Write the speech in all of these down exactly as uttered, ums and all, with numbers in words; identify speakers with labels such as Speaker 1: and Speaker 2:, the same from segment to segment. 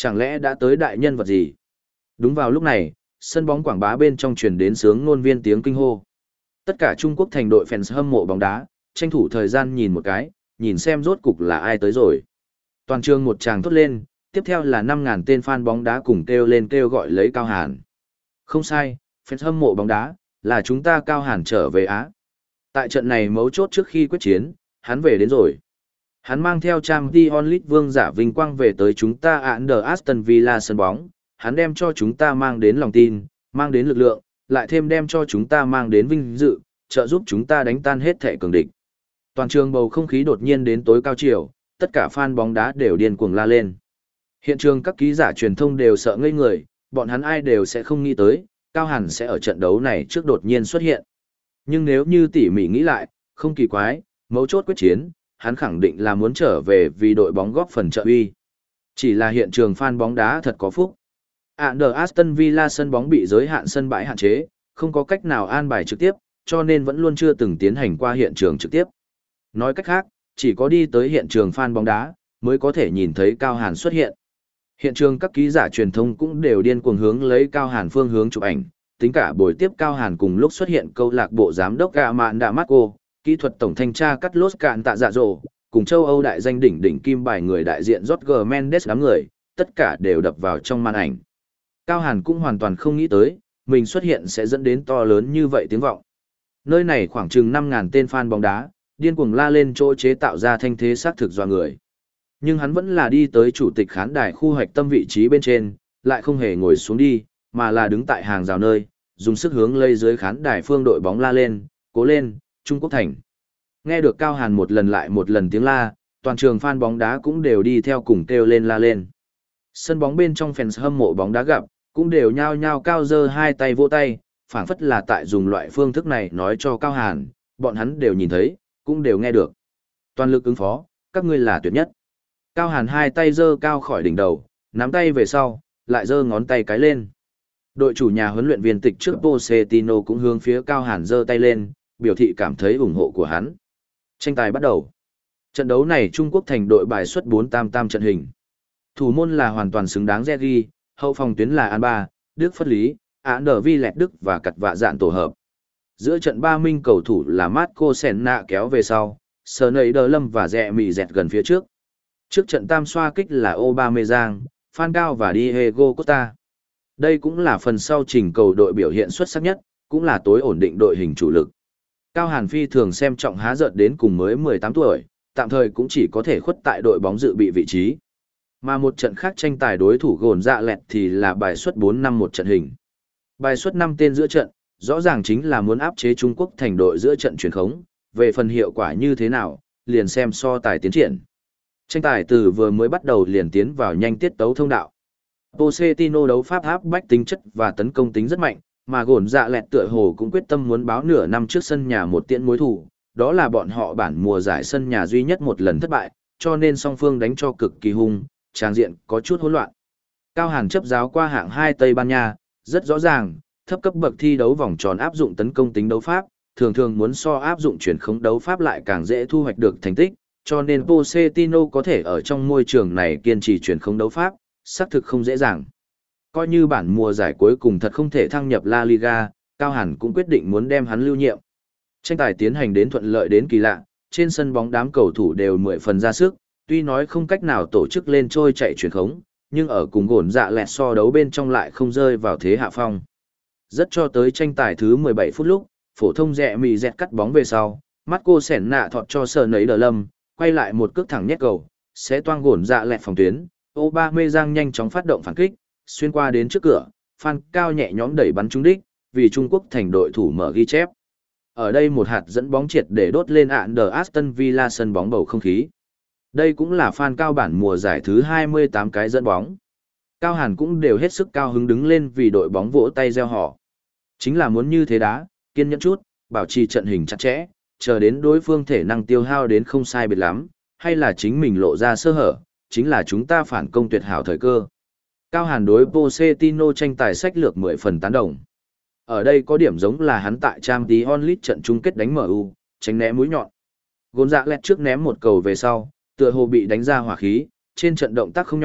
Speaker 1: Chẳng lẽ đã tới đại nhân vật gì? Đúng vào lúc này, sân bóng quảng bá bên trong truyền đến sướng ngôn viên tiếng kinh hô. Tất cả Trung Quốc thành đội fans hâm mộ bóng đá, tranh thủ thời gian nhìn một cái, nhìn xem rốt cục là ai tới rồi. Toàn trường một tràng thốt lên, tiếp theo là năm ngàn tên fan bóng đá cùng kêu lên kêu gọi lấy Cao Hàn. Không sai, fans hâm mộ bóng đá, là chúng ta Cao Hàn trở về Á. Tại trận này mấu chốt trước khi quyết chiến, hắn về đến rồi. Hắn mang theo Champions League vương giả vinh quang về tới chúng ta Under Aston Villa sân bóng, hắn đem cho chúng ta mang đến lòng tin, mang đến lực lượng, lại thêm đem cho chúng ta mang đến vinh dự, trợ giúp chúng ta đánh tan hết thể cường địch. Toàn trường bầu không khí đột nhiên đến tối cao chiều, tất cả fan bóng đá đều điên cuồng la lên. Hiện trường các ký giả truyền thông đều sợ ngây người, bọn hắn ai đều sẽ không nghĩ tới, Cao Hàn sẽ ở trận đấu này trước đột nhiên xuất hiện. Nhưng nếu như tỉ mỉ nghĩ lại, không kỳ quái, mấu chốt quyết chiến, hắn khẳng định là muốn trở về vì đội bóng góp phần trợ uy. Chỉ là hiện trường fan bóng đá thật có phúc. Under Aston Villa sân bóng bị giới hạn sân bãi hạn chế, không có cách nào an bài trực tiếp, cho nên vẫn luôn chưa từng tiến hành qua hiện trường trực tiếp. Nói cách khác, chỉ có đi tới hiện trường fan bóng đá, mới có thể nhìn thấy Cao Hàn xuất hiện. Hiện trường các ký giả truyền thông cũng đều điên cuồng hướng lấy Cao Hàn phương hướng chụp ảnh, tính cả buổi tiếp Cao Hàn cùng lúc xuất hiện câu lạc bộ giám đốc Gà Mạn Đạ Marco, kỹ thuật tổng thanh tra Cắt Lốt Cạn Tạ Dạ Dỗ, cùng châu Âu đại danh đỉnh đỉnh kim bài người đại diện Jorge Mendes đám người, tất cả đều đập vào trong màn ảnh. Cao Hàn cũng hoàn toàn không nghĩ tới, mình xuất hiện sẽ dẫn đến to lớn như vậy tiếng vọng. Nơi này khoảng chừng năm ngàn tên fan bóng đá, điên cuồng la lên chỗ chế tạo ra thanh thế sát thực doa người. Nhưng hắn vẫn là đi tới chủ tịch khán đài khu hoạch tâm vị trí bên trên, lại không hề ngồi xuống đi, mà là đứng tại hàng rào nơi, dùng sức hướng lây dưới khán đài phương đội bóng la lên, cố lên, Trung Quốc thành. Nghe được Cao Hàn một lần lại một lần tiếng la, toàn trường fan bóng đá cũng đều đi theo cùng kêu lên la lên. Sân bóng bên trong fans hâm mộ bóng đá gặp, cũng đều nhao nhao cao giơ hai tay vỗ tay, phảng phất là tại dùng loại phương thức này nói cho Cao Hàn, bọn hắn đều nhìn thấy, cũng đều nghe được. Toàn lực ứng phó, các ngươi là tuyệt nhất. Cao Hàn hai tay giơ cao khỏi đỉnh đầu, nắm tay về sau, lại giơ ngón tay cái lên. Đội chủ nhà huấn luyện viên tịch trước Pochettino cũng hướng phía Cao Hàn giơ tay lên, biểu thị cảm thấy ủng hộ của hắn. Tranh tài bắt đầu. Trận đấu này Trung Quốc thành đội bài xuất bốn tam tam trận hình. Thủ môn là hoàn toàn xứng đáng Zegi, hậu phòng tuyến là An Ba, Đức Phất Lý, Án Đờ Vi Lẹt Đức và Cặt Vạ Dạn tổ hợp. Giữa trận ba minh cầu thủ là Marco Senna kéo về sau, Sneijder Lâm và Rẹ Mì dẹt gần phía trước. Trước trận tam xoa kích là Aubameyang, Falcao và Diego Costa. Đây cũng là phần sau trình cầu đội biểu hiện xuất sắc nhất, cũng là tối ổn định đội hình chủ lực. Cao Hàn phi thường xem trọng há giận đến cùng mới mười tám tuổi, tạm thời cũng chỉ có thể khuất tại đội bóng dự bị vị trí. Mà một trận khác tranh tài đối thủ gồn dạ lẹt thì là bài xuất bốn năm một trận hình. Bài xuất năm tên giữa trận, rõ ràng chính là muốn áp chế Trung Quốc thành đội giữa trận truyền khống, về phần hiệu quả như thế nào, liền xem so tài tiến triển. Tranh tài từ vừa mới bắt đầu liền tiến vào nhanh tiết tấu thông đạo. Pochettino đấu pháp áp bách tính chất và tấn công tính rất mạnh, mà gồn dạ lẹt tựa hồ cũng quyết tâm muốn báo nửa năm trước sân nhà một tiễn mối thủ, đó là bọn họ bản mùa giải sân nhà duy nhất một lần thất bại, cho nên song phương đánh cho cực kỳ hung, tràng diện có chút hỗn loạn. Cao Hàn chấp giáo qua hạng hai Tây Ban Nha, rất rõ ràng, thấp cấp bậc thi đấu vòng tròn áp dụng tấn công tính đấu pháp, thường thường muốn so áp dụng chuyển khống đấu pháp lại càng dễ thu hoạch được thành tích, cho nên Pochettino có thể ở trong môi trường này kiên trì chuyển khống đấu pháp, xác thực không dễ dàng. Coi như bản mùa giải cuối cùng thật không thể thăng nhập La Liga, Cao Hàn cũng quyết định muốn đem hắn lưu nhiệm. Tranh tài tiến hành đến thuận lợi đến kỳ lạ, trên sân bóng đám cầu thủ đều mười phần ra sức, tuy nói không cách nào tổ chức lên trôi chạy chuyển khống, nhưng ở cùng gồn dạ lẹt so đấu bên trong lại không rơi vào thế hạ phong. Rất cho tới tranh tài thứ mười bảy phút lúc, phổ thông Rẹ Mì dẹt cắt bóng về sau, Marco Senna thọt cho Sneijder Lâm, quay lại một cước thẳng nhét cầu, sẽ toang gồn dạ lẹt phòng tuyến, Aubameyang nhanh chóng phát động phản kích, xuyên qua đến trước cửa, Falcao nhẹ nhõm đẩy bắn trúng đích, vì Trung Quốc thành đội thủ mở ghi chép. Ở đây một hạt dẫn bóng triệt để đốt lên Under Aston Villa sân bóng bầu không khí. Đây cũng là Falcao bản mùa giải thứ hai mươi tám cái dẫn bóng. Cao Hàn cũng đều hết sức cao hứng đứng lên vì đội bóng vỗ tay reo hò. Chính là muốn như thế đá, kiên nhẫn chút, bảo trì trận hình chặt chẽ, chờ đến đối phương thể năng tiêu hao đến không sai biệt lắm, hay là chính mình lộ ra sơ hở, chính là chúng ta phản công tuyệt hảo thời cơ. Cao Hàn đối Pochettino tranh tài sách lược mười phần tán đồng. Ở đây có điểm giống là hắn tại Champions League trận chung kết đánh em u, tránh né mũi nhọn. Gôn dạ lẹt trước ném một cầu về sau, tựa hồ bị đánh ra hỏa khí, trên trận động tác không nhỏ,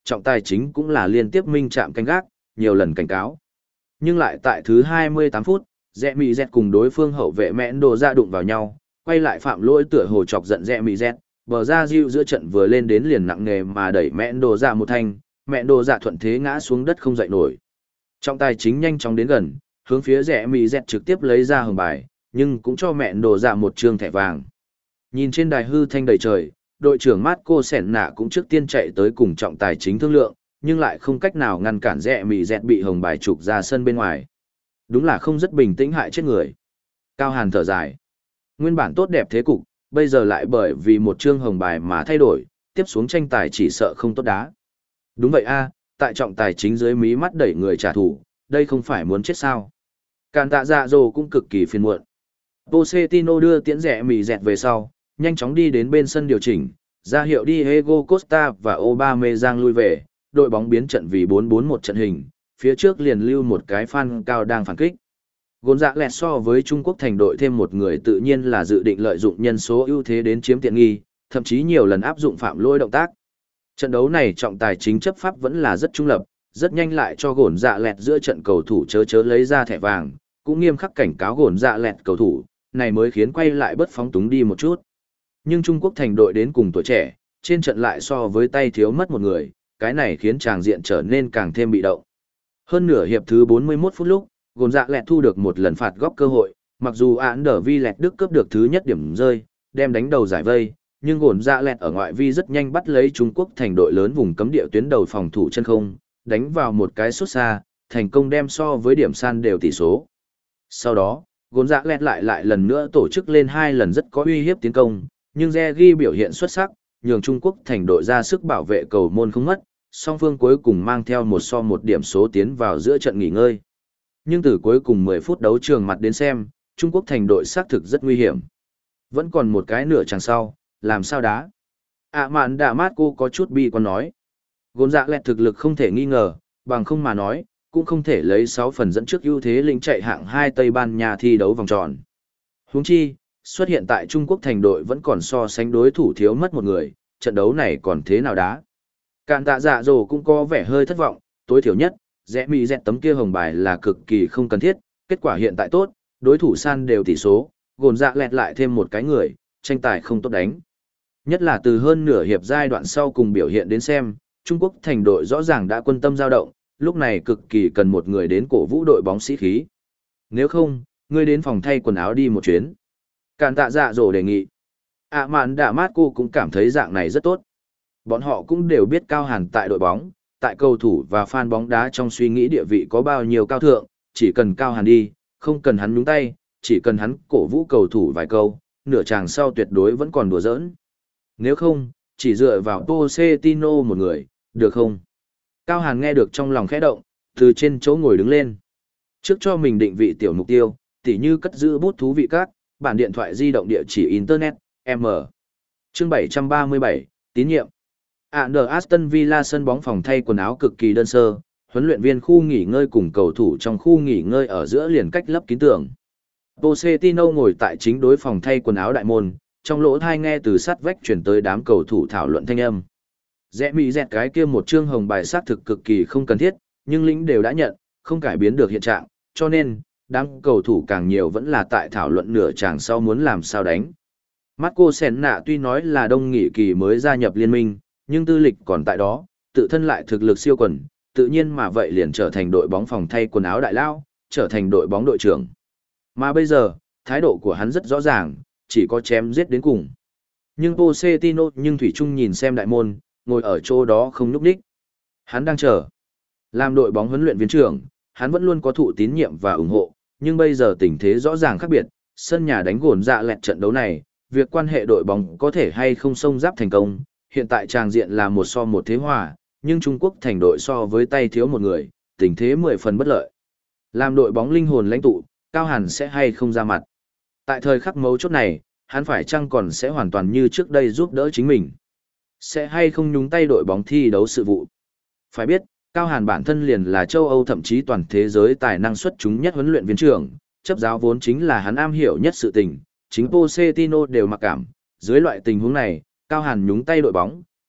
Speaker 1: trọng tài chính cũng là liên tiếp minh chạm canh gác, nhiều lần cảnh cáo. Nhưng lại tại thứ hai mươi tám phút, Rẽ Mị Dẹt cùng đối phương hậu vệ Mẽn Đồ ra đụng vào nhau, quay lại phạm lỗi tựa hồ chọc giận Rẽ Mị Dẹt, bờ ra diệu giữa trận vừa lên đến liền nặng nề mà đẩy Mẽn Đồ ra một thanh, Mẽn Đồ ra thuận thế ngã xuống đất không dậy nổi. Trọng tài chính nhanh chóng đến gần, hướng phía Rẽ Mị Dẹt trực tiếp lấy ra hồng bài, nhưng cũng cho Mẽn Đồ ra một trương thẻ vàng. Nhìn trên đài hư thanh đầy trời, đội trưởng Marco Senna cũng trước tiên chạy tới cùng trọng tài chính thương lượng, nhưng lại không cách nào ngăn cản Rẽ Mị Dẹt bị hồng bài trục ra sân bên ngoài. Đúng là không rất bình tĩnh, hại chết người. Cao Hàn thở dài. Nguyên bản tốt đẹp thế cục, bây giờ lại bởi vì một chương hồng bài mà thay đổi, tiếp xuống tranh tài chỉ sợ không tốt đá. Đúng vậy a, tại trọng tài chính dưới mí mắt đẩy người trả thù, đây không phải muốn chết sao. Càn tạ dạ dồ cũng cực kỳ phiền muộn. Pochettino đưa tiễn Rẽ Mị Dẹt về sau, nhanh chóng đi đến bên sân điều chỉnh, ra hiệu Diego Costa và Aubameyang lui về, đội bóng biến trận vì bốn bốn một trận hình, phía trước liền lưu một cái fan cao đang phản kích. Gôn dạ lẹt so với Trung Quốc thành đội thêm một người tự nhiên là dự định lợi dụng nhân số ưu thế đến chiếm tiện nghi, thậm chí nhiều lần áp dụng phạm lỗi động tác. Trận đấu này trọng tài chính chấp pháp vẫn là rất trung lập, rất nhanh lại cho gồn dạ lẹt giữa trận cầu thủ chớ chớ lấy ra thẻ vàng, cũng nghiêm khắc cảnh cáo gồn dạ lẹt cầu thủ, này mới khiến quay lại bất phóng túng đi một chút. Nhưng Trung Quốc thành đội đến cùng tuổi trẻ, trên trận lại so với tay thiếu mất một người, cái này khiến tràng diện trở nên càng thêm bị động. Hơn nửa hiệp thứ bốn mươi mốt phút lúc, gồn dạ lẹt thu được một lần phạt góc cơ hội, mặc dù án đờ vi lẹt đức cướp được thứ nhất điểm rơi, đem đánh đầu giải vây, nhưng gồn dạ lẹt ở ngoại vi rất nhanh bắt lấy Trung Quốc thành đội lớn vùng cấm địa tuyến đầu phòng thủ chân không, đánh vào một cái sút xa, thành công đem so với điểm san đều tỷ số. Sau đó, gồn dạ lẹt lại lại lần nữa tổ chức lên hai lần rất có uy hiếp tiến công, nhưng Regi biểu hiện xuất sắc, nhường Trung Quốc thành đội ra sức bảo vệ cầu môn không mất, song phương cuối cùng mang theo một so một điểm số tiến vào giữa trận nghỉ ngơi. Nhưng từ cuối cùng mười phút đấu trường mặt đến xem, Trung Quốc thành đội xác thực rất nguy hiểm. Vẫn còn một cái nửa chặng sau, làm sao đá? À mạn đà mát cô có chút bi quan nói. Gôn dạ lẹt thực lực không thể nghi ngờ, bằng không mà nói, cũng không thể lấy sáu phần dẫn trước ưu thế lĩnh chạy hạng hai Tây Ban Nha thi đấu vòng tròn. Huống chi, xuất hiện tại Trung Quốc thành đội vẫn còn so sánh đối thủ thiếu mất một người, trận đấu này còn thế nào đá? Càn tạ dạ dồ cũng có vẻ hơi thất vọng, tối thiểu nhất, Rẽ Mị Dẹt tấm kia hồng bài là cực kỳ không cần thiết, kết quả hiện tại tốt, đối thủ san đều tỷ số, gồn dạ lẹt lại thêm một cái người, tranh tài không tốt đánh. Nhất là từ hơn nửa hiệp giai đoạn sau cùng biểu hiện đến xem, Trung Quốc thành đội rõ ràng đã quân tâm dao động, lúc này cực kỳ cần một người đến cổ vũ đội bóng sĩ khí. Nếu không, ngươi đến phòng thay quần áo đi một chuyến. Càn tạ dạ dồ đề nghị. À mạn đạ mát cô cũng cảm thấy dạng này rất tốt. Bọn họ cũng đều biết Cao Hàn tại đội bóng, tại cầu thủ và fan bóng đá trong suy nghĩ địa vị có bao nhiêu cao thượng, chỉ cần Cao Hàn đi, không cần hắn nhúng tay, chỉ cần hắn cổ vũ cầu thủ vài câu, nửa chàng sau tuyệt đối vẫn còn đùa giỡn. Nếu không, chỉ dựa vào Pochettino một người, được không? Cao Hàn nghe được trong lòng khẽ động, từ trên chỗ ngồi đứng lên. Trước cho mình định vị tiểu mục tiêu, tỉ như cất giữ bút thú vị các, bản điện thoại di động địa chỉ Internet, M. Chương bảy trăm ba mươi bảy, tín nhiệm. À nờ Aston Villa sân bóng phòng thay quần áo cực kỳ đơn sơ, huấn luyện viên khu nghỉ ngơi cùng cầu thủ trong khu nghỉ ngơi ở giữa liền cách lấp kín tường. Pochettino ngồi tại chính đối phòng thay quần áo đại môn, trong lỗ tai nghe từ sát vách truyền tới đám cầu thủ thảo luận thanh âm. Rẽ Mị Dẹt cái kia một chương hồng bài sát thực cực kỳ không cần thiết, nhưng lĩnh đều đã nhận, không cải biến được hiện trạng, cho nên, đám cầu thủ càng nhiều vẫn là tại thảo luận nửa chàng sau muốn làm sao đánh. Marco Senna tuy nói là đông nghị kỳ mới gia nhập liên minh, nhưng tư lịch còn tại đó, tự thân lại thực lực siêu quần, tự nhiên mà vậy liền trở thành đội bóng phòng thay quần áo đại lao, trở thành đội bóng đội trưởng. Mà bây giờ, thái độ của hắn rất rõ ràng, chỉ có chém giết đến cùng. Nhưng Pochettino nhưng thủy chung nhìn xem đại môn, ngồi ở chỗ đó không nhúc nhích. Hắn đang chờ. Làm đội bóng huấn luyện viên trưởng, hắn vẫn luôn có thụ tín nhiệm và ủng hộ, nhưng bây giờ tình thế rõ ràng khác biệt, sân nhà đánh gồn dạ lẹt trận đấu này, việc quan hệ đội bóng có thể hay không xông giáp thành công, hiện tại tràng diện là một so một thế hòa, nhưng Trung Quốc thành đội so với tay thiếu một người, tình thế mười phần bất lợi. Làm đội bóng linh hồn lãnh tụ, Cao Hàn sẽ hay không ra mặt. Tại thời khắc mấu chốt này, hắn phải chăng còn sẽ hoàn toàn như trước đây giúp đỡ chính mình. Sẽ hay không nhúng tay đội bóng thi đấu sự vụ. Phải biết, Cao Hàn bản thân liền là châu Âu thậm chí toàn thế giới tài năng xuất chúng nhất huấn luyện viên trưởng, chấp giáo vốn chính là hắn am hiểu nhất sự tình, chính Pochettino đều mặc cảm, dưới loại tình huống này, Cao Hàn nhúng tay đội bóng,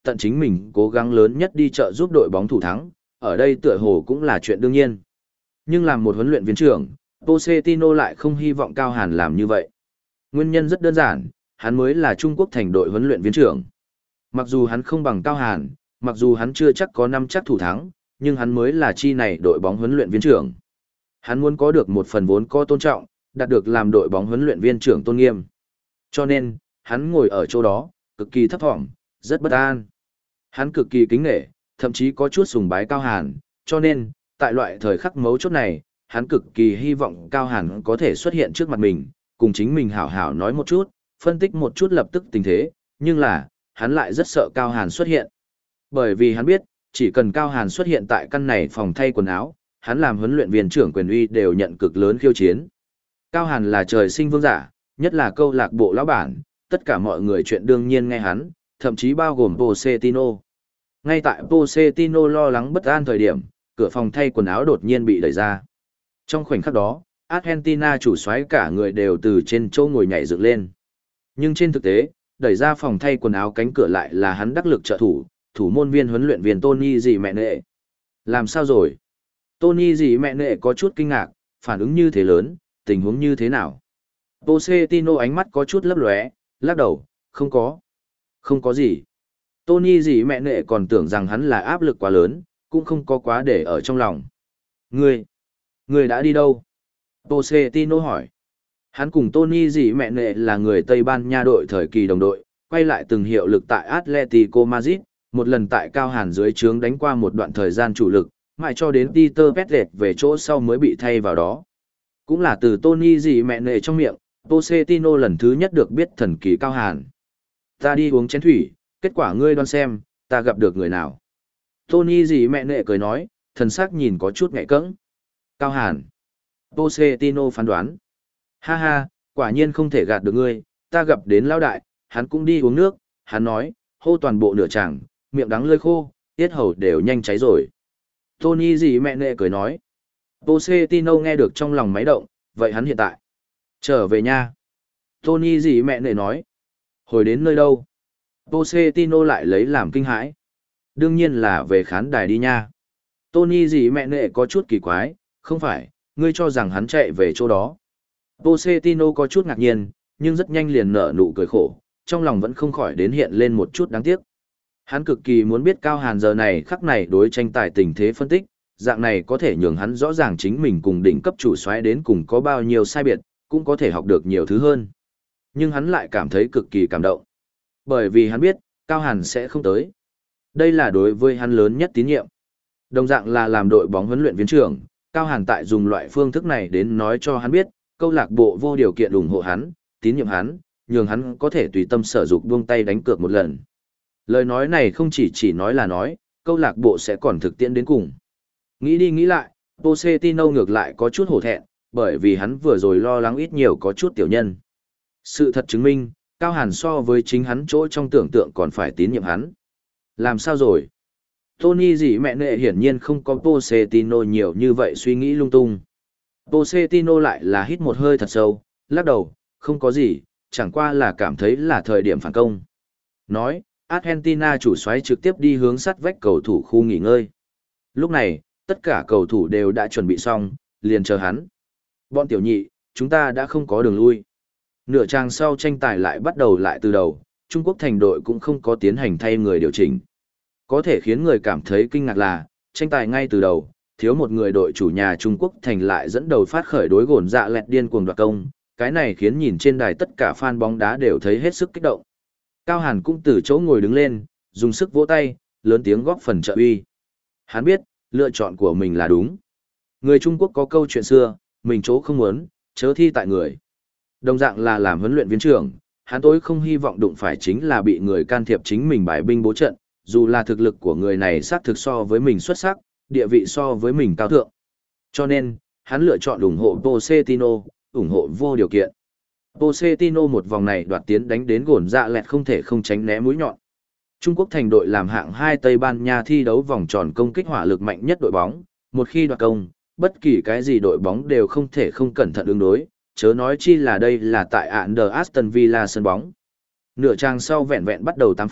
Speaker 1: tận chính mình cố gắng lớn nhất đi trợ giúp đội bóng thủ thắng, ở đây tựa hồ cũng là chuyện đương nhiên. Nhưng làm một huấn luyện viên trưởng, Pochettino lại không hy vọng Cao Hàn làm như vậy. Nguyên nhân rất đơn giản, hắn mới là Trung Quốc thành đội huấn luyện viên trưởng. Mặc dù hắn không bằng Cao Hàn, mặc dù hắn chưa chắc có năm chắc thủ thắng, nhưng hắn mới là chi này đội bóng huấn luyện viên trưởng. Hắn muốn có được một phần vốn có tôn trọng, đạt được làm đội bóng huấn luyện viên trưởng tôn nghiêm. Cho nên, hắn ngồi ở chỗ đó, cực kỳ thấp thỏm, rất bất an. Hắn cực kỳ kính nể, thậm chí có chút sùng bái Cao Hàn, cho nên, tại loại thời khắc mấu chốt này, hắn cực kỳ hy vọng Cao Hàn có thể xuất hiện trước mặt mình, cùng chính mình hảo hảo nói một chút, phân tích một chút lập tức tình thế, nhưng là, hắn lại rất sợ Cao Hàn xuất hiện. Bởi vì hắn biết, chỉ cần Cao Hàn xuất hiện tại căn này phòng thay quần áo, hắn làm huấn luyện viên trưởng quyền uy đều nhận cực lớn khiêu chiến. Cao Hàn là trời sinh vương giả, nhất là câu lạc bộ lão bản, tất cả mọi người chuyện đương nhiên nghe hắn, thậm chí bao gồm Pochettino. Ngay tại Pochettino lo lắng bất an thời điểm, cửa phòng thay quần áo đột nhiên bị đẩy ra. Trong khoảnh khắc đó, Argentina chủ soái cả người đều từ trên chỗ ngồi nhảy dựng lên. Nhưng trên thực tế, đẩy ra phòng thay quần áo cánh cửa lại là hắn đắc lực trợ thủ, thủ môn viên huấn luyện viên Tony gì mẹ nệ. Làm sao rồi? Tony gì mẹ nệ có chút kinh ngạc, phản ứng như thế lớn, tình huống như thế nào? Pochettino ánh mắt có chút lấp lóe, lắc đầu, không có. Không có gì. Tony gì mẹ nệ còn tưởng rằng hắn là áp lực quá lớn, cũng không có quá để ở trong lòng. Ngươi, ngươi đã đi đâu? Pochettino hỏi. Hắn cùng Tony gì mẹ nệ là người Tây Ban Nha đội thời kỳ đồng đội, quay lại từng hiệu lực tại Atletico Madrid, một lần tại Cao Hàn dưới trướng đánh qua một đoạn thời gian chủ lực, mãi cho đến Peter Petret về chỗ sau mới bị thay vào đó. Cũng là từ Tony gì mẹ nệ trong miệng, Pochettino lần thứ nhất được biết thần kỳ Cao Hàn. Ta đi uống chén thủy, kết quả ngươi đoán xem, ta gặp được người nào. Tony gì mẹ nệ cười nói, thần sắc nhìn có chút ngại cẫng. Cao Hàn. Pochettino phán đoán. Ha ha, quả nhiên không thể gạt được ngươi, ta gặp đến lão đại, hắn cũng đi uống nước, hắn nói, hô toàn bộ nửa chàng, miệng đắng lưỡi khô, tiết hầu đều nhanh cháy rồi. Tony gì mẹ nệ cười nói. Pochettino nghe được trong lòng máy động, vậy hắn hiện tại trở về nha. Tony gì mẹ nệ nói. Hồi đến nơi đâu? Pochettino lại lấy làm kinh hãi. Đương nhiên là về khán đài đi nha. Tony gì mẹ nệ có chút kỳ quái, không phải, ngươi cho rằng hắn chạy về chỗ đó. Pochettino có chút ngạc nhiên, nhưng rất nhanh liền nở nụ cười khổ, trong lòng vẫn không khỏi đến hiện lên một chút đáng tiếc. Hắn cực kỳ muốn biết Cao Hàn giờ này khắc này đối tranh tài tình thế phân tích, dạng này có thể nhường hắn rõ ràng chính mình cùng đỉnh cấp chủ soái đến cùng có bao nhiêu sai biệt, cũng có thể học được nhiều thứ hơn. Nhưng hắn lại cảm thấy cực kỳ cảm động. Bởi vì hắn biết, Cao Hàn sẽ không tới. Đây là đối với hắn lớn nhất tín nhiệm. Đồng dạng là làm đội bóng huấn luyện viên trưởng, Cao Hàn tại dùng loại phương thức này đến nói cho hắn biết, câu lạc bộ vô điều kiện ủng hộ hắn, tín nhiệm hắn, nhường hắn có thể tùy tâm sở dục buông tay đánh cược một lần. Lời nói này không chỉ chỉ nói là nói, câu lạc bộ sẽ còn thực tiễn đến cùng. Nghĩ đi nghĩ lại, Pochettino ngược lại có chút hổ thẹn, bởi vì hắn vừa rồi lo lắng ít nhiều có chút tiểu nhân. Sự thật chứng minh, Cao Hàn so với chính hắn chỗ trong tưởng tượng còn phải tín nhiệm hắn. Làm sao rồi? Tony gì mẹ nệ hiển nhiên không có Pochettino nhiều như vậy suy nghĩ lung tung. Pochettino lại là hít một hơi thật sâu, lắc đầu, không có gì, chẳng qua là cảm thấy là thời điểm phản công. Nói, Argentina chủ soái trực tiếp đi hướng sát vách cầu thủ khu nghỉ ngơi. Lúc này, tất cả cầu thủ đều đã chuẩn bị xong, liền chờ hắn. Bọn tiểu nhị, chúng ta đã không có đường lui. Nửa trang sau tranh tài lại bắt đầu lại từ đầu, Trung Quốc thành đội cũng không có tiến hành thay người điều chỉnh. Có thể khiến người cảm thấy kinh ngạc là, tranh tài ngay từ đầu, thiếu một người đội chủ nhà Trung Quốc thành lại dẫn đầu phát khởi đối gồn dạ lẹt điên cuồng đoạt công, cái này khiến nhìn trên đài tất cả fan bóng đá đều thấy hết sức kích động. Cao Hàn cũng từ chỗ ngồi đứng lên, dùng sức vỗ tay, lớn tiếng góp phần trợ uy. Hắn biết, lựa chọn của mình là đúng. Người Trung Quốc có câu chuyện xưa, mình chỗ không muốn, chớ thi tại người. Đồng dạng là làm huấn luyện viên trưởng, hắn tối không hy vọng đụng phải chính là bị người can thiệp chính mình bài binh bố trận, dù là thực lực của người này xác thực so với mình xuất sắc, địa vị so với mình cao thượng. Cho nên, hắn lựa chọn ủng hộ Pochettino, ủng hộ vô điều kiện. Pochettino một vòng này đoạt tiến đánh đến gồn dạ lẹt không thể không tránh né mũi nhọn. Trung Quốc thành đội làm hạng hai Tây Ban Nha thi đấu vòng tròn công kích hỏa lực mạnh nhất đội bóng, một khi đoạt công, bất kỳ cái gì đội bóng đều không thể không cẩn thận ứng đối, chớ nói chi là đây là tại ạn The Aston Villa sân bóng. Nửa trang sau vẹn vẹn bắt đầu tám phút,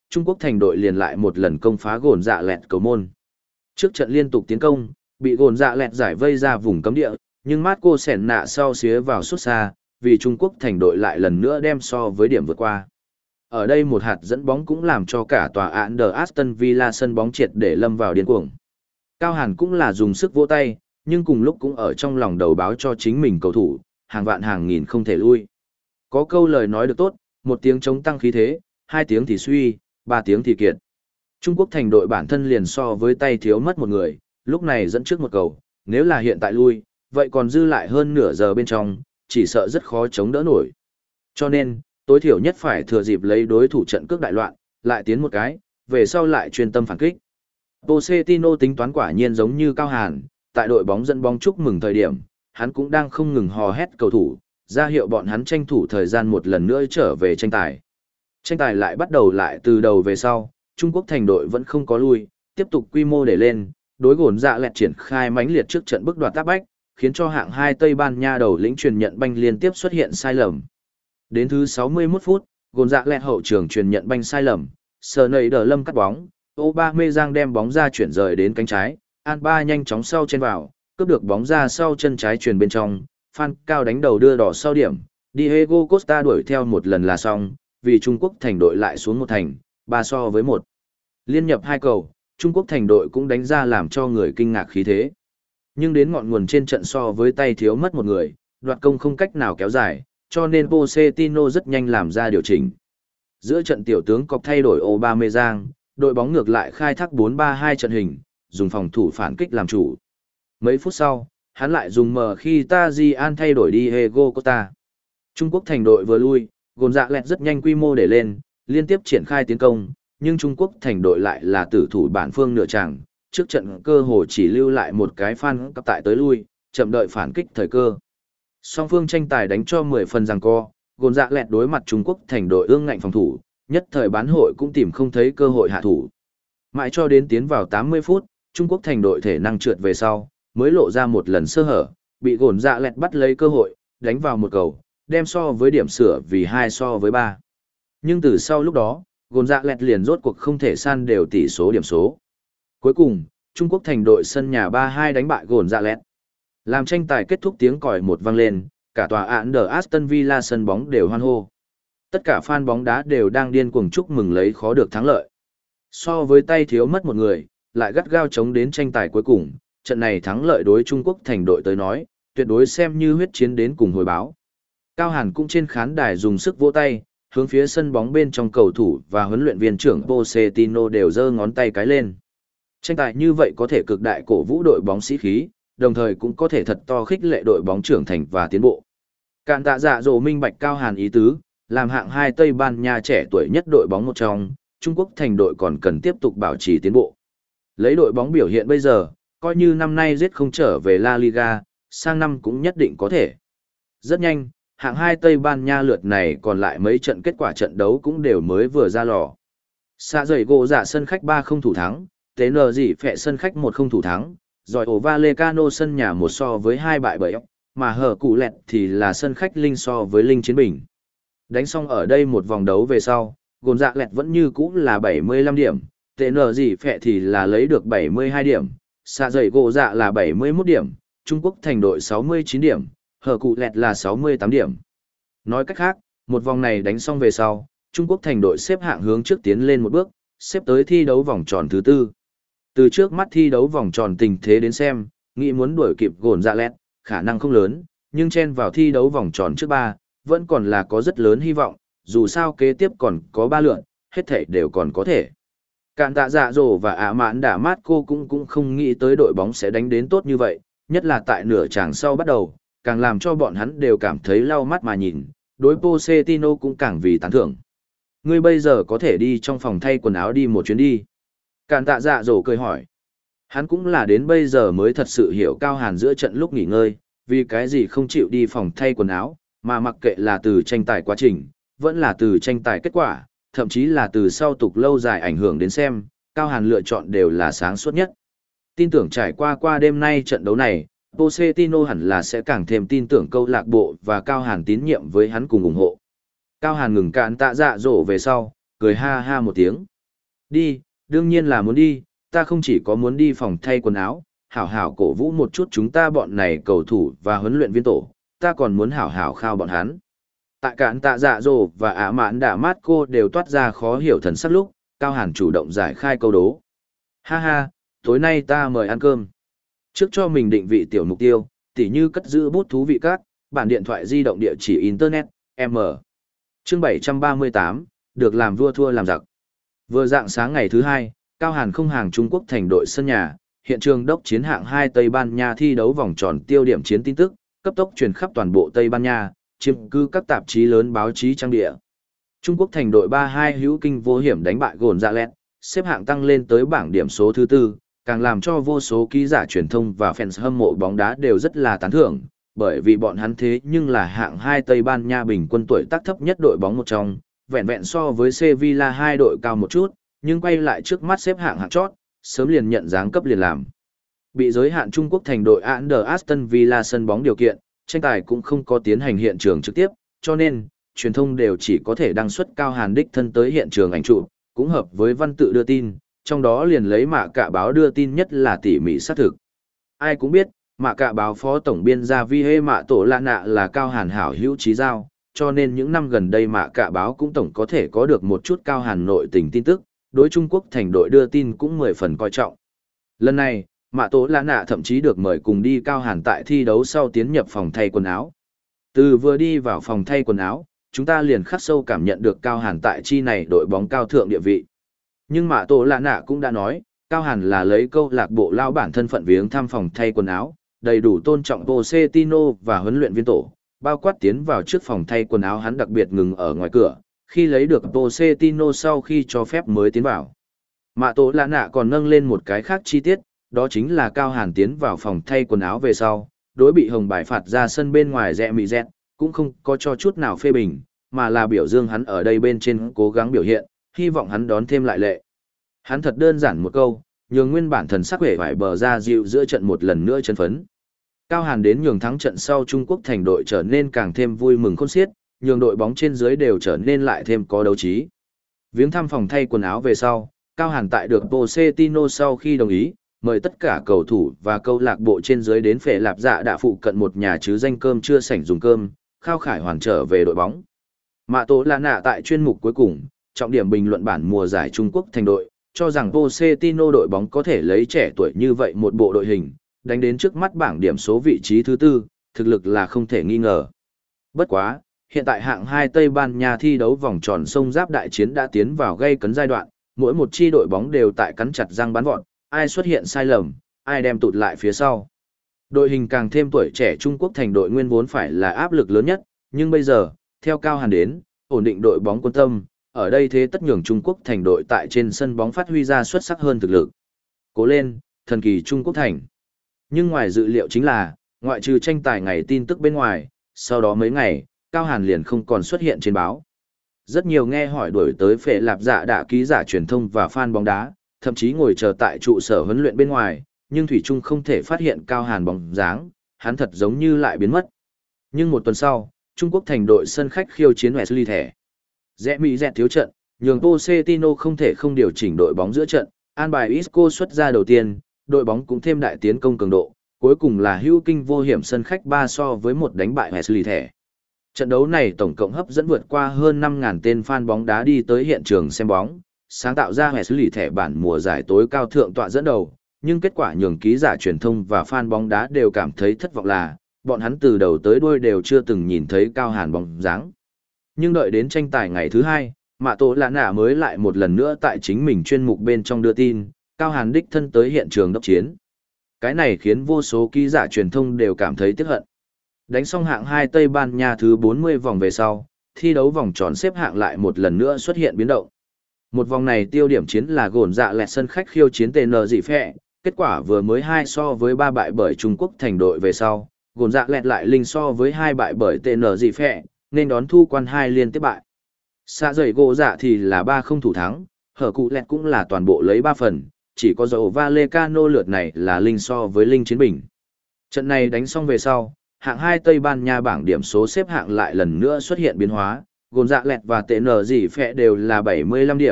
Speaker 1: Trung Quốc thành đội liền lại một lần công phá gồn dạ lẹt cầu môn. Trước trận liên tục tiến công, bị gồn dạ lẹt giải vây ra vùng cấm địa, nhưng Marco Sẻn nạ sau xía vào suốt xa, vì Trung Quốc thành đội lại lần nữa đem so với điểm vượt qua. Ở đây một hạt dẫn bóng cũng làm cho cả tòa án The Aston Villa sân bóng triệt để lâm vào điên cuồng. Cao Hàn cũng là dùng sức vỗ tay, nhưng cùng lúc cũng ở trong lòng đầu báo cho chính mình cầu thủ, hàng vạn hàng nghìn không thể lui. Có câu lời nói được tốt, một tiếng chống tăng khí thế, hai tiếng thì suy, ba tiếng thì kiệt. Trung Quốc thành đội bản thân liền so với tay thiếu mất một người, lúc này dẫn trước một cầu, nếu là hiện tại lui, vậy còn dư lại hơn nửa giờ bên trong, chỉ sợ rất khó chống đỡ nổi. Cho nên, tối thiểu nhất phải thừa dịp lấy đối thủ trận cước đại loạn, lại tiến một cái, về sau lại chuyên tâm phản kích. Pochettino tính toán quả nhiên giống như Cao Hàn, tại đội bóng dẫn bóng chúc mừng thời điểm, hắn cũng đang không ngừng hò hét cầu thủ, ra hiệu bọn hắn tranh thủ thời gian một lần nữa trở về tranh tài. Tranh tài lại bắt đầu lại từ đầu về sau, Trung Quốc thành đội vẫn không có lui, tiếp tục quy mô để lên, đối gồn dạ lẹt triển khai mãnh liệt trước trận bức đoạt tác bách, khiến cho hạng hai Tây Ban Nha đầu lĩnh truyền nhận banh liên tiếp xuất hiện sai lầm. Đến thứ sáu mươi mốt phút, gồn dạ lẹt hậu trường truyền nhận banh sai lầm, sờ nầy đờ lâm cắt bóng, Aubameyang đem bóng ra chuyển rời đến cánh trái, Alba nhanh chóng sau trên vào, cướp được bóng ra sau chân trái truyền bên trong, Phan Cao đánh đầu đưa đỏ sau điểm, Diego Costa đuổi theo một lần là xong, vì Trung Quốc thành đội lại xuống một thành, ba so với một. Liên nhập hai cầu, Trung Quốc thành đội cũng đánh ra làm cho người kinh ngạc khí thế. Nhưng đến ngọn nguồn trên trận so với tay thiếu mất một người, đoạt công không cách nào kéo dài, cho nên Pochettino rất nhanh làm ra điều chỉnh. Giữa trận tiểu tướng cọc thay đổi Aubameyang, đội bóng ngược lại khai thác bốn ba hai trận hình, dùng phòng thủ phản kích làm chủ. Mấy phút sau, hắn lại dùng mở khi Tajian thay đổi đi Diego Costa. Trung Quốc thành đội vừa lui, gồn dạ lẹt rất nhanh quy mô để lên, liên tiếp triển khai tiến công, nhưng Trung Quốc thành đội lại là tử thủ bản phương nửa chàng, trước trận cơ hồ chỉ lưu lại một cái phan cấp tại tới lui, chậm đợi phản kích thời cơ. Song phương tranh tài đánh cho mười phần giằng co, gồn dạ lẹt đối mặt Trung Quốc thành đội ương ngạnh phòng thủ, nhất thời bán hội cũng tìm không thấy cơ hội hạ thủ. Mãi cho đến tiến vào tám mươi phút, Trung Quốc thành đội thể năng trượt về sau, mới lộ ra một lần sơ hở, bị gồn dạ lẹt bắt lấy cơ hội, đánh vào một cầu, đem so với điểm sửa vì hai so với ba. Nhưng từ sau lúc đó, gồn dạ lẹt liền rốt cuộc không thể san đều tỷ số điểm số. Cuối cùng, Trung Quốc thành đội sân nhà ba hai đánh bại gồn dạ lẹt. Làm tranh tài kết thúc tiếng còi một vang lên, cả tòa án The Aston Villa sân bóng đều hoan hô. Tất cả fan bóng đá đều đang điên cuồng chúc mừng lấy khó được thắng lợi. So với tay thiếu mất một người, lại gắt gao chống đến tranh tài cuối cùng, trận này thắng lợi đối Trung Quốc thành đội tới nói, tuyệt đối xem như huyết chiến đến cùng hồi báo. Cao Hàn cũng trên khán đài dùng sức vỗ tay, hướng phía sân bóng bên trong cầu thủ và huấn luyện viên trưởng Pochettino đều giơ ngón tay cái lên. Tranh tài như vậy có thể cực đại cổ vũ đội bóng sĩ khí, đồng thời cũng có thể thật to khích lệ đội bóng trưởng thành và tiến bộ. Cạn tạ dạ dỗ minh bạch Cao Hàn ý tứ, làm hạng hai Tây Ban Nha trẻ tuổi nhất đội bóng một trong, Trung Quốc thành đội còn cần tiếp tục bảo trì tiến bộ. Lấy đội bóng biểu hiện bây giờ, coi như năm nay giết không trở về La Liga, sang năm cũng nhất định có thể. Rất nhanh, hạng hai Tây Ban Nha lượt này còn lại mấy trận kết quả trận đấu cũng đều mới vừa ra lò. Xạ dậy gỗ dạ sân khách ba không thủ thắng, tế nờ dị phẹ sân khách một không thủ thắng, rồi ổ Vallecano sân nhà một so với hai bại bởi ốc, mà hở cụ lẹt thì là sân khách linh so với linh chiến bình. Đánh xong ở đây một vòng đấu về sau, gồn dạ lẹt vẫn như cũ là bảy mươi lăm điểm, tế nờ dị phẹ thì là lấy được bảy mươi hai điểm, xạ dậy gỗ dạ là bảy mươi mốt điểm, Trung Quốc thành đội sáu mươi chín điểm, hở cụ lẹt là sáu mươi tám điểm. Nói cách khác, một vòng này đánh xong về sau, Trung Quốc thành đội xếp hạng hướng trước tiến lên một bước, xếp tới thi đấu vòng tròn thứ tư. Từ trước mắt thi đấu vòng tròn tình thế đến xem, nghĩ muốn đuổi kịp gồn dạ lẹt, khả năng không lớn, nhưng chen vào thi đấu vòng tròn trước ba, vẫn còn là có rất lớn hy vọng, dù sao kế tiếp còn có ba lượt, hết thảy đều còn có thể. Cạn tạ dạ dỗ và ả mãn đả mát cô cũng cũng không nghĩ tới đội bóng sẽ đánh đến tốt như vậy, nhất là tại nửa chàng sau bắt đầu, càng làm cho bọn hắn đều cảm thấy lau mắt mà nhìn, đối Pochettino cũng càng vì tán thưởng. Ngươi bây giờ có thể đi trong phòng thay quần áo đi một chuyến đi. Cạn tạ dạ dỗ cười hỏi. Hắn cũng là đến bây giờ mới thật sự hiểu Cao Hàn giữa trận lúc nghỉ ngơi, vì cái gì không chịu đi phòng thay quần áo, mà mặc kệ là từ tranh tài quá trình, vẫn là từ tranh tài kết quả, thậm chí là từ sau tục lâu dài ảnh hưởng đến xem, Cao Hàn lựa chọn đều là sáng suốt nhất. Tin tưởng trải qua qua đêm nay trận đấu này, Pochettino hẳn là sẽ càng thêm tin tưởng câu lạc bộ và Cao Hàn tín nhiệm với hắn cùng ủng hộ. Cao Hàn ngừng cạn tạ dạ dỗ về sau, cười ha ha một tiếng. Đi, đương nhiên là muốn đi, ta không chỉ có muốn đi phòng thay quần áo, hảo hảo cổ vũ một chút chúng ta bọn này cầu thủ và huấn luyện viên tổ, ta còn muốn hảo hảo khao bọn hắn. Tại cản tạ dạ dồ và ả mạn đạ mát cô đều toát ra khó hiểu thần sắc lúc, Cao Hàn chủ động giải khai câu đố. Ha ha, tối nay ta mời ăn cơm. Trước cho mình định vị tiểu mục tiêu, tỉ như cất giữ bút thú vị các, bản điện thoại di động địa chỉ Internet, M. Chương bảy trăm ba mươi tám, được làm vua thua làm giặc. Vừa dạng sáng ngày thứ hai, Cao Hàn không hàng Trung Quốc thành đội sân nhà, hiện trường đốc chiến hạng hai Tây Ban Nha thi đấu vòng tròn tiêu điểm chiến tin tức, cấp tốc truyền khắp toàn bộ Tây Ban Nha, chiếm cứ các tạp chí lớn báo chí trang địa. Trung Quốc thành đội ba hai hữu kinh vô hiểm đánh bại gồn dạ lẹt, xếp hạng tăng lên tới bảng điểm số thứ tư, càng làm cho vô số ký giả truyền thông và fans hâm mộ bóng đá đều rất là tán thưởng, bởi vì bọn hắn thế nhưng là hạng hai Tây Ban Nha bình quân tuổi tác thấp nhất đội bóng một trong, vẹn vẹn so với Sevilla hai đội cao một chút, nhưng quay lại trước mắt xếp hạng hạng chót, sớm liền nhận dáng cấp liền làm. Bị giới hạn Trung Quốc thành đội Under Aston Villa sân bóng điều kiện, tranh tài cũng không có tiến hành hiện trường trực tiếp, cho nên, truyền thông đều chỉ có thể đăng xuất Cao Hàn đích thân tới hiện trường ảnh chụp, cũng hợp với văn tự đưa tin, trong đó liền lấy mạ cả báo đưa tin nhất là tỉ mỉ xác thực. Ai cũng biết, mạ cả báo phó tổng biên gia Vi Hê Mạ Tổ Lạ Nạ là Cao Hàn hảo hữu trí giao, cho nên những năm gần đây mạ cả báo cũng tổng có thể có được một chút Cao Hàn nội tình tin tức, đối Trung Quốc thành đội đưa tin cũng mười phần coi trọng. Lần này, Mạ Tổ Lạ Nạ thậm chí được mời cùng đi Cao Hàn tại thi đấu sau tiến nhập phòng thay quần áo. Từ vừa đi vào phòng thay quần áo, chúng ta liền khắc sâu cảm nhận được Cao Hàn tại chi này đội bóng cao thượng địa vị. Nhưng Mạ Tổ Lạ Nạ cũng đã nói, Cao Hàn là lấy câu lạc bộ lao bản thân phận viếng thăm phòng thay quần áo, đầy đủ tôn trọng Pochettino và huấn luyện viên tổ, bao quát tiến vào trước phòng thay quần áo hắn đặc biệt ngừng ở ngoài cửa, khi lấy được Pochettino sau khi cho phép mới tiến vào. Mạ Tổ Lạ Nạ còn nâng lên một cái khác chi tiết, đó chính là Cao Hàn tiến vào phòng thay quần áo về sau, đối bị hồng bài phạt ra sân bên ngoài rẽ mị rẹt, cũng không có cho chút nào phê bình, mà là biểu dương hắn ở đây bên trên cố gắng biểu hiện, hy vọng hắn đón thêm lại lệ. Hắn thật đơn giản một câu, nhường nguyên bản thần sắc vẻ vải bờ ra dịu giữa trận một lần nữa chân phấn. Cao Hàn đến nhường thắng trận sau Trung Quốc thành đội trở nên càng thêm vui mừng khôn xiết, nhường đội bóng trên dưới đều trở nên lại thêm có đấu trí. Viếng thăm phòng thay quần áo về sau, Cao Hàn tại được Pochettino sau khi đồng ý, mời tất cả cầu thủ và câu lạc bộ trên dưới đến Phệ Lạp Dạ Đạ phụ cận một nhà chứ danh cơm chưa sảnh dùng cơm, khao khải hoàn trở về đội bóng. Mạ Tổ Lạ Nạ tại chuyên mục cuối cùng, trọng điểm bình luận bản mùa giải Trung Quốc thành đội, cho rằng Pochettino đội bóng có thể lấy trẻ tuổi như vậy một bộ đội hình, đánh đến trước mắt bảng điểm số vị trí thứ tư, thực lực là không thể nghi ngờ. Bất quá, hiện tại hạng hai Tây Ban Nha thi đấu vòng tròn sông giáp đại chiến đã tiến vào gây cấn giai đoạn, mỗi một chi đội bóng đều tại cắn chặt răng bắn vọt, ai xuất hiện sai lầm, ai đem tụt lại phía sau. Đội hình càng thêm tuổi trẻ Trung Quốc thành đội nguyên vốn phải là áp lực lớn nhất, nhưng bây giờ, theo Cao Hàn đến, ổn định đội bóng quân tâm, ở đây thế tất nhường Trung Quốc thành đội tại trên sân bóng phát huy ra xuất sắc hơn thực lực. Cố lên, thần kỳ Trung Quốc thành. Nhưng ngoài dự liệu chính là, ngoại trừ tranh tài ngày tin tức bên ngoài, sau đó mấy ngày, Cao Hàn liền không còn xuất hiện trên báo. Rất nhiều nghe hỏi đuổi tới Phệ Lạp Dạ Đạ ký giả truyền thông và fan bóng đá, thậm chí ngồi chờ tại trụ sở huấn luyện bên ngoài, nhưng thủy chung không thể phát hiện Cao Hàn bóng dáng, hắn thật giống như lại biến mất. Nhưng một tuần sau, Trung Quốc thành đội sân khách khiêu chiến Wesley thẻ. Rẽ mỹ dẹt thiếu trận, nhường Pochettino không thể không điều chỉnh đội bóng giữa trận, an bài Isco xuất ra đầu tiên, đội bóng cũng thêm đại tiến công cường độ, cuối cùng là hữu kinh vô hiểm sân khách ba so với một đánh bại Wesley thẻ. Trận đấu này tổng cộng hấp dẫn vượt qua hơn năm nghìn tên fan bóng đá đi tới hiện trường xem bóng, sáng tạo ra Wesley thẻ bản mùa giải tối cao thượng tọa dẫn đầu, nhưng kết quả nhường ký giả truyền thông và fan bóng đá đều cảm thấy thất vọng là, bọn hắn từ đầu tới đuôi đều chưa từng nhìn thấy Cao Hàn bóng dáng. Nhưng đợi đến tranh tài ngày thứ hai, Mạ Tổ Lạ Nạ mới lại một lần nữa tại chính mình chuyên mục bên trong đưa tin, Cao Hàn đích thân tới hiện trường đốc chiến. Cái này khiến vô số ký giả truyền thông đều cảm thấy tiếc hận. Đánh xong hạng hai Tây Ban Nha thứ bốn mươi vòng về sau, thi đấu vòng tròn xếp hạng lại một lần nữa xuất hiện biến động. Một vòng này tiêu điểm chiến là gồn dạ lẹt sân khách khiêu chiến tê en dị phẹ, kết quả vừa mới hai so với ba bại bởi Trung Quốc thành đội về sau, gồn dạ lẹt lại linh so với hai bại bởi tê en dị phẹ, nên đón thu quan hai liên tiếp bại. Xạ dậy gỗ dạ thì là ba không thủ thắng, hở cụ lẹt cũng là toàn bộ lấy ba phần, chỉ có dầu Vallecano lượt này là linh so với linh chiến bình. Trận này đánh xong về sau, hạng hai Tây Ban Nha bảng điểm số xếp hạng lại lần nữa xuất hiện biến hóa, gồn dạ lẹt và tê en dị phẹ đều là bảy mươi lăm điểm,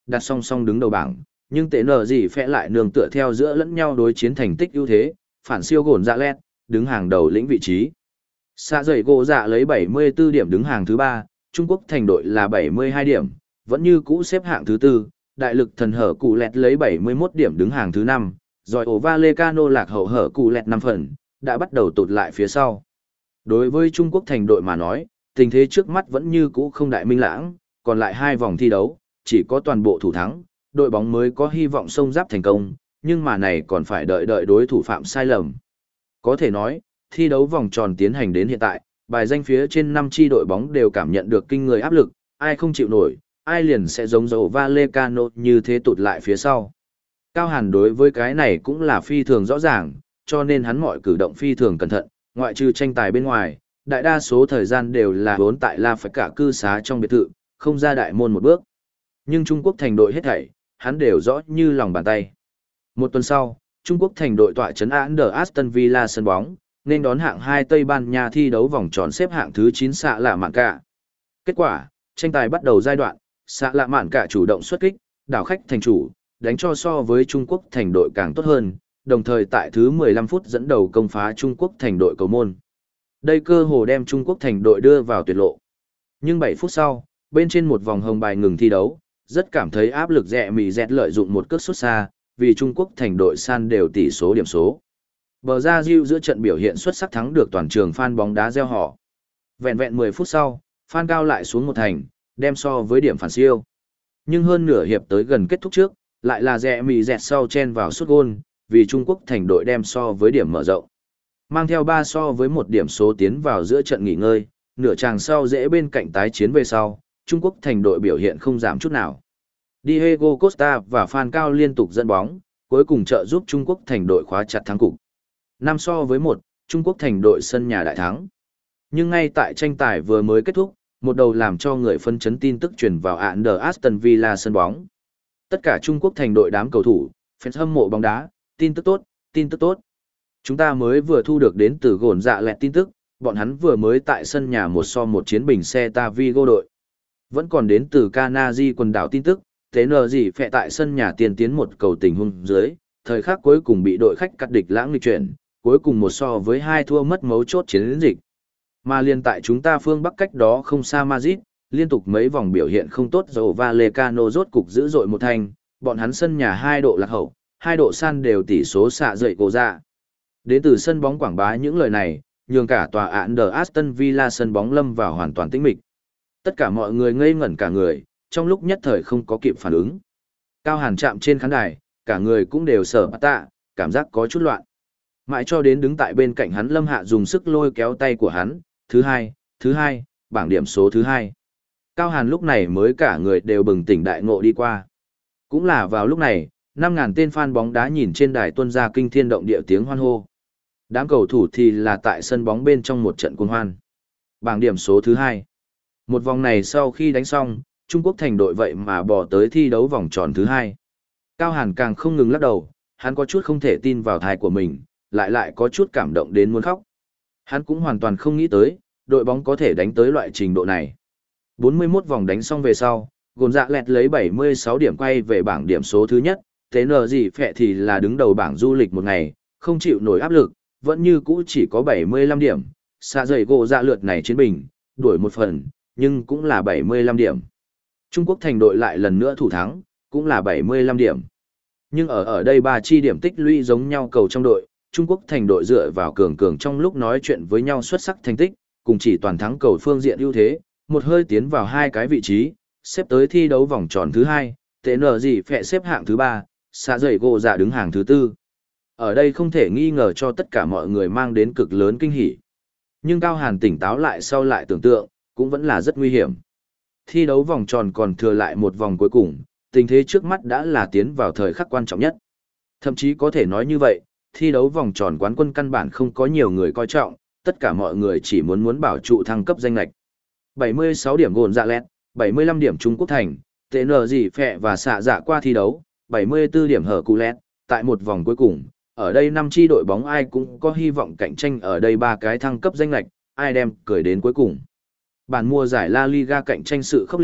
Speaker 1: đặt song song đứng đầu bảng, nhưng tệ nở gì phẹ lại nương tựa theo giữa lẫn nhau đối chiến thành tích ưu thế, phản siêu gồn dạ lẹt, đứng hàng đầu lĩnh vị trí. Xạ dậy gỗ dạ lấy bảy mươi tư điểm đứng hàng thứ ba, Trung Quốc thành đội là bảy mươi hai điểm, vẫn như cũ xếp hạng thứ tư, đại lực thần hở cụ lẹt lấy bảy mươi mốt điểm đứng hàng thứ năm, rồi ổ Vallecano lạc hậu hở cụ lẹt năm phần, đã bắt đầu tụt lại phía sau. Đối với Trung Quốc thành đội mà nói, tình thế trước mắt vẫn như cũ không đại minh lãng, còn lại hai vòng thi đấu, chỉ có toàn bộ thủ thắng, đội bóng mới có hy vọng xông giáp thành công, nhưng mà này còn phải đợi đợi đối thủ phạm sai lầm. Có thể nói, thi đấu vòng tròn tiến hành đến hiện tại, bài danh phía trên năm chi đội bóng đều cảm nhận được kinh người áp lực, ai không chịu nổi, ai liền sẽ giống dầu Vallecano như thế tụt lại phía sau. Cao Hàn đối với cái này cũng là phi thường rõ ràng, cho nên hắn mọi cử động phi thường cẩn thận, ngoại trừ tranh tài bên ngoài, đại đa số thời gian đều là vốn tại La phải cả cư xá trong biệt thự, không ra đại môn một bước. Nhưng Trung Quốc thành đội hết thảy, hắn đều rõ như lòng bàn tay. Một tuần sau, Trung Quốc thành đội tọa trấn Under Aston Villa sân bóng, nên đón hạng hai Tây Ban Nha thi đấu vòng tròn xếp hạng thứ chín xạ lạ mạn cả. Kết quả, tranh tài bắt đầu giai đoạn, xạ lạ mạn cả chủ động xuất kích, đảo khách thành chủ, đánh cho so với Trung Quốc thành đội càng tốt hơn, đồng thời tại thứ mười lăm phút dẫn đầu công phá Trung Quốc thành đội cầu môn. Đây cơ hồ đem Trung Quốc thành đội đưa vào tuyệt lộ. Nhưng bảy phút sau, bên trên một vòng hồng bài ngừng thi đấu, rất cảm thấy áp lực rẻ mì dẹt lợi dụng một cước xuất xa, vì Trung Quốc thành đội san đều tỷ số điểm số. Bờ ra Diu giữa trận biểu hiện xuất sắc thắng được toàn trường fan bóng đá reo hò. Vẹn vẹn mười phút sau, fan cao lại xuống một thành, đem so với điểm phản siêu. Nhưng hơn nửa hiệp tới gần kết thúc trước, lại là rẻ mì dẹt sau chen vào sút gôn, vì Trung Quốc thành đội đem so với điểm mở rộng. Mang theo ba so với một điểm số tiến vào giữa trận nghỉ ngơi, nửa chàng sau dễ bên cạnh tái chiến về sau, Trung Quốc thành đội biểu hiện không giảm chút nào. Diego Costa và Phan Cao liên tục dẫn bóng, cuối cùng trợ giúp Trung Quốc thành đội khóa chặt thắng cục. Năm so với một, Trung Quốc thành đội sân nhà đại thắng. Nhưng ngay tại tranh tài vừa mới kết thúc, một đầu làm cho người phân chấn tin tức truyền vào Under Aston Villa sân bóng. Tất cả Trung Quốc thành đội đám cầu thủ, fans hâm mộ bóng đá, tin tức tốt, tin tức tốt. Chúng ta mới vừa thu được đến từ gồn dạ lẹt tin tức, bọn hắn vừa mới tại sân nhà một so một chiến bình xe ta Vigo đội. Vẫn còn đến từ Canary quần đảo tin tức, thế nờ gì phẹ tại sân nhà tiền tiến một cầu tình huống dưới, thời khắc cuối cùng bị đội khách cắt địch lãng nghịch chuyển, cuối cùng một so với hai thua mất mấu chốt chiến dịch. Mà liên tại chúng ta phương Bắc cách đó không xa Madrid, liên tục mấy vòng biểu hiện không tốt dầu Vallecano rốt cục giữ dội một thành, bọn hắn sân nhà hai độ lạc hậu, hai độ san đều tỷ số xạ dậy cổ ra. Đến từ sân bóng quảng bá những lời này, nhường cả tòa án The Aston Villa sân bóng lâm vào hoàn toàn tĩnh mịch. Tất cả mọi người ngây ngẩn cả người, trong lúc nhất thời không có kịp phản ứng. Cao Hàn chạm trên khán đài, cả người cũng đều sở bát tạ, cảm giác có chút loạn. Mãi cho đến đứng tại bên cạnh hắn Lâm Hạ dùng sức lôi kéo tay của hắn, thứ hai, thứ hai, bảng điểm số thứ hai. Cao Hàn lúc này mới cả người đều bừng tỉnh đại ngộ đi qua. Cũng là vào lúc này, năm ngàn tên fan bóng đá nhìn trên đài tuôn ra kinh thiên động địa tiếng hoan hô. Đám cầu thủ thì là tại sân bóng bên trong một trận cuồng hoan. Bảng điểm số thứ hai. Một vòng này sau khi đánh xong, Trung Quốc thành đội vậy mà bỏ tới thi đấu vòng tròn thứ hai. Cao Hàn càng không ngừng lắc đầu, hắn có chút không thể tin vào thai của mình, lại lại có chút cảm động đến muốn khóc. Hắn cũng hoàn toàn không nghĩ tới, đội bóng có thể đánh tới loại trình độ này. bốn mươi mốt vòng đánh xong về sau, gồn dạ lẹt lấy bảy mươi sáu điểm quay về bảng điểm số thứ nhất, thế nờ gì phẹ thì là đứng đầu bảng du lịch một ngày, không chịu nổi áp lực, vẫn như cũ chỉ có bảy mươi lăm điểm, xa dày gỗ dạ lượt này chiến bình, đuổi một phần, nhưng cũng là bảy mươi lăm điểm. Trung Quốc thành đội lại lần nữa thủ thắng, cũng là bảy mươi lăm điểm. Nhưng ở ở đây ba chi điểm tích lũy giống nhau cầu trong đội, Trung Quốc thành đội dựa vào cường cường trong lúc nói chuyện với nhau xuất sắc thành tích, cùng chỉ toàn thắng cầu phương diện ưu thế, một hơi tiến vào hai cái vị trí, xếp tới thi đấu vòng tròn thứ hai, tệ nở gì phẹ xếp hạng thứ ba, xạ dậy gỗ dạ đứng hàng thứ tư. Ở đây không thể nghi ngờ cho tất cả mọi người mang đến cực lớn kinh hỉ. Nhưng Cao Hàn tỉnh táo lại sau lại tưởng tượng, cũng vẫn là rất nguy hiểm. Thi đấu vòng tròn còn thừa lại một vòng cuối cùng, tình thế trước mắt đã là tiến vào thời khắc quan trọng nhất. Thậm chí có thể nói như vậy, thi đấu vòng tròn quán quân căn bản không có nhiều người coi trọng, tất cả mọi người chỉ muốn muốn bảo trụ thăng cấp danh lệch. bảy mươi sáu điểm gồn dạ lẹt, bảy mươi lăm điểm Trung Quốc thành, tệ nở gì phẹ và xạ dạ qua thi đấu, bảy mươi tư điểm hở cụ lẹt, tại một vòng cuối cùng, ở đây năm chi đội bóng ai cũng có hy vọng cạnh tranh ở đây ba cái thăng cấp danh lệch, ai đem cười đến cuối cùng. Bản mùa giải La Liga cạnh tranh sự khốc liệt,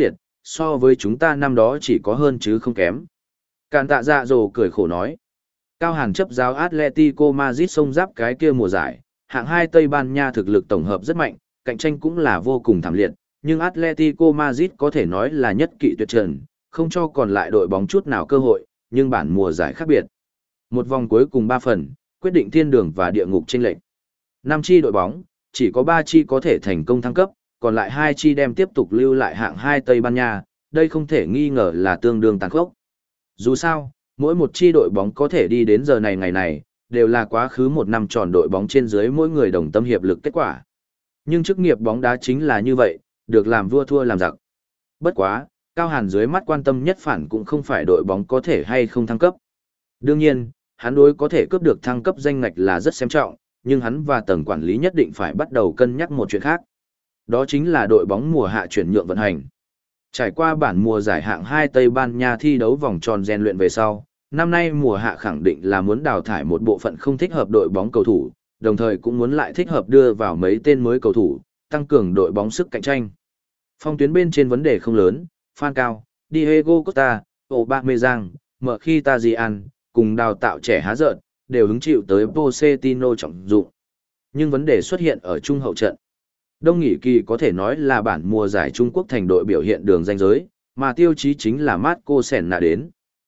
Speaker 1: so với chúng ta năm đó chỉ có hơn chứ không kém. Càn tạ dạ dồ cười khổ nói. Cao Hàn chấp giáo Atletico Madrid xông giáp cái kia mùa giải, hạng hai Tây Ban Nha thực lực tổng hợp rất mạnh, cạnh tranh cũng là vô cùng thảm liệt, nhưng Atletico Madrid có thể nói là nhất kỵ tuyệt trần, không cho còn lại đội bóng chút nào cơ hội, nhưng bản mùa giải khác biệt. Một vòng cuối cùng ba phần, quyết định thiên đường và địa ngục chênh lệch. Năm chi đội bóng, chỉ có ba chi có thể thành công thăng cấp, còn lại hai chi đem tiếp tục lưu lại hạng hai Tây Ban Nha, đây không thể nghi ngờ là tương đương tàn khốc. Dù sao, mỗi một chi đội bóng có thể đi đến giờ này ngày này, đều là quá khứ một năm tròn đội bóng trên dưới mỗi người đồng tâm hiệp lực kết quả. Nhưng chức nghiệp bóng đá chính là như vậy, được làm vua thua làm giặc. Bất quá, Cao Hàn dưới mắt quan tâm nhất phản cũng không phải đội bóng có thể hay không thăng cấp. Đương nhiên, hắn đối có thể cướp được thăng cấp danh ngạch là rất xem trọng, nhưng hắn và tầng quản lý nhất định phải bắt đầu cân nhắc một chuyện khác. Đó chính là đội bóng mùa hạ chuyển nhượng vận hành. Trải qua bản mùa giải hạng hai Tây Ban Nha thi đấu vòng tròn rèn luyện về sau, năm nay mùa hạ khẳng định là muốn đào thải một bộ phận không thích hợp đội bóng cầu thủ, đồng thời cũng muốn lại thích hợp đưa vào mấy tên mới cầu thủ, tăng cường đội bóng sức cạnh tranh. Phong tuyến bên trên vấn đề không lớn, Phan Cao, Diego Costa, Aubameyang, Mkhitaryan, cùng đào tạo trẻ há rợn, đều hứng chịu tới Pochettino trọng dụng. Nhưng vấn đề xuất hiện ở trung hậu trận. Đông Nghị Kỳ có thể nói là bản mùa giải Trung Quốc thành đội biểu hiện đường danh giới, mà tiêu chí chính là Marco Senna đến.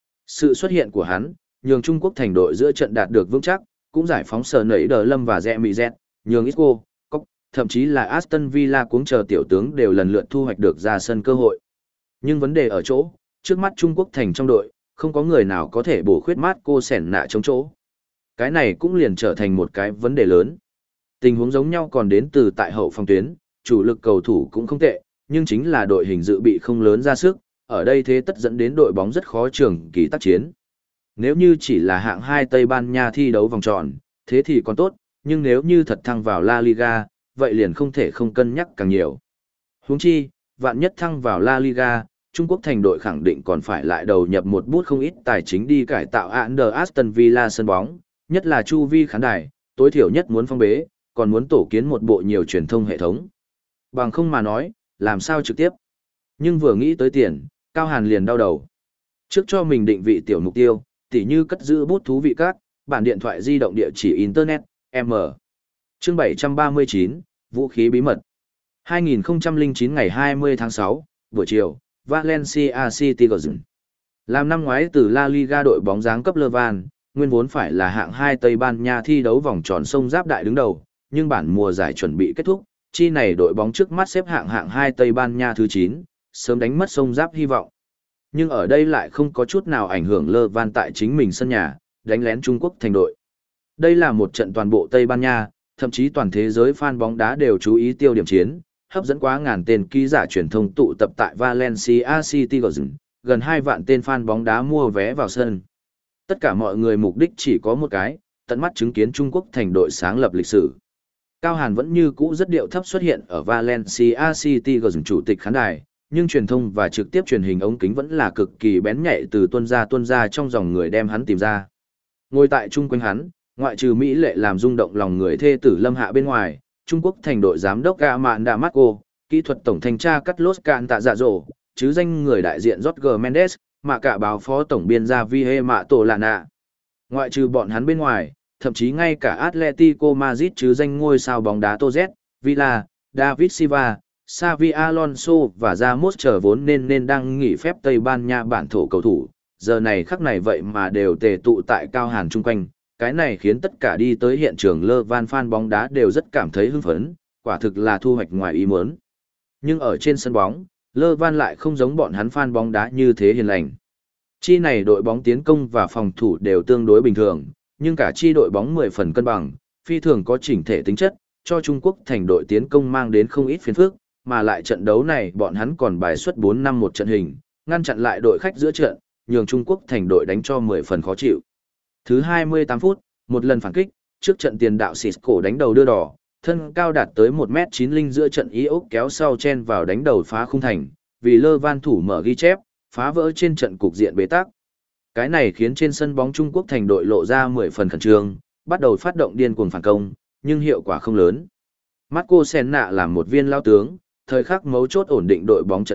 Speaker 1: Sự xuất hiện của hắn, nhường Trung Quốc thành đội giữa trận đạt được vững chắc, cũng giải phóng Sở Nấy Đờ Lâm và Rẽ Mị Dẹt, nhường Isco, Cốc, thậm chí là Aston Villa cuống chờ tiểu tướng đều lần lượt thu hoạch được ra sân cơ hội. Nhưng vấn đề ở chỗ, trước mắt Trung Quốc thành trong đội, không có người nào có thể bổ khuyết Marco Senna chống chỗ. Cái này cũng liền trở thành một cái vấn đề lớn. Tình huống giống nhau còn đến từ tại hậu phòng tuyến, chủ lực cầu thủ cũng không tệ, nhưng chính là đội hình dự bị không lớn ra sức, ở đây thế tất dẫn đến đội bóng rất khó trường kỳ tác chiến. Nếu như chỉ là hạng hai Tây Ban Nha thi đấu vòng tròn, thế thì còn tốt, nhưng nếu như thật thăng vào La Liga, vậy liền không thể không cân nhắc càng nhiều. Huống chi, vạn nhất thăng vào La Liga, Trung Quốc thành đội khẳng định còn phải lại đầu nhập một bút không ít tài chính đi cải tạo Under Aston Villa sân bóng, nhất là chu vi khán đài, tối thiểu nhất muốn phong bế, còn muốn tổ kiến một bộ nhiều truyền thông hệ thống. Bằng không mà nói, làm sao trực tiếp. Nhưng vừa nghĩ tới tiền, Cao Hàn liền đau đầu. Trước cho mình định vị tiểu mục tiêu, tỉ như cất giữ bút thú vị các, bản điện thoại di động địa chỉ Internet, M. Chương bảy trăm ba mươi chín, Vũ khí bí mật. hai nghìn không trăm lẻ chín ngày hai mươi tháng sáu, buổi chiều, Valencia City Golden. Làm năm ngoái từ La Liga đội bóng dáng cấp Levan, nguyên vốn phải là hạng hai Tây Ban Nha thi đấu vòng tròn sông giáp đại đứng đầu, nhưng bản mùa giải chuẩn bị kết thúc, chi này đội bóng trước mắt xếp hạng hạng hai Tây Ban Nha thứ chín, sớm đánh mất sông giáp hy vọng. Nhưng ở đây lại không có chút nào ảnh hưởng Levan tại chính mình sân nhà, đánh lén Trung Quốc thành đội. Đây là một trận toàn bộ Tây Ban Nha, thậm chí toàn thế giới fan bóng đá đều chú ý tiêu điểm chiến, hấp dẫn quá ngàn tên ký giả truyền thông tụ tập tại Valencia City Golden, gần hai vạn tên fan bóng đá mua vé vào sân. Tất cả mọi người mục đích chỉ có một cái, tận mắt chứng kiến Trung Quốc thành đội sáng lập lịch sử. Cao Hàn vẫn như cũ rất điệu thấp xuất hiện ở Valencia City Golden chủ tịch khán đài, nhưng truyền thông và trực tiếp truyền hình ống kính vẫn là cực kỳ bén nhạy từ tuân ra tuân ra trong dòng người đem hắn tìm ra. Ngồi tại chung quanh hắn, ngoại trừ Mỹ lệ làm rung động lòng người thê tử Lâm Hạ bên ngoài, Trung Quốc thành đội giám đốc Gà Mạn Đà Marco, kỹ thuật tổng thanh tra Carlos Cạn Tạ Dạ Dỗ, chứ danh người đại diện Jorge Mendes, mà cả báo phó tổng biên gia Vihe Mạ Tổ Lạ Nạ. Ngoại trừ bọn hắn bên ngoài, thậm chí ngay cả Atletico Madrid chứ danh ngôi sao bóng đá Toz, Villa, David Silva, Xavi Alonso và Ramos trở vốn nên nên đang nghỉ phép Tây Ban Nha bản thổ cầu thủ, giờ này khắc này vậy mà đều tề tụ tại Cao Hàn chung quanh, cái này khiến tất cả đi tới hiện trường Levan fan bóng đá đều rất cảm thấy hưng phấn, quả thực là thu hoạch ngoài ý muốn. Nhưng ở trên sân bóng, Levan lại không giống bọn hắn fan bóng đá như thế hiền lành. Chi này đội bóng tiến công và phòng thủ đều tương đối bình thường, nhưng cả chi đội bóng mười phần cân bằng, phi thường có chỉnh thể tính chất, cho Trung Quốc thành đội tiến công mang đến không ít phiền phức, mà lại trận đấu này bọn hắn còn bài xuất bốn năm một trận hình, ngăn chặn lại đội khách giữa trận, nhường Trung Quốc thành đội đánh cho mười phần khó chịu. Thứ hai mươi tám phút, một lần phản kích, trước trận tiền đạo Sisco đánh đầu đưa đỏ, thân cao đạt tới một mét chín linh giữa trận ý ốc kéo sau chen vào đánh đầu phá khung thành, vì Levan thủ mở ghi chép, phá vỡ trên trận cục diện bế tắc. Cái này khiến trên sân bóng Trung Quốc thành đội lộ ra mười phần khẩn trương, bắt đầu phát động điên cuồng phản công, nhưng hiệu quả không lớn. Marco Senna làm một viên lao tướng, thời khắc mấu chốt ổn định đội bóng trận cước,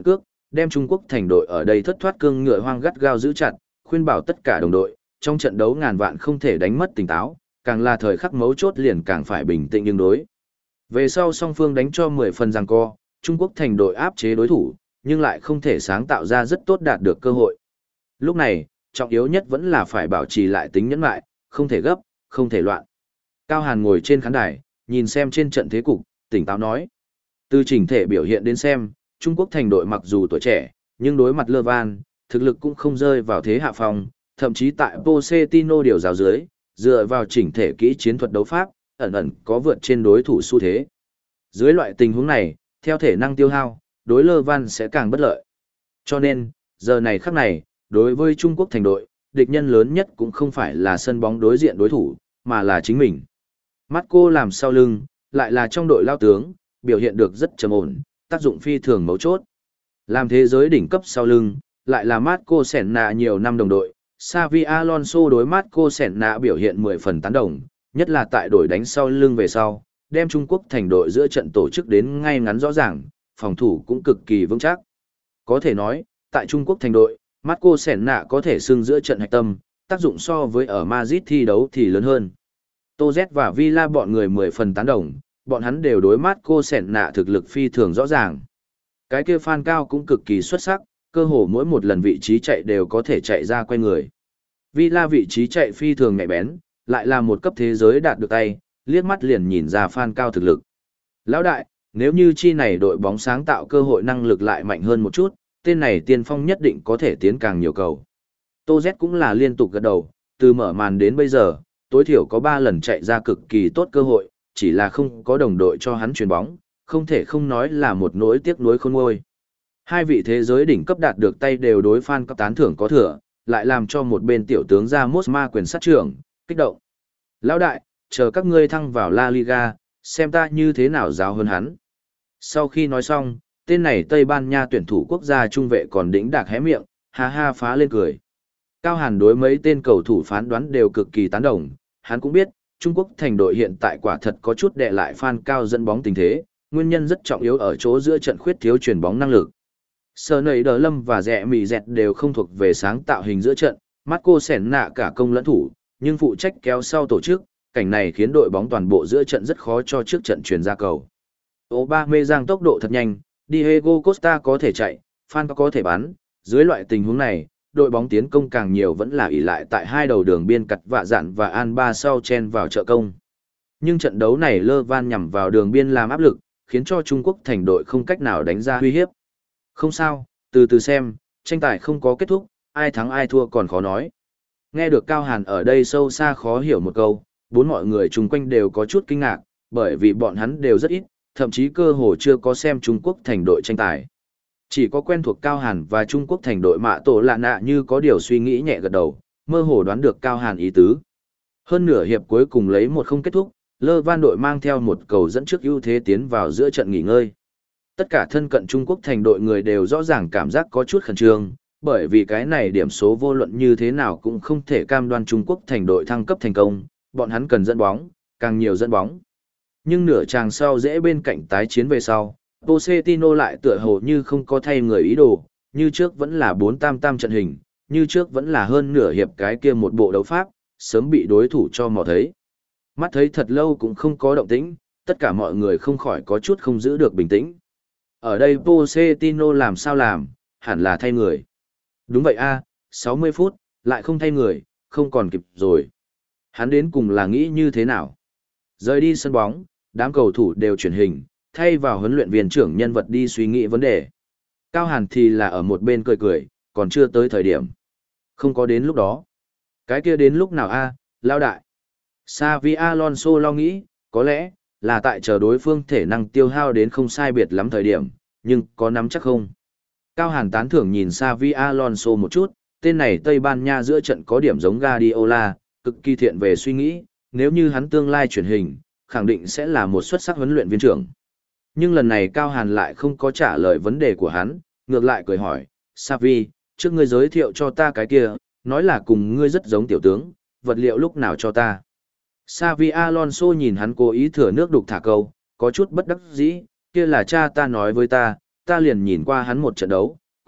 Speaker 1: đem Trung Quốc thành đội ở đây thất thoát cương ngựa hoang gắt gao giữ chặt, khuyên bảo tất cả đồng đội, trong trận đấu ngàn vạn không thể đánh mất tỉnh táo, càng là thời khắc mấu chốt liền càng phải bình tĩnh ứng đối. Về sau song phương đánh cho mười phần giằng co, Trung Quốc thành đội áp chế đối thủ, nhưng lại không thể sáng tạo ra rất tốt đạt được cơ hội. Lúc này, trọng yếu nhất vẫn là phải bảo trì lại tính nhẫn lại, không thể gấp, không thể loạn. Cao Hàn ngồi trên khán đài, nhìn xem trên trận thế cục, tỉnh táo nói. Từ chỉnh thể biểu hiện đến xem, Trung Quốc thành đội mặc dù tuổi trẻ, nhưng đối mặt Lơ Van, thực lực cũng không rơi vào thế hạ phong, thậm chí tại Pochettino điều giáo dưới, dựa vào chỉnh thể kỹ chiến thuật đấu pháp, ẩn ẩn có vượt trên đối thủ xu thế. Dưới loại tình huống này, theo thể năng tiêu hao, đối Lơ Van sẽ càng bất lợi. Cho nên, giờ này khắc này, đối với Trung Quốc thành đội, địch nhân lớn nhất cũng không phải là sân bóng đối diện đối thủ, mà là chính mình. Marco làm sau lưng, lại là trong đội lao tướng, biểu hiện được rất trầm ổn, tác dụng phi thường mấu chốt. Làm thế giới đỉnh cấp sau lưng, lại là Marco Senna nhiều năm đồng đội, Xavi Alonso đối Marco Senna biểu hiện mười phần tán đồng, nhất là tại đội đánh sau lưng về sau, đem Trung Quốc thành đội giữa trận tổ chức đến ngay ngắn rõ ràng, phòng thủ cũng cực kỳ vững chắc. Có thể nói, tại Trung Quốc thành đội, Marco Senna có thể xưng giữa trận hạch tâm, tác dụng so với ở Madrid thi đấu thì lớn hơn. Tô Z và Villa bọn người mười phần tán đồng, bọn hắn đều đối Marco Senna thực lực phi thường rõ ràng. Cái kia fan cao cũng cực kỳ xuất sắc, cơ hồ mỗi một lần vị trí chạy đều có thể chạy ra quay người. Villa vị trí chạy phi thường nhạy bén, lại là một cấp thế giới đạt được tay, liếc mắt liền nhìn ra fan cao thực lực. Lão đại, nếu như chi này đội bóng sáng tạo cơ hội năng lực lại mạnh hơn một chút, tên này tiên phong nhất định có thể tiến càng nhiều cầu. Tô Z cũng là liên tục gật đầu, từ mở màn đến bây giờ, tối thiểu có ba lần chạy ra cực kỳ tốt cơ hội, chỉ là không có đồng đội cho hắn chuyền bóng, không thể không nói là một nỗi tiếc nuối khôn nguôi. Hai vị thế giới đỉnh cấp đạt được tay đều đối fan cấp tán thưởng có thừa, lại làm cho một bên tiểu tướng ra Mosma quyền sát trưởng, kích động. Lão đại, chờ các ngươi thăng vào La Liga, xem ta như thế nào giáo hơn hắn. Sau khi nói xong, tên này Tây Ban Nha tuyển thủ quốc gia trung vệ còn đĩnh đạc hé miệng, ha ha phá lên cười. Cao Hàn đối mấy tên cầu thủ phán đoán đều cực kỳ tán đồng, hắn cũng biết, Trung Quốc thành đội hiện tại quả thật có chút đè lại fan cao dẫn bóng tình thế, nguyên nhân rất trọng yếu ở chỗ giữa trận khuyết thiếu chuyền bóng năng lực. Sở Nầy Đờ Lâm và Rẽ Mì Dẹt đều không thuộc về sáng tạo hình giữa trận, Marco Senna cả công lẫn thủ, nhưng phụ trách kéo sau tổ chức, cảnh này khiến đội bóng toàn bộ giữa trận rất khó cho trước trận chuyển ra cầu. Aubameyang tốc độ thật nhanh, Diego Costa có thể chạy, Fan có thể bắn, dưới loại tình huống này, đội bóng tiến công càng nhiều vẫn là ỷ lại tại hai đầu đường biên cặt vạ dạn và Alba sau chen vào trợ công. Nhưng trận đấu này Lơ Van nhằm vào đường biên làm áp lực, khiến cho Trung Quốc thành đội không cách nào đánh ra uy hiếp. Không sao, từ từ xem, tranh tài không có kết thúc, ai thắng ai thua còn khó nói. Nghe được Cao Hàn ở đây sâu xa khó hiểu một câu, bốn mọi người chung quanh đều có chút kinh ngạc, bởi vì bọn hắn đều rất ít, thậm chí cơ hồ chưa có xem Trung Quốc thành đội tranh tài. Chỉ có quen thuộc Cao Hàn và Trung Quốc thành đội Mạ Tổ Lạ Nạ như có điều suy nghĩ nhẹ gật đầu, mơ hồ đoán được Cao Hàn ý tứ. Hơn nửa hiệp cuối cùng lấy một không kết thúc, Lơ Van đội mang theo một cầu dẫn trước ưu thế tiến vào giữa trận nghỉ ngơi. Tất cả thân cận Trung Quốc thành đội người đều rõ ràng cảm giác có chút khẩn trương, bởi vì cái này điểm số vô luận như thế nào cũng không thể cam đoan Trung Quốc thành đội thăng cấp thành công, bọn hắn cần dẫn bóng, càng nhiều dẫn bóng. Nhưng nửa chàng sau dễ bên cạnh tái chiến về sau, Pochettino lại tựa hồ như không có thay người ý đồ, như trước vẫn là bốn tam tam trận hình, như trước vẫn là hơn nửa hiệp cái kia một bộ đấu pháp, sớm bị đối thủ cho mò thấy. Mắt thấy thật lâu cũng không có động tĩnh, tất cả mọi người không khỏi có chút không giữ được bình tĩnh. Ở đây Pochettino làm sao làm, hẳn là thay người. Đúng vậy a, sáu mươi phút, lại không thay người, không còn kịp rồi. Hắn đến cùng là nghĩ như thế nào? Rời đi sân bóng, đám cầu thủ đều chuyển hình, thay vào huấn luyện viên trưởng nhân vật đi suy nghĩ vấn đề. Cao Hàn thì là ở một bên cười cười, còn chưa tới thời điểm. Không có đến lúc đó. Cái kia đến lúc nào a, lao đại. Xavi Alonso lo nghĩ, có lẽ là tại chờ đối phương thể năng tiêu hao đến không sai biệt lắm thời điểm, nhưng có nắm chắc không? Cao Hàn tán thưởng nhìn Xavi Alonso một chút, tên này Tây Ban Nha giữa trận có điểm giống Guardiola, cực kỳ thiện về suy nghĩ, nếu như hắn tương lai chuyển hình, khẳng định sẽ là một xuất sắc huấn luyện viên trưởng. Nhưng lần này Cao Hàn lại không có trả lời vấn đề của hắn, ngược lại cười hỏi, Xavi, trước ngươi giới thiệu cho ta cái kia, nói là cùng ngươi rất giống tiểu tướng, vật liệu lúc nào cho ta? Xavi Alonso nhìn hắn cố ý thừa nước đục thả câu, có chút bất đắc dĩ, kia là cha ta nói với ta, ta liền nhìn qua hắn một trận đấu,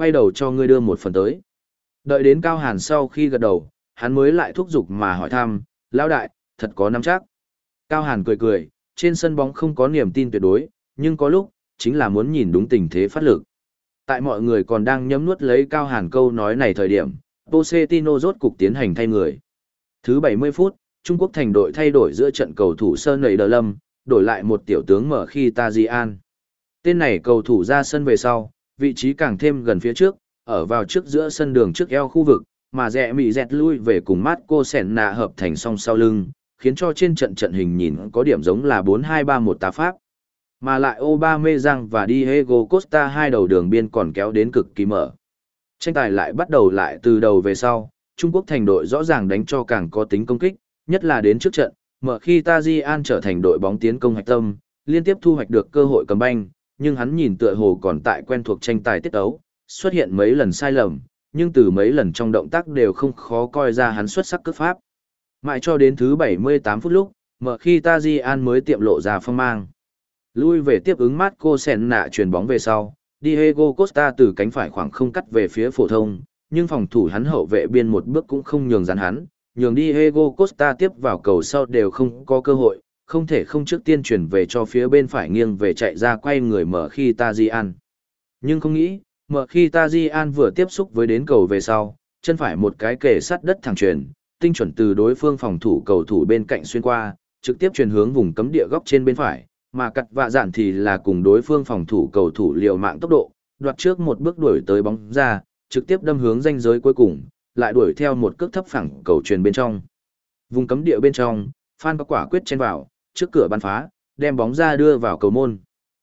Speaker 1: quay đầu cho ngươi đưa một phần tới. Đợi đến Cao Hàn sau khi gật đầu, hắn mới lại thúc giục mà hỏi thăm, lão đại, thật có nắm chắc. Cao Hàn cười cười, trên sân bóng không có niềm tin tuyệt đối, nhưng có lúc, chính là muốn nhìn đúng tình thế phát lực. Tại mọi người còn đang nhấm nuốt lấy Cao Hàn câu nói này thời điểm, Pochettino rốt cục tiến hành thay người. Thứ bảy mươi phút, Trung Quốc thành đội thay đổi giữa trận cầu thủ Sơn Nầy Đờ Lâm, đổi lại một tiểu tướng mở khi Tajian. Tên này cầu thủ ra sân về sau, vị trí càng thêm gần phía trước, ở vào trước giữa sân đường trước eo khu vực, mà rẽ mị dẹt lui về cùng Marco Senna hợp thành song sau lưng, khiến cho trên trận trận hình nhìn có điểm giống là bốn hai ba một tá pháp. Mà lại Aubameyang và Diego Costa hai đầu đường biên còn kéo đến cực kỳ mở. Tranh tài lại bắt đầu lại từ đầu về sau, Trung Quốc thành đội rõ ràng đánh cho càng có tính công kích, nhất là đến trước trận, mở khi Tajian trở thành đội bóng tiến công hạch tâm, liên tiếp thu hoạch được cơ hội cầm banh, nhưng hắn nhìn tựa hồ còn tại quen thuộc tranh tài tiết ấu, xuất hiện mấy lần sai lầm, nhưng từ mấy lần trong động tác đều không khó coi ra hắn xuất sắc cướp pháp. Mãi cho đến thứ bảy mươi tám phút lúc, mở khi Tajian mới tiệm lộ ra phong mang. Lui về tiếp ứng Marco Senna chuyền bóng về sau, Diego Costa từ cánh phải khoảng không cắt về phía phổ thông, nhưng phòng thủ hắn hậu vệ biên một bước cũng không nhường dán hắn, nhường Diego Costa tiếp vào cầu sau đều không có cơ hội, không thể không trước tiên chuyển về cho phía bên phải nghiêng về chạy ra quay người mở khi Tajian. Nhưng không nghĩ, mở khi Tajian vừa tiếp xúc với đến cầu về sau, chân phải một cái kề sát đất thẳng chuyền, tinh chuẩn từ đối phương phòng thủ cầu thủ bên cạnh xuyên qua, trực tiếp chuyền hướng vùng cấm địa góc trên bên phải, mà cặt vạ dạn thì là cùng đối phương phòng thủ cầu thủ liều mạng tốc độ, đoạt trước một bước đuổi tới bóng ra, trực tiếp đâm hướng ranh giới cuối cùng, lại đuổi theo một cước thấp phẳng cầu truyền bên trong. Vùng cấm địa bên trong, Phan có quả quyết chen vào, trước cửa bắn phá, đem bóng ra đưa vào cầu môn.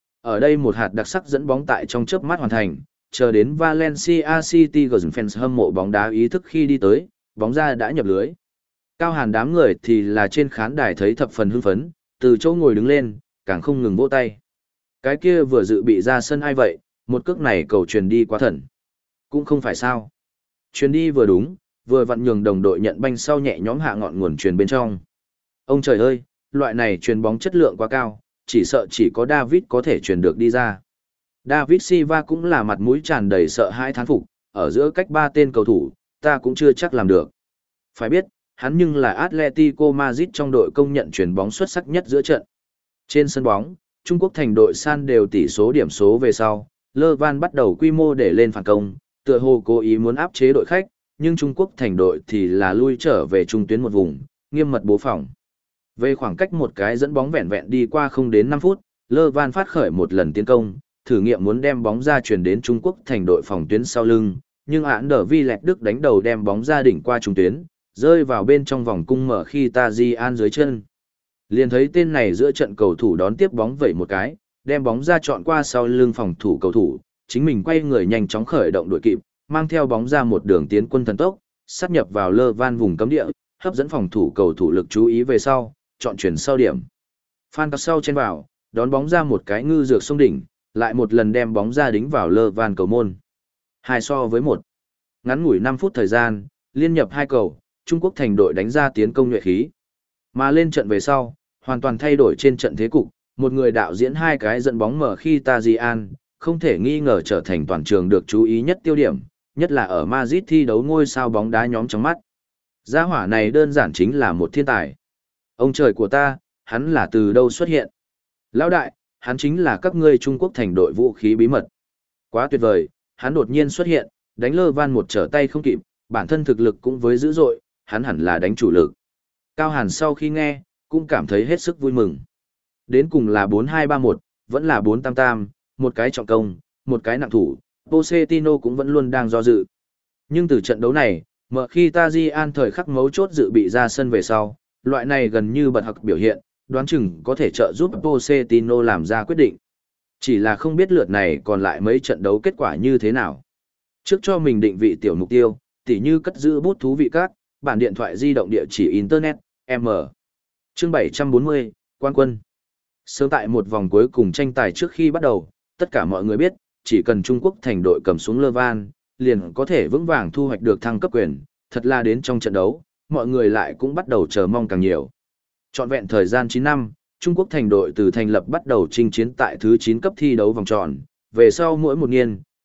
Speaker 1: Ở đây một hạt đặc sắc dẫn bóng tại trong chớp mắt hoàn thành, chờ đến Valencia City gần fans hâm mộ bóng đá ý thức khi đi tới, bóng ra đã nhập lưới. Cao Hàn đám người thì là trên khán đài thấy thập phần hưng phấn, từ chỗ ngồi đứng lên, càng không ngừng vỗ tay. Cái kia vừa dự bị ra sân ai vậy, một cước này cầu truyền đi quá thần. Cũng không phải sao. Truyền đi vừa đúng, vừa vặn nhường đồng đội nhận banh sau nhẹ nhõm hạ ngọn nguồn truyền bên trong. Ông trời ơi, loại này truyền bóng chất lượng quá cao, chỉ sợ chỉ có David có thể truyền được đi ra. David Silva cũng là mặt mũi tràn đầy sợ hãi thán phục, ở giữa cách ba tên cầu thủ, ta cũng chưa chắc làm được. Phải biết, hắn nhưng là Atletico Madrid trong đội công nhận truyền bóng xuất sắc nhất giữa trận. Trên sân bóng, Trung Quốc thành đội san đều tỷ số điểm số về sau, Lơ Van bắt đầu quy mô để lên phản công, tựa hồ cố ý muốn áp chế đội khách, nhưng Trung Quốc thành đội thì là lui trở về trung tuyến một vùng, nghiêm mật bố phòng. Về khoảng cách một cái dẫn bóng vẹn vẹn đi qua không đến năm phút, Lơ Van phát khởi một lần tiến công, thử nghiệm muốn đem bóng ra chuyển đến Trung Quốc thành đội phòng tuyến sau lưng, nhưng án đờ vi lẹt Đức đánh đầu đem bóng ra đỉnh qua trung tuyến, rơi vào bên trong vòng cung mở khi Tajian dưới chân. Liền thấy tên này giữa trận cầu thủ đón tiếp bóng vẩy một cái, đem bóng ra chọn qua sau lưng phòng thủ cầu thủ, chính mình quay người nhanh chóng khởi động đội kịp, mang theo bóng ra một đường tiến quân thần tốc, sát nhập vào Lơ Van vùng cấm địa, hấp dẫn phòng thủ cầu thủ lực chú ý về sau, chọn chuyển sau điểm. Phan cắt sau chen vào, đón bóng ra một cái ngư dược sông đỉnh, lại một lần đem bóng ra đính vào Lơ Van cầu môn. Hai so với một. Ngắn ngủi năm phút thời gian, liên nhập hai cầu, Trung Quốc thành đội đánh ra tiến công nhuệ khí. Mà lên trận về sau, hoàn toàn thay đổi trên trận thế cục, một người đạo diễn hai cái dẫn bóng mở khi Tajian, không thể nghi ngờ trở thành toàn trường được chú ý nhất tiêu điểm, nhất là ở Madrid thi đấu ngôi sao bóng đá nhóm trong mắt. Gia hỏa này đơn giản chính là một thiên tài. Ông trời của ta, hắn là từ đâu xuất hiện? Lão đại, hắn chính là các ngươi Trung Quốc thành đội vũ khí bí mật. Quá tuyệt vời, hắn đột nhiên xuất hiện, đánh Lơ Van một trở tay không kịp, bản thân thực lực cũng với dữ dội, hắn hẳn là đánh chủ lực. Cao Hàn sau khi nghe, cũng cảm thấy hết sức vui mừng. Đến cùng là bốn hai ba một, vẫn là bốn tam tam, một cái trọng công, một cái nặng thủ, Pochettino cũng vẫn luôn đang do dự. Nhưng từ trận đấu này, mở khi Tajian thời khắc mấu chốt dự bị ra sân về sau, loại này gần như bật học biểu hiện, đoán chừng có thể trợ giúp Pochettino làm ra quyết định. Chỉ là không biết lượt này còn lại mấy trận đấu kết quả như thế nào. Trước cho mình định vị tiểu mục tiêu, tỉ như cất giữ bút thú vị các, bản điện thoại di động địa chỉ Internet, M. Chương bảy trăm bốn mươi, Quan quân. Sớm tại một vòng cuối cùng tranh tài trước khi bắt đầu, tất cả mọi người biết, chỉ cần Trung Quốc thành đội cầm xuống Lơ Van, liền có thể vững vàng thu hoạch được thăng cấp quyền, thật là đến trong trận đấu, mọi người lại cũng bắt đầu chờ mong càng nhiều. Trọn vẹn thời gian chín năm, Trung Quốc thành đội từ thành lập bắt đầu chinh chiến tại thứ chín cấp thi đấu vòng tròn, về sau mỗi một niên,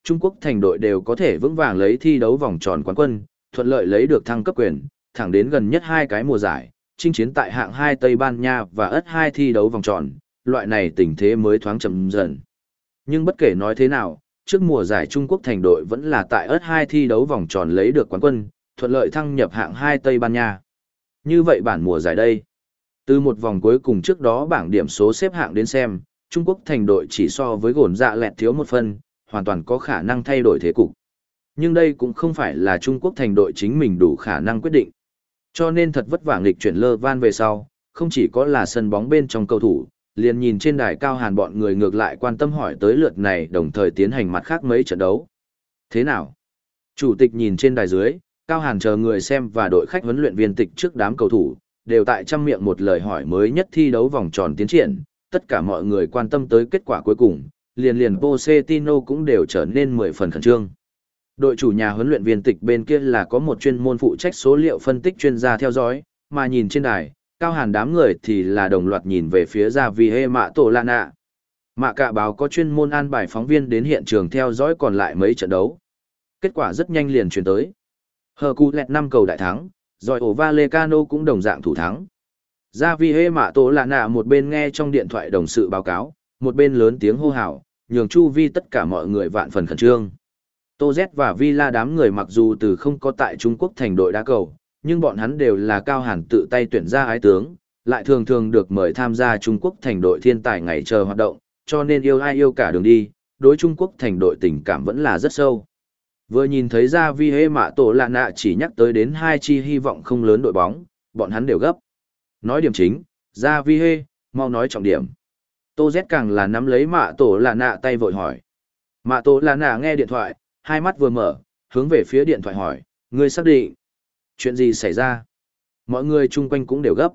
Speaker 1: Trung Quốc thành đội đều có thể vững vàng lấy thi đấu vòng tròn quán quân, thuận lợi lấy được thăng cấp quyền, thẳng đến gần nhất hai cái mùa giải, chinh chiến tại hạng hai Tây Ban Nha và ất hai thi đấu vòng tròn, loại này tình thế mới thoáng chậm dần. Nhưng bất kể nói thế nào, trước mùa giải Trung Quốc thành đội vẫn là tại ất hai thi đấu vòng tròn lấy được quán quân, thuận lợi thăng nhập hạng hai Tây Ban Nha. Như vậy bản mùa giải đây, từ một vòng cuối cùng trước đó bảng điểm số xếp hạng đến xem, Trung Quốc thành đội chỉ so với gồn dạ lẹt thiếu một phân, hoàn toàn có khả năng thay đổi thế cục. Nhưng đây cũng không phải là Trung Quốc thành đội chính mình đủ khả năng quyết định. Cho nên thật vất vả nghịch chuyển Lơ Van về sau, không chỉ có là sân bóng bên trong cầu thủ, liền nhìn trên đài cao hàn bọn người ngược lại quan tâm hỏi tới lượt này đồng thời tiến hành mặt khác mấy trận đấu. Thế nào? Chủ tịch nhìn trên đài dưới, cao hàn chờ người xem và đội khách huấn luyện viên tịch trước đám cầu thủ, đều tại trăm miệng một lời hỏi mới nhất thi đấu vòng tròn tiến triển, tất cả mọi người quan tâm tới kết quả cuối cùng, liền liền Pochettino cũng đều trở nên mười phần khẩn trương. Đội chủ nhà huấn luyện viên tịch bên kia là có một chuyên môn phụ trách số liệu phân tích chuyên gia theo dõi, mà nhìn trên đài, cao hàn đám người thì là đồng loạt nhìn về phía ra vì hê mạ tổ lạ nạ. Mạ cả báo có chuyên môn an bài phóng viên đến hiện trường theo dõi còn lại mấy trận đấu. Kết quả rất nhanh liền truyền tới. Hờ Cú lẹt năm cầu đại thắng, rồi ổ Vallecano cũng đồng dạng thủ thắng. Ra vì hê mạ tổ lạ nạ một bên nghe trong điện thoại đồng sự báo cáo, một bên lớn tiếng hô hào, nhường chu vi tất cả mọi người vạn phần khẩn trương. Tô Z và Villa đám người mặc dù từ không có tại Trung Quốc thành đội đá cầu, nhưng bọn hắn đều là cao hàn tự tay tuyển ra ái tướng, lại thường thường được mời tham gia Trung Quốc thành đội thiên tài ngày chờ hoạt động, cho nên yêu ai yêu cả đường đi, đối Trung Quốc thành đội tình cảm vẫn là rất sâu. Vừa nhìn thấy ra vi hê mạ tổ lạ nạ chỉ nhắc tới đến hai chi hy vọng không lớn đội bóng, bọn hắn đều gấp. Nói điểm chính, ra vi hê, mau nói trọng điểm. Tô Z càng là nắm lấy mạ tổ lạ nạ tay vội hỏi. Mạ tổ lạ nạ nghe điện thoại, hai mắt vừa mở, hướng về phía điện thoại hỏi, ngươi xác định. Chuyện gì xảy ra? Mọi người chung quanh cũng đều gấp.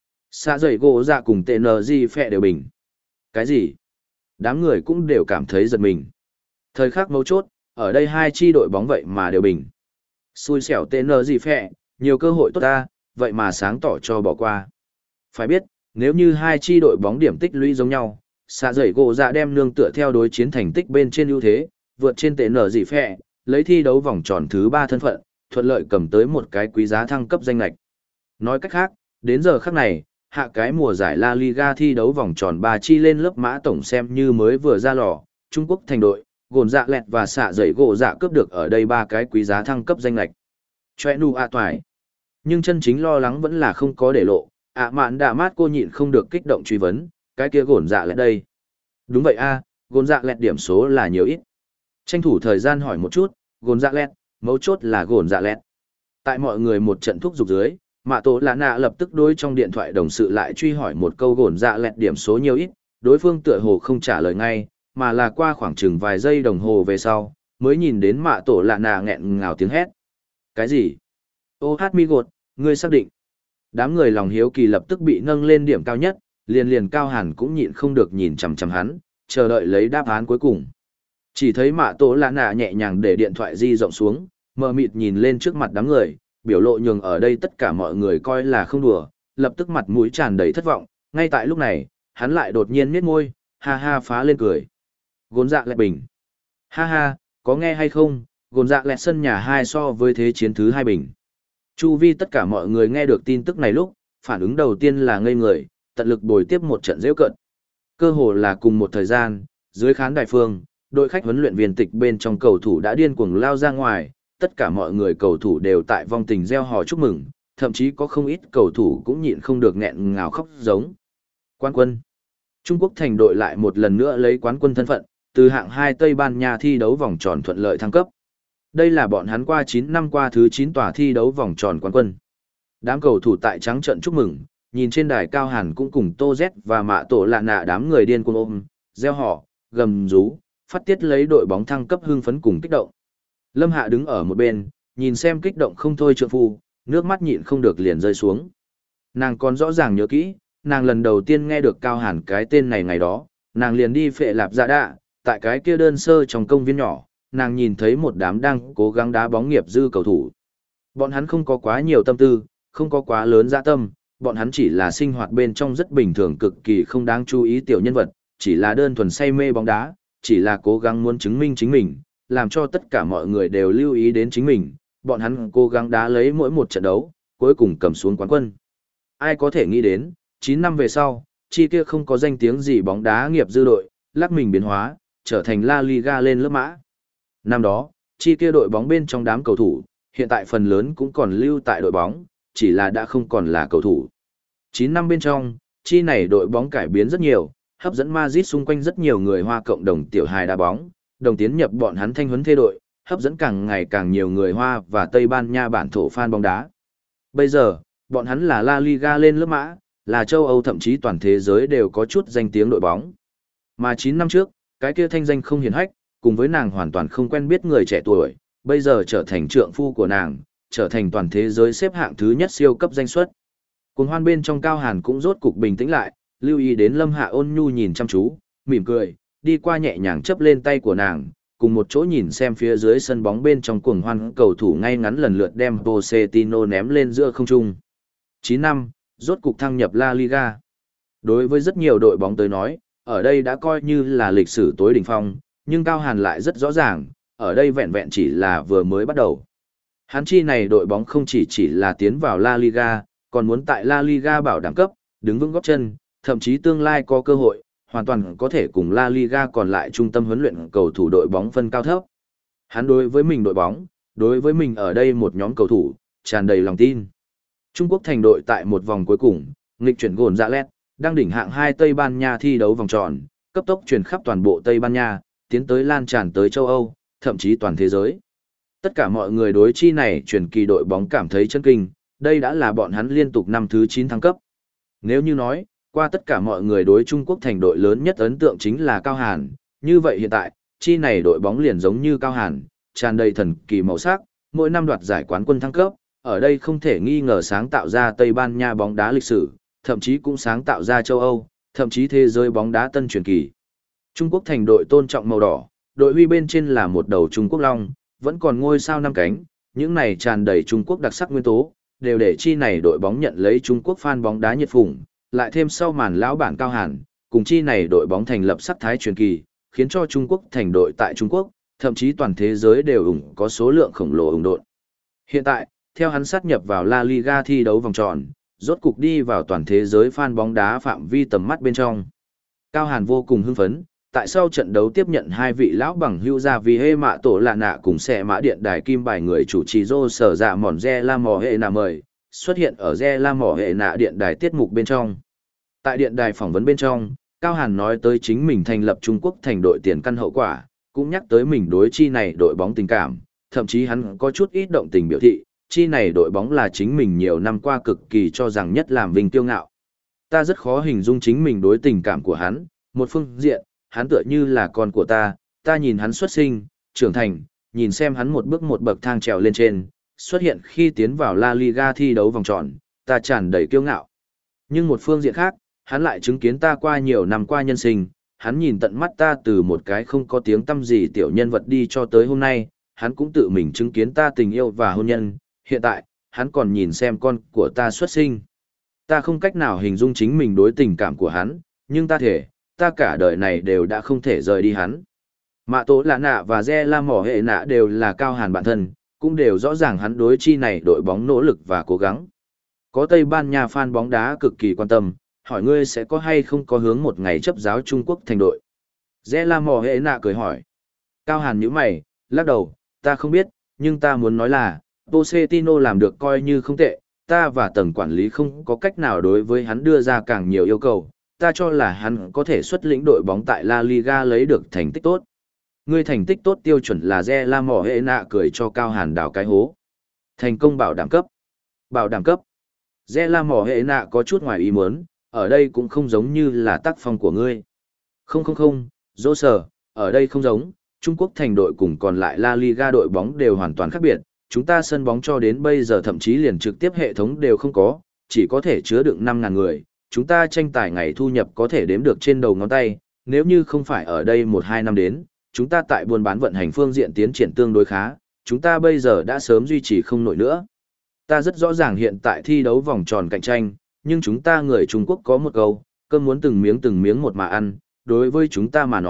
Speaker 1: Xa dậy gỗ dạ cùng tê nờ di phẹ đều bình. Cái gì? Đám người cũng đều cảm thấy giật mình. Thời khắc mấu chốt, ở đây hai chi đội bóng vậy mà đều bình. Xui xẻo tê nờ di phẹ, nhiều cơ hội tốt ta, vậy mà sáng tỏ cho bỏ qua. Phải biết, nếu như hai chi đội bóng điểm tích lũy giống nhau, xa dậy gỗ dạ đem nương tựa theo đối chiến thành tích bên trên ưu thế, vượt trên tệ nở dị phẹ, lấy thi đấu vòng tròn thứ ba thân phận, thuận lợi cầm tới một cái quý giá thăng cấp danh lệch. Nói cách khác, đến giờ khắc này, hạ cái mùa giải La Liga thi đấu vòng tròn ba chi lên lớp mã tổng xem như mới vừa ra lò, Trung Quốc thành đội, gồn dạ lẹt và xạ dậy gỗ dạ cướp được ở đây ba cái quý giá thăng cấp danh lệch. Choe nu a toài. Nhưng chân chính lo lắng vẫn là không có để lộ, ạ mạn đạ mát cô nhịn không được kích động truy vấn, cái kia gồn dạ lẹt đây. Đúng vậy a, gồn dạ lẹt điểm số là nhiều ít. Tranh thủ thời gian hỏi một chút, gồn dạ lẹt, mấu chốt là gồn dạ lẹt. Tại mọi người một trận thúc giục dưới, mạ tổ lạ nạ lập tức đối trong điện thoại đồng sự lại truy hỏi một câu gồn dạ lẹt điểm số nhiều ít, đối phương tựa hồ không trả lời ngay, mà là qua khoảng chừng vài giây đồng hồ về sau, mới nhìn đến mạ tổ lạ nạ nghẹn ngào tiếng hét. Cái gì? Ô hát mi gột, ngươi xác định. Đám người lòng hiếu kỳ lập tức bị nâng lên điểm cao nhất, liền liền cao hàn cũng nhịn không được nhìn chằm chằm hắn, chờ đợi lấy đáp án cuối cùng. Chỉ thấy mạ tổ lạ nạ nhẹ nhàng để điện thoại di rộng xuống, mờ mịt nhìn lên trước mặt đám người, biểu lộ nhường ở đây tất cả mọi người coi là không đùa, lập tức mặt mũi tràn đầy thất vọng. Ngay tại lúc này, hắn lại đột nhiên miết môi, ha ha phá lên cười. Gồn dạ lẹt bình. Ha ha, có nghe hay không, gồn dạ lẹt sân nhà hai so với thế chiến thứ hai bình. Chu vi tất cả mọi người nghe được tin tức này lúc, phản ứng đầu tiên là ngây người, tận lực bồi tiếp một trận giễu cợt. Cơ hồ là cùng một thời gian, dưới khán đài phương, đội khách huấn luyện viên tịch bên trong cầu thủ đã điên cuồng lao ra ngoài, tất cả mọi người cầu thủ đều tại vong tình reo hò chúc mừng, thậm chí có không ít cầu thủ cũng nhịn không được nghẹn ngào khóc giống. Quán quân. Trung Quốc thành đội lại một lần nữa lấy quán quân thân phận, từ hạng hai Tây Ban Nha thi đấu vòng tròn thuận lợi thăng cấp. Đây là bọn hắn qua chín năm qua thứ chín tòa thi đấu vòng tròn quán quân. Đám cầu thủ tại trắng trận chúc mừng, nhìn trên đài cao hàn cũng cùng Tô Z và mạ tổ lạ nạ đám người điên cuồng ôm, reo hò, gầm rú, phát tiết lấy đội bóng thăng cấp hưng phấn cùng kích động. Lâm Hạ đứng ở một bên, nhìn xem kích động không thôi trượng phu, nước mắt nhịn không được liền rơi xuống. Nàng còn rõ ràng nhớ kỹ, nàng lần đầu tiên nghe được Cao Hàn cái tên này ngày đó, nàng liền đi Phệ Lạp Dạ Đạ, tại cái kia đơn sơ trong công viên nhỏ, nàng nhìn thấy một đám đang cố gắng đá bóng nghiệp dư cầu thủ. Bọn hắn không có quá nhiều tâm tư, không có quá lớn dạ tâm, bọn hắn chỉ là sinh hoạt bên trong rất bình thường cực kỳ không đáng chú ý tiểu nhân vật, chỉ là đơn thuần say mê bóng đá, chỉ là cố gắng muốn chứng minh chính mình, làm cho tất cả mọi người đều lưu ý đến chính mình, bọn hắn cố gắng đá lấy mỗi một trận đấu, cuối cùng cầm xuống quán quân. Ai có thể nghĩ đến, chín năm về sau, chi kia không có danh tiếng gì bóng đá nghiệp dư đội, lắc mình biến hóa, trở thành La Liga lên lớp mã. Năm đó, chi kia đội bóng bên trong đám cầu thủ, hiện tại phần lớn cũng còn lưu tại đội bóng, chỉ là đã không còn là cầu thủ. chín năm bên trong, chi này đội bóng cải biến rất nhiều, hấp dẫn Madrid xung quanh rất nhiều người Hoa cộng đồng tiểu hài đá bóng, đồng tiến nhập bọn hắn thanh huấn thê đội, hấp dẫn càng ngày càng nhiều người Hoa và Tây Ban Nha bản thổ fan bóng đá. Bây giờ, bọn hắn là La Liga lên lớp mã, là châu Âu thậm chí toàn thế giới đều có chút danh tiếng đội bóng. Mà chín năm trước, cái kia thanh danh không hiển hách, cùng với nàng hoàn toàn không quen biết người trẻ tuổi, bây giờ trở thành trượng phu của nàng, trở thành toàn thế giới xếp hạng thứ nhất siêu cấp danh suất. Cuồng hoan bên trong Cao Hàn cũng rốt cục bình tĩnh lại, lưu ý đến Lâm Hạ ôn nhu nhìn chăm chú, mỉm cười, đi qua nhẹ nhàng chấp lên tay của nàng, cùng một chỗ nhìn xem phía dưới sân bóng bên trong cuồng hoan cầu thủ ngay ngắn lần lượt đem Pochettino ném lên giữa không trung. chín năm, rốt cục thăng nhập La Liga. Đối với rất nhiều đội bóng tới nói, ở đây đã coi như là lịch sử tối đỉnh phong, nhưng Cao Hàn lại rất rõ ràng, ở đây vẹn vẹn chỉ là vừa mới bắt đầu. Hắn chi này đội bóng không chỉ chỉ là tiến vào La Liga, còn muốn tại La Liga bảo đảm cấp, đứng vững góp chân, thậm chí tương lai có cơ hội, hoàn toàn có thể cùng La Liga còn lại trung tâm huấn luyện cầu thủ đội bóng phân cao thấp. Hắn đối với mình đội bóng, đối với mình ở đây một nhóm cầu thủ, tràn đầy lòng tin. Trung Quốc thành đội tại một vòng cuối cùng, nghịch chuyển gồn dạ lét, đang đỉnh hạng hai Tây Ban Nha thi đấu vòng tròn, cấp tốc truyền khắp toàn bộ Tây Ban Nha, tiến tới lan tràn tới châu Âu, thậm chí toàn thế giới. Tất cả mọi người đối chi này truyền kỳ đội bóng cảm thấy chấn kinh, đây đã là bọn hắn liên tục năm thứ chín thăng cấp. Nếu như nói, qua tất cả mọi người đối Trung Quốc thành đội lớn nhất ấn tượng chính là Cao Hàn, như vậy hiện tại, chi này đội bóng liền giống như Cao Hàn, tràn đầy thần kỳ màu sắc, mỗi năm đoạt giải quán quân thăng cấp, ở đây không thể nghi ngờ sáng tạo ra Tây Ban Nha bóng đá lịch sử, thậm chí cũng sáng tạo ra châu Âu, thậm chí thế giới bóng đá tân truyền kỳ. Trung Quốc thành đội tôn trọng màu đỏ, đội huy bên trên là một đầu Trung Quốc long, vẫn còn ngôi sao năm cánh, những này tràn đầy Trung Quốc đặc sắc nguyên tố, đều để chi này đội bóng nhận lấy Trung Quốc fan bóng đá nhiệt phủng, lại thêm sau màn lão bản Cao Hàn, cùng chi này đội bóng thành lập sắc thái truyền kỳ, khiến cho Trung Quốc thành đội tại Trung Quốc, thậm chí toàn thế giới đều ủng có số lượng khổng lồ ủng độn. Hiện tại, theo hắn sát nhập vào La Liga thi đấu vòng tròn, rốt cục đi vào toàn thế giới fan bóng đá phạm vi tầm mắt bên trong. Cao Hàn vô cùng hưng phấn, tại sau trận đấu tiếp nhận hai vị lão bằng hưu ra vì hê mạ tổ lạ nạ cùng xe mã điện đài kim bài người chủ trì rô sở dạ mòn re la mò hệ nạ mời, xuất hiện ở re la mò hệ nạ điện đài tiết mục bên trong. Tại điện đài phỏng vấn bên trong, Cao Hàn nói tới chính mình thành lập Trung Quốc thành đội tiền căn hậu quả, cũng nhắc tới mình đối chi này đội bóng tình cảm, thậm chí hắn có chút ít động tình biểu thị, chi này đội bóng là chính mình nhiều năm qua cực kỳ cho rằng nhất làm vinh tiêu ngạo. Ta rất khó hình dung chính mình đối tình cảm của hắn, một phương diện, hắn tựa như là con của ta, ta nhìn hắn xuất sinh, trưởng thành, nhìn xem hắn một bước một bậc thang trèo lên trên, xuất hiện khi tiến vào La Liga thi đấu vòng tròn, ta tràn đầy kiêu ngạo. Nhưng một phương diện khác, hắn lại chứng kiến ta qua nhiều năm qua nhân sinh, hắn nhìn tận mắt ta từ một cái không có tiếng tăm gì tiểu nhân vật đi cho tới hôm nay, hắn cũng tự mình chứng kiến ta tình yêu và hôn nhân, hiện tại, hắn còn nhìn xem con của ta xuất sinh. Ta không cách nào hình dung chính mình đối tình cảm của hắn, nhưng ta thể, ta cả đời này đều đã không thể rời đi hắn. Mạ Tố Lạ Nạ và Re La Mỏ Hệ Nạ đều là Cao Hàn bản thân, cũng đều rõ ràng hắn đối chi này đội bóng nỗ lực và cố gắng. Có Tây Ban Nha fan bóng đá cực kỳ quan tâm, hỏi ngươi sẽ có hay không có hướng một ngày chấp giáo Trung Quốc thành đội. Re La Mỏ Hệ Nạ cười hỏi. Cao Hàn nhíu mày, lắc đầu, ta không biết, nhưng ta muốn nói là, Pochettino làm được coi như không tệ, ta và tầng quản lý không có cách nào đối với hắn đưa ra càng nhiều yêu cầu, ta cho là hắn có thể xuất lĩnh đội bóng tại La Liga lấy được thành tích tốt. Ngươi thành tích tốt tiêu chuẩn là Re La Mỏ Hệ Nạ cười cho Cao Hàn đào cái hố. Thành công bảo đảm cấp. Bảo đảm cấp. Re La Mỏ Hệ Nạ có chút ngoài ý muốn, ở đây cũng không giống như là tác phong của ngươi. Không không không, dỗ sở, ở đây không giống, Trung Quốc thành đội cùng còn lại La Liga đội bóng đều hoàn toàn khác biệt, chúng ta sân bóng cho đến bây giờ thậm chí liền trực tiếp hệ thống đều không có, chỉ có thể chứa đựng năm ngàn người, chúng ta tranh tài ngày thu nhập có thể đếm được trên đầu ngón tay, nếu như không phải ở đây một hai năm đến, chúng ta tại buôn bán vận hành phương diện tiến triển tương đối khá, chúng ta bây giờ đã sớm duy trì không nổi nữa. Ta rất rõ ràng hiện tại thi đấu vòng tròn cạnh tranh, nhưng chúng ta người Trung Quốc có một câu, cơm muốn từng miếng từng miếng một mà ăn, đối với chúng ta mà nói,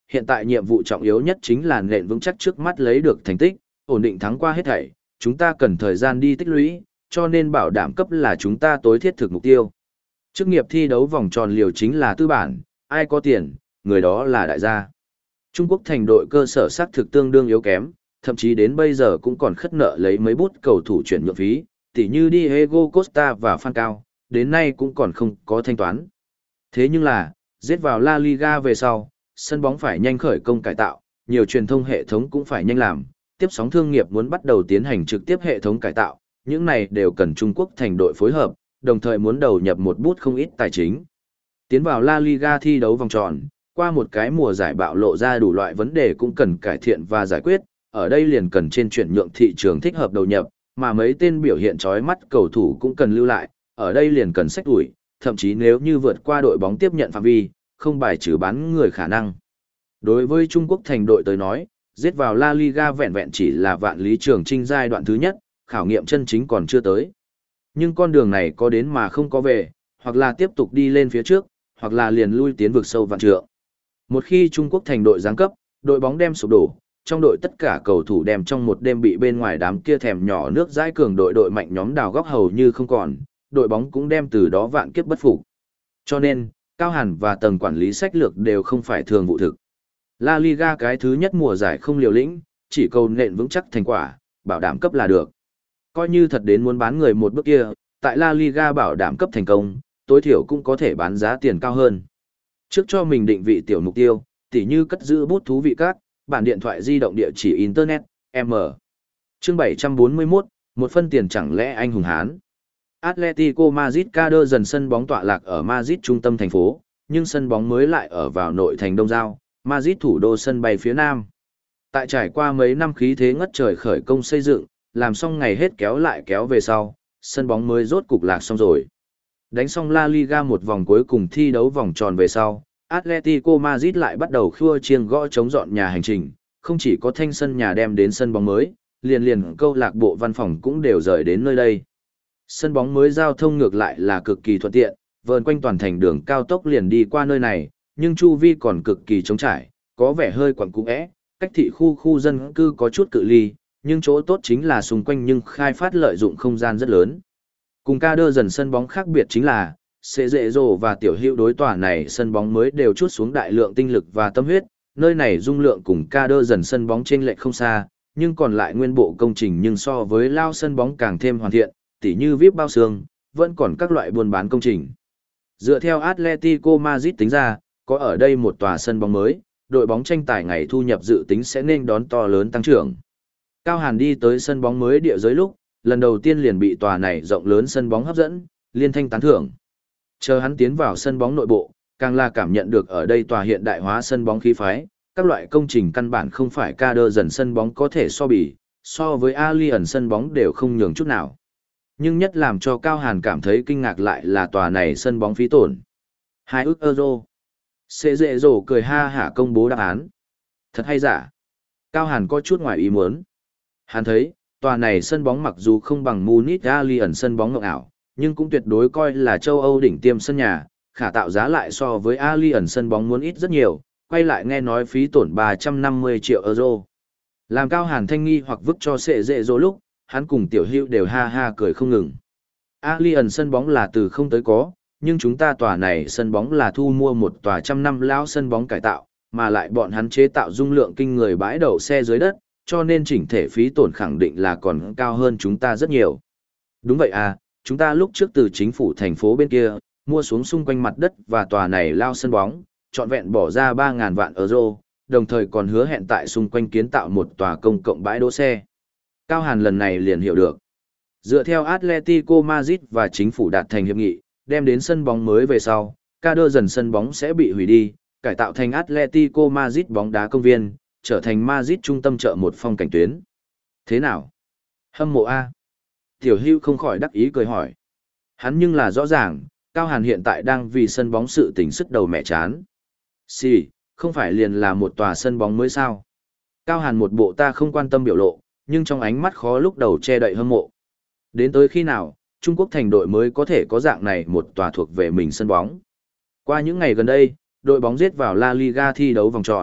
Speaker 1: hiện tại nhiệm vụ trọng yếu nhất chính là nền vững chắc trước mắt lấy được thành tích, ổn định thắng qua hết thảy, chúng ta cần thời gian đi tích lũy, cho nên bảo đảm cấp là chúng ta tối thiết thực mục tiêu. Chức nghiệp thi đấu vòng tròn liều chính là tư bản, ai có tiền, người đó là đại gia. Trung Quốc thành đội cơ sở xác thực tương đương yếu kém, thậm chí đến bây giờ cũng còn khất nợ lấy mấy bút cầu thủ chuyển nhượng phí, tỉ như Diego Costa và Falcao, đến nay cũng còn không có thanh toán. Thế nhưng là, giết vào La Liga về sau, sân bóng phải nhanh khởi công cải tạo, nhiều truyền thông hệ thống cũng phải nhanh làm, tiếp sóng thương nghiệp muốn bắt đầu tiến hành trực tiếp hệ thống cải tạo, những này đều cần Trung Quốc thành đội phối hợp, đồng thời muốn đầu nhập một bút không ít tài chính. Tiến vào La Liga thi đấu vòng tròn, qua một cái mùa giải bạo lộ ra đủ loại vấn đề cũng cần cải thiện và giải quyết, ở đây liền cần trên chuyển nhượng thị trường thích hợp đầu nhập, mà mấy tên biểu hiện chói mắt cầu thủ cũng cần lưu lại, ở đây liền cần sách ủi, thậm chí nếu như vượt qua đội bóng tiếp nhận phạm vi, không bài trừ bán người khả năng. Đối với Trung Quốc thành đội tới nói, giết vào La Liga vẹn vẹn chỉ là vạn lý trường chinh giai đoạn thứ nhất, khảo nghiệm chân chính còn chưa tới. Nhưng con đường này có đến mà không có về, hoặc là tiếp tục đi lên phía trước, hoặc là liền lui tiến vực sâu vạn trượng. Một khi Trung Quốc thành đội giáng cấp, đội bóng đem sụp đổ, trong đội tất cả cầu thủ đem trong một đêm bị bên ngoài đám kia thèm nhỏ nước dãi cường đội đội mạnh nhóm đào góc hầu như không còn, đội bóng cũng đem từ đó vạn kiếp bất phục. Cho nên, Cao Hàn và tầng quản lý sách lược đều không phải thường vụ thực. La Liga cái thứ nhất mùa giải không liều lĩnh, chỉ cầu nện vững chắc thành quả, bảo đảm cấp là được. Coi như thật đến muốn bán người một bước kia, tại La Liga bảo đảm cấp thành công, tối thiểu cũng có thể bán giá tiền cao hơn. Trước cho mình định vị tiểu mục tiêu, tỉ như cất giữ bút thú vị các, bản điện thoại di động địa chỉ Internet, M. Chương bảy trăm bốn mươi mốt, một phân tiền chẳng lẽ anh hùng Hán. Atletico Madrid ca đơ dần sân bóng tọa lạc ở Madrid trung tâm thành phố, nhưng sân bóng mới lại ở vào nội thành Đông Giao, Madrid thủ đô sân bay phía Nam. Tại trải qua mấy năm khí thế ngất trời khởi công xây dựng, làm xong ngày hết kéo lại kéo về sau, sân bóng mới rốt cục lạc xong rồi. Đánh xong La Liga một vòng cuối cùng thi đấu vòng tròn về sau, Atletico Madrid lại bắt đầu khua chiêng gõ chống dọn nhà hành trình, không chỉ có thanh sân nhà đem đến sân bóng mới, liền liền câu lạc bộ văn phòng cũng đều rời đến nơi đây. Sân bóng mới giao thông ngược lại là cực kỳ thuận tiện, vờn quanh toàn thành đường cao tốc liền đi qua nơi này, nhưng chu vi còn cực kỳ trống trải, có vẻ hơi quẩn cung ẽ, cách thị khu khu dân cư có chút cự ly, nhưng chỗ tốt chính là xung quanh nhưng khai phát lợi dụng không gian rất lớn. Cùng ca đơ dần sân bóng khác biệt chính là, Sệ Dệ Dồ và Tiểu Hữu đối tòa này sân bóng mới đều chút xuống đại lượng tinh lực và tâm huyết, nơi này dung lượng cùng ca đơ dần sân bóng chênh lệch không xa, nhưng còn lại nguyên bộ công trình nhưng so với lao sân bóng càng thêm hoàn thiện, tỉ như víp bao xương, vẫn còn các loại buôn bán công trình. Dựa theo Atletico Madrid tính ra, có ở đây một tòa sân bóng mới, đội bóng tranh tài ngày thu nhập dự tính sẽ nên đón to lớn tăng trưởng. Cao Hàn đi tới sân bóng mới địa giới lúc, lần đầu tiên liền bị tòa này rộng lớn sân bóng hấp dẫn, liên thanh tán thưởng. Chờ hắn tiến vào sân bóng nội bộ, càng là cảm nhận được ở đây tòa hiện đại hóa sân bóng khí phái, các loại công trình căn bản không phải ca đơ dần sân bóng có thể so bì, so với Allianz sân bóng đều không nhường chút nào. Nhưng nhất làm cho Cao Hàn cảm thấy kinh ngạc lại là tòa này sân bóng phí tổn. Hai ức euro. Sệ Dệ Dồ cười ha hả công bố đáp án. Thật hay giả? Cao Hàn có chút ngoài ý muốn. Hắn thấy, tòa này sân bóng mặc dù không bằng Munich Allianz sân bóng ngọc ảo, nhưng cũng tuyệt đối coi là châu Âu đỉnh tiêm sân nhà, khả tạo giá lại so với Allianz sân bóng muốn ít rất nhiều, quay lại nghe nói phí tổn ba trăm năm mươi triệu euro. Làm Cao Hàn thanh nghi hoặc vứt cho Sệ Dệ Dồ lúc, hắn cùng Tiểu Hữu đều ha ha cười không ngừng. Allianz sân bóng là từ không tới có, nhưng chúng ta tòa này sân bóng là thu mua một tòa trăm năm lão sân bóng cải tạo, mà lại bọn hắn chế tạo dung lượng kinh người bãi đậu xe dưới đất, cho nên chỉnh thể phí tổn khẳng định là còn cao hơn chúng ta rất nhiều. Đúng vậy à, chúng ta lúc trước từ chính phủ thành phố bên kia, mua xuống xung quanh mặt đất và tòa này lao sân bóng, trọn vẹn bỏ ra ba nghìn vạn euro, đồng thời còn hứa hẹn tại xung quanh kiến tạo một tòa công cộng bãi đỗ xe. Cao Hàn lần này liền hiểu được. Dựa theo Atletico Madrid và chính phủ đạt thành hiệp nghị, đem đến sân bóng mới về sau, ca đơ dần sân bóng sẽ bị hủy đi, cải tạo thành Atletico Madrid bóng đá công viên, trở thành Madrid trung tâm chợ một phong cảnh tuyến. Thế nào? Hâm mộ A. Tiểu Hữu không khỏi đắc ý cười hỏi. Hắn nhưng là rõ ràng, Cao Hàn hiện tại đang vì sân bóng sự tình sức đầu mẹ chán. Xì, không phải liền là một tòa sân bóng mới sao? Cao Hàn một bộ ta không quan tâm biểu lộ, nhưng trong ánh mắt khó lúc đầu che đậy hâm mộ. Đến tới khi nào, Trung Quốc thành đội mới có thể có dạng này một tòa thuộc về mình sân bóng. Qua những ngày gần đây, đội bóng giết vào La Liga thi đấu vòng tròn,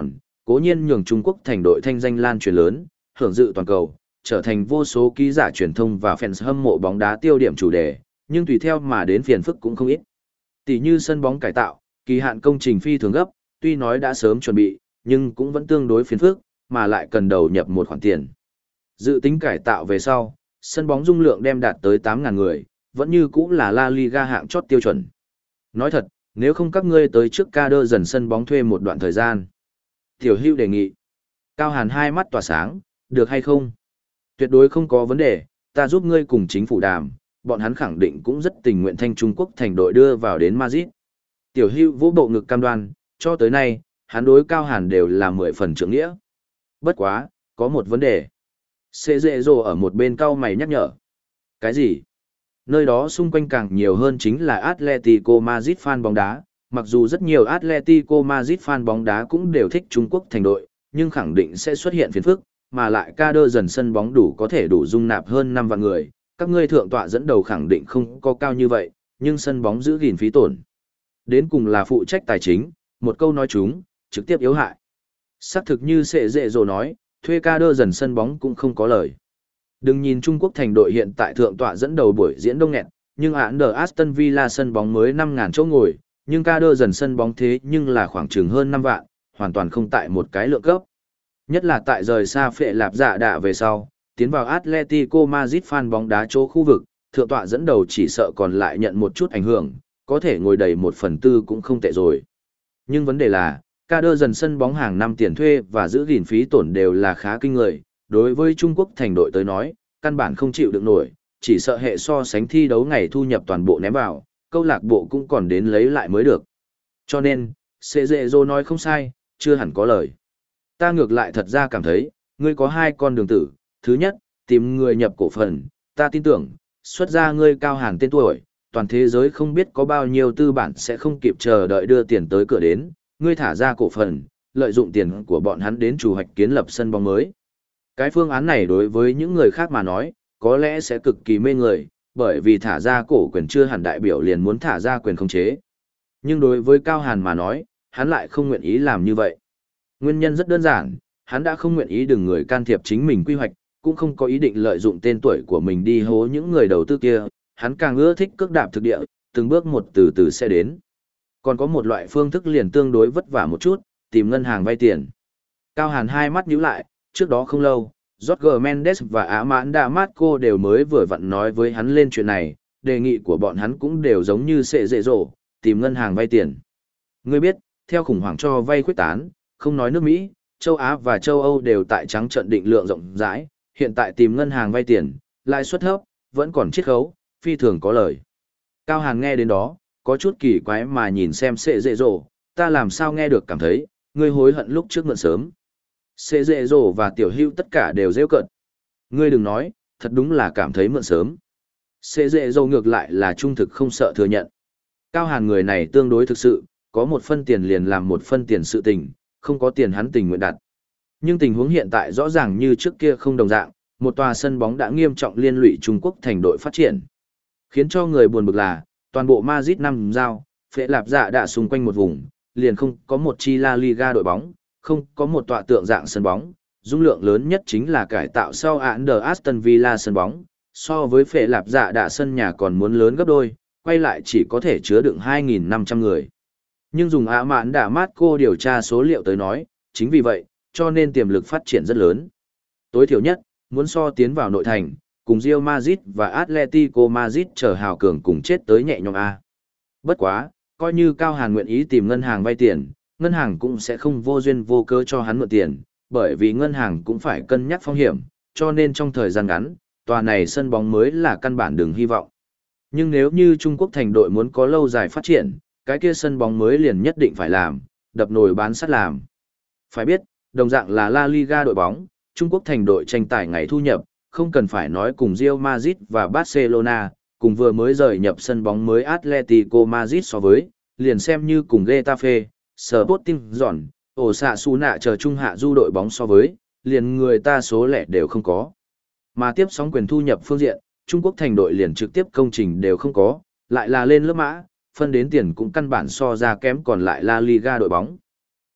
Speaker 1: cố nhiên nhường Trung Quốc thành đội thanh danh lan truyền lớn, hưởng dự toàn cầu, trở thành vô số ký giả truyền thông và fans hâm mộ bóng đá tiêu điểm chủ đề, nhưng tùy theo mà đến phiền phức cũng không ít. Tỷ như sân bóng cải tạo, kỳ hạn công trình phi thường gấp, tuy nói đã sớm chuẩn bị, nhưng cũng vẫn tương đối phiền phức, mà lại cần đầu nhập một khoản tiền. Dự tính cải tạo về sau, sân bóng dung lượng đem đạt tới tám nghìn người, vẫn như cũng là La Liga hạng chót tiêu chuẩn. Nói thật, nếu không các ngươi tới trước ca đơ dần sân bóng thuê một đoạn thời gian. Tiểu Hưu đề nghị. Cao Hàn hai mắt tỏa sáng, được hay không? Tuyệt đối không có vấn đề, ta giúp ngươi cùng chính phủ đàm, bọn hắn khẳng định cũng rất tình nguyện thanh Trung Quốc thành đội đưa vào đến Madrid. Tiểu Hưu vỗ bộ ngực cam đoan, cho tới nay, hắn đối Cao Hàn đều là mười phần trưởng nghĩa. Bất quá, có một vấn đề. Xê dệ rồ ở một bên cau mày nhắc nhở. Cái gì? Nơi đó xung quanh càng nhiều hơn chính là Atletico Madrid fan bóng đá, mặc dù rất nhiều Atletico Madrid fan bóng đá cũng đều thích Trung Quốc thành đội, nhưng khẳng định sẽ xuất hiện phiền phức, mà lại ca đơ dần sân bóng đủ có thể đủ dung nạp hơn năm vạn người, các ngươi thượng tọa dẫn đầu khẳng định không có cao như vậy, nhưng sân bóng giữ gìn phí tổn. Đến cùng là phụ trách tài chính, một câu nói chúng, trực tiếp yếu hại. Xác thực như Sệ Dệ Dồ nói, thuê ca đơ dần sân bóng cũng không có lời. Đừng nhìn Trung Quốc thành đội hiện tại thượng tọa dẫn đầu buổi diễn đông nghẹt, nhưng án đờ Aston Villa sân bóng mới năm nghìn chỗ ngồi, nhưng ca đơ dần sân bóng thế nhưng là khoảng chừng hơn năm vạn, hoàn toàn không tại một cái lượng cấp. Nhất là tại rời xa phệ lạp dạ đạ về sau, tiến vào Atletico Madrid fan bóng đá chỗ khu vực, thượng tọa dẫn đầu chỉ sợ còn lại nhận một chút ảnh hưởng, có thể ngồi đầy một phần tư cũng không tệ rồi. Nhưng vấn đề là, ca đơ dần sân bóng hàng năm tiền thuê và giữ gìn phí tổn đều là khá kinh người, đối với Trung Quốc thành đội tới nói, căn bản không chịu được nổi, chỉ sợ hệ so sánh thi đấu ngày thu nhập toàn bộ ném vào, câu lạc bộ cũng còn đến lấy lại mới được. Cho nên, Sệ Dệ Dô nói không sai, chưa hẳn có lời. Ta ngược lại thật ra cảm thấy, ngươi có hai con đường tử, thứ nhất, tìm người nhập cổ phần, ta tin tưởng, xuất ra ngươi Cao Hàn tên tuổi, toàn thế giới không biết có bao nhiêu tư bản sẽ không kịp chờ đợi đưa tiền tới cửa đến, ngươi thả ra cổ phần, lợi dụng tiền của bọn hắn đến chủ hoạch kiến lập sân bóng mới. Cái phương án này đối với những người khác mà nói, có lẽ sẽ cực kỳ mê người, bởi vì thả ra cổ quyền chưa hẳn đại biểu liền muốn thả ra quyền khống chế. Nhưng đối với Cao Hàn mà nói, hắn lại không nguyện ý làm như vậy. Nguyên nhân rất đơn giản, hắn đã không nguyện ý đừng người can thiệp chính mình quy hoạch, cũng không có ý định lợi dụng tên tuổi của mình đi hố những người đầu tư kia, hắn càng ưa thích cước đạp thực địa, từng bước một từ từ sẽ đến. Còn có một loại phương thức liền tương đối vất vả một chút, tìm ngân hàng vay tiền. Cao Hàn hai mắt nhíu lại, trước đó không lâu, Jorge Mendes và Amanda Marco đều mới vừa vặn nói với hắn lên chuyện này, đề nghị của bọn hắn cũng đều giống như Sệ Dệ Dỗ, tìm ngân hàng vay tiền. Ngươi biết, theo khủng hoảng cho vay khuếch tán, không nói nước Mỹ, châu Á và châu Âu đều tại trắng trận định lượng rộng rãi, hiện tại tìm ngân hàng vay tiền, lãi suất thấp, vẫn còn chiết khấu, phi thường có lời. Cao Hàn nghe đến đó, có chút kỳ quái mà nhìn xem Sệ Dệ Dỗ, ta làm sao nghe được cảm thấy, ngươi hối hận lúc trước mượn sớm. Sệ Dệ Dỗ và Tiểu Hưu tất cả đều rêu cợt. Ngươi đừng nói, thật đúng là cảm thấy mượn sớm. Sệ Dệ Dỗ ngược lại là trung thực không sợ thừa nhận. Cao Hàn người này tương đối thực sự, có một phân tiền liền làm một phân tiền sự tình, không có tiền hắn tình nguyện đặt. Nhưng tình huống hiện tại rõ ràng như trước kia không đồng dạng, một tòa sân bóng đã nghiêm trọng liên lụy Trung Quốc thành đội phát triển. Khiến cho người buồn bực là, toàn bộ Madrid năm giao, phệ lạp dạ đã xung quanh một vùng, liền không có một chi La Liga đội bóng, không có một tọa tượng dạng sân bóng, dung lượng lớn nhất chính là cải tạo sau án đờ Aston Villa sân bóng, so với phệ lạp dạ đã sân nhà còn muốn lớn gấp đôi, quay lại chỉ có thể chứa đựng hai nghìn năm trăm người. Nhưng dùng ả mạn đã mát cô điều tra số liệu tới nói, chính vì vậy, cho nên tiềm lực phát triển rất lớn. Tối thiểu nhất, muốn so tiến vào nội thành, cùng Real Madrid và Atletico Madrid chờ hào cường cùng chết tới nhẹ nhõm A. Bất quá, coi như Cao Hàn nguyện ý tìm ngân hàng vay tiền, ngân hàng cũng sẽ không vô duyên vô cớ cho hắn mượn tiền, bởi vì ngân hàng cũng phải cân nhắc phong hiểm, cho nên trong thời gian ngắn, tòa này sân bóng mới là căn bản đừng hy vọng. Nhưng nếu như Trung Quốc thành đội muốn có lâu dài phát triển, cái kia sân bóng mới liền nhất định phải làm, đập nồi bán sắt làm. Phải biết, đồng dạng là La Liga đội bóng, Trung Quốc thành đội tranh tài ngày thu nhập, không cần phải nói cùng Real Madrid và Barcelona, cùng vừa mới rời nhập sân bóng mới Atletico Madrid so với, liền xem như cùng Getafe, Sporting Giòn, Osasuna chờ trung hạ du đội bóng so với, liền người ta số lẻ đều không có. Mà tiếp sóng quyền thu nhập phương diện, Trung Quốc thành đội liền trực tiếp công trình đều không có, lại là lên lớp mã, phân đến tiền cũng căn bản so ra kém còn lại La Liga đội bóng.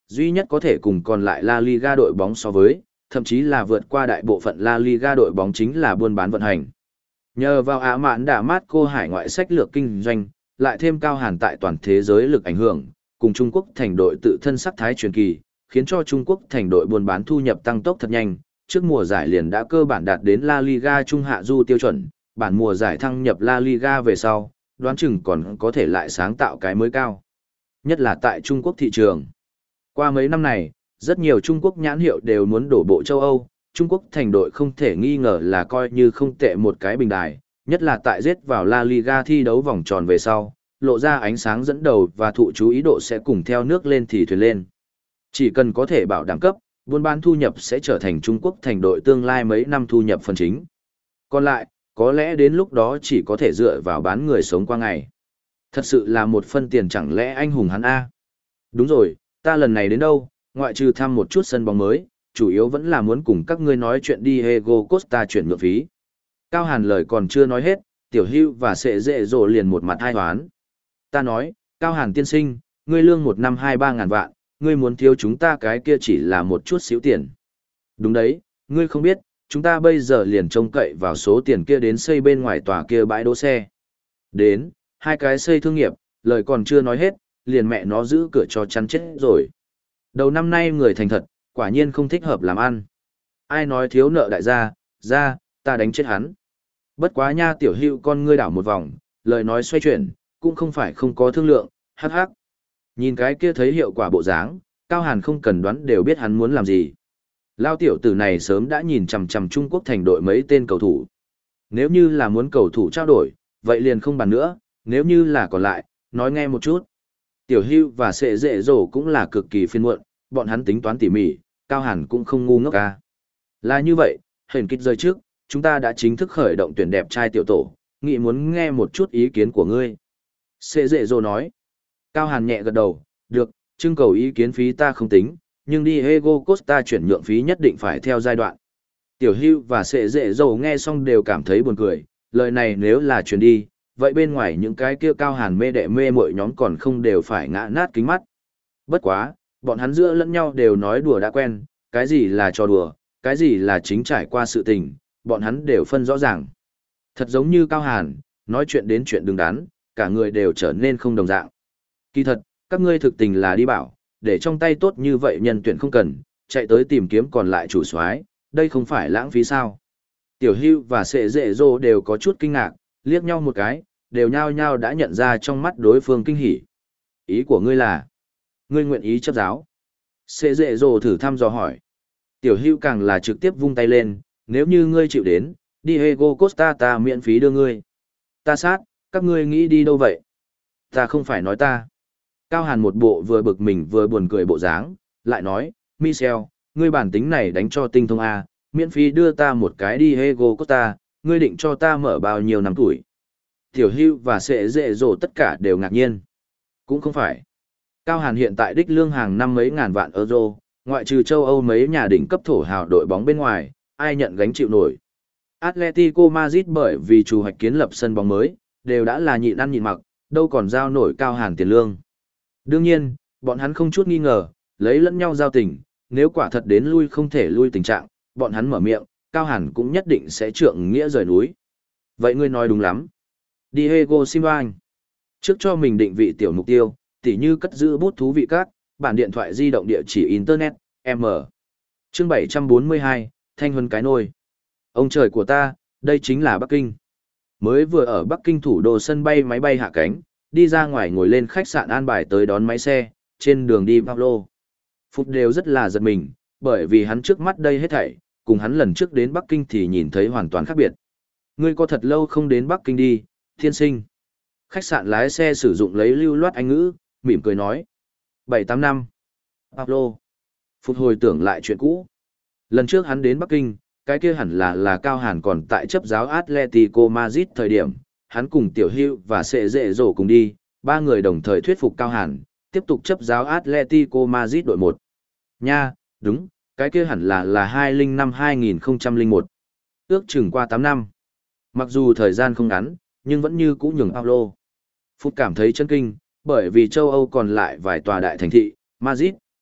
Speaker 1: Duy nhất có thể cùng còn lại La Liga đội bóng so với, thậm chí là vượt qua đại bộ phận La Liga đội bóng chính là buôn bán vận hành. Nhờ vào Ả Mạn Đạ Mát cô hải ngoại sách lược kinh doanh, lại thêm Cao Hàn tại toàn thế giới lực ảnh hưởng, cùng Trung Quốc thành đội tự thân sắc thái truyền kỳ, khiến cho Trung Quốc thành đội buôn bán thu nhập tăng tốc thật nhanh, trước mùa giải liền đã cơ bản đạt đến La Liga trung hạ du tiêu chuẩn, bản mùa giải thăng nhập La Liga về sau, đoán chừng còn có thể lại sáng tạo cái mới cao. Nhất là tại Trung Quốc thị trường. Qua mấy năm này, rất nhiều Trung Quốc nhãn hiệu đều muốn đổ bộ châu Âu, Trung Quốc thành đội không thể nghi ngờ là coi như không tệ một cái bình đài, nhất là tại giết vào La Liga thi đấu vòng tròn về sau, lộ ra ánh sáng dẫn đầu và thụ chú ý độ sẽ cùng theo nước lên thì thuyền lên. Chỉ cần có thể bảo đảm cấp, buôn bán thu nhập sẽ trở thành Trung Quốc thành đội tương lai mấy năm thu nhập phần chính. Còn lại, có lẽ đến lúc đó chỉ có thể dựa vào bán người sống qua ngày. Thật sự là một phân tiền chẳng lẽ anh hùng hắn A. Đúng rồi, ta lần này đến đâu, ngoại trừ thăm một chút sân bóng mới, chủ yếu vẫn là muốn cùng các ngươi nói chuyện đi Diego Costa chuyển nhượng phí. Cao Hàn lời còn chưa nói hết, Tiểu Hưu và Sệ Dệ Dỗ liền một mặt hai hoán. Ta nói, Cao Hàn tiên sinh, ngươi lương một năm hai ba ngàn vạn, ngươi muốn thiếu chúng ta cái kia chỉ là một chút xíu tiền. Đúng đấy, ngươi không biết, chúng ta bây giờ liền trông cậy vào số tiền kia đến xây bên ngoài tòa kia bãi đỗ xe. Đến, hai cái xây thương nghiệp, lời còn chưa nói hết, liền mẹ nó giữ cửa cho chắn chết rồi. Đầu năm nay người thành thật, quả nhiên không thích hợp làm ăn. Ai nói thiếu nợ đại gia, ra, ta đánh chết hắn. Bất quá nha Tiểu Hưu con ngươi đảo một vòng, lời nói xoay chuyển, cũng không phải không có thương lượng, hắc hắc. Nhìn cái kia thấy hiệu quả bộ dáng, Cao Hàn không cần đoán đều biết hắn muốn làm gì. Lao tiểu tử này sớm đã nhìn chằm chằm Trung Quốc thành đội mấy tên cầu thủ. Nếu như là muốn cầu thủ trao đổi, vậy liền không bàn nữa, nếu như là còn lại, nói nghe một chút. Tiểu Hưu và Sệ Dệ Dỗ cũng là cực kỳ phiền muộn, bọn hắn tính toán tỉ mỉ, Cao Hàn cũng không ngu ngốc ca. Là như vậy, hình kích rơi trước, chúng ta đã chính thức khởi động tuyển đẹp trai tiểu tổ, nghĩ muốn nghe một chút ý kiến của ngươi. Sệ Dệ Dỗ nói. Cao Hàn nhẹ gật đầu, được, trưng cầu ý kiến phí ta không tính, nhưng đi Diego Costa chuyển nhượng phí nhất định phải theo giai đoạn. Tiểu Hưu và Sệ Dệ Dỗ nghe xong đều cảm thấy buồn cười, lời này nếu là chuyển đi, vậy bên ngoài những cái kia Cao Hàn mê đệ mê mọi nhóm còn không đều phải ngã nát kính mắt. Bất quá, bọn hắn giữa lẫn nhau đều nói đùa đã quen, cái gì là trò đùa, cái gì là chính trải qua sự tình, bọn hắn đều phân rõ ràng. Thật giống như Cao Hàn, nói chuyện đến chuyện đứng đắn, cả người đều trở nên không đồng dạng. Kỳ thật, các ngươi thực tình là đi bảo, để trong tay tốt như vậy nhân tuyển không cần, chạy tới tìm kiếm còn lại chủ soái, đây không phải lãng phí sao. Tiểu Hưu và Sệ Dệ Dỗ đều có chút kinh ngạc, liếc nhau một cái, đều nhao nhao đã nhận ra trong mắt đối phương kinh hỉ. Ý của ngươi là, ngươi nguyện ý chấp giáo. Sệ Dệ Dỗ thử thăm dò hỏi. Tiểu Hưu càng là trực tiếp vung tay lên, nếu như ngươi chịu đến, đi Diego Costa ta miễn phí đưa ngươi. Ta sát, các ngươi nghĩ đi đâu vậy? Ta không phải nói ta. Cao Hàn một bộ vừa bực mình vừa buồn cười bộ dáng, lại nói, Michel, ngươi bản tính này đánh cho tinh thông A, miễn phí đưa ta một cái đi Diego Costa, ngươi định cho ta mở bao nhiêu năm tuổi. Tiểu Hưu và Sệ Dệ Dỗ tất cả đều ngạc nhiên. Cũng không phải. Cao Hàn hiện tại đích lương hàng năm mấy ngàn vạn euro, ngoại trừ châu Âu mấy nhà đỉnh cấp thổ hào đội bóng bên ngoài, ai nhận gánh chịu nổi. Atletico Madrid bởi vì chủ hoạch kiến lập sân bóng mới, đều đã là nhịn ăn nhịn mặc, đâu còn giao nổi Cao Hàn tiền lương. Đương nhiên, bọn hắn không chút nghi ngờ, lấy lẫn nhau giao tình, nếu quả thật đến lui không thể lui tình trạng, bọn hắn mở miệng, Cao Hàn cũng nhất định sẽ trượng nghĩa rời núi. Vậy ngươi nói đúng lắm. Diego Simeone. Trước cho mình định vị tiểu mục tiêu, tỉ như cất giữ bút thú vị các, bản điện thoại di động địa chỉ Internet, M. Chương bảy trăm bốn mươi hai, Thanh Huân cái nôi. Ông trời của ta, đây chính là Bắc Kinh. Mới vừa ở Bắc Kinh thủ đô sân bay máy bay hạ cánh, đi ra ngoài ngồi lên khách sạn an bài tới đón máy xe, trên đường đi Pablo. Phút đều rất là giật mình, bởi vì hắn trước mắt đây hết thảy, cùng hắn lần trước đến Bắc Kinh thì nhìn thấy hoàn toàn khác biệt. Ngươi có thật lâu không đến Bắc Kinh đi, thiên sinh. Khách sạn lái xe sử dụng lấy lưu loát Anh ngữ, mỉm cười nói. bảy tám năm. Pablo. Phút hồi tưởng lại chuyện cũ. Lần trước hắn đến Bắc Kinh, cái kia hẳn là là Cao Hàn còn tại chấp giáo Atletico Madrid thời điểm, hắn cùng Tiểu Hưu và Sệ Dệ Dỗ cùng đi, ba người đồng thời thuyết phục Cao Hàn, tiếp tục chấp giáo Atletico Madrid đội một. Nha, đúng, cái kia hẳn là là hai không năm hai nghìn không trăm lẻ một. Ước chừng qua tám năm. Mặc dù thời gian không ngắn, nhưng vẫn như cũ nhường Paulo. Phút cảm thấy chân kinh, bởi vì châu Âu còn lại vài tòa đại thành thị, Madrid,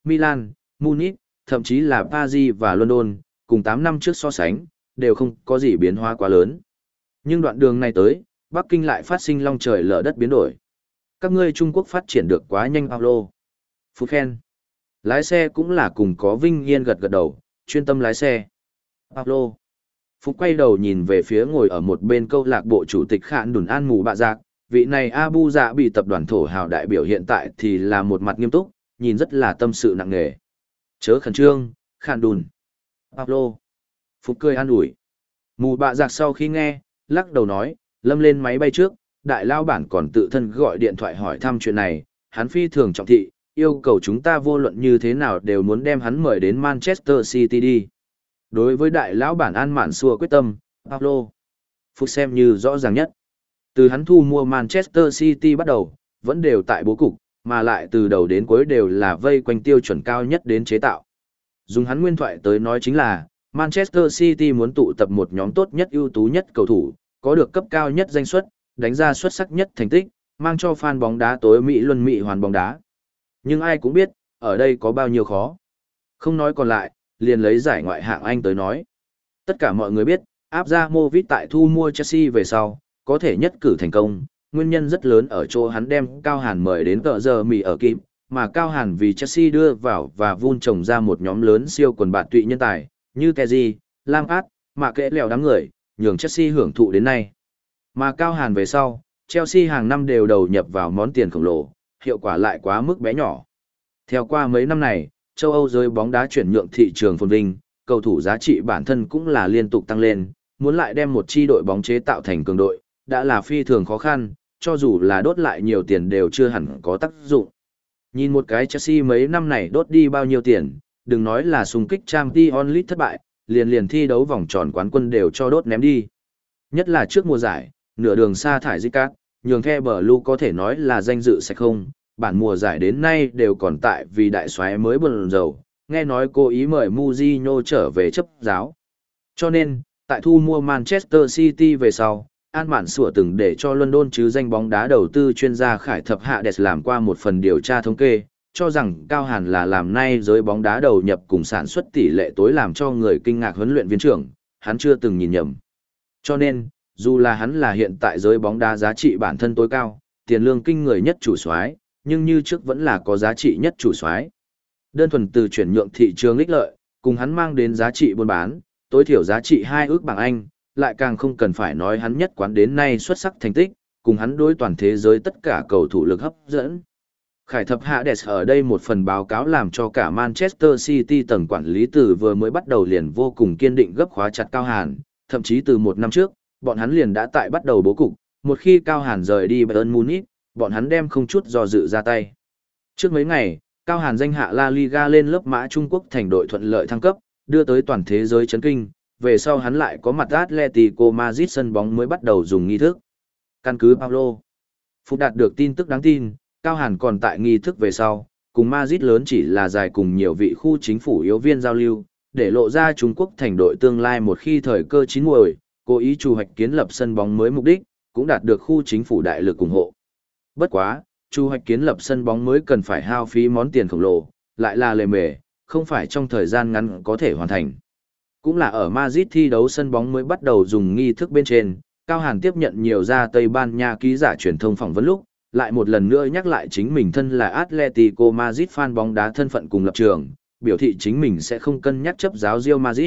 Speaker 1: Milan, Munich, thậm chí là Paris và London, cùng tám năm trước so sánh, đều không có gì biến hóa quá lớn. Nhưng đoạn đường này tới, Bắc Kinh lại phát sinh long trời lở đất biến đổi. Các ngươi Trung Quốc phát triển được quá nhanh Paulo. Phú khen. Lái xe cũng là cùng có vinh yên gật gật đầu, chuyên tâm lái xe. Paulo. Phú quay đầu nhìn về phía ngồi ở một bên câu lạc bộ chủ tịch Khạn Đùn An Mù Bạ Giạc, vị này Abu Dạ bị tập đoàn thổ hào đại biểu hiện tại thì là một mặt nghiêm túc, nhìn rất là tâm sự nặng nề. Chớ khẩn trương, Khạn Đùn. Paulo. Phú cười an ủi. Mù Bạ Giạc sau khi nghe, lắc đầu nói, lâm lên máy bay trước, đại lao bản còn tự thân gọi điện thoại hỏi thăm chuyện này, hắn phi thường trọng thị, yêu cầu chúng ta vô luận như thế nào đều muốn đem hắn mời đến Manchester City đi. Đối với đại lão bản An Mạn Xua quyết tâm, Paulo Phúc xem như rõ ràng nhất. Từ hắn thu mua Manchester City bắt đầu, vẫn đều tại bố cục, mà lại từ đầu đến cuối đều là vây quanh tiêu chuẩn cao nhất đến chế tạo. Dùng hắn nguyên thoại tới nói chính là, Manchester City muốn tụ tập một nhóm tốt nhất ưu tú nhất cầu thủ, có được cấp cao nhất danh suất, đánh ra xuất sắc nhất thành tích, mang cho fan bóng đá tối Mỹ luân Mỹ hoàn bóng đá. Nhưng ai cũng biết, ở đây có bao nhiêu khó. Không nói còn lại, liền lấy giải ngoại hạng Anh tới nói. Tất cả mọi người biết, Abramovich tại thu mua Chelsea về sau, có thể nhất cử thành công, nguyên nhân rất lớn ở chỗ hắn đem Cao Hàn mời đến tờ giờ Mỹ ở kịp, mà Cao Hàn vì Chelsea đưa vào và vun trồng ra một nhóm lớn siêu quần bạn tụy nhân tài, như Kessié, Lampard, mà kệ lèo đám người, nhường Chelsea hưởng thụ đến nay. Mà Cao Hàn về sau, Chelsea hàng năm đều đầu nhập vào món tiền khổng lồ, hiệu quả lại quá mức bé nhỏ. Theo qua mấy năm này, châu Âu giới bóng đá chuyển nhượng thị trường phồn vinh, cầu thủ giá trị bản thân cũng là liên tục tăng lên, muốn lại đem một chi đội bóng chế tạo thành cường đội, đã là phi thường khó khăn, cho dù là đốt lại nhiều tiền đều chưa hẳn có tác dụng. Nhìn một cái Chelsea mấy năm này đốt đi bao nhiêu tiền, đừng nói là xung kích Champions League thất bại, liền liền thi đấu vòng tròn quán quân đều cho đốt ném đi. Nhất là trước mùa giải, nửa đường sa thải Zicat, nhường The Blue có thể nói là danh dự sạch không, bản mùa giải đến nay đều còn tại vì đại soái mới buồn rầu, nghe nói cố ý mời Mourinho trở về chấp giáo. Cho nên, tại thu mua Manchester City về sau, An Mạn Sủa từng để cho London chứ danh bóng đá đầu tư chuyên gia Khải Thập Hạ Đẹp làm qua một phần điều tra thống kê, cho rằng Cao Hàn là làm nay giới bóng đá đầu nhập cùng sản xuất tỷ lệ tối làm cho người kinh ngạc huấn luyện viên trưởng, hắn chưa từng nhìn nhầm. Cho nên, dù là hắn là hiện tại giới bóng đá giá trị bản thân tối cao, tiền lương kinh người nhất chủ soái, nhưng như trước vẫn là có giá trị nhất chủ soái. Đơn thuần từ chuyển nhượng thị trường ích lợi, cùng hắn mang đến giá trị buôn bán, tối thiểu giá trị hai ước bảng Anh, lại càng không cần phải nói hắn nhất quán đến nay xuất sắc thành tích, cùng hắn đối toàn thế giới tất cả cầu thủ lực hấp dẫn. Khải Thập Hạ Đẹp ở đây một phần báo cáo làm cho cả Manchester City tầng quản lý từ vừa mới bắt đầu liền vô cùng kiên định gấp khóa chặt Cao Hàn, thậm chí từ một năm trước, bọn hắn liền đã tại bắt đầu bố cục, một khi Cao Hàn rời đi Bayern Munich, bọn hắn đem không chút do dự ra tay. Trước mấy ngày, Cao Hàn danh hạ La Liga lên lớp mã Trung Quốc thành đội thuận lợi thăng cấp, đưa tới toàn thế giới chấn kinh, về sau hắn lại có mặt Atletico Madrid sân bóng mới bắt đầu dùng nghi thức. Căn cứ Paulo Phục đạt được tin tức đáng tin, Cao Hàn còn tại nghi thức về sau, cùng Madrid lớn chỉ là dài cùng nhiều vị khu chính phủ yếu viên giao lưu, để lộ ra Trung Quốc thành đội tương lai một khi thời cơ chín muồi, cố ý chủ hoạch kiến lập sân bóng mới mục đích, cũng đạt được khu chính phủ đại lực ủng hộ. Bất quá, chủ hoạch kiến lập sân bóng mới cần phải hao phí món tiền khổng lồ, lại là lề mề, không phải trong thời gian ngắn có thể hoàn thành. Cũng là ở Madrid thi đấu sân bóng mới bắt đầu dùng nghi thức bên trên, Cao Hàn tiếp nhận nhiều ra Tây Ban Nha ký giả truyền thông phỏng vấn lúc, lại một lần nữa nhắc lại chính mình thân là Atletico Madrid fan bóng đá thân phận cùng lập trường, biểu thị chính mình sẽ không cân nhắc chấp giáo Real Madrid.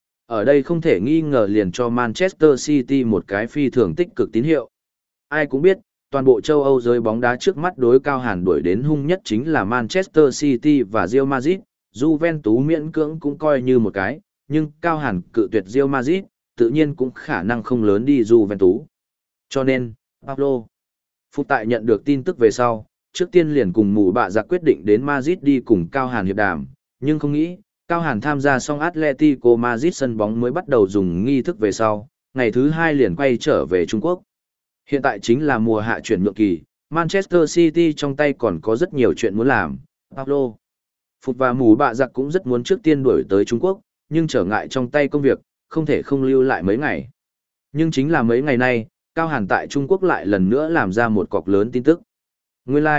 Speaker 1: Ở đây không thể nghi ngờ liền cho Manchester City một cái phi thường tích cực tín hiệu. Ai cũng biết, toàn bộ châu Âu giới bóng đá trước mắt đối Cao Hàn đuổi đến hung nhất chính là Manchester City và Real Madrid, Juventus miễn cưỡng cũng coi như một cái, nhưng Cao Hàn cự tuyệt Real Madrid, tự nhiên cũng khả năng không lớn đi Juventus. Cho nên, Paulo Phục tại nhận được tin tức về sau, trước tiên liền cùng mù bạ giặc quyết định đến Madrid đi cùng Cao Hàn hiệp đàm, nhưng không nghĩ, Cao Hàn tham gia xong Atletico Madrid sân bóng mới bắt đầu dùng nghi thức về sau, ngày thứ hai liền quay trở về Trung Quốc. Hiện tại chính là mùa hạ chuyển nhượng kỳ, Manchester City trong tay còn có rất nhiều chuyện muốn làm. Paulo Phục và mù bạ giặc cũng rất muốn trước tiên đuổi tới Trung Quốc, nhưng trở ngại trong tay công việc, không thể không lưu lại mấy ngày. Nhưng chính là mấy ngày nay, Cao Hàn tại Trung Quốc lại lần nữa làm ra một cọc lớn tin tức. Nguyên lai, like,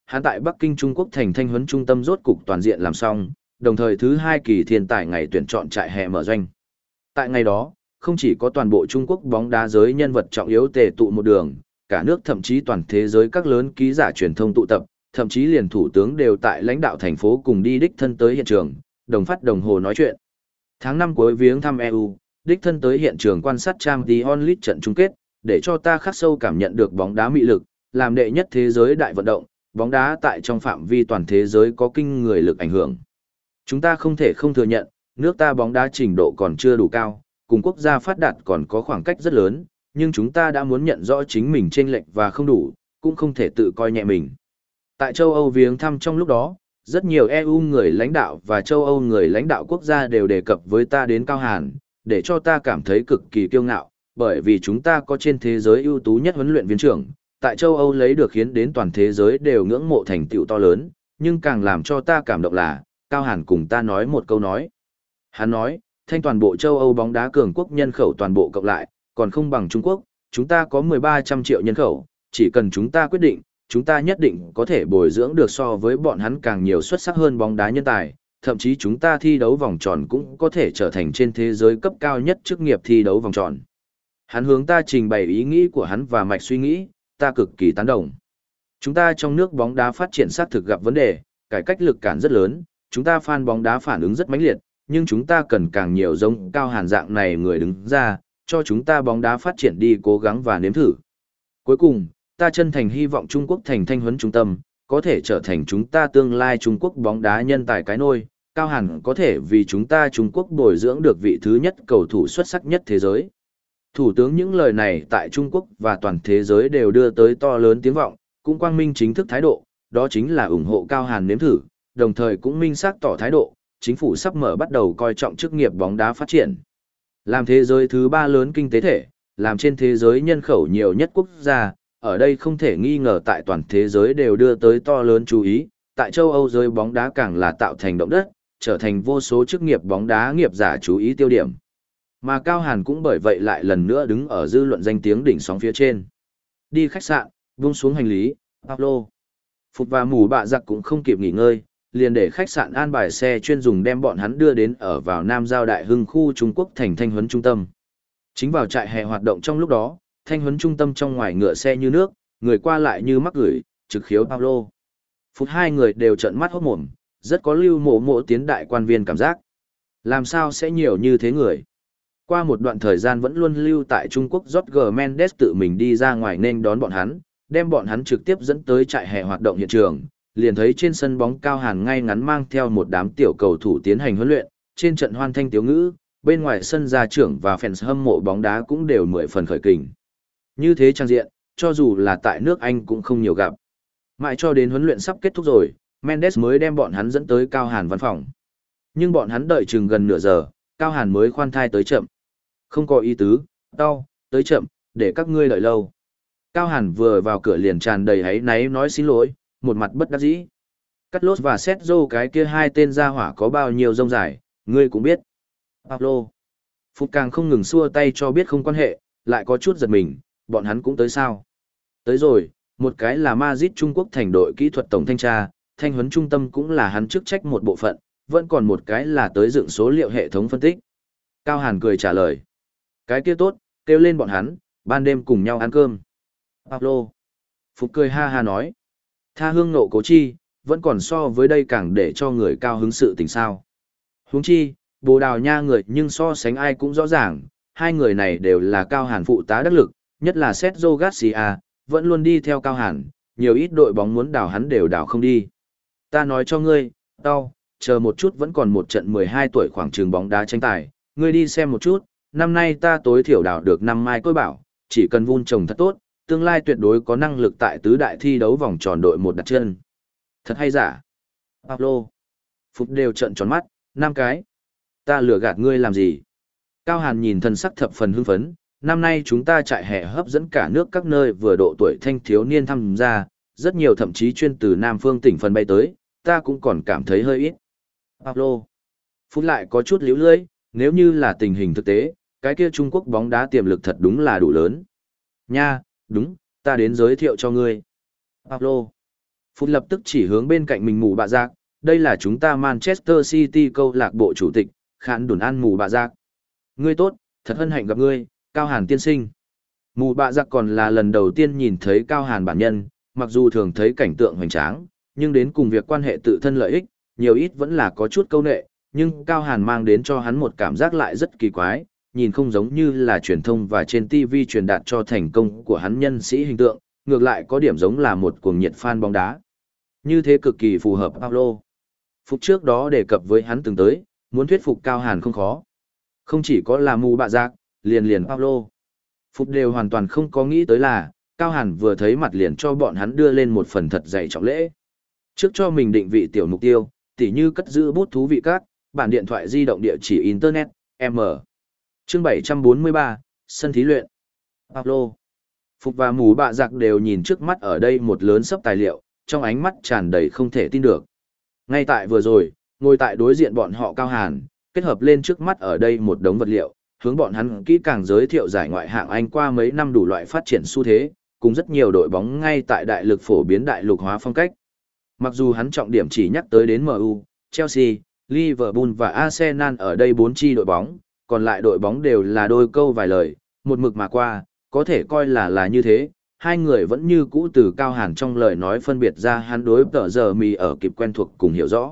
Speaker 1: hắn tại Bắc Kinh Trung Quốc thành thanh huấn trung tâm rốt cục toàn diện làm xong, đồng thời thứ hai kỳ thiên tài ngày tuyển chọn trại hè mở doanh. Tại ngày đó, không chỉ có toàn bộ Trung Quốc bóng đá giới nhân vật trọng yếu tề tụ một đường, cả nước thậm chí toàn thế giới các lớn ký giả truyền thông tụ tập, thậm chí liền thủ tướng đều tại lãnh đạo thành phố cùng đi đích thân tới hiện trường, đồng phát đồng hồ nói chuyện. Tháng năm cuối viếng thăm e u, đích thân tới hiện trường quan sát Champions League trận chung kết, để cho ta khắc sâu cảm nhận được bóng đá mị lực, làm đệ nhất thế giới đại vận động, bóng đá tại trong phạm vi toàn thế giới có kinh người lực ảnh hưởng. Chúng ta không thể không thừa nhận, nước ta bóng đá trình độ còn chưa đủ cao, cùng quốc gia phát đạt còn có khoảng cách rất lớn, nhưng chúng ta đã muốn nhận rõ chính mình chênh lệch và không đủ, cũng không thể tự coi nhẹ mình. Tại châu Âu viếng thăm trong lúc đó, rất nhiều e u người lãnh đạo và châu Âu người lãnh đạo quốc gia đều đề cập với ta đến Cao Hàn, để cho ta cảm thấy cực kỳ kiêu ngạo, bởi vì chúng ta có trên thế giới ưu tú nhất huấn luyện viên trưởng, tại châu Âu lấy được khiến đến toàn thế giới đều ngưỡng mộ thành tựu to lớn, nhưng càng làm cho ta cảm động là, Cao Hàn cùng ta nói một câu nói. Hắn nói, thanh toàn bộ châu Âu bóng đá cường quốc nhân khẩu toàn bộ cộng lại, còn không bằng Trung Quốc, chúng ta có mười ba trăm triệu nhân khẩu, chỉ cần chúng ta quyết định, chúng ta nhất định có thể bồi dưỡng được so với bọn hắn càng nhiều xuất sắc hơn bóng đá nhân tài, thậm chí chúng ta thi đấu vòng tròn cũng có thể trở thành trên thế giới cấp cao nhất chức nghiệp thi đấu vòng tròn. Hắn hướng ta trình bày ý nghĩ của hắn và mạch suy nghĩ, ta cực kỳ tán đồng. Chúng ta trong nước bóng đá phát triển xác thực gặp vấn đề, cải cách lực cản rất lớn, chúng ta fan bóng đá phản ứng rất mãnh liệt, nhưng chúng ta cần càng nhiều giống Cao Hàn dạng này người đứng ra, cho chúng ta bóng đá phát triển đi cố gắng và nếm thử. Cuối cùng, ta chân thành hy vọng Trung Quốc thành thanh huấn trung tâm, có thể trở thành chúng ta tương lai Trung Quốc bóng đá nhân tài cái nôi, Cao Hàn có thể vì chúng ta Trung Quốc bồi dưỡng được vị thứ nhất cầu thủ xuất sắc nhất thế giới. Thủ tướng những lời này tại Trung Quốc và toàn thế giới đều đưa tới to lớn tiếng vọng, cũng quang minh chính thức thái độ, đó chính là ủng hộ Cao Hàn nếm thử, đồng thời cũng minh xác tỏ thái độ, chính phủ sắp mở bắt đầu coi trọng chức nghiệp bóng đá phát triển. Làm thế giới thứ ba lớn kinh tế thể, làm trên thế giới nhân khẩu nhiều nhất quốc gia, ở đây không thể nghi ngờ tại toàn thế giới đều đưa tới to lớn chú ý, tại châu Âu giới bóng đá càng là tạo thành động đất, trở thành vô số chức nghiệp bóng đá nghiệp giả chú ý tiêu điểm. Mà Cao Hàn cũng bởi vậy lại lần nữa đứng ở dư luận danh tiếng đỉnh sóng phía trên. Đi khách sạn, buông xuống hành lý, Pablo. Phục và mù bạ giặc cũng không kịp nghỉ ngơi, liền để khách sạn an bài xe chuyên dùng đem bọn hắn đưa đến ở vào Nam Giao Đại Hưng khu Trung Quốc thành thanh huấn trung tâm. Chính vào trại hè hoạt động trong lúc đó, thanh huấn trung tâm trong ngoài ngựa xe như nước, người qua lại như mắc gửi, trực khiếu Pablo. Phút hai người đều trợn mắt hốt mồm, rất có lưu mộ mộ tiến đại quan viên cảm giác. Làm sao sẽ nhiều như thế người? Qua một đoạn thời gian vẫn luôn lưu tại Trung Quốc, Jorge Mendes tự mình đi ra ngoài nên đón bọn hắn, đem bọn hắn trực tiếp dẫn tới trại hè hoạt động hiện trường, liền thấy trên sân bóng Cao Hàn ngay ngắn mang theo một đám tiểu cầu thủ tiến hành huấn luyện, trên trận hoan thanh tiếu ngữ, bên ngoài sân gia trưởng và fans hâm mộ bóng đá cũng đều mười phần khởi kình. Như thế trang diện, cho dù là tại nước Anh cũng không nhiều gặp. Mãi cho đến huấn luyện sắp kết thúc rồi, Mendes mới đem bọn hắn dẫn tới Cao Hàn văn phòng. Nhưng bọn hắn đợi chừng gần nửa giờ, Cao Hàn mới khoan thai tới chậm. Không có ý tứ, đau, tới chậm, để các ngươi đợi lâu. Cao Hàn vừa vào cửa liền tràn đầy áy náy nói xin lỗi, một mặt bất đắc dĩ. Cắt lốt và xét dô cái kia hai tên gia hỏa có bao nhiêu rông dài, ngươi cũng biết. Pablo. Phục càng không ngừng xua tay cho biết không quan hệ, lại có chút giật mình, bọn hắn cũng tới sao. Tới rồi, một cái là Madrid Trung Quốc thành đội kỹ thuật tổng thanh tra, thanh huấn trung tâm cũng là hắn chức trách một bộ phận, vẫn còn một cái là tới dựng số liệu hệ thống phân tích. Cao Hàn cười trả lời. Cái kia tốt, kêu lên bọn hắn, ban đêm cùng nhau ăn cơm. Pablo. Phục cười ha ha nói. Tha hương nộ cố chi, vẫn còn so với đây càng để cho người cao hứng sự tình sao. Huống chi, Bồ Đào Nha người nhưng so sánh ai cũng rõ ràng, hai người này đều là Cao Hàn phụ tá đắc lực, nhất là Sergio Garcia, vẫn luôn đi theo Cao Hàn, nhiều ít đội bóng muốn đào hắn đều đào không đi. Ta nói cho ngươi, tao, chờ một chút vẫn còn một trận mười hai tuổi khoảng trường bóng đá tranh tài, ngươi đi xem một chút, năm nay ta tối thiểu đào được năm mai côi bảo, chỉ cần vun trồng thật tốt, tương lai tuyệt đối có năng lực tại tứ đại thi đấu vòng tròn đội một đặt chân. Thật hay giả? Pablo. Phục đều trận tròn mắt, năm cái. Ta lừa gạt ngươi làm gì? Cao Hàn nhìn thần sắc thập phần hưng phấn, năm nay chúng ta trại hè hấp dẫn cả nước các nơi vừa độ tuổi thanh thiếu niên tham gia, rất nhiều thậm chí chuyên từ Nam phương tỉnh phần bay tới, ta cũng còn cảm thấy hơi ít. Pablo. Phút lại có chút liễu lưỡi, nếu như là tình hình thực tế, cái kia Trung Quốc bóng đá tiềm lực thật đúng là đủ lớn. Nha, đúng, ta đến giới thiệu cho ngươi. Pablo. Phút lập tức chỉ hướng bên cạnh mình mù bạ giác, đây là chúng ta Manchester City câu lạc bộ chủ tịch, Khán Đùn An mù bạ giác. Ngươi tốt, thật hân hạnh gặp ngươi, Cao Hàn tiên sinh. Mù bạ giác còn là lần đầu tiên nhìn thấy Cao Hàn bản nhân, mặc dù thường thấy cảnh tượng hoành tráng, nhưng đến cùng việc quan hệ tự thân lợi ích, nhiều ít vẫn là có chút câu nệ, nhưng Cao Hàn mang đến cho hắn một cảm giác lại rất kỳ quái, nhìn không giống như là truyền thông và trên ti vi truyền đạt cho thành công của hắn nhân sĩ hình tượng, ngược lại có điểm giống là một cuồng nhiệt fan bóng đá. Như thế cực kỳ phù hợp Paulo. Phục trước đó đề cập với hắn từng tới, muốn thuyết phục Cao Hàn không khó. Không chỉ có là mù bạ giác, liền liền Paulo. Phục đều hoàn toàn không có nghĩ tới là, Cao Hàn vừa thấy mặt liền cho bọn hắn đưa lên một phần thật dày trọng lễ. Trước cho mình định vị tiểu mục tiêu, tỉ như cất giữ bút thú vị các, bản điện thoại di động địa chỉ Internet, M. Chương bảy trăm bốn mươi ba, sân thí luyện. Paulo. Phục và mù bạ giặc đều nhìn trước mắt ở đây một lớn sấp tài liệu, trong ánh mắt tràn đầy không thể tin được. Ngay tại vừa rồi, ngồi tại đối diện bọn họ Cao Hàn, kết hợp lên trước mắt ở đây một đống vật liệu, hướng bọn hắn kỹ càng giới thiệu giải ngoại hạng Anh qua mấy năm đủ loại phát triển xu thế, cùng rất nhiều đội bóng ngay tại đại lực phổ biến đại lục hóa phong cách. Mặc dù hắn trọng điểm chỉ nhắc tới đến em u, Chelsea, Liverpool và Arsenal ở đây bốn chi đội bóng, còn lại đội bóng đều là đôi câu vài lời, một mực mà qua, có thể coi là là như thế. Hai người vẫn như cũ từ Cao Hàn trong lời nói phân biệt ra hắn đối tờ giờ mì ở kịp quen thuộc cùng hiểu rõ.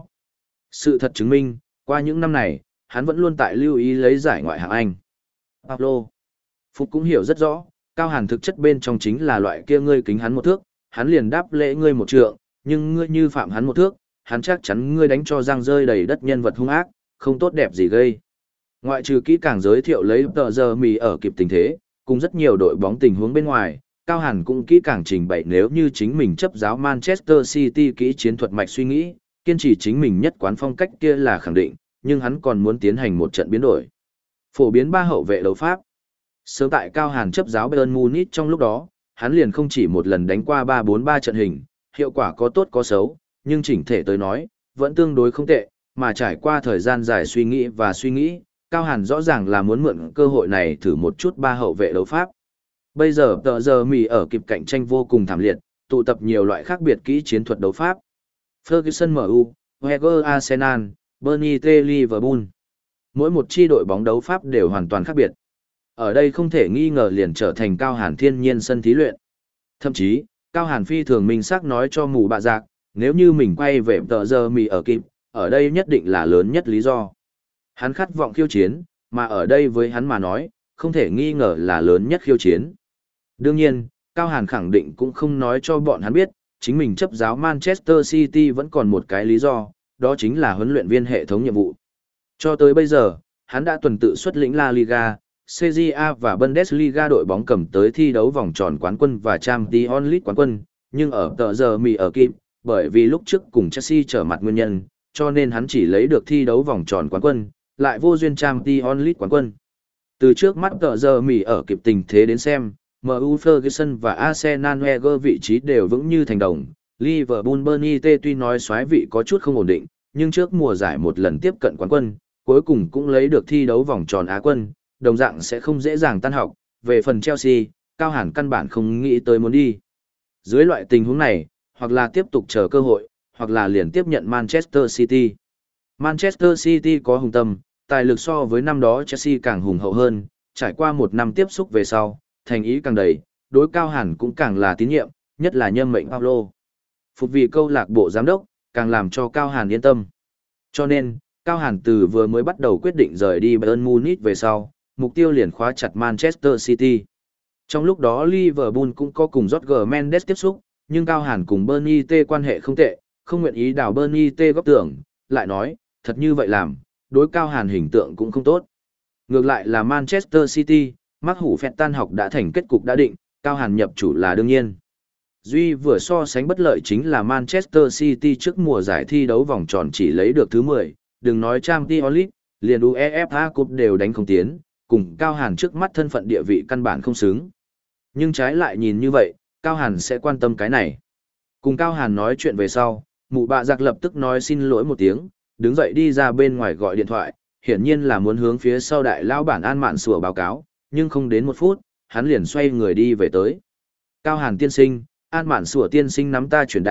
Speaker 1: Sự thật chứng minh, qua những năm này, hắn vẫn luôn tại lưu ý lấy giải ngoại hạng Anh. Paulo. Phục cũng hiểu rất rõ, Cao Hàn thực chất bên trong chính là loại kia ngươi kính hắn một thước, hắn liền đáp lễ ngươi một trượng, nhưng ngươi như phạm hắn một thước, hắn chắc chắn ngươi đánh cho răng rơi đầy đất nhân vật hung ác, không tốt đẹp gì gây. Ngoại trừ kỹ càng giới thiệu lấy tờ giờ mì ở kịp tình thế, cùng rất nhiều đội bóng tình huống bên ngoài, Cao Hàn cũng kỹ càng trình bày nếu như chính mình chấp giáo Manchester City kỹ chiến thuật mạch suy nghĩ, kiên trì chính mình nhất quán phong cách kia là khẳng định, nhưng hắn còn muốn tiến hành một trận biến đổi. Phổ biến ba hậu vệ đấu pháp. Sớm tại Cao Hàn chấp giáo Bayern Munich trong lúc đó, hắn liền không chỉ một lần đánh qua ba bốn ba trận hình, hiệu quả có tốt có xấu, nhưng chỉnh thể tới nói, vẫn tương đối không tệ, mà trải qua thời gian dài suy nghĩ và suy nghĩ, Cao Hàn rõ ràng là muốn mượn cơ hội này thử một chút ba hậu vệ đấu pháp. Bây giờ tờ giờ mì ở kịp cạnh tranh vô cùng thảm liệt, tụ tập nhiều loại khác biệt kỹ chiến thuật đấu pháp. Ferguson em u, Wenger Arsenal, Bernie T Liverpool. Mỗi một chi đội bóng đấu pháp đều hoàn toàn khác biệt. Ở đây không thể nghi ngờ liền trở thành Cao Hàn thiên nhiên sân thí luyện. Thậm chí, Cao Hàn phi thường minh xác nói cho mù bạ giặc, nếu như mình quay về tờ giờ mì ở kịp, ở đây nhất định là lớn nhất lý do. Hắn khát vọng khiêu chiến, mà ở đây với hắn mà nói, không thể nghi ngờ là lớn nhất khiêu chiến. Đương nhiên, Cao Hàn khẳng định cũng không nói cho bọn hắn biết, chính mình chấp giáo Manchester City vẫn còn một cái lý do, đó chính là huấn luyện viên hệ thống nhiệm vụ. Cho tới bây giờ, hắn đã tuần tự xuất lĩnh La Liga, xê a và Bundesliga đội bóng cầm tới thi đấu vòng tròn quán quân và Champions League quán quân, nhưng ở tờ giờ mì ở kịp, bởi vì lúc trước cùng Chelsea trở mặt nguyên nhân, cho nên hắn chỉ lấy được thi đấu vòng tròn quán quân, lại vô duyên Champions League quán quân. Từ trước mắt tờ giờ mì ở kịp tình thế đến xem, em u Ferguson và Arsenal Wenger vị trí đều vững như thành đồng. Liverpool Bernie T tuy nói soái vị có chút không ổn định, nhưng trước mùa giải một lần tiếp cận quán quân, cuối cùng cũng lấy được thi đấu vòng tròn Á quân, đồng dạng sẽ không dễ dàng tan học. Về phần Chelsea, Cao Hàn căn bản không nghĩ tới muốn đi. Dưới loại tình huống này, hoặc là tiếp tục chờ cơ hội, hoặc là liền tiếp nhận Manchester City. Manchester City có hùng tâm, tài lực so với năm đó Chelsea càng hùng hậu hơn, trải qua một năm tiếp xúc về sau, thành ý càng đầy, đối Cao Hàn cũng càng là tín nhiệm, nhất là nhân mệnh Paulo. Phục vì câu lạc bộ giám đốc, càng làm cho Cao Hàn yên tâm. Cho nên, Cao Hàn từ vừa mới bắt đầu quyết định rời đi Bayern Munich về sau, mục tiêu liền khóa chặt Manchester City. Trong lúc đó Liverpool cũng có cùng Jorge Mendes tiếp xúc, nhưng Cao Hàn cùng Bernie T quan hệ không tệ, không nguyện ý đào Bernie T góp tưởng, lại nói, thật như vậy làm, đối Cao Hàn hình tượng cũng không tốt. Ngược lại là Manchester City, Mark Hủ Phẹt tan học đã thành kết cục đã định, Cao Hàn nhập chủ là đương nhiên. Duy vừa so sánh bất lợi chính là Manchester City trước mùa giải thi đấu vòng tròn chỉ lấy được thứ mười, đừng nói Champions League, liền UEFA Cup đều đánh không tiến, cùng Cao Hàn trước mắt thân phận địa vị căn bản không xứng. Nhưng trái lại nhìn như vậy, Cao Hàn sẽ quan tâm cái này. Cùng Cao Hàn nói chuyện về sau, mụ bạ giặc lập tức nói xin lỗi một tiếng, đứng dậy đi ra bên ngoài gọi điện thoại, hiển nhiên là muốn hướng phía sau đại lao bản An Mạn Sủa báo cáo, nhưng không đến một phút, hắn liền xoay người đi về tới. Cao Hàn tiên sinh, An Mạn Sủa tiên sinh nắm ta chuyển đạn,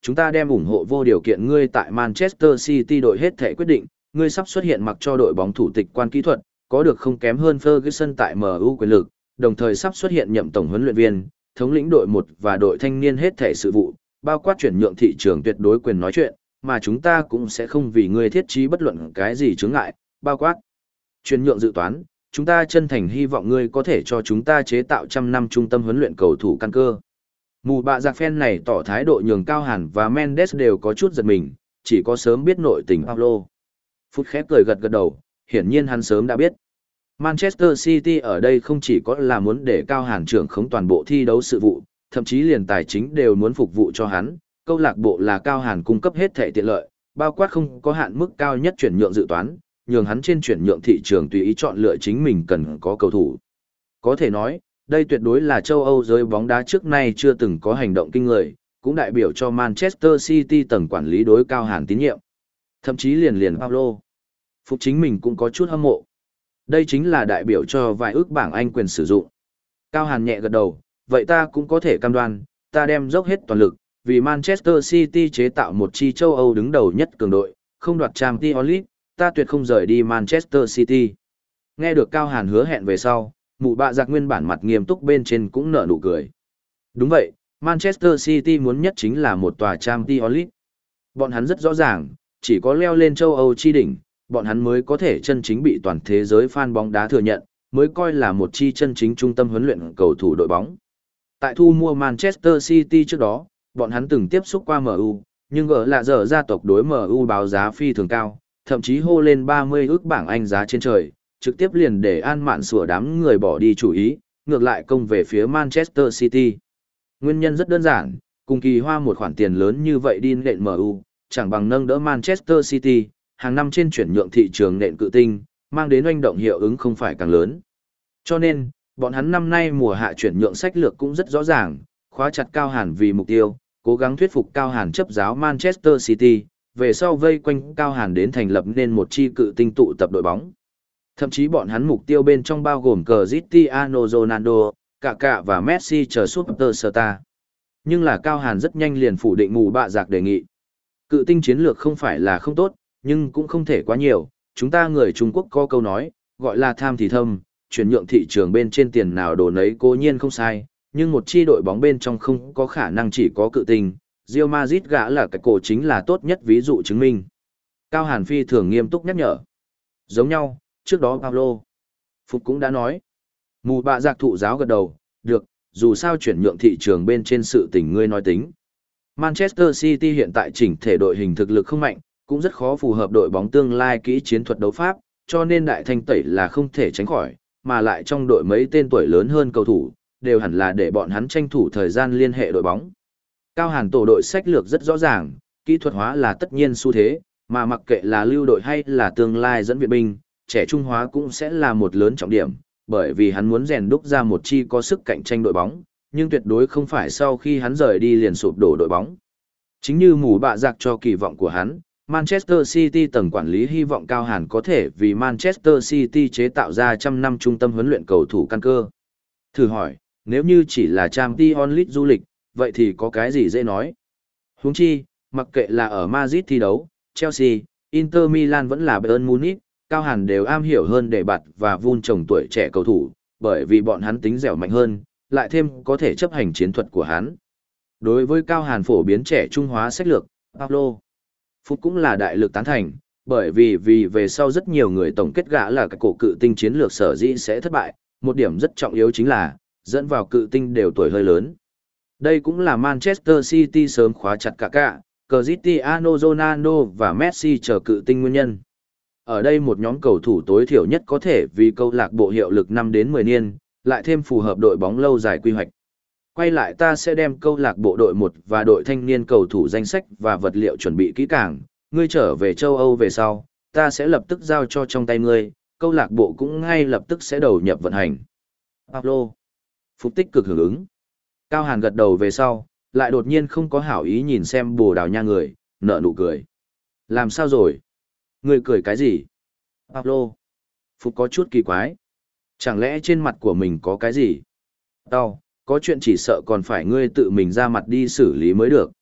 Speaker 1: chúng ta đem ủng hộ vô điều kiện ngươi tại Manchester City đội hết thể quyết định, ngươi sắp xuất hiện mặc cho đội bóng thủ tịch quan kỹ thuật, có được không kém hơn Ferguson tại em u quyền lực, đồng thời sắp xuất hiện nhậm tổng huấn luyện viên, thống lĩnh đội một và đội thanh niên hết thể sự vụ, bao quát chuyển nhượng thị trường tuyệt đối quyền nói chuyện, mà chúng ta cũng sẽ không vì ngươi thiết trí bất luận cái gì chướng ngại, bao quát chuyển nhượng dự toán, chúng ta chân thành hy vọng ngươi có thể cho chúng ta chế tạo trăm năm trung tâm huấn luyện cầu thủ căn cơ. Mù bạ giặc phen này tỏ thái độ nhường Cao Hàn và Mendes đều có chút giật mình, chỉ có sớm biết nội tình Paulo. Phút khép cười gật gật đầu, hiển nhiên hắn sớm đã biết. Manchester City ở đây không chỉ có là muốn để Cao Hàn trưởng khống toàn bộ thi đấu sự vụ, thậm chí liền tài chính đều muốn phục vụ cho hắn, câu lạc bộ là Cao Hàn cung cấp hết thảy tiện lợi, bao quát không có hạn mức cao nhất chuyển nhượng dự toán, nhường hắn trên chuyển nhượng thị trường tùy ý chọn lựa chính mình cần có cầu thủ. Có thể nói, đây tuyệt đối là châu Âu giới bóng đá trước nay chưa từng có hành động kinh người, cũng đại biểu cho Manchester City tầng quản lý đối Cao Hàn tín nhiệm. Thậm chí liền liền Paulo. Phục chính mình cũng có chút hâm mộ. Đây chính là đại biểu cho vài ước bảng Anh quyền sử dụng. Cao Hàn nhẹ gật đầu, vậy ta cũng có thể cam đoan, ta đem dốc hết toàn lực, vì Manchester City chế tạo một chi châu Âu đứng đầu nhất cường đội, không đoạt Champions League, ta tuyệt không rời đi Manchester City. Nghe được Cao Hàn hứa hẹn về sau, mụ bạ giặc nguyên bản mặt nghiêm túc bên trên cũng nở nụ cười. Đúng vậy, Manchester City muốn nhất chính là một tòa Champions League. Bọn hắn rất rõ ràng, chỉ có leo lên châu Âu chi đỉnh, bọn hắn mới có thể chân chính bị toàn thế giới fan bóng đá thừa nhận, mới coi là một chi chân chính trung tâm huấn luyện cầu thủ đội bóng. Tại thu mua Manchester City trước đó, bọn hắn từng tiếp xúc qua em u, nhưng gỡ là giờ gia tộc đối em u báo giá phi thường cao, thậm chí hô lên ba mươi ước bảng Anh giá trên trời, trực tiếp liền để an mạn sủa đám người bỏ đi chủ ý, ngược lại công về phía Manchester City. Nguyên nhân rất đơn giản, cùng kỳ hoa một khoản tiền lớn như vậy đi nện em u, chẳng bằng nâng đỡ Manchester City, hàng năm trên chuyển nhượng thị trường nện cự tinh, mang đến oanh động hiệu ứng không phải càng lớn. Cho nên, bọn hắn năm nay mùa hạ chuyển nhượng sách lược cũng rất rõ ràng, khóa chặt Cao Hàn vì mục tiêu, cố gắng thuyết phục Cao Hàn chấp giáo Manchester City, về sau vây quanh Cao Hàn đến thành lập nên một chi cự tinh tụ tập đội bóng. Thậm chí bọn hắn mục tiêu bên trong bao gồm Cristiano Ronaldo, Kaká và Messi chờ superstar. Nhưng là Cao Hàn rất nhanh liền phủ định mù bạ giặc đề nghị. Cự tinh chiến lược không phải là không tốt, nhưng cũng không thể quá nhiều. Chúng ta người Trung Quốc có câu nói, gọi là tham thì thâm, chuyển nhượng thị trường bên trên tiền nào đồ nấy cố nhiên không sai, nhưng một chi đội bóng bên trong không có khả năng chỉ có cự tinh. Real Madrid gã là cái cổ chính là tốt nhất ví dụ chứng minh. Cao Hàn phi thường nghiêm túc nhắc nhở. Giống nhau, trước đó Paulo Phục cũng đã nói. Mù bạ giặc thụ giáo gật đầu, được, dù sao chuyển nhượng thị trường bên trên sự tình ngươi nói tính. Manchester City hiện tại chỉnh thể đội hình thực lực không mạnh, cũng rất khó phù hợp đội bóng tương lai kỹ chiến thuật đấu pháp, cho nên đại thanh tẩy là không thể tránh khỏi, mà lại trong đội mấy tên tuổi lớn hơn cầu thủ, đều hẳn là để bọn hắn tranh thủ thời gian liên hệ đội bóng. Cao Hàn tổ đội sách lược rất rõ ràng, kỹ thuật hóa là tất nhiên xu thế, mà mặc kệ là lưu đội hay là tương lai dẫn viện binh, trẻ trung hóa cũng sẽ là một lớn trọng điểm, bởi vì hắn muốn rèn đúc ra một chi có sức cạnh tranh đội bóng, nhưng tuyệt đối không phải sau khi hắn rời đi liền sụp đổ đội bóng. Chính như mù bạ giặc cho kỳ vọng của hắn, Manchester City tầng quản lý hy vọng Cao Hàn có thể vì Manchester City chế tạo ra trăm năm trung tâm huấn luyện cầu thủ căn cơ. Thử hỏi, nếu như chỉ là Champions League du lịch, vậy thì có cái gì dễ nói? Huống chi, mặc kệ là ở Madrid thi đấu, Chelsea, Inter Milan vẫn là Bayern Munich, Cao Hàn đều am hiểu hơn để bạt và vun trồng tuổi trẻ cầu thủ, bởi vì bọn hắn tính dẻo mạnh hơn, lại thêm có thể chấp hành chiến thuật của hắn. Đối với Cao Hàn phổ biến trẻ trung hóa sách lược, Paulo Phúc cũng là đại lực tán thành, bởi vì vì về sau rất nhiều người tổng kết gã là cái cổ cự tinh chiến lược sở dĩ sẽ thất bại, một điểm rất trọng yếu chính là, dẫn vào cự tinh đều tuổi hơi lớn. Đây cũng là Manchester City sớm khóa chặt Kaká, Cristiano Ronaldo và Messi chờ cự tinh nguyên nhân. Ở đây một nhóm cầu thủ tối thiểu nhất có thể vì câu lạc bộ hiệu lực năm đến mười niên, lại thêm phù hợp đội bóng lâu dài quy hoạch. Quay lại ta sẽ đem câu lạc bộ đội một và đội thanh niên cầu thủ danh sách và vật liệu chuẩn bị kỹ càng, ngươi trở về châu Âu về sau, ta sẽ lập tức giao cho trong tay ngươi, câu lạc bộ cũng ngay lập tức sẽ đầu nhập vận hành. Paulo Phúc tích cực hưởng ứng. Cao Hàn gật đầu về sau, lại đột nhiên không có hảo ý nhìn xem Bồ Đào Nha người, nở nụ cười. Làm sao rồi? Người cười cái gì? Paulo Phúc có chút kỳ quái. Chẳng lẽ trên mặt của mình có cái gì? Đau, có chuyện chỉ sợ còn phải ngươi tự mình ra mặt đi xử lý mới được.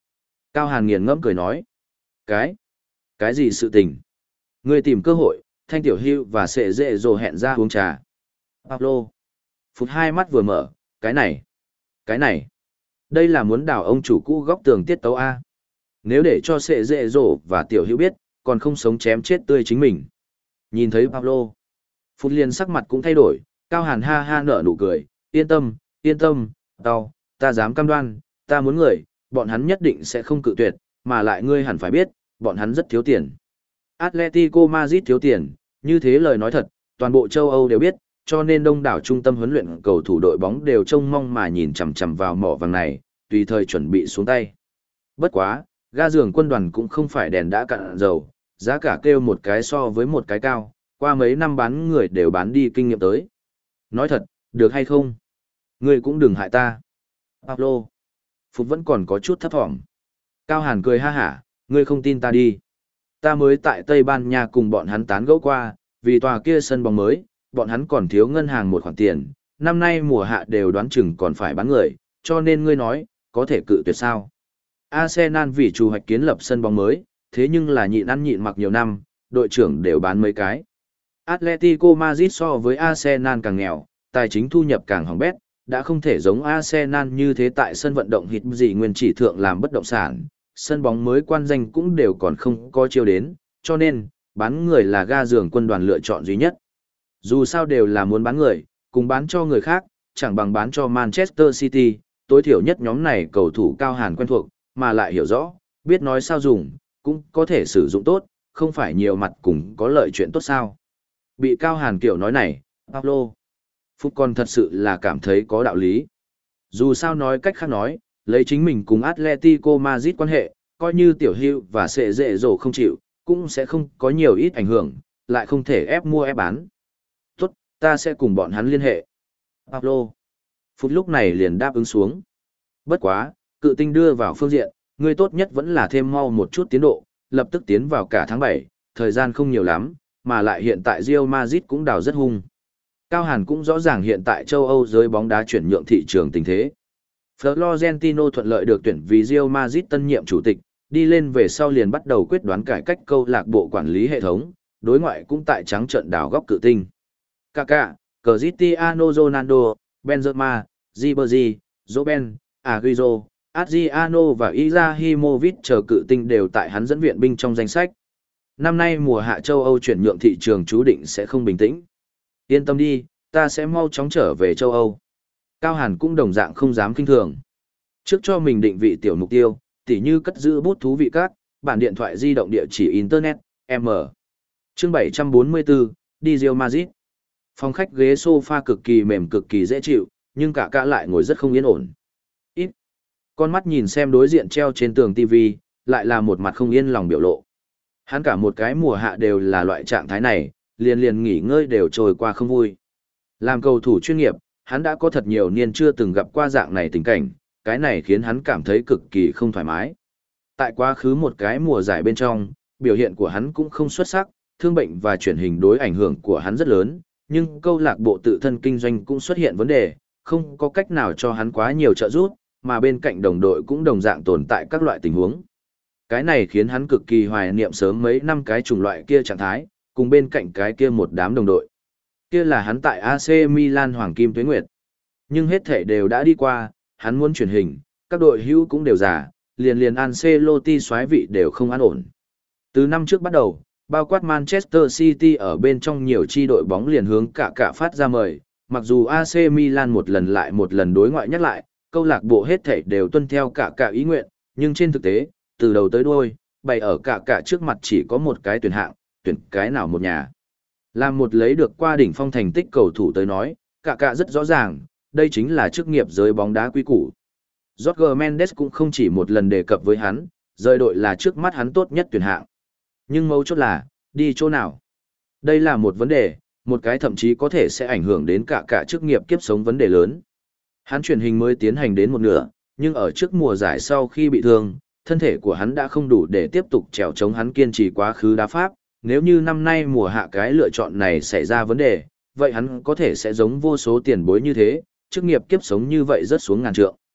Speaker 1: Cao Hàn nghiền ngẫm cười nói. Cái? Cái gì sự tình? Ngươi tìm cơ hội, Thanh Tiểu Hưu và Sệ Dệ Dồ hẹn ra uống trà. Pablo. Phút hai mắt vừa mở, cái này. Cái này. Đây là muốn đào ông chủ cũ góc tường tiết tấu A. Nếu để cho Sệ Dệ Dồ và Tiểu Hưu biết, còn không sống chém chết tươi chính mình. Nhìn thấy Pablo. Phút liền sắc mặt cũng thay đổi, Cao Hàn ha ha nở nụ cười, yên tâm, yên tâm, tao, ta dám cam đoan, ta muốn người, bọn hắn nhất định sẽ không cự tuyệt, mà lại ngươi hẳn phải biết, bọn hắn rất thiếu tiền. Atletico Madrid thiếu tiền, như thế lời nói thật, toàn bộ châu Âu đều biết, cho nên đông đảo trung tâm huấn luyện cầu thủ đội bóng đều trông mong mà nhìn chằm chằm vào mỏ vàng này, tùy thời chuẩn bị xuống tay. Bất quá, ga giường quân đoàn cũng không phải đèn đã cạn dầu, giá cả kêu một cái so với một cái cao, qua mấy năm bán người đều bán đi kinh nghiệm tới. Nói thật, được hay không? Ngươi cũng đừng hại ta. Pablo. Phục vẫn còn có chút thấp thỏm. Cao Hàn cười ha hả, ngươi không tin ta đi. Ta mới tại Tây Ban Nha cùng bọn hắn tán gẫu qua, vì tòa kia sân bóng mới, bọn hắn còn thiếu ngân hàng một khoản tiền, năm nay mùa hạ đều đoán chừng còn phải bán người, cho nên ngươi nói, có thể cự tuyệt sao. Arsenal vì chủ hoạch kiến lập sân bóng mới, thế nhưng là nhịn ăn nhịn mặc nhiều năm, đội trưởng đều bán mấy cái. Atletico Madrid so với Arsenal càng nghèo, tài chính thu nhập càng hỏng bét, đã không thể giống Arsenal như thế tại sân vận động hít gì nguyên chỉ thượng làm bất động sản, sân bóng mới quan danh cũng đều còn không có chiêu đến, cho nên, bán người là ga giường quân đoàn lựa chọn duy nhất. Dù sao đều là muốn bán người, cùng bán cho người khác, chẳng bằng bán cho Manchester City, tối thiểu nhất nhóm này cầu thủ Cao Hàn quen thuộc, mà lại hiểu rõ, biết nói sao dùng, cũng có thể sử dụng tốt, không phải nhiều mặt cùng có lợi chuyện tốt sao. Bị Cao Hàn kiểu nói này, Pablo Phúc còn thật sự là cảm thấy có đạo lý. Dù sao nói cách khác nói, lấy chính mình cùng Atletico Madrid quan hệ, coi như Tiểu Hưu và Sệ Dệ Dồ không chịu, cũng sẽ không có nhiều ít ảnh hưởng, lại không thể ép mua ép bán. Tốt, ta sẽ cùng bọn hắn liên hệ. Pablo. Phút lúc này liền đáp ứng xuống. Bất quá, cự tinh đưa vào phương diện, người tốt nhất vẫn là thêm mau một chút tiến độ, lập tức tiến vào cả tháng bảy, thời gian không nhiều lắm, mà lại hiện tại Real Madrid cũng đào rất hung. Cao Hàn cũng rõ ràng hiện tại châu Âu giới bóng đá chuyển nhượng thị trường tình thế. Florentino thuận lợi được tuyển vì Real Madrid tân nhiệm chủ tịch, đi lên về sau liền bắt đầu quyết đoán cải cách câu lạc bộ quản lý hệ thống, đối ngoại cũng tại trắng trận đào góc cự tinh. Kaká, Cristiano Ronaldo, Benzema, Ribery, Robben, Agüero, Adriano và Izahimovic chờ cự tinh đều tại hắn dẫn viện binh trong danh sách. Năm nay mùa hạ châu Âu chuyển nhượng thị trường chú định sẽ không bình tĩnh. Yên tâm đi, ta sẽ mau chóng trở về châu Âu. Cao Hàn cũng đồng dạng không dám kinh thường. Trước cho mình định vị tiểu mục tiêu, tỉ như cất giữ bút thú vị các, bản điện thoại di động địa chỉ Internet, M. Chương bảy trăm bốn mươi tư, đi Real Madrid. Phòng khách ghế sofa cực kỳ mềm cực kỳ dễ chịu, nhưng cả cả lại ngồi rất không yên ổn. Ít. Con mắt nhìn xem đối diện treo trên tường ti vi, lại là một mặt không yên lòng biểu lộ. Hắn cả một cái mùa hạ đều là loại trạng thái này, liền liền nghỉ ngơi đều trôi qua không vui. Làm cầu thủ chuyên nghiệp, hắn đã có thật nhiều niên chưa từng gặp qua dạng này tình cảnh, cái này khiến hắn cảm thấy cực kỳ không thoải mái. Tại quá khứ một cái mùa giải bên trong, biểu hiện của hắn cũng không xuất sắc, thương bệnh và chuyển hình đối ảnh hưởng của hắn rất lớn, nhưng câu lạc bộ tự thân kinh doanh cũng xuất hiện vấn đề, không có cách nào cho hắn quá nhiều trợ giúp, mà bên cạnh đồng đội cũng đồng dạng tồn tại các loại tình huống. Cái này khiến hắn cực kỳ hoài niệm sớm mấy năm cái chủng loại kia trạng thái, cùng bên cạnh cái kia một đám đồng đội. Kia là hắn tại a xê Milan Hoàng Kim Tuế Nguyệt. Nhưng hết thể đều đã đi qua, hắn muốn chuyển hình, các đội hữu cũng đều già, liền liền Ancelotti soái vị đều không an ổn. Từ năm trước bắt đầu, bao quát Manchester City ở bên trong nhiều chi đội bóng liền hướng cả cả phát ra mời, mặc dù a xê Milan một lần lại một lần đối ngoại nhắc lại, câu lạc bộ hết thể đều tuân theo cả cả ý nguyện, nhưng trên thực tế, từ đầu tới đuôi, bày ở cả cả trước mặt chỉ có một cái tuyển hạng, tuyển cái nào một nhà. Làm một lấy được qua đỉnh phong thành tích cầu thủ tới nói, cả cả rất rõ ràng, đây chính là chức nghiệp giới bóng đá quý củ. Jorge Mendes cũng không chỉ một lần đề cập với hắn, rời đội là trước mắt hắn tốt nhất tuyển hạng. Nhưng mấu chốt là, đi chỗ nào? Đây là một vấn đề, một cái thậm chí có thể sẽ ảnh hưởng đến cả cả chức nghiệp kiếp sống vấn đề lớn. Hắn truyền hình mới tiến hành đến một nửa, nhưng ở trước mùa giải sau khi bị thương, thân thể của hắn đã không đủ để tiếp tục trèo chống hắn kiên trì quá khứ đá pháp. Nếu như năm nay mùa hạ cái lựa chọn này xảy ra vấn đề, vậy hắn có thể sẽ giống vô số tiền bối như thế, chức nghiệp kiếp sống như vậy rất xuống ngàn trượng.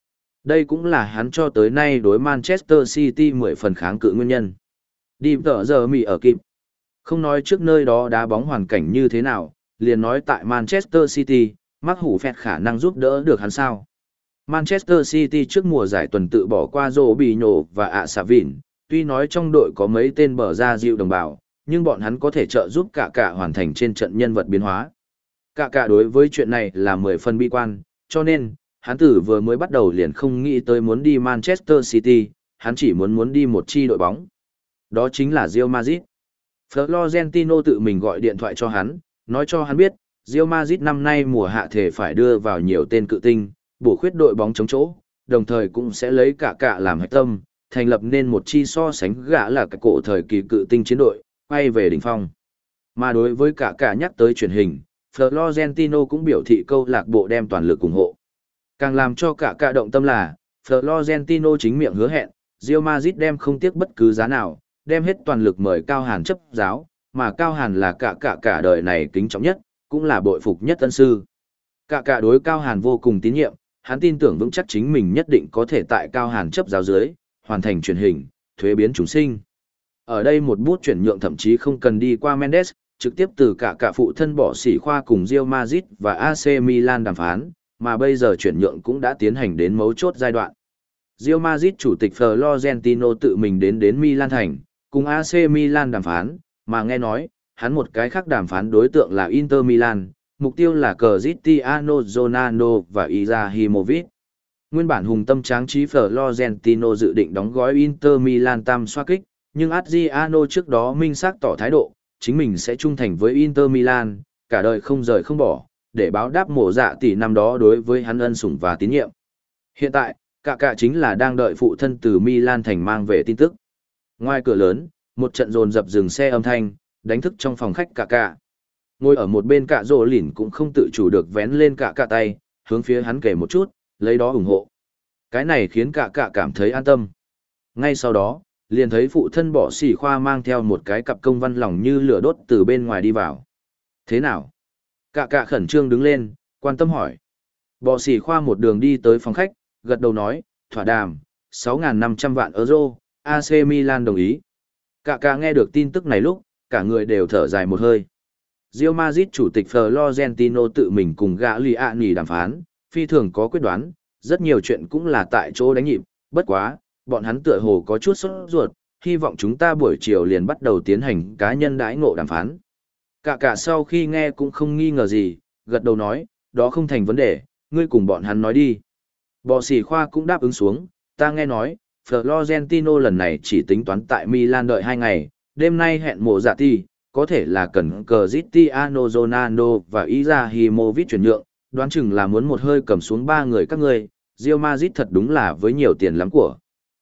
Speaker 1: Đây cũng là hắn cho tới nay đối Manchester City mười phần kháng cự nguyên nhân. Đi tờ giờ mì ở kịp. Không nói trước nơi đó đá bóng hoàn cảnh như thế nào, liền nói tại Manchester City, Mark Hủ Phẹt khả năng giúp đỡ được hắn sao. Manchester City trước mùa giải tuần tự bỏ qua Robinho và ạ xạ vịn, tuy nói trong đội có mấy tên bờ ra dịu đồng bào, nhưng bọn hắn có thể trợ giúp cả cả hoàn thành trên trận nhân vật biến hóa. Cả cả đối với chuyện này là mười phần bi quan, cho nên, hắn tử vừa mới bắt đầu liền không nghĩ tới muốn đi Manchester City, hắn chỉ muốn muốn đi một chi đội bóng. Đó chính là Real Madrid. Florentino tự mình gọi điện thoại cho hắn, nói cho hắn biết, Real Madrid năm nay mùa hạ thể phải đưa vào nhiều tên cự tinh, bổ khuyết đội bóng chống chỗ, đồng thời cũng sẽ lấy cả cả làm hạch tâm, thành lập nên một chi so sánh gã là cái cổ thời kỳ cự tinh chiến đội, quay về đỉnh phong. Mà đối với cả cả nhắc tới truyền hình, Florentino cũng biểu thị câu lạc bộ đem toàn lực ủng hộ. Càng làm cho cả cả động tâm là, Florentino chính miệng hứa hẹn, Real Madrid đem không tiếc bất cứ giá nào, đem hết toàn lực mời Cao Hàn chấp giáo, mà Cao Hàn là cả cả cả đời này kính trọng nhất, cũng là bội phục nhất tân sư. Cả cả đối Cao Hàn vô cùng tín nhiệm, hắn tin tưởng vững chắc chính mình nhất định có thể tại Cao Hàn chấp giáo dưới, hoàn thành truyền hình, thuế biến chúng sinh. Ở đây một bút chuyển nhượng thậm chí không cần đi qua Mendes, trực tiếp từ cả cả phụ thân bỏ sỉ khoa cùng Real Madrid và a xê Milan đàm phán, mà bây giờ chuyển nhượng cũng đã tiến hành đến mấu chốt giai đoạn. Real Madrid chủ tịch Florentino tự mình đến đến Milan thành, cùng a xê Milan đàm phán, mà nghe nói, hắn một cái khác đàm phán đối tượng là Inter Milan, mục tiêu là Cristiano Ronaldo và Ibrahimovic. Nguyên bản hùng tâm tráng trí Florentino dự định đóng gói Inter Milan tam xoá kích, nhưng Adriano trước đó minh xác tỏ thái độ, chính mình sẽ trung thành với Inter Milan, cả đời không rời không bỏ, để báo đáp mổ dạ tỷ năm đó đối với hắn ân sủng và tín nhiệm. Hiện tại, cả cả chính là đang đợi phụ thân từ Milan thành mang về tin tức. Ngoài cửa lớn, một trận dồn dập dừng xe âm thanh, đánh thức trong phòng khách cả cả. Ngồi ở một bên cả rồ lỉn cũng không tự chủ được vén lên cả cả tay, hướng phía hắn kể một chút, lấy đó ủng hộ. Cái này khiến cả cả cảm thấy an tâm. Ngay sau đó, liền thấy phụ thân bỏ xỉ khoa mang theo một cái cặp công văn lòng như lửa đốt từ bên ngoài đi vào. Thế nào? Cả cả khẩn trương đứng lên, quan tâm hỏi. Bỏ xỉ khoa một đường đi tới phòng khách, gật đầu nói, thỏa đàm, sáu nghìn năm trăm vạn euro, a xê Milan đồng ý. Cả cả nghe được tin tức này lúc, cả người đều thở dài một hơi. Real Madrid chủ tịch Florentino tự mình cùng Gagliani đàm phán, phi thường có quyết đoán, rất nhiều chuyện cũng là tại chỗ đánh nhịp, bất quá, bọn hắn tựa hồ có chút sốt ruột, hy vọng chúng ta buổi chiều liền bắt đầu tiến hành cá nhân đãi ngộ đàm phán. Cả cả sau khi nghe cũng không nghi ngờ gì, gật đầu nói, đó không thành vấn đề, ngươi cùng bọn hắn nói đi. Bò xỉ khoa cũng đáp ứng xuống, ta nghe nói, Florentino lần này chỉ tính toán tại Milan đợi hai ngày, đêm nay hẹn mộ dạ ti, có thể là cần Cristiano Ronaldo và Ibrahimovic chuyển nhượng, đoán chừng là muốn một hơi cầm xuống ba người các ngươi, Real Madrid thật đúng là với nhiều tiền lắm của.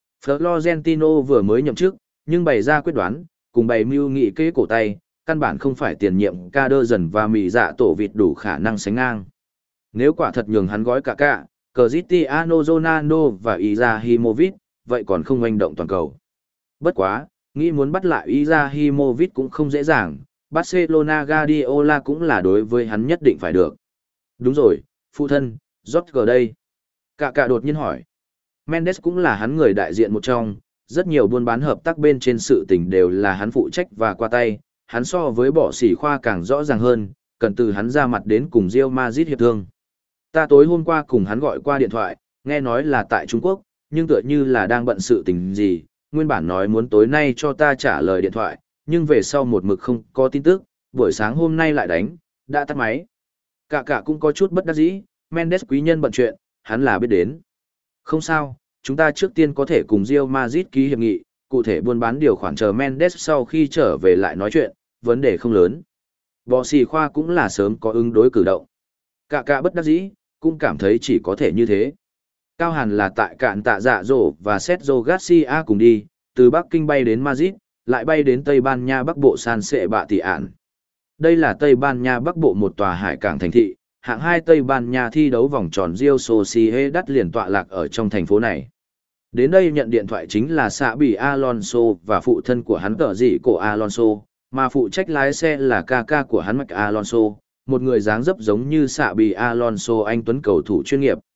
Speaker 1: Florentino vừa mới nhậm chức, nhưng bày ra quyết đoán, cùng bày mưu nghị kế cổ tay, căn bản không phải tiền nhiệm ca đơ dần và mì dạ tổ vịt đủ khả năng sánh ngang. Nếu quả thật nhường hắn gói cả cả, Cristiano Ronaldo và Ibrahimovic, vậy còn không oanh động toàn cầu. Bất quá, nghĩ muốn bắt lại Ibrahimovic cũng không dễ dàng, Barcelona Guardiola cũng là đối với hắn nhất định phải được. Đúng rồi, phụ thân, Jorge đây. Cả cả đột nhiên hỏi. Mendes cũng là hắn người đại diện một trong, rất nhiều buôn bán hợp tác bên trên sự tình đều là hắn phụ trách và qua tay, hắn so với bỏ sỉ khoa càng rõ ràng hơn, cần từ hắn ra mặt đến cùng Real Madrid hiệp thương. Ta tối hôm qua cùng hắn gọi qua điện thoại, nghe nói là tại Trung Quốc, nhưng tựa như là đang bận sự tình gì, nguyên bản nói muốn tối nay cho ta trả lời điện thoại, nhưng về sau một mực không có tin tức, buổi sáng hôm nay lại đánh, đã tắt máy. Cả cả cũng có chút bất đắc dĩ, Mendes quý nhân bận chuyện, hắn là biết đến. Không sao, chúng ta trước tiên có thể cùng Real Madrid ký hiệp nghị, cụ thể buôn bán điều khoản chờ Mendes sau khi trở về lại nói chuyện, vấn đề không lớn. Bò xì khoa cũng là sớm có ứng đối cử động. Cả cả bất đắc dĩ, cũng cảm thấy chỉ có thể như thế. Cao Hàn là tại cạn tạ dạ dỗ và Sergio Garcia cùng đi, từ Bắc Kinh bay đến Madrid, lại bay đến Tây Ban Nha Bắc Bộ San Sệ Bạ Tị Ản. Đây là Tây Ban Nha Bắc Bộ một tòa hải cảng thành thị, hạng hai Tây Ban Nha thi đấu vòng tròn Real Sociedad liền tọa lạc ở trong thành phố này. Đến đây nhận điện thoại chính là Xabi Alonso và phụ thân của hắn tờ dị cổ Alonso, mà phụ trách lái xe là ca ca của hắn Mike Alonso, một người dáng dấp giống như Xabi Alonso anh tuấn cầu thủ chuyên nghiệp.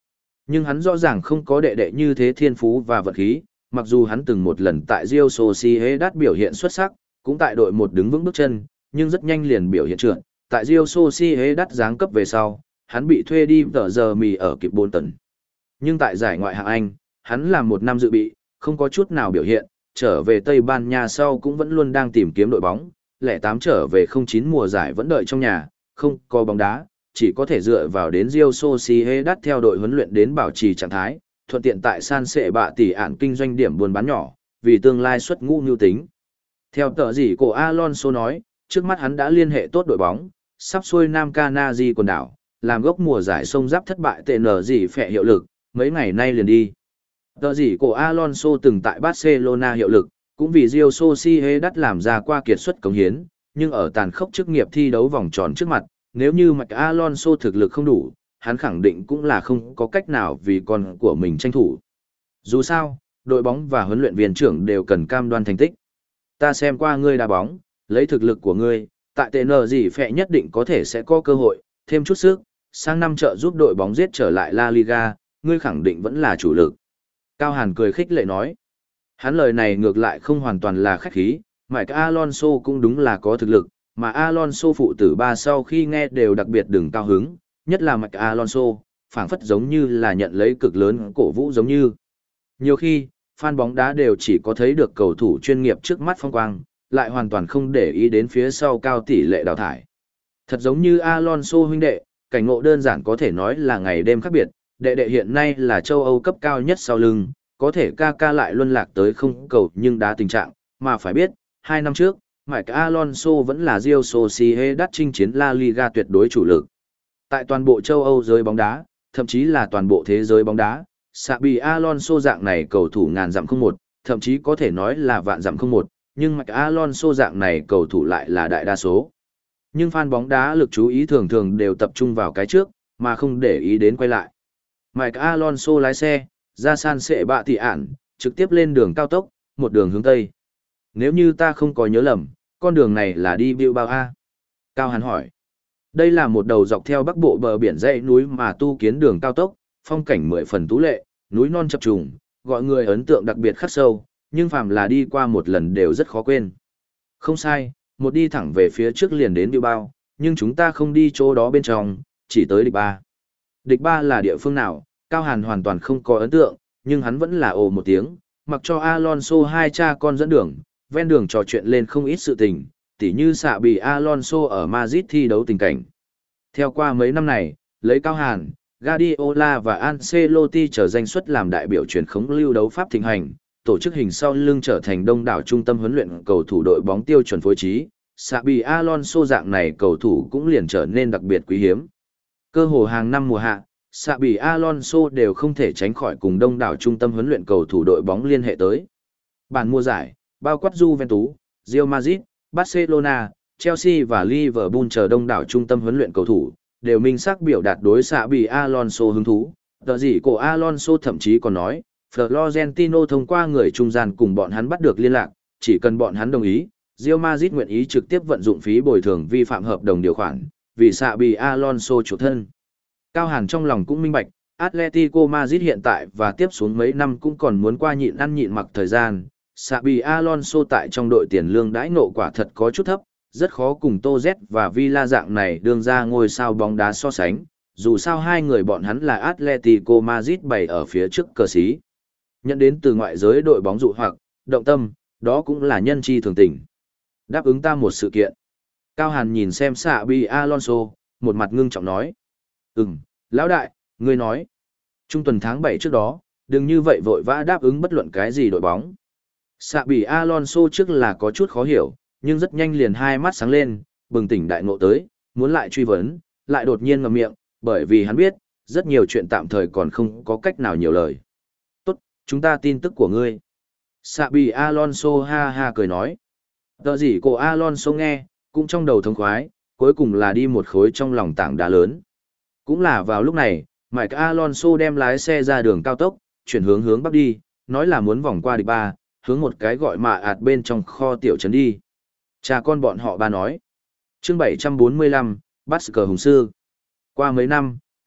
Speaker 1: Nhưng hắn rõ ràng không có đệ đệ như thế thiên phú và vật khí, mặc dù hắn từng một lần tại Real Sociedad biểu hiện xuất sắc, cũng tại đội một đứng vững bước chân, nhưng rất nhanh liền biểu hiện trượt. Tại Real Sociedad giáng cấp về sau, hắn bị thuê đi tờ giờ mì ở kịp bốn tấn. Nhưng tại giải ngoại hạng Anh, hắn làm một năm dự bị, không có chút nào biểu hiện, trở về Tây Ban Nha sau cũng vẫn luôn đang tìm kiếm đội bóng, lẻ tám trở về không chín mùa giải vẫn đợi trong nhà, không có bóng đá, chỉ có thể dựa vào đến Real Sociedad theo đội huấn luyện đến bảo trì trạng thái, thuận tiện tại San Sệ Bạ tỷ ản kinh doanh điểm buôn bán nhỏ, vì tương lai xuất ngũ mưu tính. Theo tờ gì của Alonso nói, trước mắt hắn đã liên hệ tốt đội bóng, sắp xuôi Nam Canary quần đảo, làm gốc mùa giải sông giáp thất bại tê nở gì phẹ hiệu lực, mấy ngày nay liền đi. Tờ gì của Alonso từng tại Barcelona hiệu lực, cũng vì Real Sociedad làm ra qua kiệt xuất cống hiến, nhưng ở tàn khốc chức nghiệp thi đấu vòng tròn trước mặt, nếu như Mike Alonso thực lực không đủ, hắn khẳng định cũng là không có cách nào vì con của mình tranh thủ. Dù sao, đội bóng và huấn luyện viên trưởng đều cần cam đoan thành tích. Ta xem qua ngươi đá bóng, lấy thực lực của ngươi, tại tê en gì phẹ nhất định có thể sẽ có cơ hội, thêm chút sức, sang năm trợ giúp đội bóng giết trở lại La Liga, ngươi khẳng định vẫn là chủ lực. Cao Hàn cười khích lệ nói. Hắn lời này ngược lại không hoàn toàn là khách khí, Mike Alonso cũng đúng là có thực lực, mà Alonso phụ tử ba sau khi nghe đều đặc biệt đừng cao hứng, nhất là Mike Alonso, phảng phất giống như là nhận lấy cực lớn cổ vũ giống như. Nhiều khi, fan bóng đá đều chỉ có thấy được cầu thủ chuyên nghiệp trước mắt phong quang, lại hoàn toàn không để ý đến phía sau cao tỷ lệ đào thải. Thật giống như Alonso huynh đệ, cảnh ngộ đơn giản có thể nói là ngày đêm khác biệt, đệ đệ hiện nay là châu Âu cấp cao nhất sau lưng, có thể ca ca lại luân lạc tới không cầu nhưng đá tình trạng, mà phải biết, hai năm trước, Mike Alonso vẫn là Real Sociedad chinh chiến La Liga tuyệt đối chủ lực. Tại toàn bộ châu Âu giới bóng đá, thậm chí là toàn bộ thế giới bóng đá, Xabi Alonso dạng này cầu thủ ngàn dặm không một, thậm chí có thể nói là vạn dặm không một, nhưng Mike Alonso dạng này cầu thủ lại là đại đa số. Nhưng fan bóng đá lực chú ý thường thường đều tập trung vào cái trước, mà không để ý đến quay lại. Mike Alonso lái xe, ra San Sệ Bạ tỷ ản, trực tiếp lên đường cao tốc, một đường hướng Tây. Nếu như ta không có nhớ lầm, con đường này là đi Bilbao A. Cao Hàn hỏi. Đây là một đầu dọc theo bắc bộ bờ biển dãy núi mà tu kiến đường cao tốc, phong cảnh mười phần tú lệ, núi non chập trùng, gọi người ấn tượng đặc biệt khắc sâu, nhưng phàm là đi qua một lần đều rất khó quên. Không sai, một đi thẳng về phía trước liền đến Bilbao, nhưng chúng ta không đi chỗ đó bên trong, chỉ tới địch ba. Địch ba là địa phương nào, Cao Hàn hoàn toàn không có ấn tượng, nhưng hắn vẫn là ồ một tiếng, mặc cho Alonso hai cha con dẫn đường, ven đường trò chuyện lên không ít sự tình, tỉ như xạ bị Alonso ở Madrid thi đấu tình cảnh. Theo qua mấy năm này, lấy Cao Hàn, Guardiola và Ancelotti trở danh xuất làm đại biểu truyền khống lưu đấu pháp thịnh hành, tổ chức hình sau lưng trở thành đông đảo trung tâm huấn luyện cầu thủ đội bóng tiêu chuẩn phối trí, Xabi Alonso dạng này cầu thủ cũng liền trở nên đặc biệt quý hiếm. Cơ hồ hàng năm mùa hạ, Xabi Alonso đều không thể tránh khỏi cùng đông đảo trung tâm huấn luyện cầu thủ đội bóng liên hệ tới. Bản mùa giải, bao quát Juventus, Real Madrid, Barcelona, Chelsea và Liverpool chờ đông đảo trung tâm huấn luyện cầu thủ, đều minh xác biểu đạt đối Xabi Alonso hứng thú. Tờ gì của Alonso thậm chí còn nói, Florentino thông qua người trung gian cùng bọn hắn bắt được liên lạc, chỉ cần bọn hắn đồng ý, Real Madrid nguyện ý trực tiếp vận dụng phí bồi thường vi phạm hợp đồng điều khoản, vì Xabi Alonso chủ thân. Cao Hàn trong lòng cũng minh bạch, Atletico Madrid hiện tại và tiếp xuống mấy năm cũng còn muốn qua nhịn ăn nhịn mặc thời gian. Xabi Alonso tại trong đội tiền lương đãi ngộ quả thật có chút thấp, rất khó cùng Tô Z và Villa dạng này đương ra ngôi sao bóng đá so sánh, dù sao hai người bọn hắn là Atletico Madrid bày ở phía trước cờ xí. Nhận đến từ ngoại giới đội bóng dụ hoặc, động tâm, đó cũng là nhân chi thường tình. Đáp ứng ta một sự kiện. Cao Hàn nhìn xem Xabi Alonso, một mặt ngưng trọng nói. Ừm, lão đại, ngươi nói. Trung tuần tháng bảy trước đó, đừng như vậy vội vã đáp ứng bất luận cái gì đội bóng. Xabi Alonso trước là có chút khó hiểu, nhưng rất nhanh liền hai mắt sáng lên, bừng tỉnh đại ngộ tới, muốn lại truy vấn, lại đột nhiên ngậm miệng, bởi vì hắn biết, rất nhiều chuyện tạm thời còn không có cách nào nhiều lời. Tốt, chúng ta tin tức của ngươi. Xabi Alonso ha ha cười nói. Tờ gì của Alonso nghe, cũng trong đầu thống khoái, cuối cùng là đi một khối trong lòng tảng đá lớn. Cũng là vào lúc này, Mike Alonso đem lái xe ra đường cao tốc, chuyển hướng hướng bắc đi, nói là muốn vòng qua địch ba, hướng một cái gọi mạ ạt bên trong kho tiểu trấn đi. Cha con bọn họ ba nói. Chương bảy trăm bốn mươi lăm, bắt cờ hùng sư. Qua mấy năm,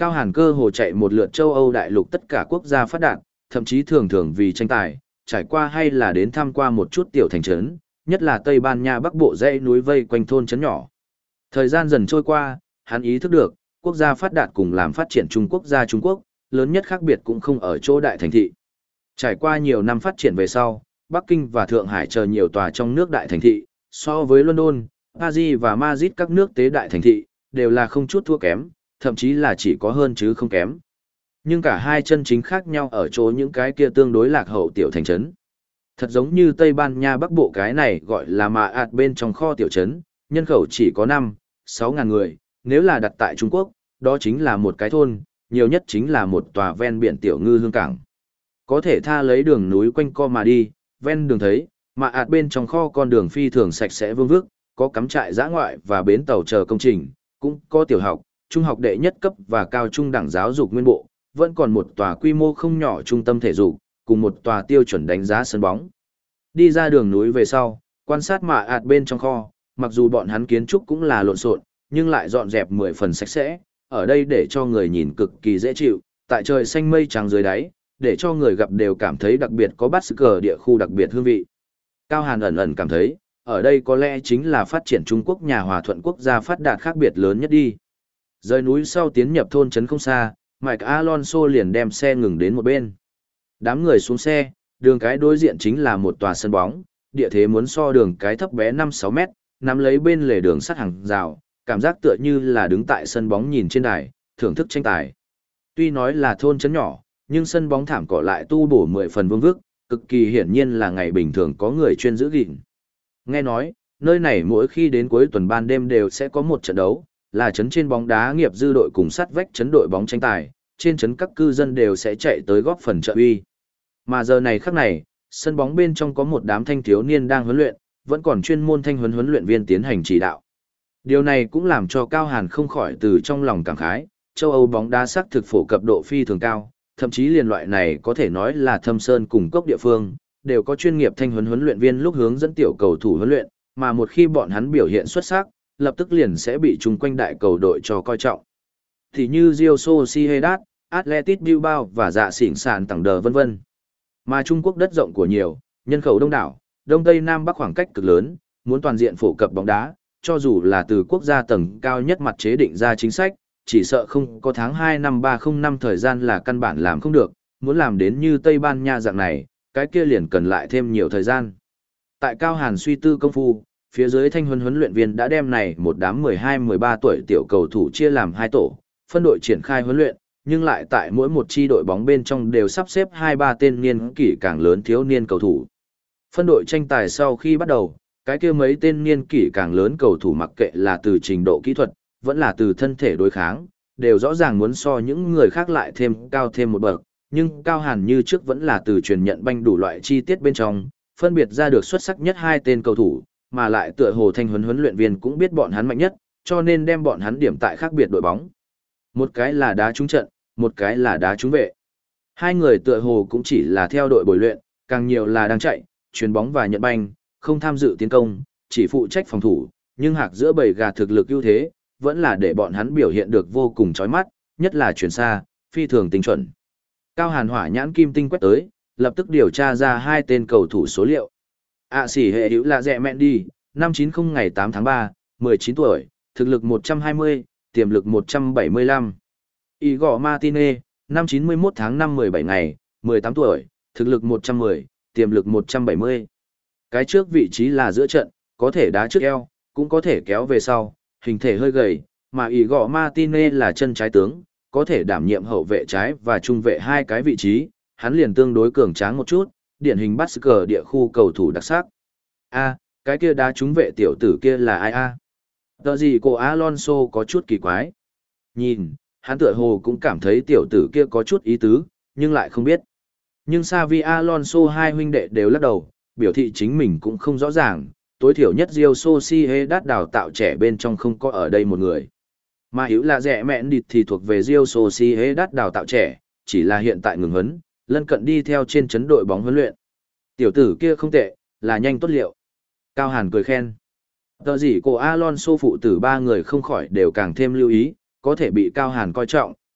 Speaker 1: Cao Hàn cơ hồ chạy một lượt châu Âu đại lục tất cả quốc gia phát đạt, thậm chí thường thường vì tranh tài, trải qua hay là đến thăm qua một chút tiểu thành trấn, nhất là Tây Ban Nha bắc bộ dãy núi vây quanh thôn trấn nhỏ. Thời gian dần trôi qua, hắn ý thức được, quốc gia phát đạt cùng làm phát triển Trung Quốc gia Trung Quốc, lớn nhất khác biệt cũng không ở chỗ đại thành thị. Trải qua nhiều năm phát triển về sau, Bắc Kinh và Thượng Hải chờ nhiều tòa trong nước đại thành thị, so với London, Paris và Madrid các nước tế đại thành thị, đều là không chút thua kém, thậm chí là chỉ có hơn chứ không kém. Nhưng cả hai chân chính khác nhau ở chỗ những cái kia tương đối lạc hậu tiểu thành trấn. Thật giống như Tây Ban Nha Bắc Bộ cái này gọi là Mạ ạt bên trong kho tiểu trấn, nhân khẩu chỉ có năm, sáu ngàn người, nếu là đặt tại Trung Quốc, đó chính là một cái thôn, nhiều nhất chính là một tòa ven biển tiểu ngư hương cảng. Có thể tha lấy đường núi quanh co mà đi, ven đường thấy, Mạ ạt bên trong kho con đường phi thường sạch sẽ vương vức, có cắm trại dã ngoại và bến tàu chờ công trình, cũng có tiểu học, trung học đệ nhất cấp và cao trung đẳng giáo dục nguyên bộ, vẫn còn một tòa quy mô không nhỏ trung tâm thể dục, cùng một tòa tiêu chuẩn đánh giá sân bóng. Đi ra đường núi về sau, quan sát Mạ ạt bên trong kho, mặc dù bọn hắn kiến trúc cũng là lộn xộn, nhưng lại dọn dẹp mười phần sạch sẽ, ở đây để cho người nhìn cực kỳ dễ chịu, tại trời xanh mây trắng dưới đáy, để cho người gặp đều cảm thấy đặc biệt có bát cờ địa khu đặc biệt hương vị. Cao Hàn ẩn ẩn cảm thấy, ở đây có lẽ chính là phát triển Trung Quốc nhà hòa thuận quốc gia phát đạt khác biệt lớn nhất đi. Rời núi sau tiến nhập thôn trấn không xa, Mike Alonso liền đem xe ngừng đến một bên. Đám người xuống xe, đường cái đối diện chính là một tòa sân bóng, địa thế muốn so đường cái thấp bé năm sáu mét, nắm lấy bên lề đường sắt hàng rào, cảm giác tựa như là đứng tại sân bóng nhìn trên đài, thưởng thức tranh tài. Tuy nói là thôn trấn nhỏ, nhưng sân bóng thảm cỏ lại tu bổ mười phần vương vức, cực kỳ hiển nhiên là ngày bình thường có người chuyên giữ gìn. Nghe nói, nơi này mỗi khi đến cuối tuần ban đêm đều sẽ có một trận đấu, là trấn trên bóng đá nghiệp dư đội cùng sắt vách trấn đội bóng tranh tài, trên trấn các cư dân đều sẽ chạy tới góp phần trợ uy. Mà giờ này khắc này, sân bóng bên trong có một đám thanh thiếu niên đang huấn luyện, vẫn còn chuyên môn thanh huấn huấn luyện viên tiến hành chỉ đạo. Điều này cũng làm cho Cao Hàn không khỏi từ trong lòng cảm khái, châu Âu bóng đá sắc thực phổ cập độ phi thường cao, thậm chí liền loại này có thể nói là thâm sơn cùng cốc địa phương, đều có chuyên nghiệp thanh huấn huấn luyện viên lúc hướng dẫn tiểu cầu thủ huấn luyện, mà một khi bọn hắn biểu hiện xuất sắc, lập tức liền sẽ bị chung quanh đại cầu đội cho coi trọng. Thì như Real Sociedad, Athletic Bilbao và dạ xỉn sàn tặng đờ vân vân. Mà Trung Quốc đất rộng của nhiều, nhân khẩu đông đảo, đông tây nam bắc khoảng cách cực lớn, muốn toàn diện phổ cập bóng đá, cho dù là từ quốc gia tầng cao nhất mặt chế định ra chính sách, chỉ sợ không có tháng hai năm ba không năm thời gian là căn bản làm không được, muốn làm đến như Tây Ban Nha dạng này, cái kia liền cần lại thêm nhiều thời gian. Tại Cao Hàn suy tư công phu, phía dưới thanh huấn huấn luyện viên đã đem này một đám mười hai mười ba tuổi tiểu cầu thủ chia làm hai tổ, phân đội triển khai huấn luyện, nhưng lại tại mỗi một chi đội bóng bên trong đều sắp xếp hai ba tên niên kỷ càng lớn thiếu niên cầu thủ. Phân đội tranh tài sau khi bắt đầu, cái kia mấy tên niên kỷ càng lớn cầu thủ mặc kệ là từ trình độ kỹ thuật, vẫn là từ thân thể đối kháng, đều rõ ràng muốn so những người khác lại thêm cao thêm một bậc, nhưng Cao Hàn như trước vẫn là từ truyền nhận banh đủ loại chi tiết bên trong, phân biệt ra được xuất sắc nhất hai tên cầu thủ, mà lại tựa hồ thanh huấn huấn luyện viên cũng biết bọn hắn mạnh nhất, cho nên đem bọn hắn điểm tại khác biệt đội bóng. Một cái là đá trúng trận, một cái là đá trúng vệ. Hai người tựa hồ cũng chỉ là theo đội bồi luyện, càng nhiều là đang chạy, chuyền bóng và nhận banh, không tham dự tiến công, chỉ phụ trách phòng thủ, nhưng hạc giữa bầy gà thực lực ưu thế, vẫn là để bọn hắn biểu hiện được vô cùng chói mắt, nhất là chuyển xa, phi thường tinh chuẩn. Cao Hàn hỏa nhãn kim tinh quét tới, lập tức điều tra ra hai tên cầu thủ số liệu. ạ xỉ hệ hữu là rẻ mẹn đi, năm chín không ngày tám tháng ba, mười chín tuổi, thực lực một trăm hai mươi, tiềm lực một trăm bảy mươi lăm. Igor Martinez, năm chín mươi mốt tháng năm mười bảy ngày, mười tám tuổi, thực lực một trăm mười, tiềm lực một trăm bảy mươi. Cái trước vị trí là giữa trận, có thể đá trước eo, cũng có thể kéo về sau, hình thể hơi gầy, mà Igor Martinez là chân trái tướng, có thể đảm nhiệm hậu vệ trái và trung vệ hai cái vị trí, hắn liền tương đối cường tráng một chút, điển hình bắt cờ địa khu cầu thủ đặc sắc. A, cái kia đá trúng vệ tiểu tử kia là ai a? Tờ gì cô Alonso có chút kỳ quái. Nhìn, hắn tựa hồ cũng cảm thấy tiểu tử kia có chút ý tứ, nhưng lại không biết. Nhưng Xavi Alonso hai huynh đệ đều lắc đầu, biểu thị chính mình cũng không rõ ràng, tối thiểu nhất Real Sociedad đào tạo trẻ bên trong không có ở đây một người. Mà hữu là rẻ mẹn địt thì thuộc về Real Sociedad đào tạo trẻ, chỉ là hiện tại ngừng huấn, lân cận đi theo trên chấn đội bóng huấn luyện. Tiểu tử kia không tệ, là nhanh tốt liệu. Cao Hàn cười khen. Tờ gì cô Alonso phụ tử ba người không khỏi đều càng thêm lưu ý, có thể bị Cao Hàn coi trọng,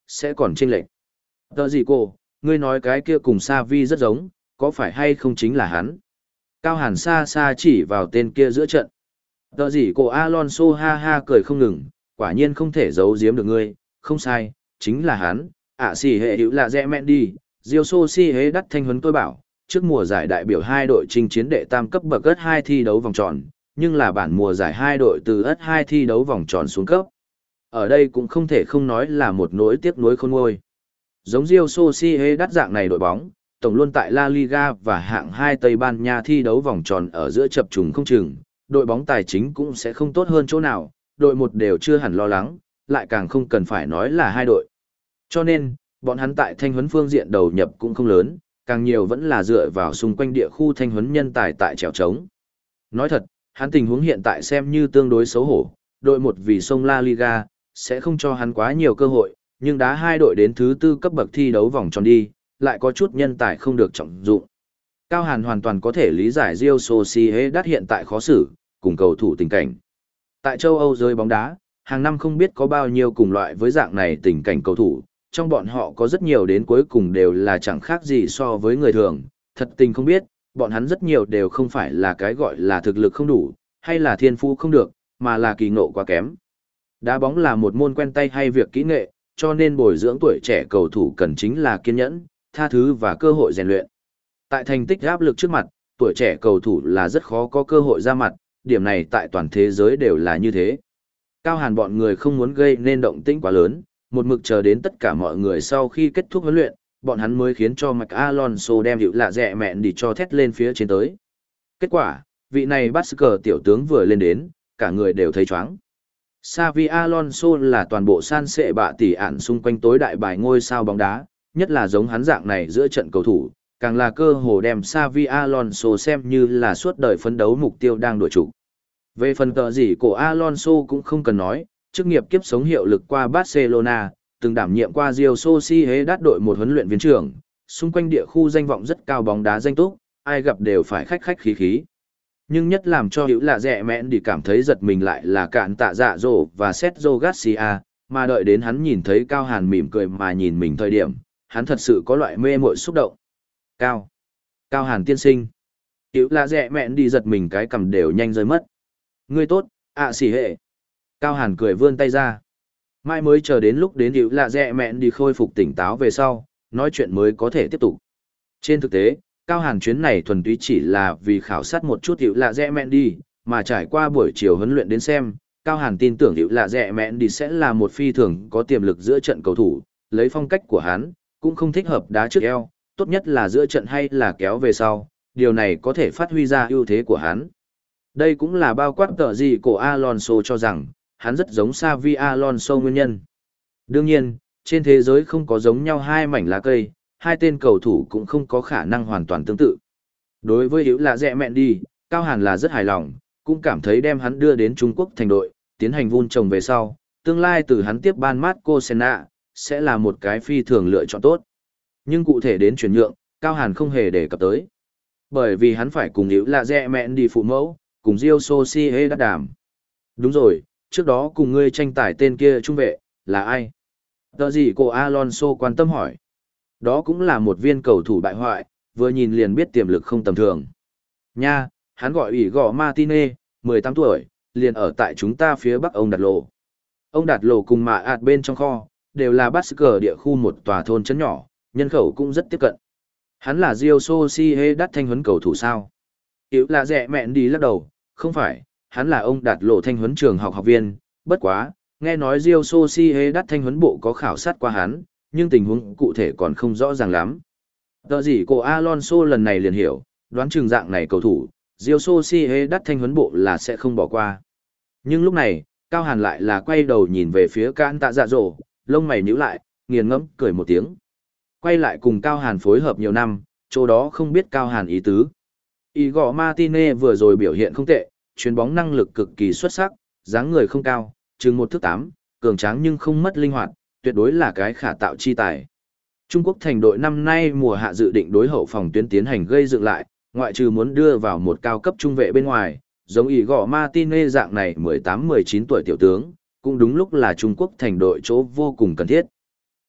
Speaker 1: sẽ còn chênh lệch. Tờ gì cô, ngươi nói cái kia cùng Sa Vi rất giống, có phải hay không chính là hắn? Cao Hàn xa xa chỉ vào tên kia giữa trận. Tờ gì cô Alonso ha ha cười không ngừng, quả nhiên không thể giấu giếm được ngươi, không sai, chính là hắn, ạ xì hệ hữu là dẹ mẹn đi, Diêu Sô Si hế đắt thanh huấn tôi bảo, trước mùa giải đại biểu hai đội chinh chiến đệ tam cấp bậc ớt hai thi đấu vòng tròn, nhưng là bản mùa giải hai đội từ ớt hai thi đấu vòng tròn xuống cấp. Ở đây cũng không thể không nói là một nỗi tiếc nuối khôn nguôi. Giống Diêu Sô Si hế đắt dạng này đội bóng, tổng luôn tại La Liga và hạng hai Tây Ban Nha thi đấu vòng tròn ở giữa chập trùng không chừng, đội bóng tài chính cũng sẽ không tốt hơn chỗ nào, đội một đều chưa hẳn lo lắng, lại càng không cần phải nói là hai đội. Cho nên, bọn hắn tại thanh huấn phương diện đầu nhập cũng không lớn, càng nhiều vẫn là dựa vào xung quanh địa khu thanh huấn nhân tài tại trèo trống. Nói thật, hắn tình huống hiện tại xem như tương đối xấu hổ, đội một vì sông La Liga, sẽ không cho hắn quá nhiều cơ hội, nhưng đá hai đội đến thứ tư cấp bậc thi đấu vòng tròn đi, lại có chút nhân tài không được trọng dụng. Cao Hàn hoàn toàn có thể lý giải Real Sociedad hiện tại khó xử, cùng cầu thủ tình cảnh. Tại châu Âu giới bóng đá, hàng năm không biết có bao nhiêu cùng loại với dạng này tình cảnh cầu thủ, trong bọn họ có rất nhiều đến cuối cùng đều là chẳng khác gì so với người thường, thật tình không biết, bọn hắn rất nhiều đều không phải là cái gọi là thực lực không đủ, hay là thiên phú không được, mà là kỳ ngộ quá kém. Đá bóng là một môn quen tay hay việc kỹ nghệ, cho nên bồi dưỡng tuổi trẻ cầu thủ cần chính là kiên nhẫn, tha thứ và cơ hội rèn luyện. Tại thành tích áp lực trước mặt, tuổi trẻ cầu thủ là rất khó có cơ hội ra mặt, điểm này tại toàn thế giới đều là như thế. Cao Hàn bọn người không muốn gây nên động tĩnh quá lớn, một mực chờ đến tất cả mọi người sau khi kết thúc huấn luyện, bọn hắn mới khiến cho Mike Alonso đem hiệu lạ rẹ mẹn đi cho thét lên phía trên tới. Kết quả, vị này bắt cờ tiểu tướng vừa lên đến, cả người đều thấy chóng. Xavi Alonso là toàn bộ san sệ bạ tỷ ản xung quanh tối đại bài ngôi sao bóng đá, nhất là giống hắn dạng này giữa trận cầu thủ, càng là cơ hồ đem Xavi Alonso xem như là suốt đời phấn đấu mục tiêu đang đuổi chủ. Về phần tờ gì của Alonso cũng không cần nói, chức nghiệp kiếp sống hiệu lực qua Barcelona, từng đảm nhiệm qua Real Sociedad đội một huấn luyện viên trưởng, xung quanh địa khu danh vọng rất cao bóng đá danh túc, ai gặp đều phải khách khách khí khí. Nhưng nhất làm cho hữu là rẻ mẹn đi cảm thấy giật mình lại là cạn tạ dạ dỗ và Sergio Garcia, mà đợi đến hắn nhìn thấy Cao Hàn mỉm cười mà nhìn mình thời điểm, hắn thật sự có loại mê mội xúc động. Cao. Cao Hàn tiên sinh. Hữu là rẻ mẹn đi giật mình cái cầm đều nhanh rơi mất. Ngươi tốt, ạ xỉ hệ. Cao Hàn cười vươn tay ra. Mai mới chờ đến lúc đến hữu là rẻ mẹn đi khôi phục tỉnh táo về sau, nói chuyện mới có thể tiếp tục. Trên thực tế, Cao Hàn chuyến này thuần túy chỉ là vì khảo sát một chút hữu lạ rẽ mẹn đi, mà trải qua buổi chiều huấn luyện đến xem, Cao Hàn tin tưởng hữu lạ rẽ mẹn đi sẽ là một phi thường có tiềm lực giữa trận cầu thủ, lấy phong cách của hắn, cũng không thích hợp đá trước eo, tốt nhất là giữa trận hay là kéo về sau, điều này có thể phát huy ra ưu thế của hắn. Đây cũng là bao quát tờ gì của Alonso cho rằng, hắn rất giống Xavi Alonso nguyên nhân. Đương nhiên, trên thế giới không có giống nhau hai mảnh lá cây, hai tên cầu thủ cũng không có khả năng hoàn toàn tương tự. Đối với hữu là rẻ mẹn đi, Cao Hàn là rất hài lòng, cũng cảm thấy đem hắn đưa đến Trung Quốc thành đội, tiến hành vun trồng về sau, tương lai từ hắn tiếp ban Marco Senna, sẽ là một cái phi thường lựa chọn tốt. Nhưng cụ thể đến chuyển nhượng, Cao Hàn không hề đề cập tới. Bởi vì hắn phải cùng hữu là rẻ mẹn đi phụ mẫu, cùng Real Sociedad đàm. Đúng rồi, trước đó cùng ngươi tranh tài tên kia trung vệ, là ai? Tờ gì cô Alonso quan tâm hỏi. Đó cũng là một viên cầu thủ bại hoại, vừa nhìn liền biết tiềm lực không tầm thường. Nha, hắn gọi ủy gò Martinez, mười tám tuổi, liền ở tại chúng ta phía bắc ông Đạt Lộ. Ông Đạt Lộ cùng mạ ạt bên trong kho, đều là bắt cờ địa khu một tòa thôn trấn nhỏ, nhân khẩu cũng rất tiếp cận. Hắn là Real Sociedad thanh huấn cầu thủ sao? Yếu là rẻ mẹn đi lắc đầu, không phải, hắn là ông Đạt Lộ thanh huấn trường học học viên, bất quá, nghe nói Real Sociedad thanh huấn bộ có khảo sát qua hắn, nhưng tình huống cụ thể còn không rõ ràng lắm. Tờ gì cô Alonso lần này liền hiểu, đoán chừng dạng này cầu thủ, Real Sociedad thanh huấn bộ là sẽ không bỏ qua. Nhưng lúc này, Cao Hàn lại là quay đầu nhìn về phía Cạn Tạ Dạ Dỗ, lông mày nhíu lại, nghiền ngẫm cười một tiếng. Quay lại cùng Cao Hàn phối hợp nhiều năm, chỗ đó không biết Cao Hàn ý tứ. Igor Martinez vừa rồi biểu hiện không tệ, chuyền bóng năng lực cực kỳ xuất sắc, dáng người không cao, chừng một thước tám, cường tráng nhưng không mất linh hoạt, tuyệt đối là cái khả tạo chi tài. Trung Quốc thành đội năm nay mùa hạ dự định đối hậu phòng tuyến tiến hành gây dựng lại, ngoại trừ muốn đưa vào một cao cấp trung vệ bên ngoài, giống Igor Martinez dạng này mười tám mười chín tuổi tiểu tướng, cũng đúng lúc là Trung Quốc thành đội chỗ vô cùng cần thiết.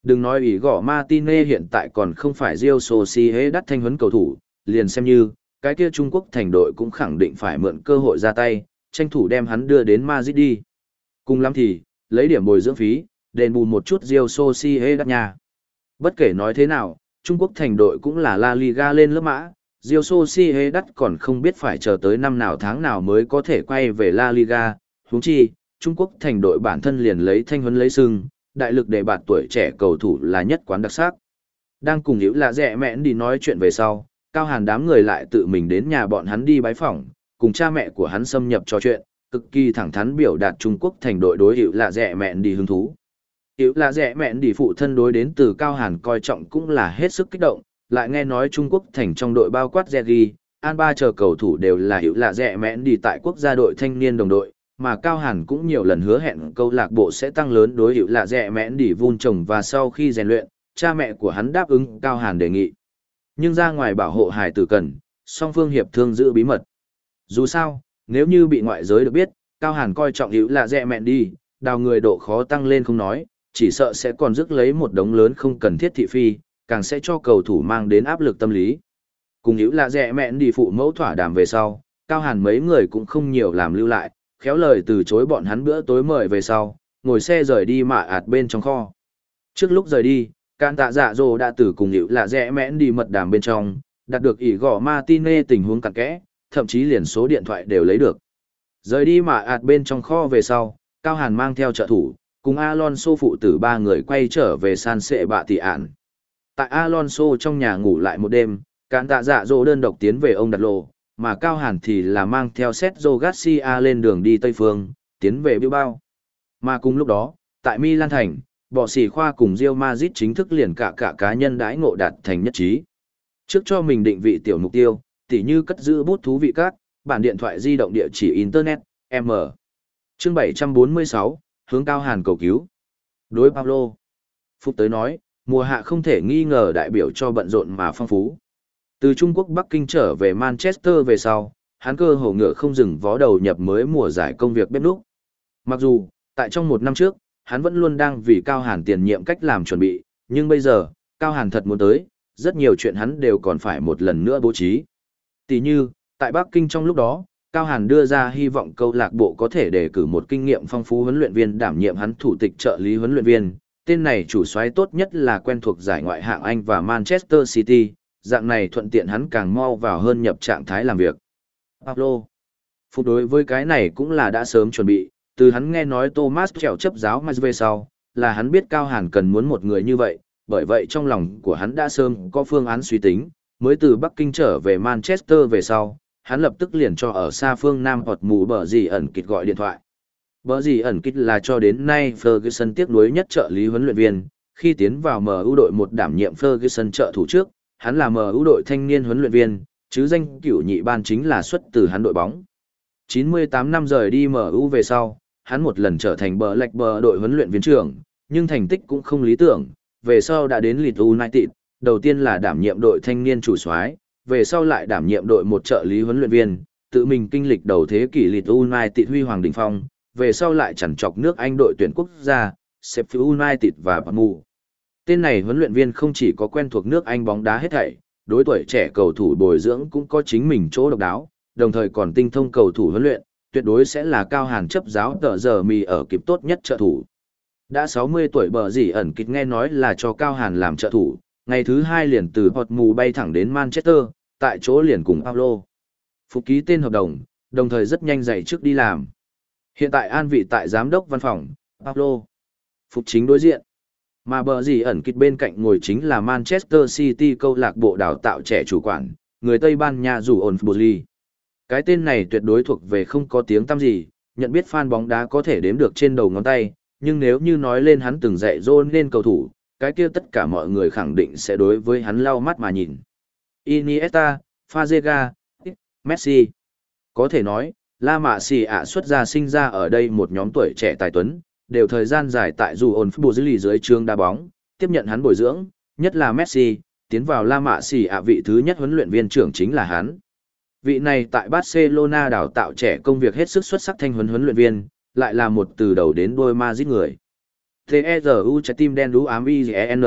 Speaker 1: Đừng nói ý gõ Martinez hiện tại còn không phải Real Sociedad thanh huấn cầu thủ, liền xem như, cái kia Trung Quốc thành đội cũng khẳng định phải mượn cơ hội ra tay, tranh thủ đem hắn đưa đến Madrid đi. Cùng lắm thì, lấy điểm bồi dưỡng phí, đền bù một chút Real Sociedad nha. Bất kể nói thế nào, Trung Quốc thành đội cũng là La Liga lên lớp mã, Real Sociedad còn không biết phải chờ tới năm nào tháng nào mới có thể quay về La Liga, huống chi, Trung Quốc thành đội bản thân liền lấy thanh huấn lấy sưng, đại lực để bạt tuổi trẻ cầu thủ là nhất quán đặc sắc. Đang cùng Hữu Lạ Rẹ Mẹn đi nói chuyện về sau, Cao Hàn đám người lại tự mình đến nhà bọn hắn đi bái phỏng, cùng cha mẹ của hắn xâm nhập trò chuyện, cực kỳ thẳng thắn biểu đạt Trung Quốc thành đội đối Hữu Lạ Rẹ Mẹn đi hứng thú. Hữu Lạ Rẹ Mẹn đi phụ thân đối đến từ Cao Hàn coi trọng cũng là hết sức kích động, lại nghe nói Trung Quốc thành trong đội bao quát Zeri, An Ba chờ cầu thủ đều là Hữu Lạ Rẹ Mẹn đi tại quốc gia đội thanh niên đồng đội, mà Cao Hàn cũng nhiều lần hứa hẹn câu lạc bộ sẽ tăng lớn đối Hữu Lạ Rẹ Mẹn đi vun trồng và sau khi rèn luyện, cha mẹ của hắn đáp ứng Cao Hàn đề nghị. Nhưng ra ngoài bảo hộ hài tử cần, song phương hiệp thương giữ bí mật. Dù sao, nếu như bị ngoại giới được biết, Cao Hàn coi trọng Hữu Lạ Rẹ Mẹn đi, đào người độ khó tăng lên không nói, chỉ sợ sẽ còn rước lấy một đống lớn không cần thiết thị phi, càng sẽ cho cầu thủ mang đến áp lực tâm lý. Cùng Hữu Lạ Rẹ Mẹn đi phụ mẫu thỏa đàm về sau, Cao Hàn mấy người cũng không nhiều làm lưu lại, khéo lời từ chối bọn hắn bữa tối mời về sau, ngồi xe rời đi mạ ạt bên trong kho. Trước lúc rời đi, Cạn Tạ Dạ Dỗ đã từ cùng Hữu Lạ Rẹ Mẹn đi mật đàm bên trong, đạt được ỷ gõ Martinez tình huống cặn kẽ, thậm chí liền số điện thoại đều lấy được. Rời đi mạ ạt bên trong kho về sau, Cao Hàn mang theo trợ thủ, cùng Alonso phụ tử ba người quay trở về San Sệ Bạ Tị Ản. Tại Alonso trong nhà ngủ lại một đêm, Cạn Tạ Dạ Dỗ đơn độc tiến về ông đặt lộ, mà Cao Hàn thì là mang theo Sergio Garcia lên đường đi Tây Phương, tiến về Bilbao. Mà cùng lúc đó, tại Milan thành, Bỏ Xỉ Khoa cùng Real Madrid chính thức liền cả cả cá nhân đãi ngộ đạt thành nhất trí. Trước cho mình định vị tiểu mục tiêu, tỉ như cất giữ bút thú vị các, bản điện thoại di động địa chỉ Internet, M. Chương bảy trăm bốn mươi sáu, hướng Cao Hàn cầu cứu. Đối Pablo. Phúc tới nói, mùa hạ không thể nghi ngờ đại biểu cho bận rộn mà phong phú. Từ Trung Quốc Bắc Kinh trở về Manchester về sau, hắn cơ hồ ngựa không dừng vó đầu nhập mới mùa giải công việc bếp núc. Mặc dù, tại trong một năm trước, hắn vẫn luôn đang vì Cao Hàn tiền nhiệm cách làm chuẩn bị, nhưng bây giờ, Cao Hàn thật muốn tới, rất nhiều chuyện hắn đều còn phải một lần nữa bố trí. Tỷ như, tại Bắc Kinh trong lúc đó, Cao Hàn đưa ra hy vọng câu lạc bộ có thể đề cử một kinh nghiệm phong phú huấn luyện viên đảm nhiệm hắn thủ tịch trợ lý huấn luyện viên. Tên này chủ soái tốt nhất là quen thuộc giải ngoại hạng Anh và Manchester City, dạng này thuận tiện hắn càng mau vào hơn nhập trạng thái làm việc. Pablo. Phục đối với cái này cũng là đã sớm chuẩn bị, từ hắn nghe nói Thomas Tuchel chấp giáo Mainz về sau, là hắn biết Cao Hàn cần muốn một người như vậy, bởi vậy trong lòng của hắn đã sớm có phương án suy tính, mới từ Bắc Kinh trở về Manchester về sau, hắn lập tức liền cho ở xa phương Nam hoặc mù bờ gì ẩn kịch gọi điện thoại. Bờ gì ẩn kịch là cho đến nay Ferguson tiếc nuối nhất trợ lý huấn luyện viên, khi tiến vào em u đội một đảm nhiệm Ferguson trợ thủ trước, hắn là em u đội thanh niên huấn luyện viên, chứ danh cửu nhị ban chính là xuất từ hắn đội bóng. chín mươi tám năm rời đi em u về sau, hắn một lần trở thành bờ lạch bờ đội huấn luyện viên trưởng, nhưng thành tích cũng không lý tưởng, về sau đã đến Leeds United, đầu tiên là đảm nhiệm đội thanh niên chủ soái, về sau lại đảm nhiệm đội một trợ lý huấn luyện viên, tự mình kinh lịch đầu thế kỷ Leeds United huy hoàng đỉnh phong, về sau lại chằn chọc nước Anh đội tuyển quốc gia, Sheffield United và Bournemouth. Tên này huấn luyện viên không chỉ có quen thuộc nước Anh bóng đá hết thảy, đối tuổi trẻ cầu thủ bồi dưỡng cũng có chính mình chỗ độc đáo, đồng thời còn tinh thông cầu thủ huấn luyện, tuyệt đối sẽ là Cao Hàn chấp giáo tờ giờ mì ở kịp tốt nhất trợ thủ. Đã sáu mươi tuổi bờ gì ẩn kịch nghe nói là cho Cao Hàn làm trợ thủ, ngày thứ hai liền từ Bournemouth bay thẳng đến Manchester, tại chỗ liền cùng Pablo phục ký tên hợp đồng, đồng thời rất nhanh dạy trước đi làm. Hiện tại an vị tại giám đốc văn phòng, Pablo phục chính đối diện. Mà bờ gì ẩn kịch bên cạnh ngồi chính là Manchester City câu lạc bộ đào tạo trẻ chủ quản, người Tây Ban Nha dù ổn Bozli. Cái tên này tuyệt đối thuộc về không có tiếng tăm gì, nhận biết fan bóng đá có thể đếm được trên đầu ngón tay, nhưng nếu như nói lên hắn từng dạy dỗ nên cầu thủ, cái kia tất cả mọi người khẳng định sẽ đối với hắn lau mắt mà nhìn. Iniesta, Fazega, Messi. Có thể nói, La Masia xuất gia sinh ra ở đây một nhóm tuổi trẻ tài tuấn, đều thời gian dài tại dù ổn Bozli dưới trường đá bóng, tiếp nhận hắn bồi dưỡng, nhất là Messi, tiến vào La Masia vị thứ nhất huấn luyện viên trưởng chính là hắn. Vị này tại Barcelona đào tạo trẻ công việc hết sức xuất sắc thanh huấn huấn luyện viên, lại là một từ đầu đến đuôi Madrid người. tê e rờ u trái tim đen đú ám i e n.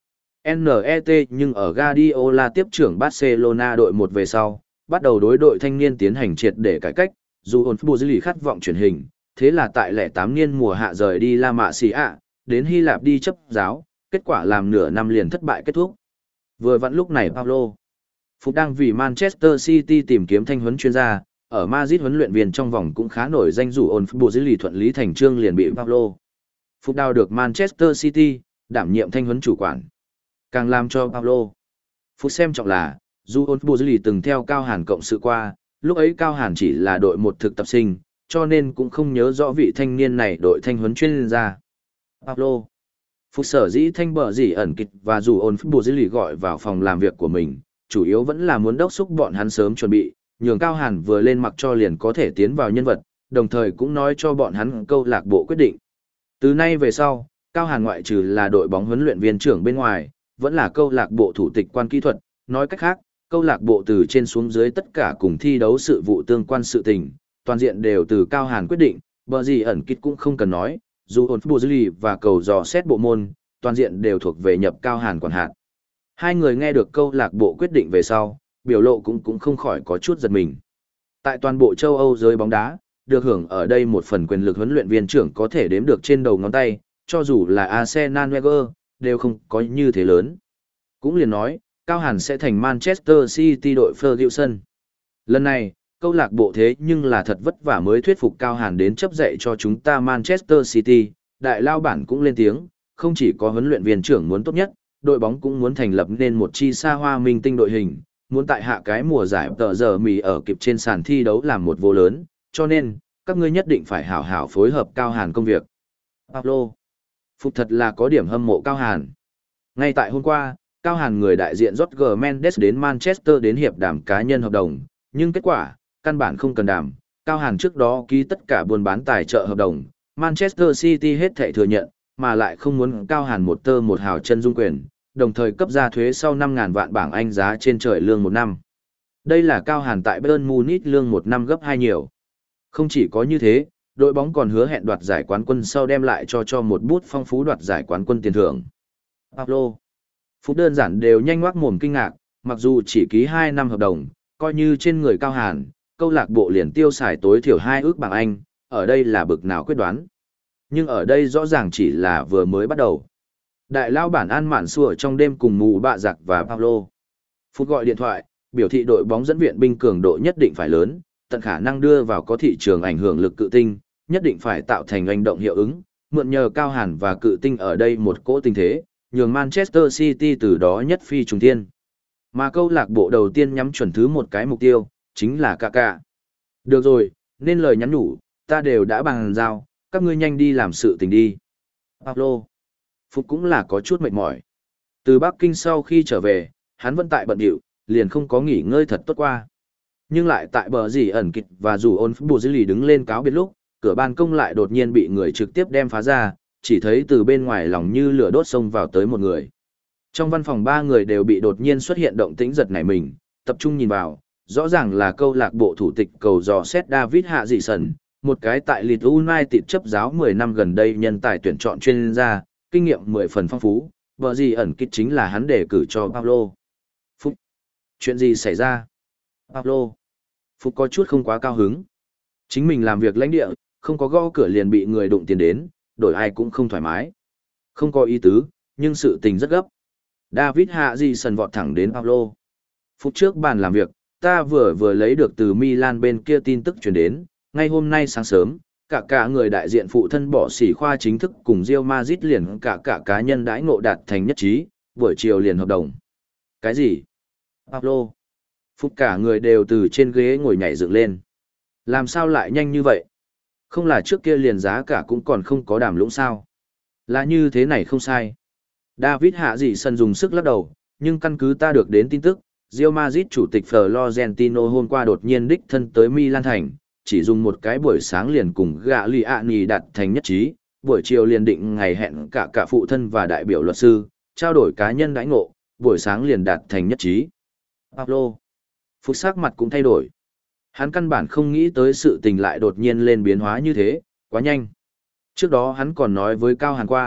Speaker 1: net nhưng ở Guardiola tiếp trưởng Barcelona đội một về sau, bắt đầu đối đội thanh niên tiến hành triệt để cải cách, dù ổn Buzili khát vọng truyền hình, thế là tại lẻ tám niên mùa hạ rời đi La Masia, đến Hy Lạp đi chấp giáo, kết quả làm nửa năm liền thất bại kết thúc. Vừa vặn lúc này Paulo Phục đang vì Manchester City tìm kiếm thanh huấn chuyên gia, ở Madrid huấn luyện viên trong vòng cũng khá nổi danh dù ổn Buzili thuận lý thành chương liền bị Paulo Phục đào được Manchester City, đảm nhiệm thanh huấn chủ quản. Càng làm cho Paulo Phục xem trọng là, dù ổn Buzili từng theo Cao Hàn cộng sự qua, lúc ấy Cao Hàn chỉ là đội một thực tập sinh, cho nên cũng không nhớ rõ vị thanh niên này đội thanh huấn chuyên gia. Paulo Phục sở dĩ thanh bờ gì ẩn kịch và dù ổn Buzili gọi vào phòng làm việc của mình, chủ yếu vẫn là muốn đốc thúc bọn hắn sớm chuẩn bị, nhường Cao Hàn vừa lên mặc cho liền có thể tiến vào nhân vật, đồng thời cũng nói cho bọn hắn câu lạc bộ quyết định. Từ nay về sau, Cao Hàn ngoại trừ là đội bóng huấn luyện viên trưởng bên ngoài, vẫn là câu lạc bộ thủ tịch quan kỹ thuật, nói cách khác, câu lạc bộ từ trên xuống dưới tất cả cùng thi đấu sự vụ tương quan sự tình, toàn diện đều từ Cao Hàn quyết định, bờ gì ẩn kịch cũng không cần nói, dù ổn Buzili và cầu dò xét bộ môn, toàn diện đều thuộc về nhập Cao Hàn quản hạt. Hai người nghe được câu lạc bộ quyết định về sau, biểu lộ cũng cũng không khỏi có chút giật mình. Tại toàn bộ châu Âu giới bóng đá, được hưởng ở đây một phần quyền lực huấn luyện viên trưởng có thể đếm được trên đầu ngón tay, cho dù là Arsenal Wenger, đều không có như thế lớn. Cũng liền nói, Cao Hàn sẽ thành Manchester City đội Ferguson. Lần này, câu lạc bộ thế nhưng là thật vất vả mới thuyết phục Cao Hàn đến chấp dạy cho chúng ta Manchester City, đại lao bản cũng lên tiếng, không chỉ có huấn luyện viên trưởng muốn tốt nhất, đội bóng cũng muốn thành lập nên một chi xa hoa minh tinh đội hình, muốn tại hạ cái mùa giải tờ giờ mì ở kịp trên sàn thi đấu làm một vô lớn, cho nên, các ngươi nhất định phải hảo hảo phối hợp Cao Hàn công việc. Paulo Phục thật là có điểm hâm mộ Cao Hàn. Ngay tại hôm qua, Cao Hàn người đại diện Jorge Mendes đến Manchester đến hiệp đàm cá nhân hợp đồng, nhưng kết quả, căn bản không cần đàm, Cao Hàn trước đó ký tất cả buôn bán tài trợ hợp đồng, Manchester City hết thảy thừa nhận, mà lại không muốn Cao Hàn một tơ một hào chân dung quyền, đồng thời cấp ra thuế sau năm ngàn vạn bảng Anh giá trên trời lương một năm. Đây là Cao Hàn tại Bayern Munich lương một năm gấp hai nhiều. Không chỉ có như thế, đội bóng còn hứa hẹn đoạt giải quán quân sau đem lại cho cho một bút phong phú đoạt giải quán quân tiền thưởng. Paulo Phúc đơn giản đều nhanh ngoác mồm kinh ngạc, mặc dù chỉ ký hai năm hợp đồng, coi như trên người Cao Hàn, câu lạc bộ liền tiêu xài tối thiểu hai ước bảng Anh, ở đây là bực nào quyết đoán. Nhưng ở đây rõ ràng chỉ là vừa mới bắt đầu. Đại lao bản An Mạn Xua trong đêm cùng mù bạ giặc và Paulo Phúc gọi điện thoại, biểu thị đội bóng dẫn viện binh cường độ nhất định phải lớn, tận khả năng đưa vào có thị trường ảnh hưởng lực cự tinh, nhất định phải tạo thành hành động hiệu ứng, mượn nhờ Cao Hàn và cự tinh ở đây một cỗ tình thế, nhường Manchester City từ đó nhất phi trùng thiên. Mà câu lạc bộ đầu tiên nhắm chuẩn thứ một cái mục tiêu, chính là Kaká. Được rồi, nên lời nhắn nhủ, ta đều đã bàn giao, các ngươi nhanh đi làm sự tình đi. Paulo Phục cũng là có chút mệt mỏi. Từ Bắc Kinh sau khi trở về, hắn vẫn tại bận điệu, liền không có nghỉ ngơi thật tốt qua. Nhưng lại tại bờ gì ẩn kịch và dù ôn bù dư lì đứng lên cáo biệt lúc, cửa ban công lại đột nhiên bị người trực tiếp đem phá ra, chỉ thấy từ bên ngoài lòng như lửa đốt xông vào tới một người. Trong văn phòng ba người đều bị đột nhiên xuất hiện động tĩnh giật nảy mình, tập trung nhìn vào, rõ ràng là câu lạc bộ thủ tịch cầu dò xét David Hạ Dị Sần, một cái tại Leeds United chấp giáo mười năm gần đây nhân tài tuyển chọn chuyên gia, kinh nghiệm mười phần phong phú, vợ gì ẩn kích chính là hắn đề cử cho Paulo. Phúc, chuyện gì xảy ra? Paulo. Phúc có chút không quá cao hứng. Chính mình làm việc lãnh địa, không có gõ cửa liền bị người đụng tiền đến, đổi ai cũng không thoải mái. Không có ý tứ, nhưng sự tình rất gấp. David Hạ Dị Sần vọt thẳng đến Paulo. Phút trước bàn làm việc, ta vừa vừa lấy được từ Milan bên kia tin tức truyền đến, ngay hôm nay sáng sớm, cả cả người đại diện phụ thân bỏ sỉ khoa chính thức cùng Real Madrid liền cả cả cá nhân đãi ngộ đạt thành nhất trí, buổi chiều liền hợp đồng. Cái gì? Paulo. Phút cả người đều từ trên ghế ngồi nhảy dựng lên. Làm sao lại nhanh như vậy? Không là trước kia liền giá cả cũng còn không có đàm lũng sao? Là như thế này không sai. David Hạ Dị Sần dùng sức lắc đầu, nhưng căn cứ ta được đến tin tức, Real Madrid chủ tịch Florentino hôm qua đột nhiên đích thân tới Milan thành, chỉ dùng một cái buổi sáng liền cùng Gagliani đạt thành nhất trí, buổi chiều liền định ngày hẹn cả cả phụ thân và đại biểu luật sư, trao đổi cá nhân đãi ngộ, buổi sáng liền đạt thành nhất trí. Paulo. Phút sắc mặt cũng thay đổi. Hắn căn bản không nghĩ tới sự tình lại đột nhiên lên biến hóa như thế, quá nhanh. Trước đó hắn còn nói với Cao Hàn qua,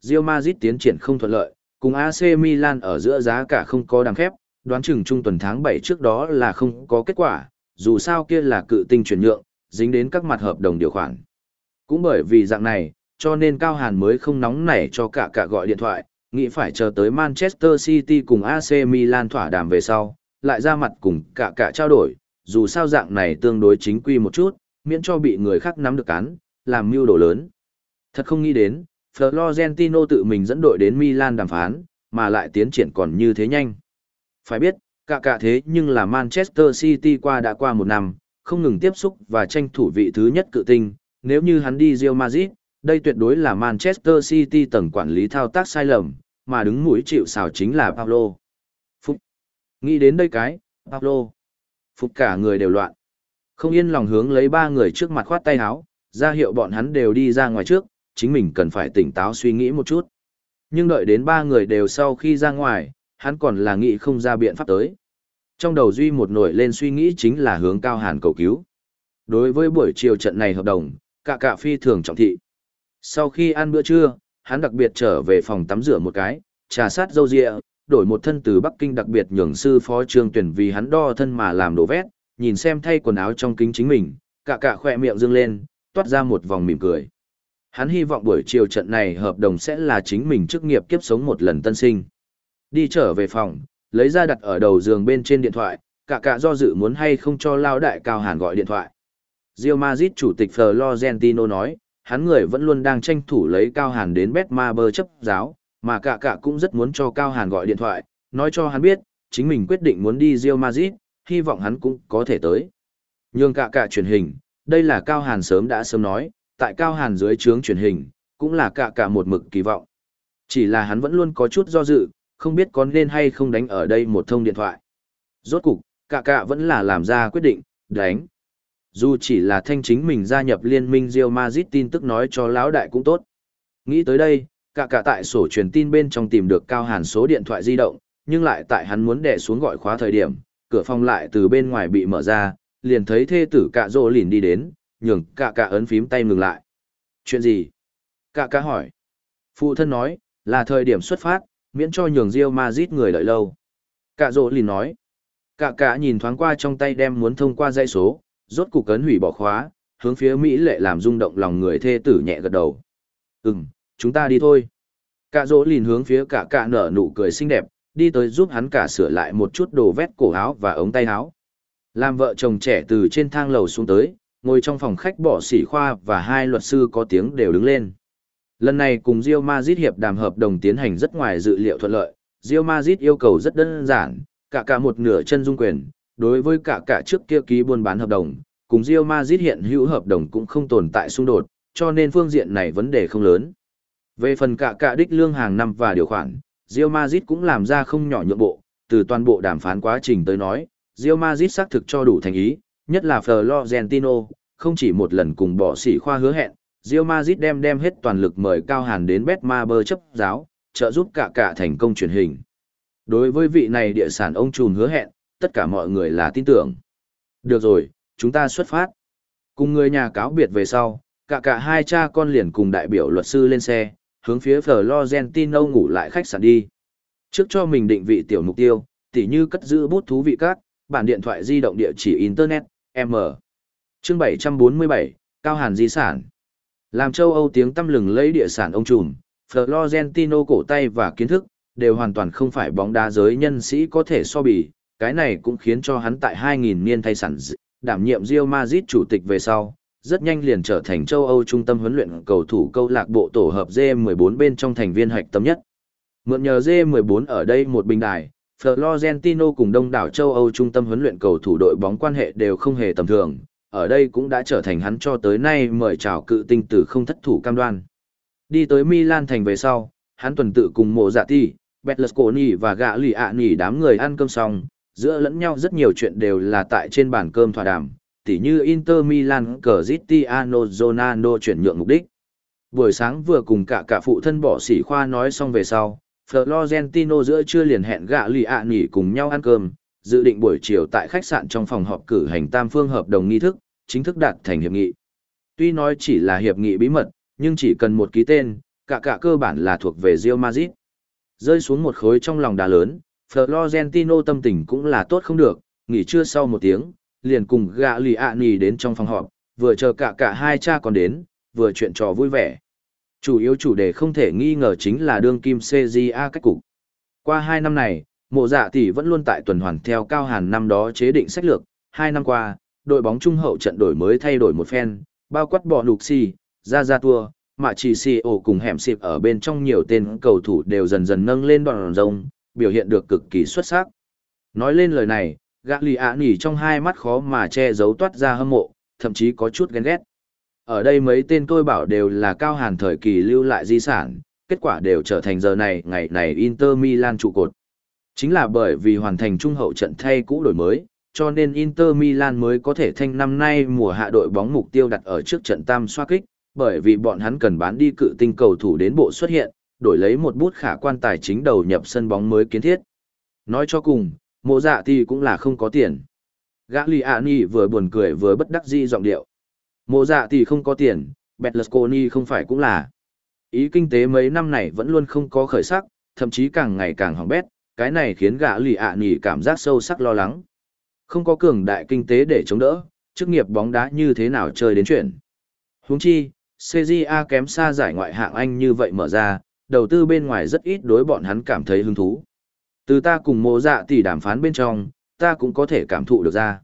Speaker 1: Real Madrid tiến triển không thuận lợi, cùng a xê Milan ở giữa giá cả không có đàm khép, đoán chừng trung tuần tháng bảy trước đó là không có kết quả, dù sao kia là cự tinh chuyển nhượng, dính đến các mặt hợp đồng điều khoản. Cũng bởi vì dạng này, cho nên Cao Hàn mới không nóng nảy cho cả cả gọi điện thoại, nghĩ phải chờ tới Manchester City cùng a xê Milan thỏa đàm về sau, lại ra mặt cùng cả cả trao đổi, dù sao dạng này tương đối chính quy một chút, miễn cho bị người khác nắm được cán, làm mưu đồ lớn. Thật không nghĩ đến, Florentino tự mình dẫn đội đến Milan đàm phán, mà lại tiến triển còn như thế nhanh. Phải biết, cả cả thế nhưng là Manchester City qua đã qua một năm, không ngừng tiếp xúc và tranh thủ vị thứ nhất cự tinh, nếu như hắn đi Real Madrid, đây tuyệt đối là Manchester City tầng quản lý thao tác sai lầm, mà đứng mũi chịu sào chính là Pablo. Phúc. Nghĩ đến đây cái, Pablo. Phúc cả người đều loạn. Không yên lòng hướng lấy ba người trước mặt khoát tay áo, ra hiệu bọn hắn đều đi ra ngoài trước, chính mình cần phải tỉnh táo suy nghĩ một chút. Nhưng đợi đến ba người đều sau khi ra ngoài, hắn còn là nghĩ không ra biện pháp tới. Trong đầu duy một nổi lên suy nghĩ chính là hướng Cao Hàn cầu cứu. Đối với buổi chiều trận này hợp đồng, cả cả phi thường trọng thị. Sau khi ăn bữa trưa, hắn đặc biệt trở về phòng tắm rửa một cái, trà sát râu ria, đổi một thân từ Bắc Kinh đặc biệt nhường sư phó Trương Tuyển vì hắn đo thân mà làm đồ vét, nhìn xem thay quần áo trong kính chính mình, cả cả khỏe miệng dương lên, toát ra một vòng mỉm cười. Hắn hy vọng buổi chiều trận này hợp đồng sẽ là chính mình chức nghiệp kiếp sống một lần tân sinh. Đi trở về phòng, lấy ra đặt ở đầu giường bên trên điện thoại, cả cả do dự muốn hay không cho lao đại Cao Hàn gọi điện thoại. Real Madrid chủ tịch Florentino nói, hắn người vẫn luôn đang tranh thủ lấy Cao Hàn đến Betmaber chấp giáo, mà cả cả cũng rất muốn cho Cao Hàn gọi điện thoại, nói cho hắn biết, chính mình quyết định muốn đi Real Madrid, hy vọng hắn cũng có thể tới. Nhưng cả cả truyền hình, đây là Cao Hàn sớm đã sớm nói, tại Cao Hàn dưới trướng truyền hình, cũng là cả cả một mực kỳ vọng. Chỉ là hắn vẫn luôn có chút do dự, không biết có nên hay không đánh ở đây một thông điện thoại. Rốt cục, cả cả vẫn là làm ra quyết định, đánh. Dù chỉ là thanh chính mình gia nhập liên minh Real Madrid tin tức nói cho lão đại cũng tốt. Nghĩ tới đây, cả cả tại sổ truyền tin bên trong tìm được Cao Hàn số điện thoại di động, nhưng lại tại hắn muốn đè xuống gọi khóa thời điểm, cửa phòng lại từ bên ngoài bị mở ra, liền thấy thê tử cả rồ lìn đi đến, nhường cả cả ấn phím tay ngừng lại. Chuyện gì? Cả cả hỏi. Phụ thân nói, là thời điểm xuất phát, miễn cho nhường Real Madrid người đợi lâu. Cả rồ lìn nói. Cả cả nhìn thoáng qua trong tay đem muốn thông qua dãy số, rốt cục ấn hủy bỏ khóa, hướng phía Mỹ lệ làm rung động lòng người thê tử nhẹ gật đầu. Ừm, chúng ta đi thôi. Cả rồ lìn hướng phía cả cả nở nụ cười xinh đẹp, đi tới giúp hắn cả sửa lại một chút đồ vét cổ áo và ống tay áo. Làm vợ chồng trẻ từ trên thang lầu xuống tới, ngồi trong phòng khách bỏ sỉ khoa và hai luật sư có tiếng đều đứng lên. Lần này cùng Real Madrid hiệp đàm hợp đồng tiến hành rất ngoài dự liệu thuận lợi, Real Madrid yêu cầu rất đơn giản, cả cả một nửa chân dung quyền, đối với cả cả trước kia ký buôn bán hợp đồng, cùng Real Madrid hiện hữu hợp đồng cũng không tồn tại xung đột, cho nên phương diện này vấn đề không lớn. Về phần cả cả đích lương hàng năm và điều khoản, Real Madrid cũng làm ra không nhỏ nhượng bộ, từ toàn bộ đàm phán quá trình tới nói, Real Madrid xác thực cho đủ thành ý, nhất là Florentino, không chỉ một lần cùng bỏ sỉ khoa hứa hẹn, Real Madrid đem đem hết toàn lực mời Cao Hàn đến Betmaber chấp giáo, trợ giúp cả cả thành công truyền hình. Đối với vị này địa sản ông trùm hứa hẹn, tất cả mọi người là tin tưởng. Được rồi, chúng ta xuất phát. Cùng người nhà cáo biệt về sau, cả cả hai cha con liền cùng đại biểu luật sư lên xe, hướng phía Florentino ngủ lại khách sạn đi. Trước cho mình định vị tiểu mục tiêu, tỉ như cất giữ bút thú vị các, bản điện thoại di động địa chỉ Internet, M. Chương bảy trăm bốn mươi bảy, Cao Hàn di sản. Làm châu Âu tiếng tăm lừng lấy địa sản ông trùm, Florentino cổ tay và kiến thức, đều hoàn toàn không phải bóng đá giới nhân sĩ có thể so bì, cái này cũng khiến cho hắn tại hai nghìn niên thay sản đảm nhiệm Real Madrid chủ tịch về sau, rất nhanh liền trở thành châu Âu trung tâm huấn luyện cầu thủ câu lạc bộ tổ hợp G mười bốn bên trong thành viên hạch tâm nhất. Mượn nhờ G mười bốn ở đây một bình đài, Florentino cùng đông đảo châu Âu trung tâm huấn luyện cầu thủ đội bóng quan hệ đều không hề tầm thường, ở đây cũng đã trở thành hắn cho tới nay mời chào cự tinh tử không thất thủ cam đoan. Đi tới Milan thành về sau, hắn tuần tự cùng Mộ Dạ Ti, Berlusconi và Gạ Lì ạ nỉ đám người ăn cơm xong, giữa lẫn nhau rất nhiều chuyện đều là tại trên bàn cơm thỏa đàm, tỉ như Inter Milan Cristiano Ronaldo chuyển nhượng mục đích. Buổi sáng vừa cùng cả cả phụ thân bỏ sỉ khoa nói xong về sau, Florentino giữa trưa liền hẹn Gạ Lì ạ nỉ cùng nhau ăn cơm, dự định buổi chiều tại khách sạn trong phòng họp cử hành tam phương hợp đồng nghi thức, chính thức đạt thành hiệp nghị. Tuy nói chỉ là hiệp nghị bí mật, nhưng chỉ cần một ký tên, cả cả cơ bản là thuộc về Real Madrid. Rơi xuống một khối trong lòng đá lớn, Florentino tâm tình cũng là tốt không được, nghỉ trưa sau một tiếng, liền cùng Gagliani đến trong phòng họp, vừa chờ cả cả hai cha còn đến, vừa chuyện trò vui vẻ. Chủ yếu chủ đề không thể nghi ngờ chính là đương kim xê giê a cách cục. Qua hai năm này, Mộ Dạ tỷ vẫn luôn tại tuần hoàn theo Cao Hàn năm đó chế định sách lược, hai năm qua, đội bóng trung hậu trận đổi mới thay đổi một phen, bao quát bỏ nục si, ra ra tua, mà chỉ si ổ cùng hẻm xịp ở bên trong nhiều tên cầu thủ đều dần dần nâng lên đoạn rồng, biểu hiện được cực kỳ xuất sắc. Nói lên lời này, Gagliani trong hai mắt khó mà che giấu toát ra hâm mộ, thậm chí có chút ghen ghét. Ở đây mấy tên tôi bảo đều là Cao Hàn thời kỳ lưu lại di sản, kết quả đều trở thành giờ này ngày này Inter Milan trụ cột. Chính là bởi vì hoàn thành trung hậu trận thay cũ đổi mới, cho nên Inter Milan mới có thể thanh năm nay mùa hạ đội bóng mục tiêu đặt ở trước trận tam xoá kích, bởi vì bọn hắn cần bán đi cự tinh cầu thủ đến bộ xuất hiện, đổi lấy một bút khả quan tài chính đầu nhập sân bóng mới kiến thiết. Nói cho cùng, Mộ Dạ thì cũng là không có tiền. Gagliani vừa buồn cười vừa bất đắc dĩ giọng điệu. Mộ Dạ thì không có tiền, Berlusconi không phải cũng là. Ý kinh tế mấy năm này vẫn luôn không có khởi sắc, thậm chí càng ngày càng hỏng bét, cái này khiến Gagliani cảm giác sâu sắc lo lắng. Không có cường đại kinh tế để chống đỡ, chức nghiệp bóng đá như thế nào chơi đến chuyện. Huống chi, xê giê a kém xa giải ngoại hạng Anh như vậy mở ra, đầu tư bên ngoài rất ít đối bọn hắn cảm thấy hứng thú. Từ ta cùng Mộ Dạ tỷ đàm phán bên trong, ta cũng có thể cảm thụ được ra.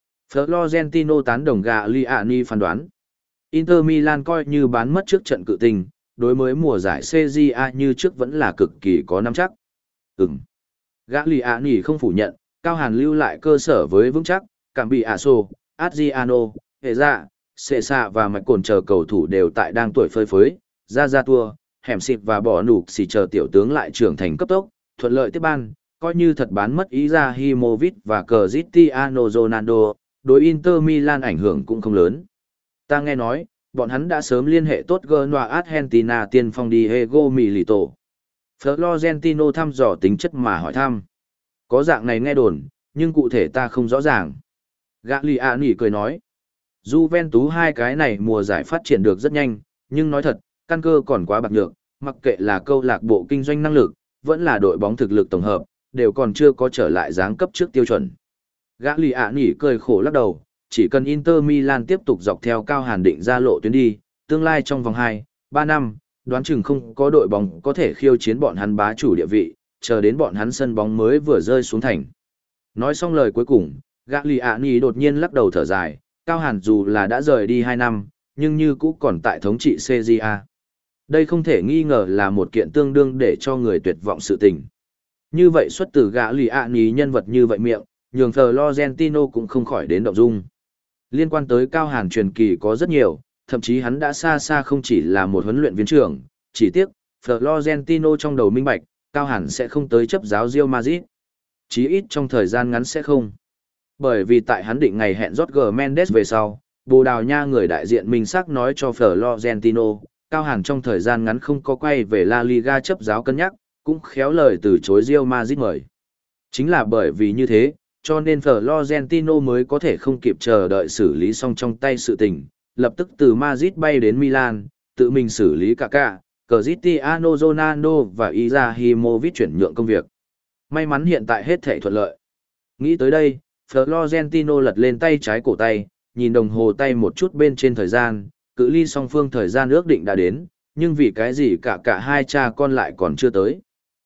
Speaker 1: Florentino tán đồng Gagliani phán đoán. Inter Milan coi như bán mất trước trận cự tình, đối với mùa giải xê giê a như trước vẫn là cực kỳ có nắm chắc. Ừm. Gagliani không phủ nhận, Cao Hàn lưu lại cơ sở với vững chắc, cảm bị Aso, Adriano, Hệ Dạ, Sệ Sạ và Mạch Cồn chờ cầu thủ đều tại đang tuổi phơi phới, ra ra tua, hẻm xịt và bỏ nục xì chờ tiểu tướng lại trưởng thành cấp tốc, thuận lợi tiếp ban, coi như thật bán mất Izahimovic và Cristiano Ronaldo, đối Inter Milan ảnh hưởng cũng không lớn. Ta nghe nói, bọn hắn đã sớm liên hệ tốt Genoa Argentina tiên phong Diego Milito. Florentino thăm dò tính chất mà hỏi thăm. Có dạng này nghe đồn, nhưng cụ thể ta không rõ ràng. Gagliani cười nói. Juventus hai cái này mùa giải phát triển được rất nhanh, nhưng nói thật, căn cơ còn quá bạc nhược, mặc kệ là câu lạc bộ kinh doanh năng lực, vẫn là đội bóng thực lực tổng hợp, đều còn chưa có trở lại dáng cấp trước tiêu chuẩn. Gagliani cười khổ lắc đầu, chỉ cần Inter Milan tiếp tục dọc theo Cao Hàn định ra lộ tuyến đi, tương lai trong vòng hai, ba năm, đoán chừng không có đội bóng có thể khiêu chiến bọn hắn bá chủ địa vị, chờ đến bọn hắn sân bóng mới vừa rơi xuống thành. Nói xong lời cuối cùng, Gagliani đột nhiên lắc đầu thở dài, Cao Hàn dù là đã rời đi hai năm, nhưng như cũ còn tại thống trị xê giê a. Đây không thể nghi ngờ là một kiện tương đương để cho người tuyệt vọng sự tình. Như vậy xuất từ Gagliani nhân vật như vậy miệng, nhường Florentino cũng không khỏi đến động dung. Liên quan tới Cao Hàn truyền kỳ có rất nhiều, thậm chí hắn đã xa xa không chỉ là một huấn luyện viên trưởng, chỉ tiếc, Florentino trong đầu minh bạch, Cao Hàn sẽ không tới chấp giáo Real Madrid. Chí ít trong thời gian ngắn sẽ không. Bởi vì tại hắn định ngày hẹn Jorge Mendes về sau, Bồ Đào Nha người đại diện minh xác nói cho Florentino, Cao Hàn trong thời gian ngắn không có quay về La Liga chấp giáo cân nhắc, cũng khéo lời từ chối Real Madrid mời. Chính là bởi vì như thế, cho nên Florentino mới có thể không kịp chờ đợi xử lý xong trong tay sự tình, lập tức từ Madrid bay đến Milan, tự mình xử lý cả cả, Cristiano Ronaldo và Izahimovic chuyển nhượng công việc. May mắn hiện tại hết thể thuận lợi. Nghĩ tới đây, Florentino lật lên tay trái cổ tay, nhìn đồng hồ tay một chút bên trên thời gian, cự ly song phương thời gian ước định đã đến, nhưng vì cái gì cả cả hai cha con lại còn chưa tới.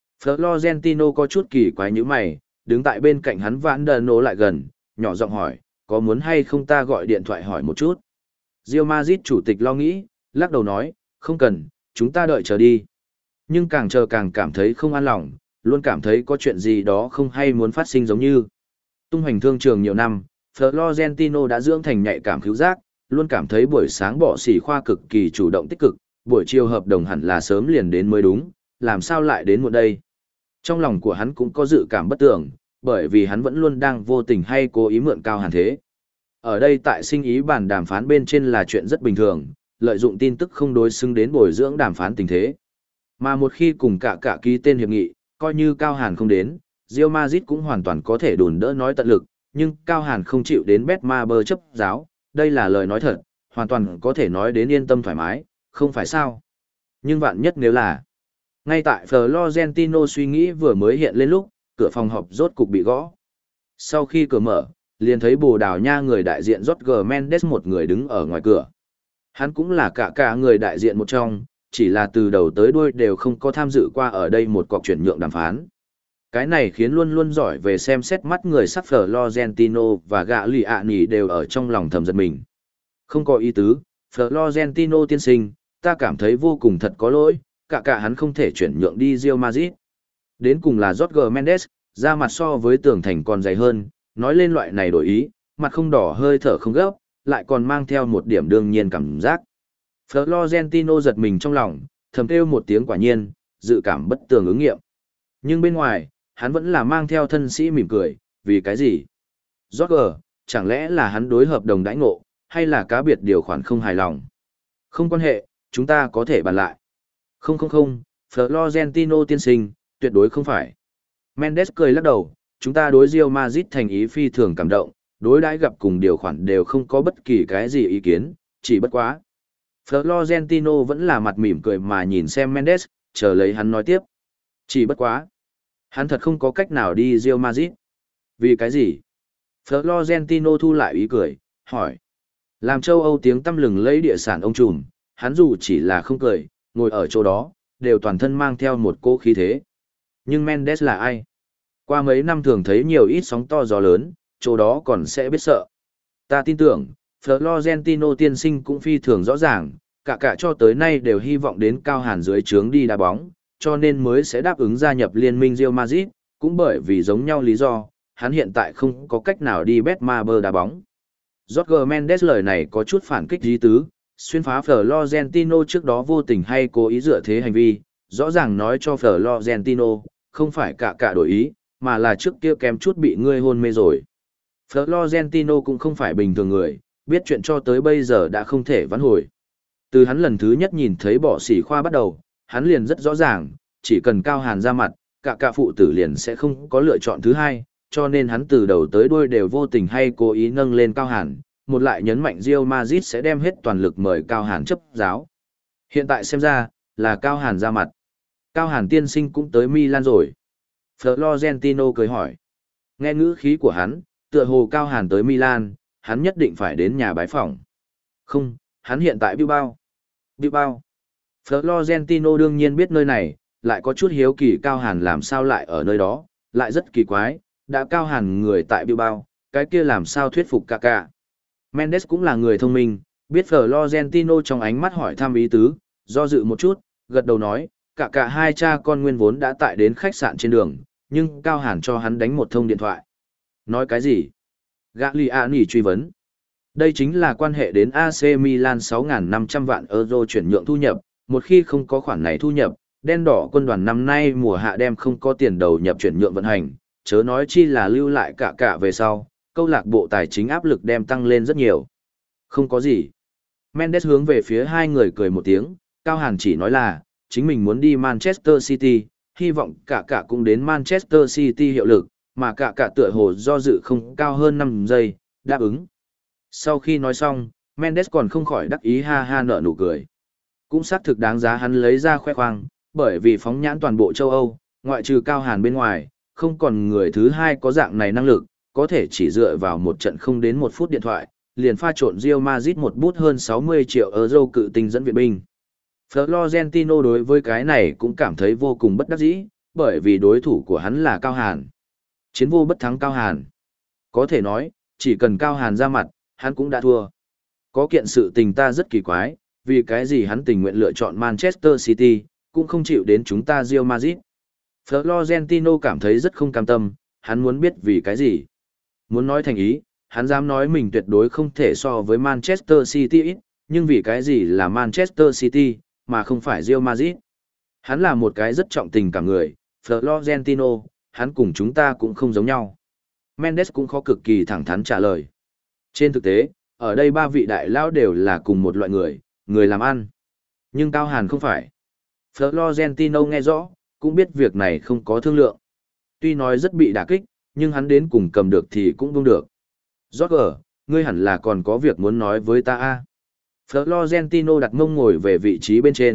Speaker 1: Florentino có chút kỳ quái như mày, đứng tại bên cạnh hắn vãn đờ nổ lại gần, nhỏ giọng hỏi, có muốn hay không ta gọi điện thoại hỏi một chút. Real Madrid chủ tịch lo nghĩ, lắc đầu nói, không cần, chúng ta đợi chờ đi. Nhưng càng chờ càng cảm thấy không an lòng, luôn cảm thấy có chuyện gì đó không hay muốn phát sinh giống như. Tung hoành thương trường nhiều năm, Florentino đã dưỡng thành nhạy cảm khứu giác, luôn cảm thấy buổi sáng bỏ xỉ khoa cực kỳ chủ động tích cực, buổi chiều hợp đồng hẳn là sớm liền đến mới đúng, làm sao lại đến muộn đây. Trong lòng của hắn cũng có dự cảm bất tưởng, bởi vì hắn vẫn luôn đang vô tình hay cố ý mượn Cao Hàn thế. Ở đây tại sinh ý bàn đàm phán bên trên là chuyện rất bình thường, lợi dụng tin tức không đối xứng đến bồi dưỡng đàm phán tình thế. Mà một khi cùng cả cả ký tên hiệp nghị, coi như Cao Hàn không đến, Real Madrid cũng hoàn toàn có thể đùn đỡ nói tận lực, nhưng Cao Hàn không chịu đến Betmaber chấp giáo, đây là lời nói thật, hoàn toàn có thể nói đến yên tâm thoải mái, không phải sao. Nhưng vạn nhất nếu là... Ngay tại Florentino suy nghĩ vừa mới hiện lên lúc, cửa phòng họp rốt cục bị gõ. Sau khi cửa mở, liền thấy Bồ Đào Nha người đại diện Jorge Mendes một người đứng ở ngoài cửa. Hắn cũng là cả cả người đại diện một trong, chỉ là từ đầu tới đuôi đều không có tham dự qua ở đây một cuộc chuyển nhượng đàm phán. Cái này khiến luôn luôn giỏi về xem xét mắt người sắc Florentino và gã lì ạ nỉ đều ở trong lòng thầm giật mình. Không có ý tứ, Florentino tiên sinh, ta cảm thấy vô cùng thật có lỗi, cả cả hắn không thể chuyển nhượng đi Real Madrid. Đến cùng là Jorge Mendes, da mặt so với tường thành còn dày hơn, nói lên loại này đổi ý, mặt không đỏ hơi thở không gấp, lại còn mang theo một điểm đương nhiên cảm giác. Florentino giật mình trong lòng, thầm kêu một tiếng quả nhiên, dự cảm bất tường ứng nghiệm. Nhưng bên ngoài, hắn vẫn là mang theo thân sĩ mỉm cười, vì cái gì? Jorge, chẳng lẽ là hắn đối hợp đồng đãi ngộ, hay là cá biệt điều khoản không hài lòng? Không quan hệ, chúng ta có thể bàn lại. Không không không, Florentino tiên sinh, tuyệt đối không phải. Mendes cười lắc đầu, chúng ta đối Real Madrid thành ý phi thường cảm động, đối đãi gặp cùng điều khoản đều không có bất kỳ cái gì ý kiến, chỉ bất quá. Florentino vẫn là mặt mỉm cười mà nhìn xem Mendes, chờ lấy hắn nói tiếp. Chỉ bất quá. Hắn thật không có cách nào đi Real Madrid. Vì cái gì? Florentino thu lại ý cười, hỏi. Làm châu Âu tiếng tăm lừng lấy địa sản ông trùm, hắn dù chỉ là không cười, ngồi ở chỗ đó, đều toàn thân mang theo một cỗ khí thế. Nhưng Mendes là ai? Qua mấy năm thường thấy nhiều ít sóng to gió lớn, chỗ đó còn sẽ biết sợ. Ta tin tưởng, Florentino tiên sinh cũng phi thường rõ ràng, cả cả cho tới nay đều hy vọng đến cao hàn dưới trướng đi đá bóng, cho nên mới sẽ đáp ứng gia nhập liên minh Real Madrid, cũng bởi vì giống nhau lý do, hắn hiện tại không có cách nào đi Betmaber đá bóng. Jorge Mendes lời này có chút phản kích ý tứ, xuyên phá Florentino trước đó vô tình hay cố ý dựa thế hành vi, rõ ràng nói cho Florentino, không phải cả cả đổi ý, mà là trước kia kém chút bị ngươi hôn mê rồi. Florentino cũng không phải bình thường người, biết chuyện cho tới bây giờ đã không thể vãn hồi. Từ hắn lần thứ nhất nhìn thấy bỏ xỉ khoa bắt đầu, hắn liền rất rõ ràng, chỉ cần cao hàn ra mặt, cả cả phụ tử liền sẽ không có lựa chọn thứ hai, cho nên hắn từ đầu tới đuôi đều vô tình hay cố ý nâng lên cao hàn, một lại nhấn mạnh Real Madrid sẽ đem hết toàn lực mời cao hàn chấp giáo. Hiện tại xem ra, là cao hàn ra mặt. Cao hàn tiên sinh cũng tới Milan rồi. Florentino cười hỏi. Nghe ngữ khí của hắn, tựa hồ cao hàn tới Milan, hắn nhất định phải đến nhà bái phỏng. Không, hắn hiện tại Bilbao. Bilbao. Florentino đương nhiên biết nơi này, lại có chút hiếu kỳ cao hàn làm sao lại ở nơi đó, lại rất kỳ quái, đã cao hàn người tại Bilbao, cái kia làm sao thuyết phục Kaká. Mendes cũng là người thông minh, biết Florentino trong ánh mắt hỏi thăm ý tứ, do dự một chút, gật đầu nói, cả cả hai cha con nguyên vốn đã tại đến khách sạn trên đường, nhưng cao hàn cho hắn đánh một thông điện thoại. Nói cái gì? Gagliani truy vấn. Đây chính là quan hệ đến a xê Milan sáu nghìn năm trăm vạn euro chuyển nhượng thu nhập, một khi không có khoản này thu nhập, đen đỏ quân đoàn năm nay mùa hạ đem không có tiền đầu nhập chuyển nhượng vận hành, chớ nói chi là lưu lại cả cả về sau, câu lạc bộ tài chính áp lực đem tăng lên rất nhiều. Không có gì. Mendes hướng về phía hai người cười một tiếng, Cao Hàn chỉ nói là, chính mình muốn đi Manchester City, hy vọng cả cả cũng đến Manchester City hiệu lực, mà cả cả tựa hồ do dự không cao hơn năm giây, đáp ứng. Sau khi nói xong, Mendes còn không khỏi đắc ý ha ha nở nụ cười. Cũng xác thực đáng giá hắn lấy ra khoe khoang, bởi vì phóng nhãn toàn bộ châu Âu, ngoại trừ Cao Hàn bên ngoài, không còn người thứ hai có dạng này năng lực, có thể chỉ dựa vào một trận không đến một phút điện thoại, liền pha trộn Real Madrid một bút hơn sáu mươi triệu euro cự tinh dẫn viện binh. Florentino đối với cái này cũng cảm thấy vô cùng bất đắc dĩ, bởi vì đối thủ của hắn là Cao Hàn. Chiến vô bất thắng Cao Hàn. Có thể nói, chỉ cần Cao Hàn ra mặt, hắn cũng đã thua. Có kiện sự tình ta rất kỳ quái, vì cái gì hắn tình nguyện lựa chọn Manchester City, cũng không chịu đến chúng ta Real Madrid. Florentino cảm thấy rất không cam tâm, hắn muốn biết vì cái gì. Muốn nói thành ý, hắn dám nói mình tuyệt đối không thể so với Manchester City ít, nhưng vì cái gì là Manchester City, mà không phải Real Madrid. Hắn là một cái rất trọng tình cảm người, Florentino, hắn cùng chúng ta cũng không giống nhau. Mendes cũng khó cực kỳ thẳng thắn trả lời. Trên thực tế, ở đây ba vị đại lão đều là cùng một loại người, người làm ăn. Nhưng Cao Hàn không phải. Florentino nghe rõ, cũng biết việc này không có thương lượng. Tuy nói rất bị đả kích, nhưng hắn đến cùng cầm được thì cũng không được. Jorge, ngươi hẳn là còn có việc muốn nói với ta a. Florentino đặt mông ngồi về vị trí bên trên,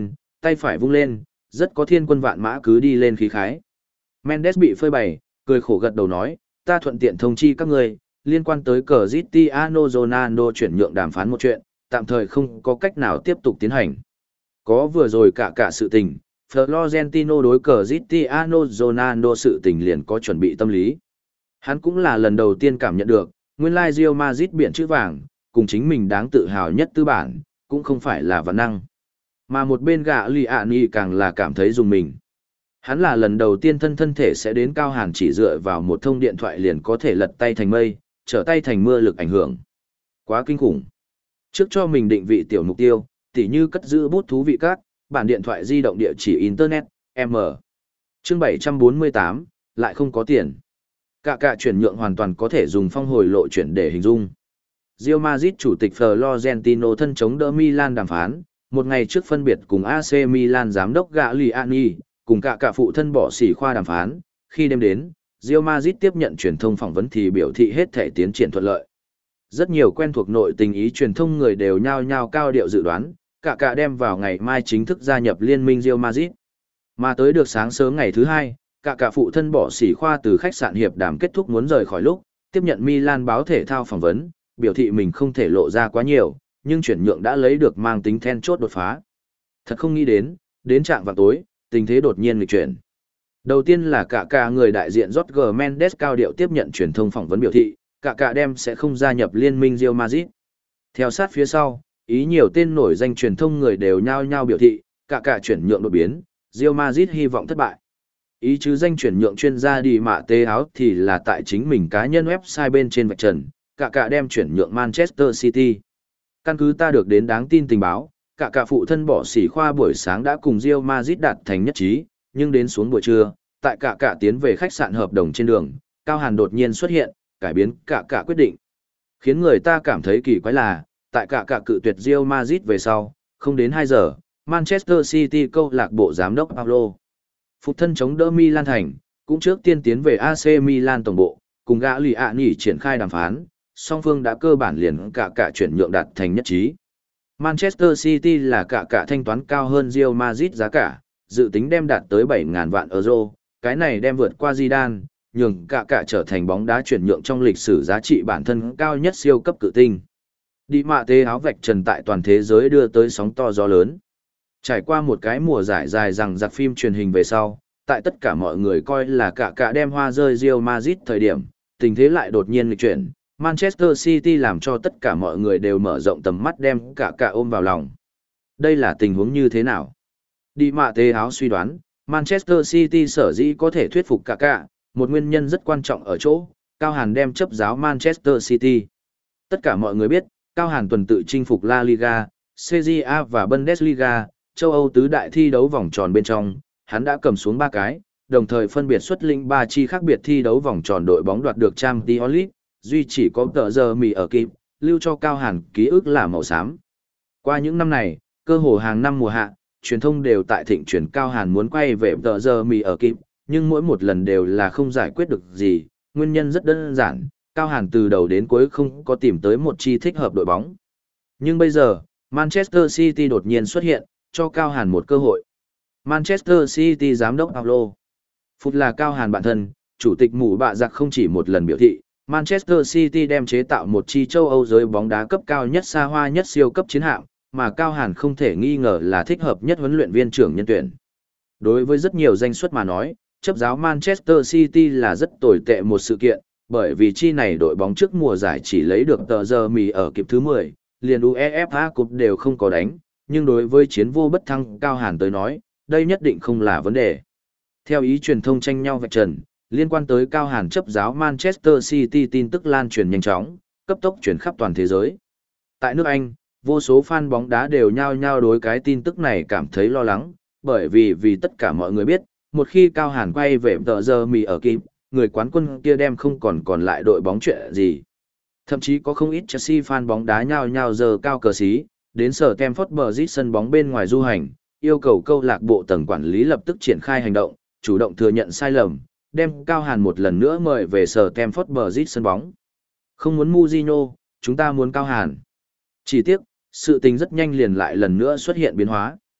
Speaker 1: tay phải vung lên, rất có thiên quân vạn mã cứ đi lên khí khái. Mendes bị phơi bày, cười khổ gật đầu nói, ta thuận tiện thông chi các ngươi, liên quan tới Cristiano Ronaldo chuyển nhượng đàm phán một chuyện, tạm thời không có cách nào tiếp tục tiến hành. Có vừa rồi cả cả sự tình, Florentino đối Cristiano Ronaldo sự tình liền có chuẩn bị tâm lý. Hắn cũng là lần đầu tiên cảm nhận được, nguyên lai Real Madrid biển chữ vàng, cùng chính mình đáng tự hào nhất tư bản, cũng không phải là văn năng. Mà một bên gã lì ạ nì càng là cảm thấy dùng mình. Hắn là lần đầu tiên thân thân thể sẽ đến Cao Hàn chỉ dựa vào một thông điện thoại liền có thể lật tay thành mây, trở tay thành mưa lực ảnh hưởng. Quá kinh khủng. Trước cho mình định vị tiểu mục tiêu, tỉ như cất giữ bút thú vị các, bản điện thoại di động địa chỉ Internet, M. Chương bảy trăm bốn mươi tám, lại không có tiền. Cả cả chuyển nhượng hoàn toàn có thể dùng phong hồi lộ chuyển để hình dung. Real Madrid chủ tịch Florentino thân chống đỡ Milan đàm phán, một ngày trước phân biệt cùng a xê Milan giám đốc Gagliani, cùng cả cả phụ thân bỏ xỉ khoa đàm phán, khi đêm đến, Real Madrid tiếp nhận truyền thông phỏng vấn thì biểu thị hết thể tiến triển thuận lợi. Rất nhiều quen thuộc nội tình ý truyền thông người đều nhao nhao cao điệu dự đoán, cả cả đem vào ngày mai chính thức gia nhập liên minh Real Madrid. Mà tới được sáng sớm ngày thứ hai, cả cả phụ thân bỏ xỉ khoa từ khách sạn hiệp đàm kết thúc muốn rời khỏi lúc, tiếp nhận Milan báo thể thao phỏng vấn, biểu thị mình không thể lộ ra quá nhiều, nhưng chuyển nhượng đã lấy được mang tính then chốt đột phá. Thật không nghĩ đến, đến trạng vào tối, tình thế đột nhiên nghịch chuyển. Đầu tiên là cả cả người đại diện Jorge Mendes cao điệu tiếp nhận truyền thông phỏng vấn biểu thị, cả cả đem sẽ không gia nhập liên minh Real Madrid. Theo sát phía sau, ý nhiều tên nổi danh truyền thông người đều nhao nhao biểu thị, cả cả chuyển nhượng đột biến, Real Madrid hy vọng thất bại. Ý chứ danh chuyển nhượng chuyên gia đi mạ tê áo thì là tại chính mình cá nhân website bên trên vạch trần, cả cả đem chuyển nhượng Manchester City. Căn cứ ta được đến đáng tin tình báo, cả cả phụ thân bỏ xỉ khoa buổi sáng đã cùng Real Madrid đạt thành nhất trí, nhưng đến xuống buổi trưa, tại cả cả tiến về khách sạn hợp đồng trên đường, Cao Hàn đột nhiên xuất hiện, cải biến cả cả quyết định. Khiến người ta cảm thấy kỳ quái là, tại cả cả cự tuyệt Real Madrid về sau, không đến hai giờ, Manchester City câu lạc bộ giám đốc Paulo phụ thân chống đỡ Milan thành, cũng trước tiên tiến về a xê Milan tổng bộ, cùng gã lì ạ nghỉ triển khai đàm phán, song phương đã cơ bản liền cả cả chuyển nhượng đạt thành nhất trí. Manchester City là cả cả thanh toán cao hơn Real Madrid giá cả, dự tính đem đạt tới bảy nghìn vạn euro, cái này đem vượt qua Zidane, nhường cả cả trở thành bóng đá chuyển nhượng trong lịch sử giá trị bản thân cao nhất siêu cấp cự tinh. Đi mạ tê áo vạch trần tại toàn thế giới đưa tới sóng to gió lớn. Trải qua một cái mùa giải dài rằng giặc phim truyền hình về sau, tại tất cả mọi người coi là cả cả đem hoa rơi Real Madrid thời điểm, tình thế lại đột nhiên nghịch chuyển. Manchester City làm cho tất cả mọi người đều mở rộng tầm mắt đem cả cả ôm vào lòng. Đây là tình huống như thế nào? Đi mạ tê áo suy đoán, Manchester City sở dĩ có thể thuyết phục cả cả, một nguyên nhân rất quan trọng ở chỗ, Cao Hàn đem chấp giáo Manchester City. Tất cả mọi người biết, Cao Hàn tuần tự chinh phục La Liga, Serie A và Bundesliga, châu Âu tứ đại thi đấu vòng tròn bên trong, hắn đã cầm xuống ba cái, đồng thời phân biệt xuất lĩnh ba chi khác biệt thi đấu vòng tròn đội bóng đoạt được Champions League, duy chỉ có tờ giờ mì ở kịp, lưu cho Cao Hàn ký ức là màu xám. Qua những năm này, cơ hồ hàng năm mùa hạ, truyền thông đều tại thịnh truyền Cao Hàn muốn quay về tờ giờ mì ở kịp, nhưng mỗi một lần đều là không giải quyết được gì, nguyên nhân rất đơn giản, Cao Hàn từ đầu đến cuối không có tìm tới một chi thích hợp đội bóng. Nhưng bây giờ, Manchester City đột nhiên xuất hiện, cho Cao Hàn một cơ hội. Manchester City giám đốc Paulo Phút là Cao Hàn bản thân, chủ tịch mù bạ giặc không chỉ một lần biểu thị, Manchester City đem chế tạo một chi châu Âu giới bóng đá cấp cao nhất xa hoa nhất siêu cấp chiến hạm, mà Cao Hàn không thể nghi ngờ là thích hợp nhất huấn luyện viên trưởng nhân tuyển. Đối với rất nhiều danh suất mà nói, chấp giáo Manchester City là rất tồi tệ một sự kiện, bởi vì chi này đội bóng trước mùa giải chỉ lấy được tờ giờ mì ở kịp thứ mười, liền UEFA Cup đều không có đánh, nhưng đối với chiến vô bất thăng Cao Hàn tới nói, đây nhất định không là vấn đề. Theo ý truyền thông tranh nhau vạch trần, liên quan tới Cao Hàn chấp giáo Manchester City tin tức lan truyền nhanh chóng, cấp tốc truyền khắp toàn thế giới. Tại nước Anh, vô số fan bóng đá đều nhao nhao đối cái tin tức này cảm thấy lo lắng, bởi vì vì tất cả mọi người biết, một khi Cao Hàn quay về tờ giờ mì ở kịp, người quán quân kia đem không còn còn lại đội bóng chuyện gì. Thậm chí có không ít Chelsea fan bóng đá nhao nhao giờ cao cờ xí, đến sở Stamford Bridge sân bóng bên ngoài du hành, yêu cầu câu lạc bộ tầng quản lý lập tức triển khai hành động, chủ động thừa nhận sai lầm, đem Cao Hàn một lần nữa mời về sở Stamford Bridge sân bóng. Không muốn Mourinho, chúng ta muốn Cao Hàn. Chỉ tiếc, sự tình rất nhanh liền lại lần nữa xuất hiện biến hóa.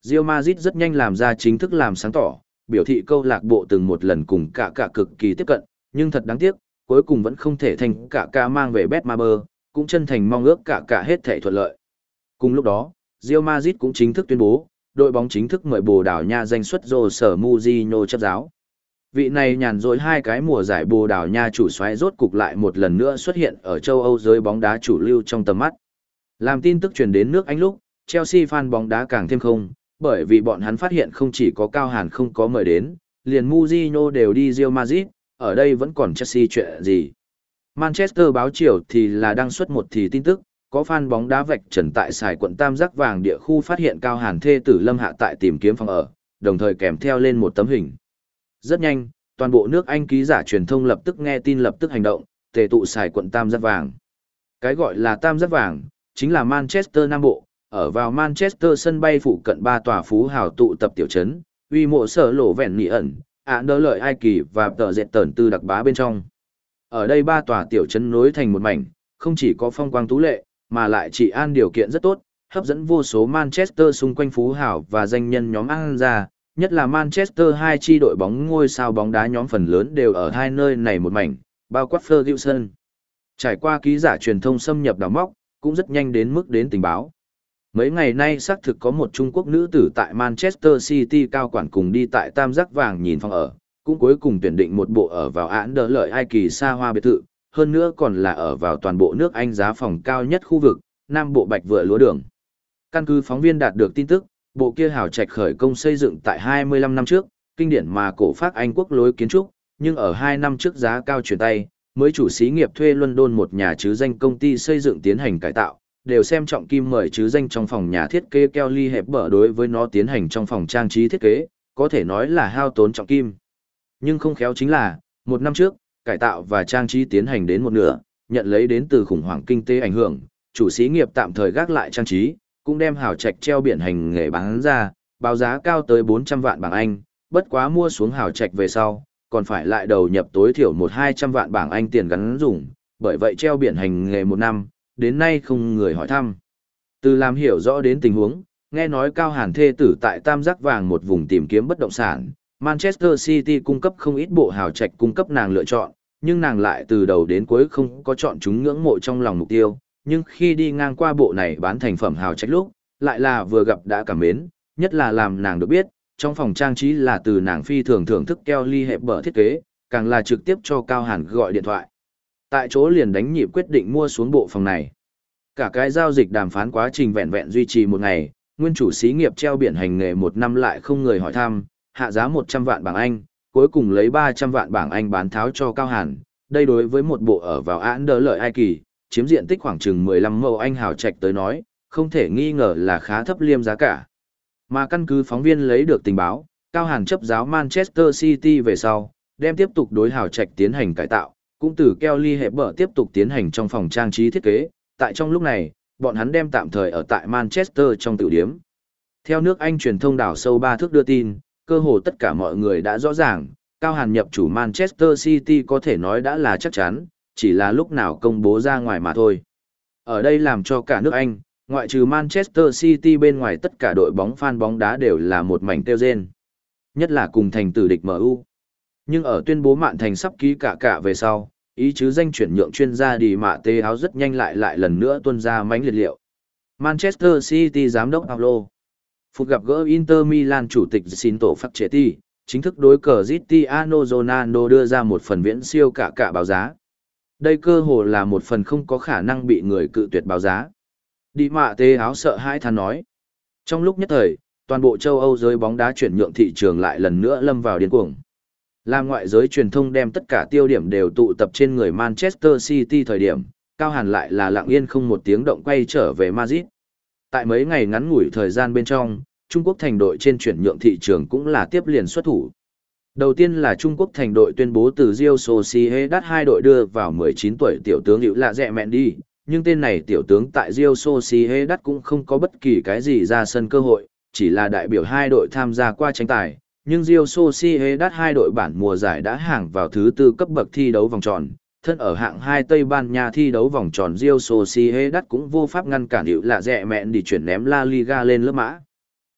Speaker 1: Real Madrid rất nhanh làm ra chính thức làm sáng tỏ, biểu thị câu lạc bộ từng một lần cùng cả cả cực kỳ tiếp cận, nhưng thật đáng tiếc, cuối cùng vẫn không thể thành cả cả mang về Betmaber, cũng chân thành mong ước cả cả hết thể thuận lợi. Cùng lúc đó, Real Madrid cũng chính thức tuyên bố, đội bóng chính thức mời Bồ Đào Nha danh xuất Jose Mourinho chấp giáo. Vị này nhàn rỗi hai cái mùa giải Bồ Đào Nha chủ soái rốt cục lại một lần nữa xuất hiện ở châu Âu giới bóng đá chủ lưu trong tầm mắt. Làm tin tức truyền đến nước Anh lúc, Chelsea fan bóng đá càng thêm không, bởi vì bọn hắn phát hiện không chỉ có Cao Hàn không có mời đến, liền Mourinho đều đi Real Madrid, ở đây vẫn còn Chelsea chuyện gì. Manchester báo chiều thì là đăng xuất một thì tin tức, có fan bóng đá vạch trần tại Sài quận Tam Giác Vàng địa khu phát hiện Cao Hàn thê tử Lâm Hạ tại tìm kiếm phòng ở, đồng thời kèm theo lên một tấm hình. Rất nhanh, toàn bộ nước Anh ký giả truyền thông lập tức nghe tin lập tức hành động, tề tụ Sài quận Tam Giác Vàng. Cái gọi là Tam Giác Vàng, chính là Manchester Nam Bộ, ở vào Manchester sân bay phụ cận ba tòa phú hào tụ tập tiểu trấn, uy mộ sở lộ vẹn nỉ ẩn, án đỡ lợi Ai Kỳ và tờ dệt tờn tư đặc bá bên trong. Ở đây ba tòa tiểu trấn nối thành một mảnh, không chỉ có phong quang tú lệ, mà lại trị an điều kiện rất tốt, hấp dẫn vô số Manchester xung quanh phú hào và danh nhân nhóm ăn ra, nhất là Manchester hai chi đội bóng ngôi sao bóng đá nhóm phần lớn đều ở hai nơi này một mảnh, bao quát Ferguson. Trải qua ký giả truyền thông xâm nhập đào móc, cũng rất nhanh đến mức đến tình báo. Mấy ngày nay xác thực có một Trung Quốc nữ tử tại Manchester City cao quản cùng đi tại Tam Giác Vàng nhìn phòng ở, cũng cuối cùng tuyển định một bộ ở vào án đỡ lợi Ai Kỳ xa hoa biệt thự, hơn nữa còn là ở vào toàn bộ nước Anh giá phòng cao nhất khu vực, Nam Bộ Bạch Vựa Lúa Đường. Căn cứ phóng viên đạt được tin tức, bộ kia hào trạch khởi công xây dựng tại hai mươi lăm năm trước, kinh điển mà cổ phác Anh quốc lối kiến trúc, nhưng ở hai năm trước giá cao chuyển tay, mới chủ xí nghiệp thuê London một nhà chứ danh công ty xây dựng tiến hành cải tạo, đều xem trọng kim mời chứ danh trong phòng nhà thiết kế Kelly hẹp bở đối với nó tiến hành trong phòng trang trí thiết kế, có thể nói là hao tốn trọng kim. Nhưng không khéo chính là, một năm trước, cải tạo và trang trí tiến hành đến một nửa, nhận lấy đến từ khủng hoảng kinh tế ảnh hưởng, chủ xí nghiệp tạm thời gác lại trang trí, cũng đem hào trạch treo biển hành nghề bán ra, báo giá cao tới bốn trăm vạn bảng Anh, bất quá mua xuống hào trạch về sau, còn phải lại đầu nhập tối thiểu một hai trăm vạn bảng Anh tiền gắn dùng, bởi vậy treo biển hành nghề một năm, đến nay không người hỏi thăm. Từ làm hiểu rõ đến tình huống, nghe nói Cao Hàn thê tử tại Tam Giác Vàng một vùng tìm kiếm bất động sản, Manchester City cung cấp không ít bộ hào trạch cung cấp nàng lựa chọn, nhưng nàng lại từ đầu đến cuối không có chọn chúng ngưỡng mộ trong lòng mục tiêu, nhưng khi đi ngang qua bộ này bán thành phẩm hào trạch lúc, lại là vừa gặp đã cảm mến, nhất là làm nàng được biết, trong phòng trang trí là từ nàng phi thường thưởng thức Kelly hẹp bở thiết kế, càng là trực tiếp cho Cao Hàn gọi điện thoại. Tại chỗ liền đánh nhịp quyết định mua xuống bộ phòng này. Cả cái giao dịch đàm phán quá trình vẹn vẹn duy trì một ngày, nguyên chủ xí nghiệp treo biển hành nghề một năm lại không người hỏi thăm, hạ giá một trăm vạn bảng Anh, cuối cùng lấy ba trăm vạn bảng Anh bán tháo cho Cao Hàn. Đây đối với một bộ ở vào án đỡ lợi Ai Kỳ, chiếm diện tích khoảng chừng mười lăm mẫu Anh hào trạch tới nói, không thể nghi ngờ là khá thấp liêm giá cả. Mà căn cứ phóng viên lấy được tình báo, Cao Hàn chấp giáo Manchester City về sau, đem tiếp tục đối hào trạch tiến hành cải tạo, cũng từ Kelly hẹp bở tiếp tục tiến hành trong phòng trang trí thiết kế. Tại trong lúc này, bọn hắn đem tạm thời ở tại Manchester trong tiểu điếm. Theo nước Anh truyền thông đảo sâu ba thước đưa tin, cơ hồ tất cả mọi người đã rõ ràng, Cao Hàn nhập chủ Manchester City có thể nói đã là chắc chắn, chỉ là lúc nào công bố ra ngoài mà thôi. Ở đây làm cho cả nước Anh, ngoại trừ Manchester City bên ngoài tất cả đội bóng fan bóng đá đều là một mảnh tiêu rên. Nhất là cùng thành tử địch em u. Nhưng ở tuyên bố mạn thành sắp ký cả cả về sau, ý chứ danh chuyển nhượng chuyên gia đi mạ tê áo rất nhanh lại lại lần nữa tuôn ra mánh liệt liệu. Manchester City giám đốc Paulo Phục gặp gỡ Inter Milan chủ tịch Cinto Facchetti, chính thức đối cờ Cristiano Ronaldo đưa ra một phần viễn siêu cả cả báo giá. Đây cơ hồ là một phần không có khả năng bị người cự tuyệt báo giá. Đi mạ tê áo sợ hãi than nói. Trong lúc nhất thời, toàn bộ châu Âu giới bóng đá chuyển nhượng thị trường lại lần nữa lâm vào điên cuồng. Làm ngoại giới truyền thông đem tất cả tiêu điểm đều tụ tập trên người Manchester City thời điểm, Cao Hàn lại là lặng yên không một tiếng động quay trở về Madrid. Tại mấy ngày ngắn ngủi thời gian bên trong, Trung Quốc thành đội trên chuyển nhượng thị trường cũng là tiếp liền xuất thủ. Đầu tiên là Trung Quốc thành đội tuyên bố từ Real Sociedad hai đội đưa vào mười chín tuổi tiểu tướng Hữu Lạ Rẹ Mẹn đi, nhưng tên này tiểu tướng tại Real Sociedad cũng không có bất kỳ cái gì ra sân cơ hội, chỉ là đại biểu hai đội tham gia qua tranh tài. Nhưng Real Sociedad hai đội bản mùa giải đã hàng vào thứ tư cấp bậc thi đấu vòng tròn, thân ở hạng hai Tây Ban Nha thi đấu vòng tròn Real Sociedad cũng vô pháp ngăn cản Hữu Lạ Rẹ Mẹn đi chuyển ném La Liga lên lớp mã.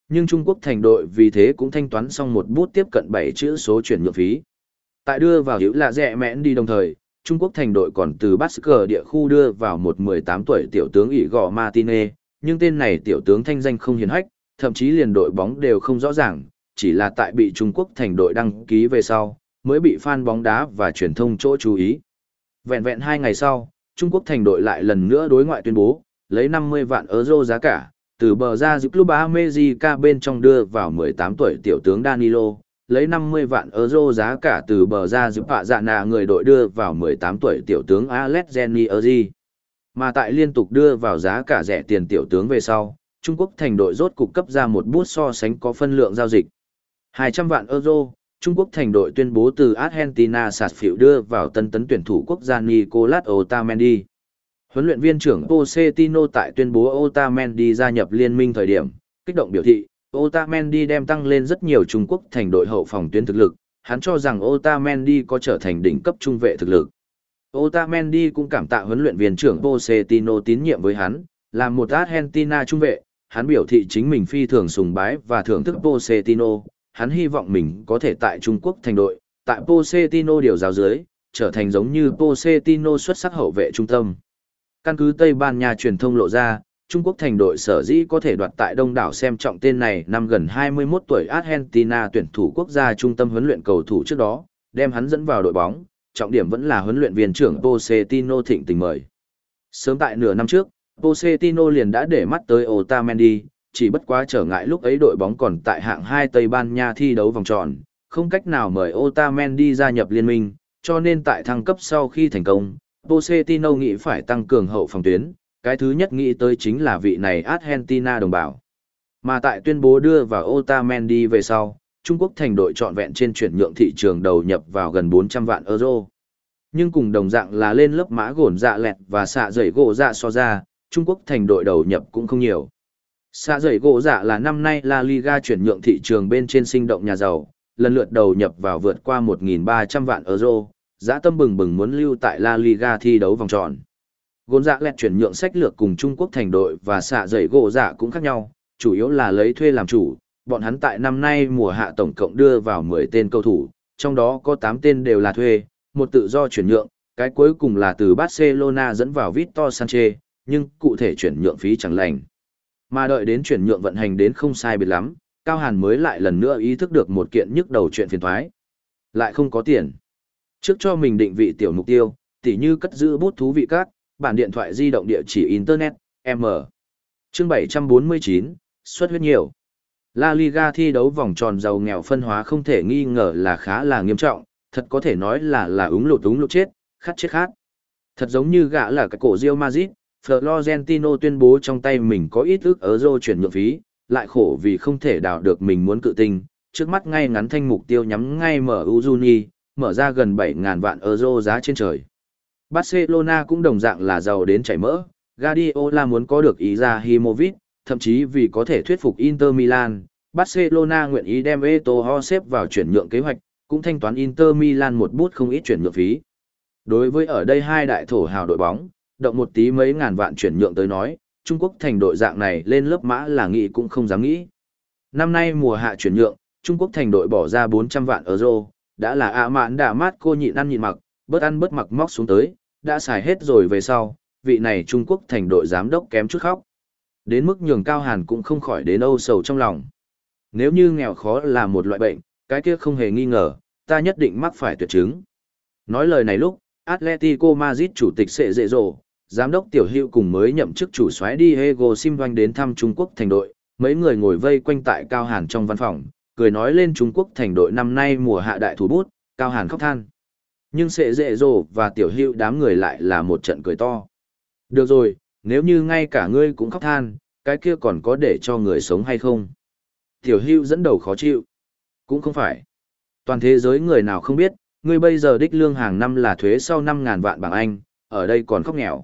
Speaker 1: Nhưng Trung Quốc thành đội vì thế cũng thanh toán xong một bút tiếp cận bảy chữ số chuyển nhượng phí. Tại đưa vào hữu là rẻ mẽn đi đồng thời, Trung Quốc thành đội còn từ Basker địa khu đưa vào một mười tám tuổi tiểu tướng Igor Martinez, nhưng tên này tiểu tướng thanh danh không hiển hách, thậm chí liền đội bóng đều không rõ ràng, chỉ là tại bị Trung Quốc thành đội đăng ký về sau, mới bị fan bóng đá và truyền thông chỗ chú ý. Vẹn vẹn hai ngày sau, Trung Quốc thành đội lại lần nữa đối ngoại tuyên bố, lấy năm mươi vạn euro giá cả, từ bờ ra giúp club America bên trong đưa vào mười tám tuổi tiểu tướng Danilo, lấy năm mươi vạn euro giá cả từ bờ ra giúp hạ dạ nạ người đội đưa vào mười tám tuổi tiểu tướng Alex Genieri. Mà tại liên tục đưa vào giá cả rẻ tiền tiểu tướng về sau, Trung Quốc thành đội rốt cục cấp ra một bút so sánh có phân lượng giao dịch. hai trăm vạn euro, Trung Quốc thành đội tuyên bố từ Argentina sạt phỉu đưa vào tân tấn tuyển thủ quốc gia Nicolas Otamendi. Huấn luyện viên trưởng Pochettino tại tuyên bố Otamendi gia nhập liên minh thời điểm, kích động biểu thị, Otamendi đem tăng lên rất nhiều Trung Quốc thành đội hậu phòng tuyến thực lực, hắn cho rằng Otamendi có trở thành đỉnh cấp trung vệ thực lực. Otamendi cũng cảm tạ huấn luyện viên trưởng Pochettino tín nhiệm với hắn, làm một Argentina trung vệ, hắn biểu thị chính mình phi thường sùng bái và thưởng thức Pochettino, hắn hy vọng mình có thể tại Trung Quốc thành đội, tại Pochettino điều giáo dưới, trở thành giống như Pochettino xuất sắc hậu vệ trung tâm. Căn cứ Tây Ban Nha truyền thông lộ ra, Trung Quốc thành đội sở dĩ có thể đoạt tại đông đảo xem trọng tên này năm gần hai mươi mốt tuổi Argentina tuyển thủ quốc gia trung tâm huấn luyện cầu thủ trước đó, đem hắn dẫn vào đội bóng, trọng điểm vẫn là huấn luyện viên trưởng Pochettino thịnh tình mời. Sớm tại nửa năm trước, Pochettino liền đã để mắt tới Otamendi, chỉ bất quá trở ngại lúc ấy đội bóng còn tại hạng hai Tây Ban Nha thi đấu vòng tròn, không cách nào mời Otamendi gia nhập liên minh, cho nên tại thăng cấp sau khi thành công, Pochettino nghĩ phải tăng cường hậu phòng tuyến, cái thứ nhất nghĩ tới chính là vị này Argentina đồng bào. Mà tại tuyên bố đưa vào Otamendi về sau, Trung Quốc thành đội trọn vẹn trên chuyển nhượng thị trường đầu nhập vào gần bốn trăm vạn euro. Nhưng cùng đồng dạng là lên lớp mã gồn dạ lẹt và xạ dày gỗ dạ so ra, Trung Quốc thành đội đầu nhập cũng không nhiều. Xạ dày gỗ dạ là năm nay La Liga chuyển nhượng thị trường bên trên sinh động nhà giàu, lần lượt đầu nhập vào vượt qua một nghìn ba trăm vạn euro, dã tâm bừng bừng muốn lưu tại La Liga thi đấu vòng tròn. Gồn dạ lẹt chuyển nhượng sách lược cùng Trung Quốc thành đội và xạ dày gỗ dạ cũng khác nhau, chủ yếu là lấy thuê làm chủ, bọn hắn tại năm nay mùa hạ tổng cộng đưa vào mười tên cầu thủ, trong đó có tám tên đều là thuê, một tự do chuyển nhượng, cái cuối cùng là từ Barcelona dẫn vào Victor Sanchez, nhưng cụ thể chuyển nhượng phí chẳng lành. Mà đợi đến chuyển nhượng vận hành đến không sai biệt lắm, Cao Hàn mới lại lần nữa ý thức được một kiện nhức đầu chuyện phiền toái. Lại không có tiền. Trước cho mình định vị tiểu mục tiêu, tỉ như cất giữ bút thú vị các, bản điện thoại di động địa chỉ Internet, M. Chương bảy trăm bốn mươi chín, xuất huyết nhiều. La Liga thi đấu vòng tròn giàu nghèo phân hóa không thể nghi ngờ là khá là nghiêm trọng, thật có thể nói là là úng lụt úng lụt chết, khát chết khát. Thật giống như gã là cái cổ Real Madrid, Florentino tuyên bố trong tay mình có ít ức euro chuyển nhượng phí, lại khổ vì không thể đào được mình muốn cự tinh, trước mắt ngay ngắn thanh mục tiêu nhắm ngay mở em u Juni, mở ra gần bảy nghìn vạn euro giá trên trời. Barcelona cũng đồng dạng là giàu đến chảy mỡ, Guardiola muốn có được Izahimovic, thậm chí vì có thể thuyết phục Inter Milan, Barcelona nguyện ý đem Eto'o xếp vào chuyển nhượng kế hoạch, cũng thanh toán Inter Milan một bút không ít chuyển nhượng phí. Đối với ở đây hai đại thổ hào đội bóng, động một tí mấy ngàn vạn chuyển nhượng tới nói, Trung Quốc thành đội dạng này lên lớp mã là nghĩ cũng không dám nghĩ. Năm nay mùa hạ chuyển nhượng, Trung Quốc thành đội bỏ ra bốn trăm vạn euro, đã là ạ mạn đã mát cô nhịn ăn nhịn mặc, bớt ăn bớt mặc móc xuống tới, đã xài hết rồi về sau, vị này Trung Quốc thành đội giám đốc kém chút khóc. Đến mức nhường Cao Hàn cũng không khỏi đến âu sầu trong lòng. Nếu như nghèo khó là một loại bệnh, cái kia không hề nghi ngờ, ta nhất định mắc phải tuyệt chứng. Nói lời này lúc, Atletico Madrid chủ tịch Sệ Dệ Rồ, giám đốc tiểu hữu cùng mới nhậm chức chủ soái Diego Simeone đến thăm Trung Quốc thành đội, mấy người ngồi vây quanh tại Cao Hàn trong văn phòng, cười nói lên Trung Quốc thành đội năm nay mùa hạ đại thủ bút, Cao Hàn khóc than. Nhưng Sệ Dệ Rồ và tiểu hữu đám người lại là một trận cười to. Được rồi, nếu như ngay cả ngươi cũng khóc than, cái kia còn có để cho người sống hay không? Tiểu hữu dẫn đầu khó chịu. Cũng không phải. Toàn thế giới người nào không biết, ngươi bây giờ đích lương hàng năm là thuế sau năm ngàn vạn bảng Anh, ở đây còn khóc nghèo.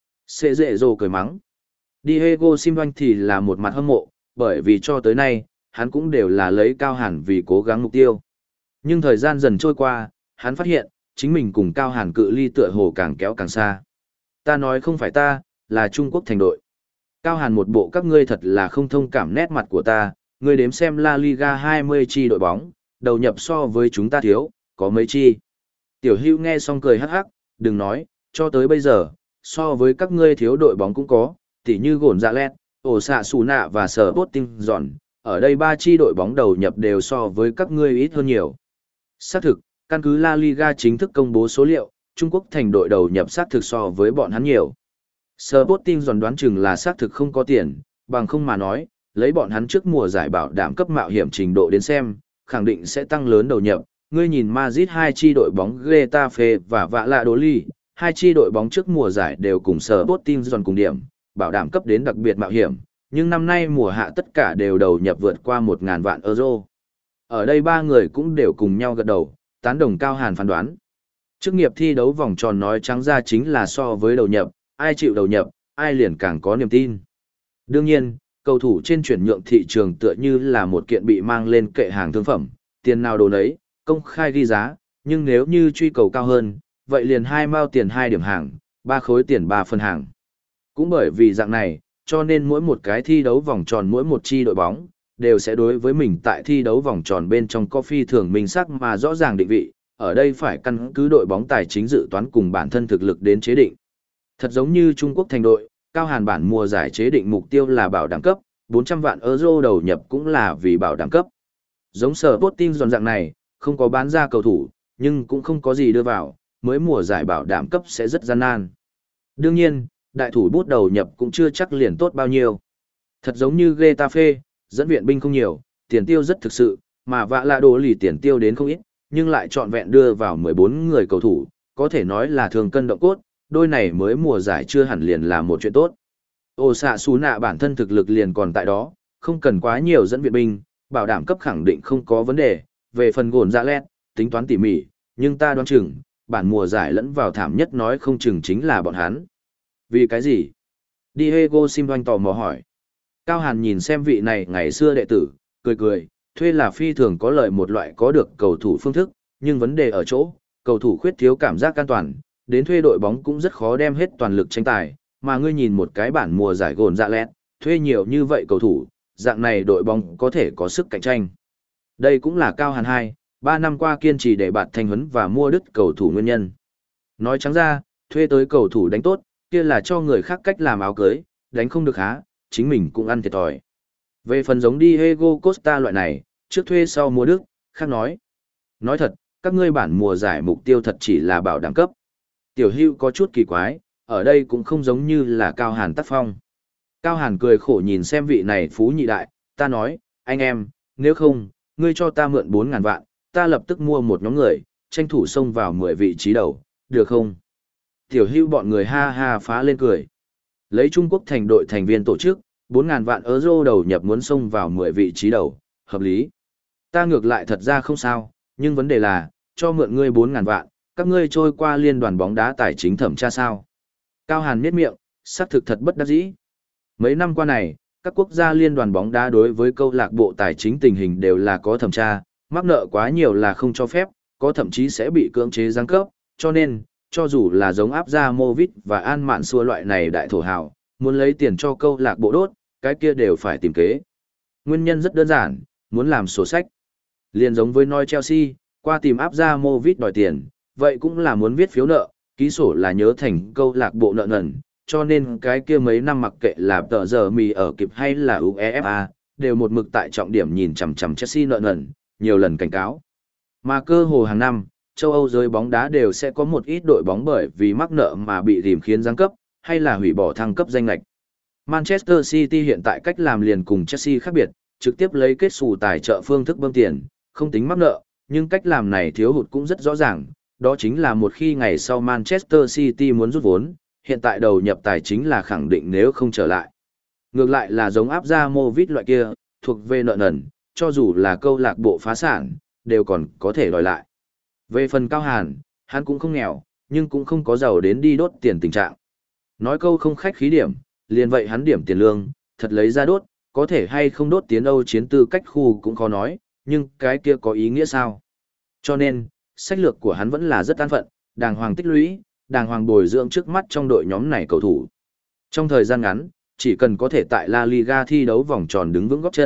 Speaker 1: Sệ Dệ Rồ cười mắng. Diego Simeone thì là một mặt hâm mộ, bởi vì cho tới nay, hắn cũng đều là lấy Cao Hàn vì cố gắng mục tiêu. Nhưng thời gian dần trôi qua, hắn phát hiện, chính mình cùng Cao Hàn cự ly tựa hồ càng kéo càng xa. Ta nói không phải ta, là Trung Quốc thành đội. Cao Hàn một bộ các ngươi thật là không thông cảm nét mặt của ta, Ngươi đếm xem La Liga hai mươi chi đội bóng, đầu nhập so với chúng ta thiếu, có mấy chi. Tiểu Hữu nghe xong cười hắc hắc, đừng nói, cho tới bây giờ, so với các ngươi thiếu đội bóng cũng có, tỉ như gồn dạ lẹt, ổ xạ xù nạ và sở bốt tinh giòn, ở đây ba chi đội bóng đầu nhập đều so với các ngươi ít hơn nhiều. Xác thực, căn cứ La Liga chính thức công bố số liệu, Trung Quốc thành đội đầu nhập xác thực so với bọn hắn nhiều. Sporting giòn đoán chừng là xác thực không có tiền, bằng không mà nói, lấy bọn hắn trước mùa giải bảo đảm cấp mạo hiểm trình độ đến xem, khẳng định sẽ tăng lớn đầu nhập. Ngươi nhìn Madrid hai chi đội bóng Getafe và Valladolid, hai chi đội bóng trước mùa giải đều cùng Sporting giòn cùng điểm, bảo đảm cấp đến đặc biệt mạo hiểm, nhưng năm nay mùa hạ tất cả đều đầu nhập vượt qua một nghìn vạn euro. Ở đây ba người cũng đều cùng nhau gật đầu, tán đồng Cao Hàn phán đoán. Chức nghiệp thi đấu vòng tròn nói trắng ra chính là so với đầu nhập, ai chịu đầu nhập, ai liền càng có niềm tin. Đương nhiên, cầu thủ trên chuyển nhượng thị trường tựa như là một kiện bị mang lên kệ hàng thương phẩm, tiền nào đồ nấy, công khai ghi giá, nhưng nếu như truy cầu cao hơn, vậy liền hai mao tiền hai điểm hàng, ba khối tiền ba phần hàng. Cũng bởi vì dạng này, cho nên mỗi một cái thi đấu vòng tròn mỗi một chi đội bóng, đều sẽ đối với mình tại thi đấu vòng tròn bên trong có phi thường minh sắc mà rõ ràng định vị, ở đây phải căn cứ đội bóng tài chính dự toán cùng bản thân thực lực đến chế định. Thật giống như Trung Quốc thành đội, Cao Hàn bản mùa giải chế định mục tiêu là bảo đảm cấp, bốn trăm vạn euro đầu nhập cũng là vì bảo đảm cấp. Giống sở Sporting giòn dạng này, không có bán ra cầu thủ, nhưng cũng không có gì đưa vào, mới mùa giải bảo đảm cấp sẽ rất gian nan. Đương nhiên, đại thủ bút đầu nhập cũng chưa chắc liền tốt bao nhiêu. Thật giống như Getafe, dẫn viện binh không nhiều, tiền tiêu rất thực sự, mà vạ lạ đồ lì tiền tiêu đến không ít, nhưng lại trọn vẹn đưa vào mười bốn người cầu thủ, có thể nói là thường cân động cốt, đôi này mới mùa giải chưa hẳn liền là một chuyện tốt. Ổ xạ xú nạ bản thân thực lực liền còn tại đó, không cần quá nhiều dẫn viện binh, bảo đảm cấp khẳng định không có vấn đề, về phần gồn dạ lẹt, tính toán tỉ mỉ, nhưng ta đoán chừng, bản mùa giải lẫn vào thảm nhất nói không chừng chính là bọn hắn. Vì cái gì? Diego Sim tò mò hỏi. Cao Hàn nhìn xem vị này ngày xưa đệ tử, cười cười, thuê là phi thường có lợi một loại có được cầu thủ phương thức, nhưng vấn đề ở chỗ, cầu thủ khuyết thiếu cảm giác an toàn, đến thuê đội bóng cũng rất khó đem hết toàn lực tranh tài, mà ngươi nhìn một cái bản mùa giải gồn dạ lẹt, thuê nhiều như vậy cầu thủ, dạng này đội bóng có thể có sức cạnh tranh. Đây cũng là Cao Hàn hai, ba năm qua kiên trì để bạn thanh huấn và mua đứt cầu thủ nguyên nhân. Nói trắng ra, thuê tới cầu thủ đánh tốt, kia là cho người khác cách làm áo cưới, đánh không được há, chính mình cũng ăn thiệt thòi. Về phần giống Diego Costa loại này, trước thuê sau mua đức, khác nói. Nói thật, các ngươi bản mùa giải mục tiêu thật chỉ là bảo đảm cấp. Tiểu Hưu có chút kỳ quái, ở đây cũng không giống như là Cao Hàn tác phong. Cao Hàn cười khổ nhìn xem vị này phú nhị đại, ta nói, anh em, nếu không, ngươi cho ta mượn bốn ngàn vạn, ta lập tức mua một nhóm người, tranh thủ xông vào mười vị trí đầu, được không? Tiểu Hưu bọn người ha ha phá lên cười. Lấy Trung Quốc thành đội thành viên tổ chức, bốn ngàn vạn euro đầu nhập muốn xông vào mười vị trí đầu, hợp lý. Ta ngược lại thật ra không sao, nhưng vấn đề là, cho mượn ngươi bốn ngàn vạn, các ngươi trôi qua liên đoàn bóng đá tài chính thẩm tra sao? Cao Hàn nhếch miệng, xác thực thật bất đắc dĩ. Mấy năm qua này, các quốc gia liên đoàn bóng đá đối với câu lạc bộ tài chính tình hình đều là có thẩm tra, mắc nợ quá nhiều là không cho phép, có thậm chí sẽ bị cưỡng chế giáng cấp, cho nên, cho dù là giống áp ra Movit và An Mạn xua loại này đại thổ hào, muốn lấy tiền cho câu lạc bộ đốt, cái kia đều phải tìm kế. Nguyên nhân rất đơn giản, muốn làm sổ sách. Liền giống với nói Chelsea, qua tìm áp ra Movit đòi tiền, vậy cũng là muốn viết phiếu nợ, ký sổ là nhớ thành câu lạc bộ nợ nần, cho nên cái kia mấy năm mặc kệ là tờ giờ mì ở kịp hay là UEFA, đều một mực tại trọng điểm nhìn chằm chằm Chelsea nợ nần, nhiều lần cảnh cáo. Mà cơ hồ hàng năm, châu Âu giới bóng đá đều sẽ có một ít đội bóng bởi vì mắc nợ mà bị rìm khiến giáng cấp, hay là hủy bỏ thăng cấp danh lệch. Manchester City hiện tại cách làm liền cùng Chelsea khác biệt, trực tiếp lấy kết xù tài trợ phương thức bơm tiền, không tính mắc nợ, nhưng cách làm này thiếu hụt cũng rất rõ ràng, đó chính là một khi ngày sau Manchester City muốn rút vốn, hiện tại đầu nhập tài chính là khẳng định nếu không trở lại. Ngược lại là giống áp ra Movit loại kia, thuộc về nợ nần, cho dù là câu lạc bộ phá sản, đều còn có thể đòi lại. Về phần Cao Hàn, hắn cũng không nghèo, nhưng cũng không có giàu đến đi đốt tiền tình trạng. Nói câu không khách khí điểm, liền vậy hắn điểm tiền lương, thật lấy ra đốt, có thể hay không đốt tiến Âu chiến tư cách khu cũng khó nói, nhưng cái kia có ý nghĩa sao? Cho nên, sách lược của hắn vẫn là rất an phận, đàng hoàng tích lũy, đàng hoàng bồi dưỡng trước mắt trong đội nhóm này cầu thủ. Trong thời gian ngắn, chỉ cần có thể tại La Liga thi đấu vòng tròn đứng vững gót chân,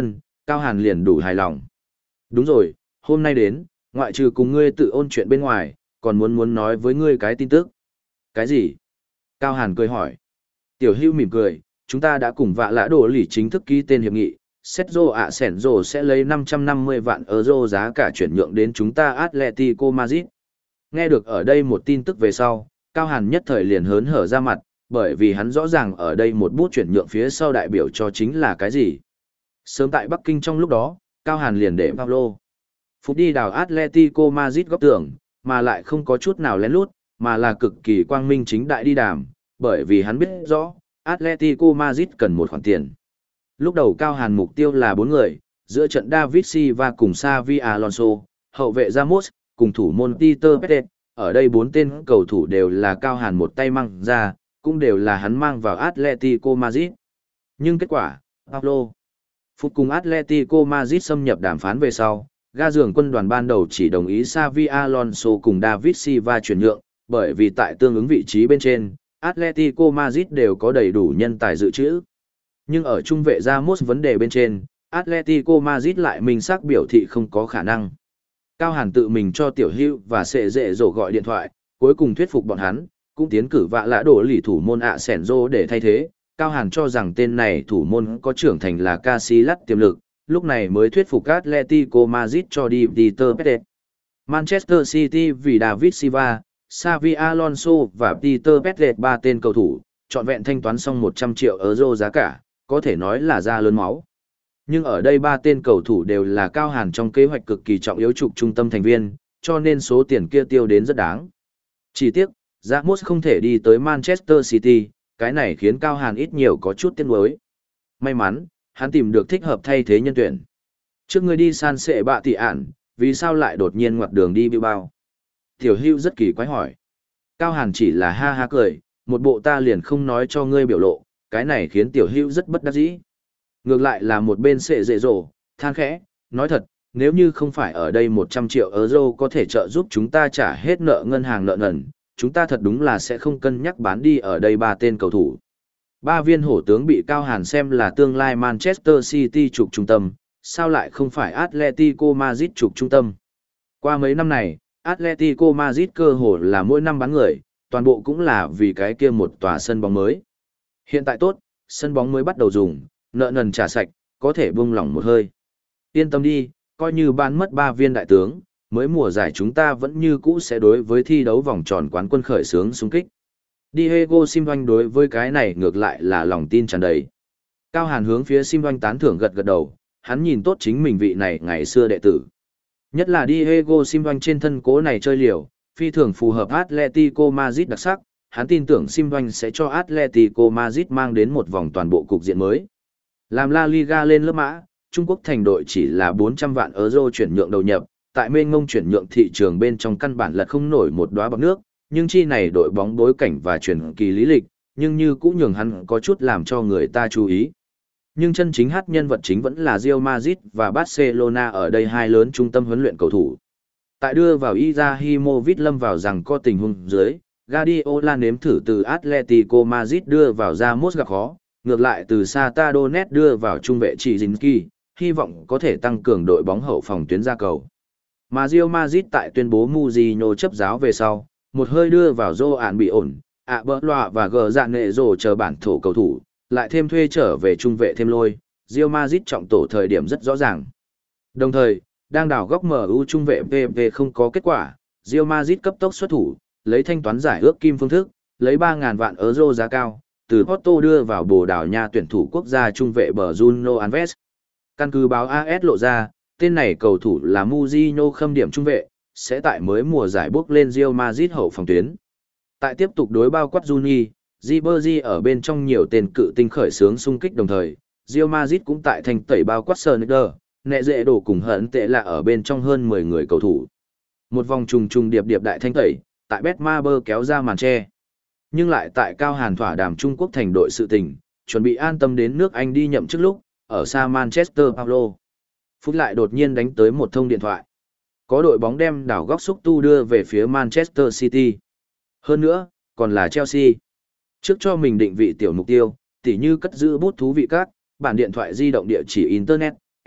Speaker 1: Cao Hàn liền đủ hài lòng. Đúng rồi, hôm nay đến, ngoại trừ cùng ngươi tự ôn chuyện bên ngoài, còn muốn muốn nói với ngươi cái tin tức. Cái gì? Cao Hàn cười hỏi. Tiểu Hưu mỉm cười, chúng ta đã cùng vạ lã đổ lì chính thức ký tên hiệp nghị. Sergio ạ sẻn rồ sẽ lấy năm trăm năm mươi vạn euro giá cả chuyển nhượng đến chúng ta Atletico Madrid. Nghe được ở đây một tin tức về sau, Cao Hàn nhất thời liền hớn hở ra mặt, bởi vì hắn rõ ràng ở đây một bút chuyển nhượng phía sau đại biểu cho chính là cái gì. Sớm tại Bắc Kinh trong lúc đó, Cao Hàn liền để Pablo Phục đi đào Atletico Madrid góc tường, mà lại không có chút nào lén lút, mà là cực kỳ quang minh chính đại đi đàm, bởi vì hắn biết rõ, Atletico Madrid cần một khoản tiền. Lúc đầu Cao Hàn mục tiêu là bốn người, giữa trận David Silva cùng Xavi Alonso, hậu vệ Ramos, cùng thủ môn Peter Pérez, ở đây bốn tên cầu thủ đều là Cao Hàn một tay mang ra, cũng đều là hắn mang vào Atletico Madrid. Nhưng kết quả, Pablo Phục cùng Atletico Madrid xâm nhập đàm phán về sau, ga giường quân đoàn ban đầu chỉ đồng ý Xavi Alonso cùng David Silva chuyển nhượng, bởi vì tại tương ứng vị trí bên trên, Atletico Madrid đều có đầy đủ nhân tài dự trữ. Nhưng ở trung vệ Ramos vấn đề bên trên, Atletico Madrid lại minh xác biểu thị không có khả năng. Cao Hàn tự mình cho Tiểu Hưu và Sệ Dệ Dỗ gọi điện thoại, cuối cùng thuyết phục bọn hắn, cũng tiến cử vạ lã đổ lì thủ môn ạ sẻn rô để thay thế. Cao Hàn cho rằng tên này thủ môn có trưởng thành là Casillas tiềm lực, lúc này mới thuyết phục Atletico Madrid cho đi Peter Pérez. Manchester City vì David Silva, Xavi Alonso và Peter Pérez ba tên cầu thủ, trọn vẹn thanh toán xong một trăm triệu euro giá cả, có thể nói là ra lớn máu. Nhưng ở đây ba tên cầu thủ đều là Cao Hàn trong kế hoạch cực kỳ trọng yếu trục trung tâm thành viên, cho nên số tiền kia tiêu đến rất đáng. Chỉ tiếc, Ramos không thể đi tới Manchester City, cái này khiến Cao Hàn ít nhiều có chút tiếc nuối. May mắn, hắn tìm được thích hợp thay thế nhân tuyển. Trước người đi San Sệ Bạ Tị Ản, vì sao lại đột nhiên ngoặt đường đi Bilbao? Tiểu Hưu rất kỳ quái hỏi. Cao Hàn chỉ là ha ha cười, một bộ ta liền không nói cho ngươi biểu lộ, cái này khiến Tiểu Hưu rất bất đắc dĩ. Ngược lại là một bên Sệ Dệ Dỗ, than khẽ, nói thật, nếu như không phải ở đây một trăm triệu euro có thể trợ giúp chúng ta trả hết nợ ngân hàng nợ nần, chúng ta thật đúng là sẽ không cân nhắc bán đi ở đây ba tên cầu thủ. Ba viên hổ tướng bị Cao Hàn xem là tương lai Manchester City trục trung tâm, sao lại không phải Atletico Madrid trục trung tâm. Qua mấy năm này, Atletico Madrid cơ hồ là mỗi năm bán người, toàn bộ cũng là vì cái kia một tòa sân bóng mới. Hiện tại tốt, sân bóng mới bắt đầu dùng, nợ nần trả sạch, có thể buông lỏng một hơi. Yên tâm đi, coi như bán mất ba viên đại tướng, mới mùa giải chúng ta vẫn như cũ sẽ đối với thi đấu vòng tròn quán quân khởi xướng xung kích. Diego Simeone đối với cái này ngược lại là lòng tin tràn đầy. Cao Hàn hướng phía Simeone tán thưởng gật gật đầu, hắn nhìn tốt chính mình vị này ngày xưa đệ tử. Nhất là Diego Simeone trên thân cố này chơi liều, phi thường phù hợp Atletico Madrid đặc sắc, hắn tin tưởng Simeone sẽ cho Atletico Madrid mang đến một vòng toàn bộ cục diện mới. Làm La Liga lên lớp mã, Trung Quốc thành đội chỉ là bốn trăm vạn euro chuyển nhượng đầu nhập, tại mênh mông chuyển nhượng thị trường bên trong căn bản lật không nổi một đóa bọt nước, nhưng chi này đội bóng bối cảnh và truyền kỳ lý lịch, nhưng như cũng nhường hắn có chút làm cho người ta chú ý. Nhưng chân chính hát nhân vật chính vẫn là Real Madrid và Barcelona ở đây hai lớn trung tâm huấn luyện cầu thủ. Tại đưa vào Izahimovic lâm vào rằng có tình huống dưới, Guardiola nếm thử từ Atletico Madrid đưa vào Ramos gặp khó, ngược lại từ Shakhtar Donetsk đưa vào trung vệ Chizinski, hy vọng có thể tăng cường đội bóng hậu phòng tuyến ra cầu. Mà Real Madrid tại tuyên bố Mourinho chấp giáo về sau, một hơi đưa vào Joan bị ổn, ạ bỡ loạ và gờ dạng nghệ rồ chờ bản thổ cầu thủ, lại thêm thuê trở về trung vệ thêm lôi, Real Madrid trọng tổ thời điểm rất rõ ràng. Đồng thời, đang đào góc em u trung vệ pê pê không có kết quả, Real Madrid cấp tốc xuất thủ, lấy thanh toán giải ước kim phương thức, lấy ba nghìn vạn euro giá cao, từ Porto đưa vào Bồ Đào Nha tuyển thủ quốc gia trung vệ Bruno Alves. Căn cứ báo a ét lộ ra, tên này cầu thủ là Mourinho khâm điểm trung vệ, sẽ tại mới mùa giải bước lên Real Madrid hậu phòng tuyến. Tại tiếp tục đối bao quát Juni, Ribery ở bên trong nhiều tên cự tinh khởi xướng xung kích đồng thời, Real Madrid cũng tại thành tẩy bao quát Sneijder, nẹ dễ đổ cùng hận tệ là ở bên trong hơn mười người cầu thủ. Một vòng trùng trùng điệp điệp đại thanh tẩy, tại Betmaber kéo ra màn che. Nhưng lại tại Cao Hàn thỏa đàm Trung Quốc thành đội sự tình, chuẩn bị an tâm đến nước Anh đi nhậm chức lúc, ở xa Manchester Paulo. Phút lại đột nhiên đánh tới một thông điện thoại. Có đội bóng đem đảo góc xúc tu đưa về phía Manchester City. Hơn nữa, còn là Chelsea. Trước cho mình định vị tiểu mục tiêu, tỉ như cất giữ bút thú vị các, bản điện thoại di động địa chỉ Internet,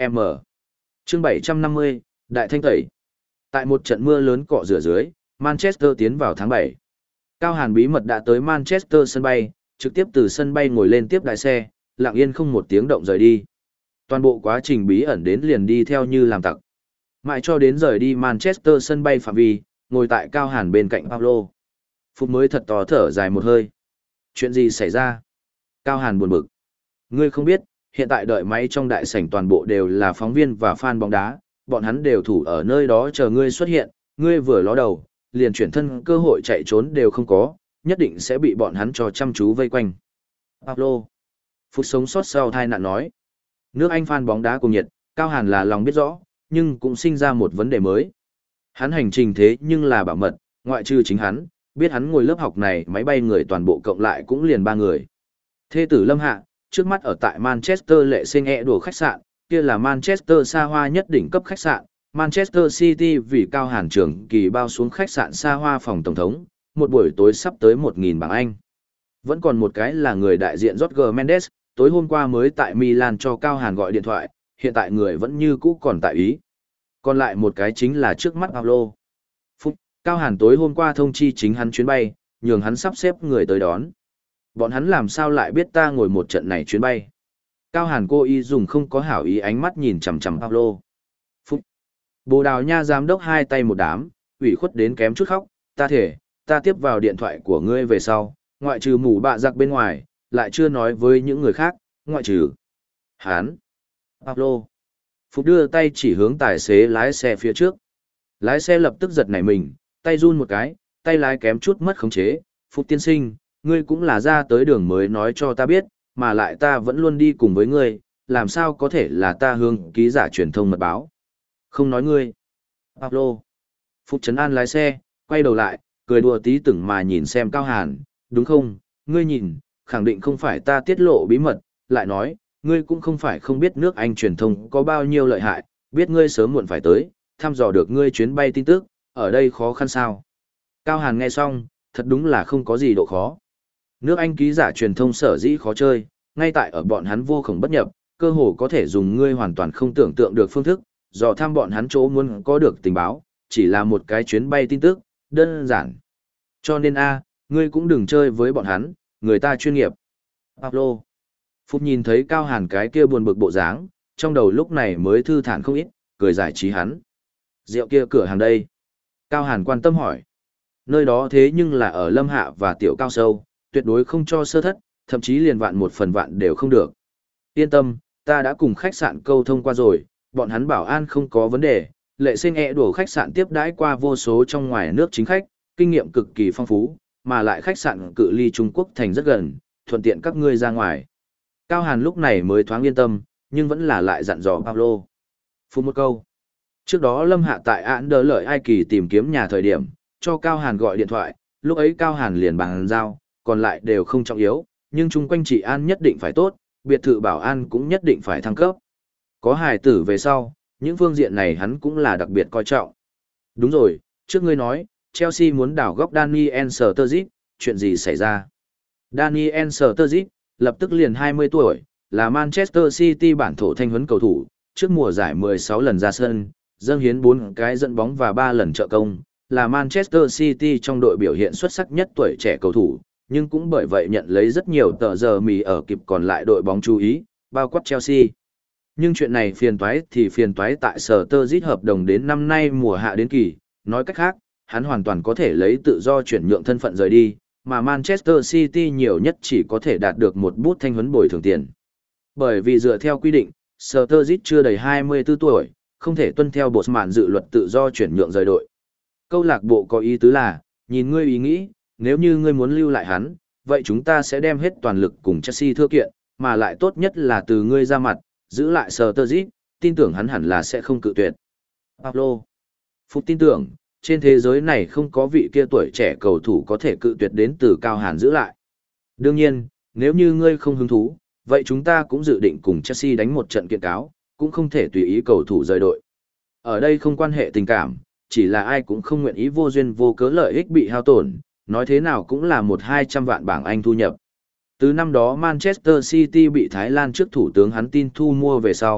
Speaker 1: M. Chương bảy trăm năm mươi, Đại Thanh Tẩy. Tại một trận mưa lớn cọ rửa dưới, Manchester tiến vào tháng bảy. Cao Hàn bí mật đã tới Manchester sân bay, trực tiếp từ sân bay ngồi lên tiếp đại xe, lặng yên không một tiếng động rời đi. Toàn bộ quá trình bí ẩn đến liền đi theo như làm tặc. Mãi cho đến rời đi Manchester sân bay phạm vi, ngồi tại Cao Hàn bên cạnh Pablo. Phút mới thật to thở dài một hơi. Chuyện gì xảy ra? Cao Hàn buồn bực. Ngươi không biết, hiện tại đợi máy trong đại sảnh toàn bộ đều là phóng viên và fan bóng đá, bọn hắn đều thủ ở nơi đó chờ ngươi xuất hiện, ngươi vừa ló đầu, liền chuyển thân cơ hội chạy trốn đều không có, nhất định sẽ bị bọn hắn cho chăm chú vây quanh. Pablo. Phút sống sót sau tai nạn nói. Nước Anh fan bóng đá cùng nhiệt, Cao Hàn là lòng biết rõ, nhưng cũng sinh ra một vấn đề mới. Hắn hành trình thế nhưng là bảo mật, ngoại trừ chính hắn, biết hắn ngồi lớp học này máy bay người toàn bộ cộng lại cũng liền ba người. Thê tử Lâm Hạ, trước mắt ở tại Manchester lệ sinh e đùa khách sạn, kia là Manchester xa hoa nhất đỉnh cấp khách sạn, Manchester City vì Cao Hàn trưởng kỳ bao xuống khách sạn xa hoa phòng tổng thống, một buổi tối sắp tới một nghìn bảng Anh. Vẫn còn một cái là người đại diện Jorge Mendes, tối hôm qua mới tại Milan cho Cao Hàn gọi điện thoại, hiện tại người vẫn như cũ còn tại Ý. Còn lại một cái chính là trước mắt Pablo. Phúc, Cao Hàn tối hôm qua thông chi chính hắn chuyến bay, nhường hắn sắp xếp người tới đón. Bọn hắn làm sao lại biết ta ngồi một trận này chuyến bay? Cao Hàn cô y dùng không có hảo ý ánh mắt nhìn chằm chằm Pablo. Phúc. Bồ Đào Nha giám đốc hai tay một đám, ủy khuất đến kém chút khóc, ta thể, ta tiếp vào điện thoại của ngươi về sau, ngoại trừ mù bạ giặc bên ngoài, lại chưa nói với những người khác, ngoại trừ. Hán. Pablo. Phúc đưa tay chỉ hướng tài xế lái xe phía trước. Lái xe lập tức giật nảy mình, tay run một cái, tay lái kém chút mất khống chế. Phúc tiên sinh, ngươi cũng là ra tới đường mới nói cho ta biết, mà lại ta vẫn luôn đi cùng với ngươi, làm sao có thể là ta hướng ký giả truyền thông mật báo. Không nói ngươi. Pablo. Phúc trấn an lái xe, quay đầu lại, cười đùa tí tưởng mà nhìn xem Cao Hàn, đúng không, ngươi nhìn, khẳng định không phải ta tiết lộ bí mật, lại nói, ngươi cũng không phải không biết nước Anh truyền thông có bao nhiêu lợi hại, biết ngươi sớm muộn phải tới, thăm dò được ngươi chuyến bay tin tức, ở đây khó khăn sao. Cao Hàn nghe xong, thật đúng là không có gì độ khó. Nước Anh ký giả truyền thông sở dĩ khó chơi, ngay tại ở bọn hắn vô khổng bất nhập, cơ hồ có thể dùng ngươi hoàn toàn không tưởng tượng được phương thức, dò thăm bọn hắn chỗ muốn có được tình báo, chỉ là một cái chuyến bay tin tức, đơn giản. Cho nên a, ngươi cũng đừng chơi với bọn hắn, người ta chuyên nghiệp. Pablo. Phúc nhìn thấy Cao Hàn cái kia buồn bực bộ dáng, trong đầu lúc này mới thư thản không ít, cười giải trí hắn. Rượu kia cửa hàng đây. Cao Hàn quan tâm hỏi. Nơi đó thế nhưng là ở Lâm Hạ và Tiểu Cao Sâu, tuyệt đối không cho sơ thất, thậm chí liền vạn một phần vạn đều không được. Yên tâm, ta đã cùng khách sạn câu thông qua rồi, bọn hắn bảo an không có vấn đề, lệ sinh e đổ khách sạn tiếp đãi qua vô số trong ngoài nước chính khách, kinh nghiệm cực kỳ phong phú, mà lại khách sạn cự ly Trung Quốc thành rất gần, thuận tiện các ngươi ra ngoài. Cao Hàn lúc này mới thoáng yên tâm, nhưng vẫn là lại dặn dò Pablo. Phút một câu. Trước đó Lâm Hạ tại án đỡ lợi Ai Kỳ tìm kiếm nhà thời điểm, cho Cao Hàn gọi điện thoại, lúc ấy Cao Hàn liền bàn giao, còn lại đều không trọng yếu, nhưng chung quanh trị an nhất định phải tốt, biệt thự bảo an cũng nhất định phải thăng cấp. Có hài tử về sau, những phương diện này hắn cũng là đặc biệt coi trọng. Đúng rồi, trước ngươi nói, Chelsea muốn đảo góc Daniel Sturridge, chuyện gì xảy ra? Daniel Sturridge, lập tức liền hai mươi tuổi, là Manchester City bản thổ thanh huấn cầu thủ, trước mùa giải mười sáu lần ra sân, dâng hiến bốn cái dẫn bóng và ba lần trợ công, là Manchester City trong đội biểu hiện xuất sắc nhất tuổi trẻ cầu thủ, nhưng cũng bởi vậy nhận lấy rất nhiều tờ giờ mì ở kịp còn lại đội bóng chú ý, bao quát Chelsea. Nhưng chuyện này phiền toái thì phiền toái tại Sturridge hợp đồng đến năm nay mùa hạ đến kỳ, nói cách khác, hắn hoàn toàn có thể lấy tự do chuyển nhượng thân phận rời đi, mà Manchester City nhiều nhất chỉ có thể đạt được một bút thanh huấn bồi thường tiền. Bởi vì dựa theo quy định, Sturridge chưa đầy hai mươi tư tuổi, không thể tuân theo bộ mạn dự luật tự do chuyển nhượng rời đội. Câu lạc bộ có ý tứ là, nhìn ngươi ý nghĩ, nếu như ngươi muốn lưu lại hắn, vậy chúng ta sẽ đem hết toàn lực cùng Chelsea thưa kiện, mà lại tốt nhất là từ ngươi ra mặt, giữ lại Sturridge, tin tưởng hắn hẳn là sẽ không cự tuyệt. Pablo. Phúc tin tưởng, trên thế giới này không có vị kia tuổi trẻ cầu thủ có thể cự tuyệt đến từ Cao Hàn giữ lại. Đương nhiên, nếu như ngươi không hứng thú, vậy chúng ta cũng dự định cùng Chelsea đánh một trận kiện cáo, cũng không thể tùy ý cầu thủ rời đội. Ở đây không quan hệ tình cảm, chỉ là ai cũng không nguyện ý vô duyên vô cớ lợi ích bị hao tổn, nói thế nào cũng là một hai trăm vạn bảng Anh thu nhập. Từ năm đó Manchester City bị Thái Lan trước thủ tướng hắn tin thu mua về sau,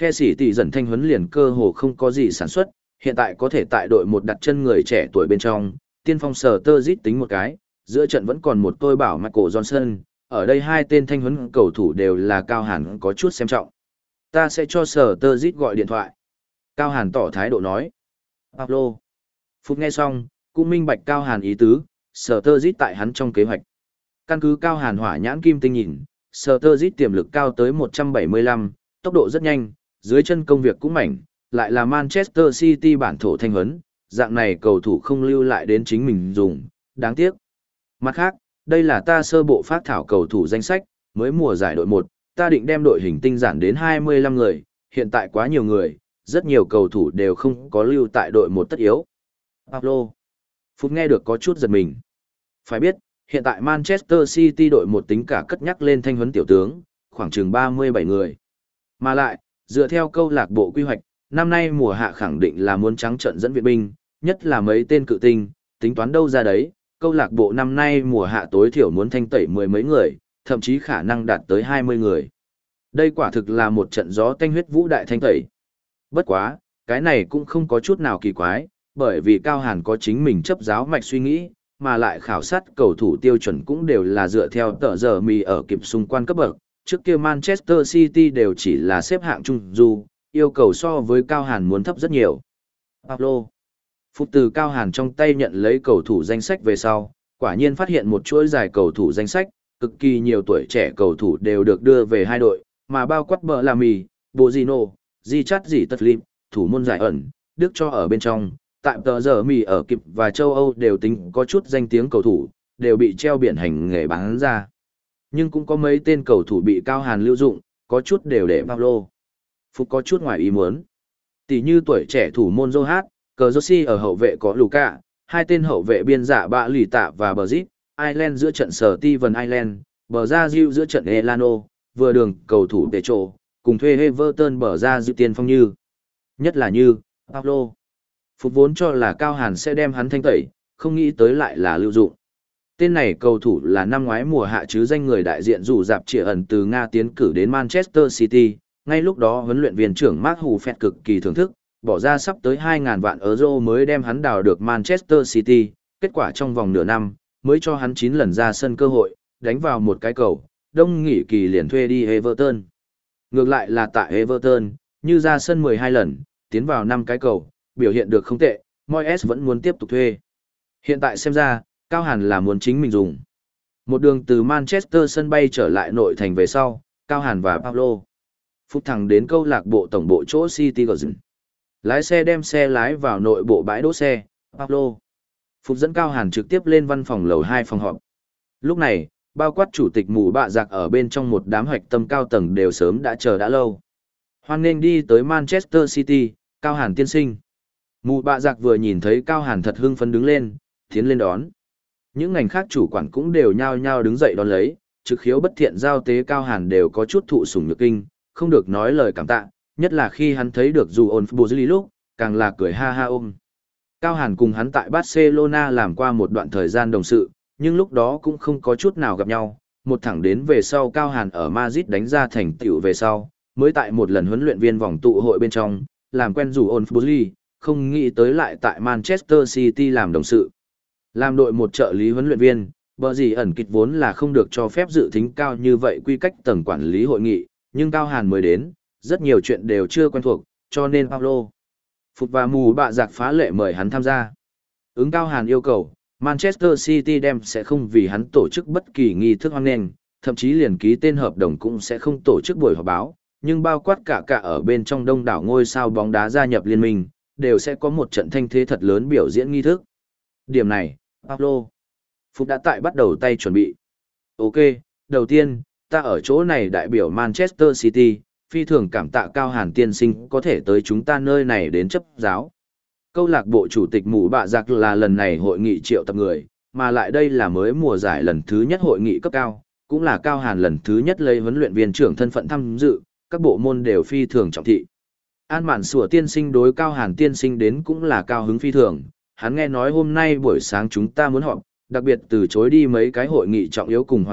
Speaker 1: The sĩ tỷ dần thanh huấn liền cơ hồ không có gì sản xuất, hiện tại có thể tại đội một đặt chân người trẻ tuổi bên trong, tiên phong sở tơ dít tính một cái, giữa trận vẫn còn một tôi bảo Michael Johnson, ở đây hai tên thanh huấn cầu thủ đều là Cao Hàn có chút xem trọng. Ta sẽ cho sở tơ dít gọi điện thoại. Cao Hàn tỏ thái độ nói. Pablo. Phút nghe xong, cũng minh bạch Cao Hàn ý tứ, sở tơ dít tại hắn trong kế hoạch. Căn cứ Cao Hàn hỏa nhãn kim tinh nhìn, sở tơ dít tiềm lực cao tới một trăm bảy mươi lăm, tốc độ rất nhanh, dưới chân công việc cũng mảnh, lại là Manchester City bản thổ thanh huấn, dạng này cầu thủ không lưu lại đến chính mình dùng, đáng tiếc. Mặt khác, đây là ta sơ bộ phát thảo cầu thủ danh sách, mới mùa giải đội một, ta định đem đội hình tinh giản đến hai mươi lăm người, hiện tại quá nhiều người, rất nhiều cầu thủ đều không có lưu tại đội một tất yếu. Pablo. Phút nghe được có chút giật mình. Phải biết, hiện tại Manchester City đội một tính cả cất nhắc lên thanh huấn tiểu tướng, khoảng chừng ba mươi bảy người. Mà lại, dựa theo câu lạc bộ quy hoạch, năm nay mùa hạ khẳng định là muốn trắng trận dẫn viện binh, nhất là mấy tên cự tinh, tính toán đâu ra đấy, câu lạc bộ năm nay mùa hạ tối thiểu muốn thanh tẩy mười mấy người, thậm chí khả năng đạt tới hai mươi người. Đây quả thực là một trận gió tanh huyết vũ đại thanh tẩy. Bất quá, cái này cũng không có chút nào kỳ quái, bởi vì Cao Hàn có chính mình chấp giáo mạch suy nghĩ, mà lại khảo sát cầu thủ tiêu chuẩn cũng đều là dựa theo tờ giờ mì ở kịp xung quanh cấp bậc. Trước kia Manchester City đều chỉ là xếp hạng trung du, yêu cầu so với Cao Hàn muốn thấp rất nhiều. Pablo. Phục từ Cao Hàn trong tay nhận lấy cầu thủ danh sách về sau, quả nhiên phát hiện một chuỗi dài cầu thủ danh sách, cực kỳ nhiều tuổi trẻ cầu thủ đều được đưa về hai đội, mà bao quát bờ là mì, Bozino, Di Chát Dì Tất Lim, thủ môn giải ẩn, Đức cho ở bên trong, tại tờ giờ mì ở kịp và châu Âu đều tính có chút danh tiếng cầu thủ, đều bị treo biển hành nghề bán ra. Nhưng cũng có mấy tên cầu thủ bị Cao Hàn lưu dụng, có chút đều để Pablo. Phục có chút ngoài ý muốn. Tỷ như tuổi trẻ thủ môn Johat, cờ Josi ở hậu vệ có Luka, hai tên hậu vệ biên giả bạ lì tạ và bờ zip, Ireland giữa trận sở Steven Ireland, bờ ra Diu giữa trận Elano, vừa đường cầu thủ Petro, cùng thuê Everton bờ ra Diu tiền phong như. Nhất là như, Pablo. Phục vốn cho là Cao Hàn sẽ đem hắn thanh tẩy, không nghĩ tới lại là lưu dụng. Tên này cầu thủ là năm ngoái mùa hạ chứ danh người đại diện rủ dạp trịa ẩn từ Nga tiến cử đến Manchester City, ngay lúc đó huấn luyện viên trưởng Mark Huffet cực kỳ thưởng thức, bỏ ra sắp tới hai nghìn vạn euro mới đem hắn đào được Manchester City, kết quả trong vòng nửa năm, mới cho hắn chín lần ra sân cơ hội, đánh vào một cái cầu, đông nghỉ kỳ liền thuê đi Everton. Ngược lại là tại Everton, như ra sân mười hai lần, tiến vào năm cái cầu, biểu hiện được không tệ, Moyes vẫn muốn tiếp tục thuê. Hiện tại xem ra, Cao Hàn là muốn chính mình dùng. Một đường từ Manchester sân bay trở lại nội thành về sau, Cao Hàn và Pablo phút thẳng đến câu lạc bộ tổng bộ chỗ City Garden. Lái xe đem xe lái vào nội bộ bãi đỗ xe, Pablo Phục dẫn Cao Hàn trực tiếp lên văn phòng lầu hai phòng họp. Lúc này, bao quát chủ tịch mù bạ giặc ở bên trong một đám hoạch tâm cao tầng đều sớm đã chờ đã lâu. Hoan nghênh đi tới Manchester City, Cao Hàn tiên sinh. Mù bạ giặc vừa nhìn thấy Cao Hàn thật hưng phấn đứng lên, tiến lên đón. Những ngành khác chủ quản cũng đều nhao nhao đứng dậy đón lấy, trực khiếu bất thiện giao tế Cao Hàn đều có chút thụ sủng nhược kinh, không được nói lời cảm tạ, nhất là khi hắn thấy được dù ôn Bozili lúc, càng là cười ha ha ôm. Cao Hàn cùng hắn tại Barcelona làm qua một đoạn thời gian đồng sự, nhưng lúc đó cũng không có chút nào gặp nhau, một thẳng đến về sau Cao Hàn ở Madrid đánh ra thành tựu về sau, mới tại một lần huấn luyện viên vòng tụ hội bên trong, làm quen dù ôn Bozili, không nghĩ tới lại tại Manchester City làm đồng sự. Làm đội một trợ lý huấn luyện viên, bờ gì ẩn kịch vốn là không được cho phép dự tính cao như vậy quy cách tầng quản lý hội nghị, nhưng Cao Hàn mới đến, rất nhiều chuyện đều chưa quen thuộc, cho nên Pablo Phục và mù bạ giặc phá lệ mời hắn tham gia. Ứng Cao Hàn yêu cầu, Manchester City đem sẽ không vì hắn tổ chức bất kỳ nghi thức hoan nghênh, thậm chí liền ký tên hợp đồng cũng sẽ không tổ chức buổi họp báo, nhưng bao quát cả cả ở bên trong đông đảo ngôi sao bóng đá gia nhập liên minh, đều sẽ có một trận thanh thế thật lớn biểu diễn nghi thức. Điểm này, Pablo Phục đã tại bắt đầu tay chuẩn bị. Ok, đầu tiên, ta ở chỗ này đại biểu Manchester City, phi thường cảm tạ Cao Hàn tiên sinh có thể tới chúng ta nơi này đến chấp giáo. Câu lạc bộ chủ tịch mù bạ giặc là lần này hội nghị triệu tập người, mà lại đây là mới mùa giải lần thứ nhất hội nghị cấp cao, cũng là Cao Hàn lần thứ nhất lấy huấn luyện viên trưởng thân phận tham dự, các bộ môn đều phi thường trọng thị. An Mạn Sủa tiên sinh đối Cao Hàn tiên sinh đến cũng là cao hứng phi thường, hắn nghe nói hôm nay buổi sáng chúng ta muốn họp, đặc biệt từ chối đi mấy cái hội nghị trọng yếu cùng hoạt động,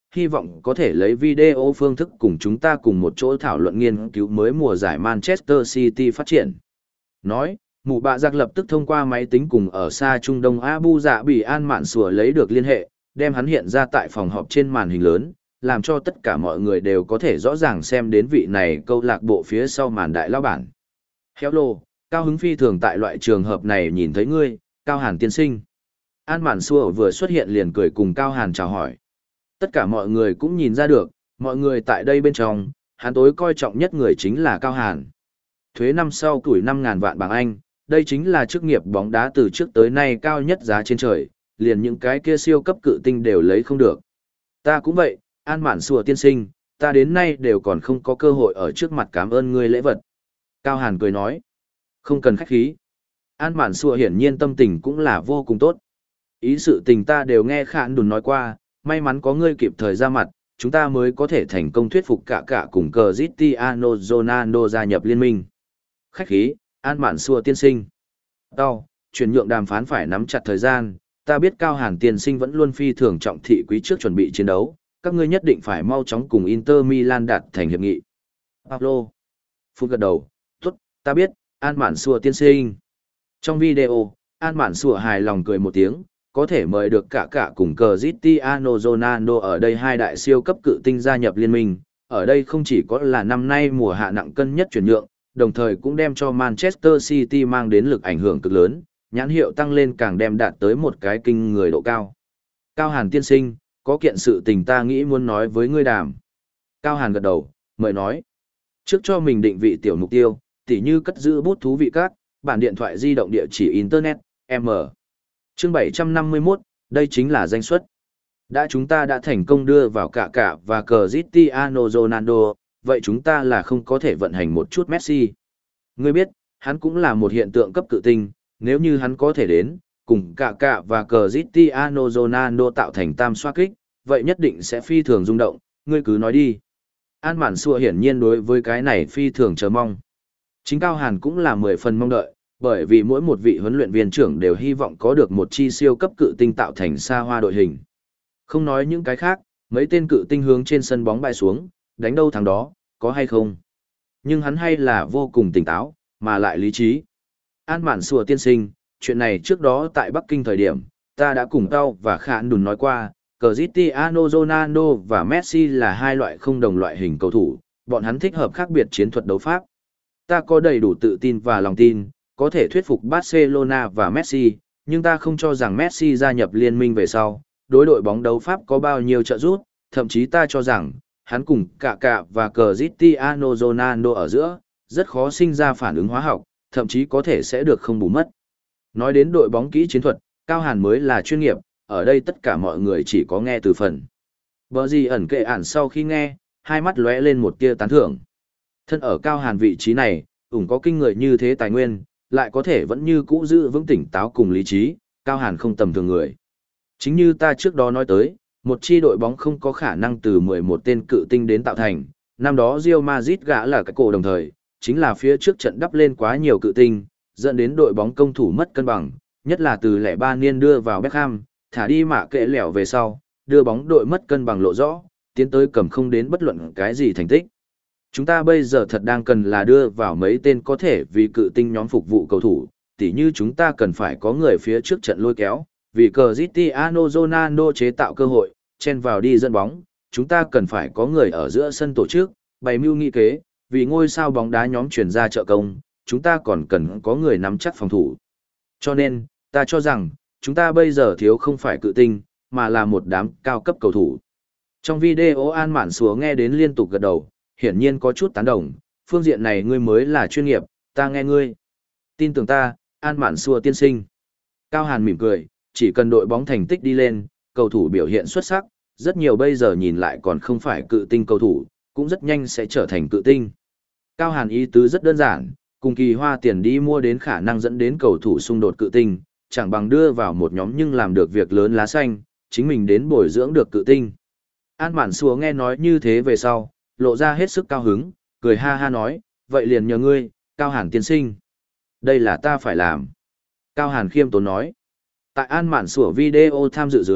Speaker 1: hy vọng có thể lấy video phương thức cùng chúng ta cùng một chỗ thảo luận nghiên cứu mới mùa giải Manchester City phát triển. Nói, mụ bạ giặc lập tức thông qua máy tính cùng ở xa Trung Đông Abu Dạ bị An Mạn Sùa lấy được liên hệ, đem hắn hiện ra tại phòng họp trên màn hình lớn, làm cho tất cả mọi người đều có thể rõ ràng xem đến vị này câu lạc bộ phía sau màn đại lao bản. Hello, cao hứng phi thường tại loại trường hợp này nhìn thấy ngươi, Cao Hàn tiên sinh. An Mạn Sùa vừa xuất hiện liền cười cùng Cao Hàn chào hỏi. Tất cả mọi người cũng nhìn ra được, mọi người tại đây bên trong, hắn tối coi trọng nhất người chính là Cao Hàn. Thuế năm sau tuổi năm ngàn vạn bảng Anh, đây chính là chức nghiệp bóng đá từ trước tới nay cao nhất giá trên trời, liền những cái kia siêu cấp cự tinh đều lấy không được. Ta cũng vậy, An Mạn Sùa tiên sinh, ta đến nay đều còn không có cơ hội ở trước mặt cảm ơn ngươi lễ vật. Cao Hàn cười nói, không cần khách khí. An Mạn Sùa hiển nhiên tâm tình cũng là vô cùng tốt. Ý sự tình ta đều nghe Khản Đùn nói qua, may mắn có ngươi kịp thời ra mặt, chúng ta mới có thể thành công thuyết phục cả cả cùng Cristiano Ronaldo gia nhập liên minh. Khách khí, An Mạn Sùa tiên sinh. Đau, chuyển nhượng đàm phán phải nắm chặt thời gian, ta biết Cao Hàn tiên sinh vẫn luôn phi thường trọng thị quý trước chuẩn bị chiến đấu, các ngươi nhất định phải mau chóng cùng Inter Milan đạt thành hiệp nghị. Pablo. Phút gật đầu, tốt, ta biết, An Mạn Sùa tiên sinh. Trong video, An Mạn Sùa hài lòng cười một tiếng, có thể mời được cả cả cùng Cristiano Ronaldo ở đây hai đại siêu cấp cự tinh gia nhập liên minh, ở đây không chỉ có là năm nay mùa hạ nặng cân nhất chuyển nhượng, đồng thời cũng đem cho Manchester City mang đến lực ảnh hưởng cực lớn, nhãn hiệu tăng lên càng đem đạt tới một cái kinh người độ cao. Cao Hàn tiên sinh, có kiện sự tình ta nghĩ muốn nói với ngươi đàm. Cao Hàn gật đầu, mời nói. Trước cho mình định vị tiểu mục tiêu, tỉ như cất giữ bút thú vị các, bản điện thoại di động địa chỉ Internet, M. Chương bảy trăm năm mươi mốt, đây chính là danh suất. Đã chúng ta đã thành công đưa vào cả cả và Cristiano Ronaldo, vậy chúng ta là không có thể vận hành một chút Messi. Ngươi biết, hắn cũng là một hiện tượng cấp cự tinh, nếu như hắn có thể đến, cùng cả cả và Cristiano Ronaldo tạo thành tam xoá kích, vậy nhất định sẽ phi thường rung động, ngươi cứ nói đi. An Mạn Sùa hiển nhiên đối với cái này phi thường chờ mong. Chính Cao Hàn cũng là mười phần mong đợi, bởi vì mỗi một vị huấn luyện viên trưởng đều hy vọng có được một chi siêu cấp cự tinh tạo thành xa hoa đội hình. Không nói những cái khác, mấy tên cự tinh hướng trên sân bóng bay xuống, đánh đâu thắng đó, có hay không. Nhưng hắn hay là vô cùng tỉnh táo, mà lại lý trí. An Mạn Sùa tiên sinh, chuyện này trước đó tại Bắc Kinh thời điểm, ta đã cùng Tao và Khản Đùn nói qua, Cristiano Ronaldo và Messi là hai loại không đồng loại hình cầu thủ, bọn hắn thích hợp khác biệt chiến thuật đấu pháp. Ta có đầy đủ tự tin và lòng tin, có thể thuyết phục Barcelona và Messi, nhưng ta không cho rằng Messi gia nhập liên minh về sau, đối đội bóng đấu pháp có bao nhiêu trợ giúp, thậm chí ta cho rằng, hắn cùng cả cả và Cristiano Ronaldo ở giữa, rất khó sinh ra phản ứng hóa học, thậm chí có thể sẽ được không bù mất. Nói đến đội bóng kỹ chiến thuật, Cao Hàn mới là chuyên nghiệp, ở đây tất cả mọi người chỉ có nghe từ phần. Bờ gì ẩn kệ ản sau khi nghe, hai mắt lóe lên một tia tán thưởng. Thân ở Cao Hàn vị trí này, ủng có kinh người như thế tài nguyên, lại có thể vẫn như cũ giữ vững tỉnh táo cùng lý trí, Cao Hàn không tầm thường người. Chính như ta trước đó nói tới, một chi đội bóng không có khả năng từ mười một tên cự tinh đến tạo thành, năm đó Real Madrid gã là cái cổ đồng thời, chính là phía trước trận đắp lên quá nhiều cự tinh, dẫn đến đội bóng công thủ mất cân bằng, nhất là từ lẻ ba niên đưa vào Beckham, thả đi mạ kệ lẻo về sau, đưa bóng đội mất cân bằng lộ rõ, tiến tới cầm không đến bất luận cái gì thành tích. Chúng ta bây giờ thật đang cần là đưa vào mấy tên có thể vì cự tinh nhóm phục vụ cầu thủ, tỉ như chúng ta cần phải có người phía trước trận lôi kéo, vì Cristiano Ronaldo chế tạo cơ hội, chen vào đi dẫn bóng, chúng ta cần phải có người ở giữa sân tổ chức, bày mưu nghị kế, vì ngôi sao bóng đá nhóm chuyển ra trợ công, chúng ta còn cần có người nắm chắc phòng thủ. Cho nên, ta cho rằng, chúng ta bây giờ thiếu không phải cự tinh, mà là một đám cao cấp cầu thủ. Trong video An Mạn Sùa nghe đến liên tục gật đầu, hiển nhiên có chút tán đồng, phương diện này ngươi mới là chuyên nghiệp, ta nghe ngươi. Tin tưởng ta, An Mạn Sùa tiên sinh. Cao Hàn mỉm cười, chỉ cần đội bóng thành tích đi lên, cầu thủ biểu hiện xuất sắc, rất nhiều bây giờ nhìn lại còn không phải cự tinh cầu thủ, cũng rất nhanh sẽ trở thành cự tinh. Cao Hàn ý tứ rất đơn giản, cùng kỳ hoa tiền đi mua đến khả năng dẫn đến cầu thủ xung đột cự tinh, chẳng bằng đưa vào một nhóm nhưng làm được việc lớn lá xanh, chính mình đến bồi dưỡng được cự tinh. An Mạn Sùa nghe nói như thế về sau, lộ ra hết sức cao hứng, cười ha ha nói, vậy liền nhờ ngươi, Cao Hàn tiên sinh. Đây là ta phải làm. Cao Hàn khiêm tốn nói. Tại An Mạn Sùa video tham dự dưới,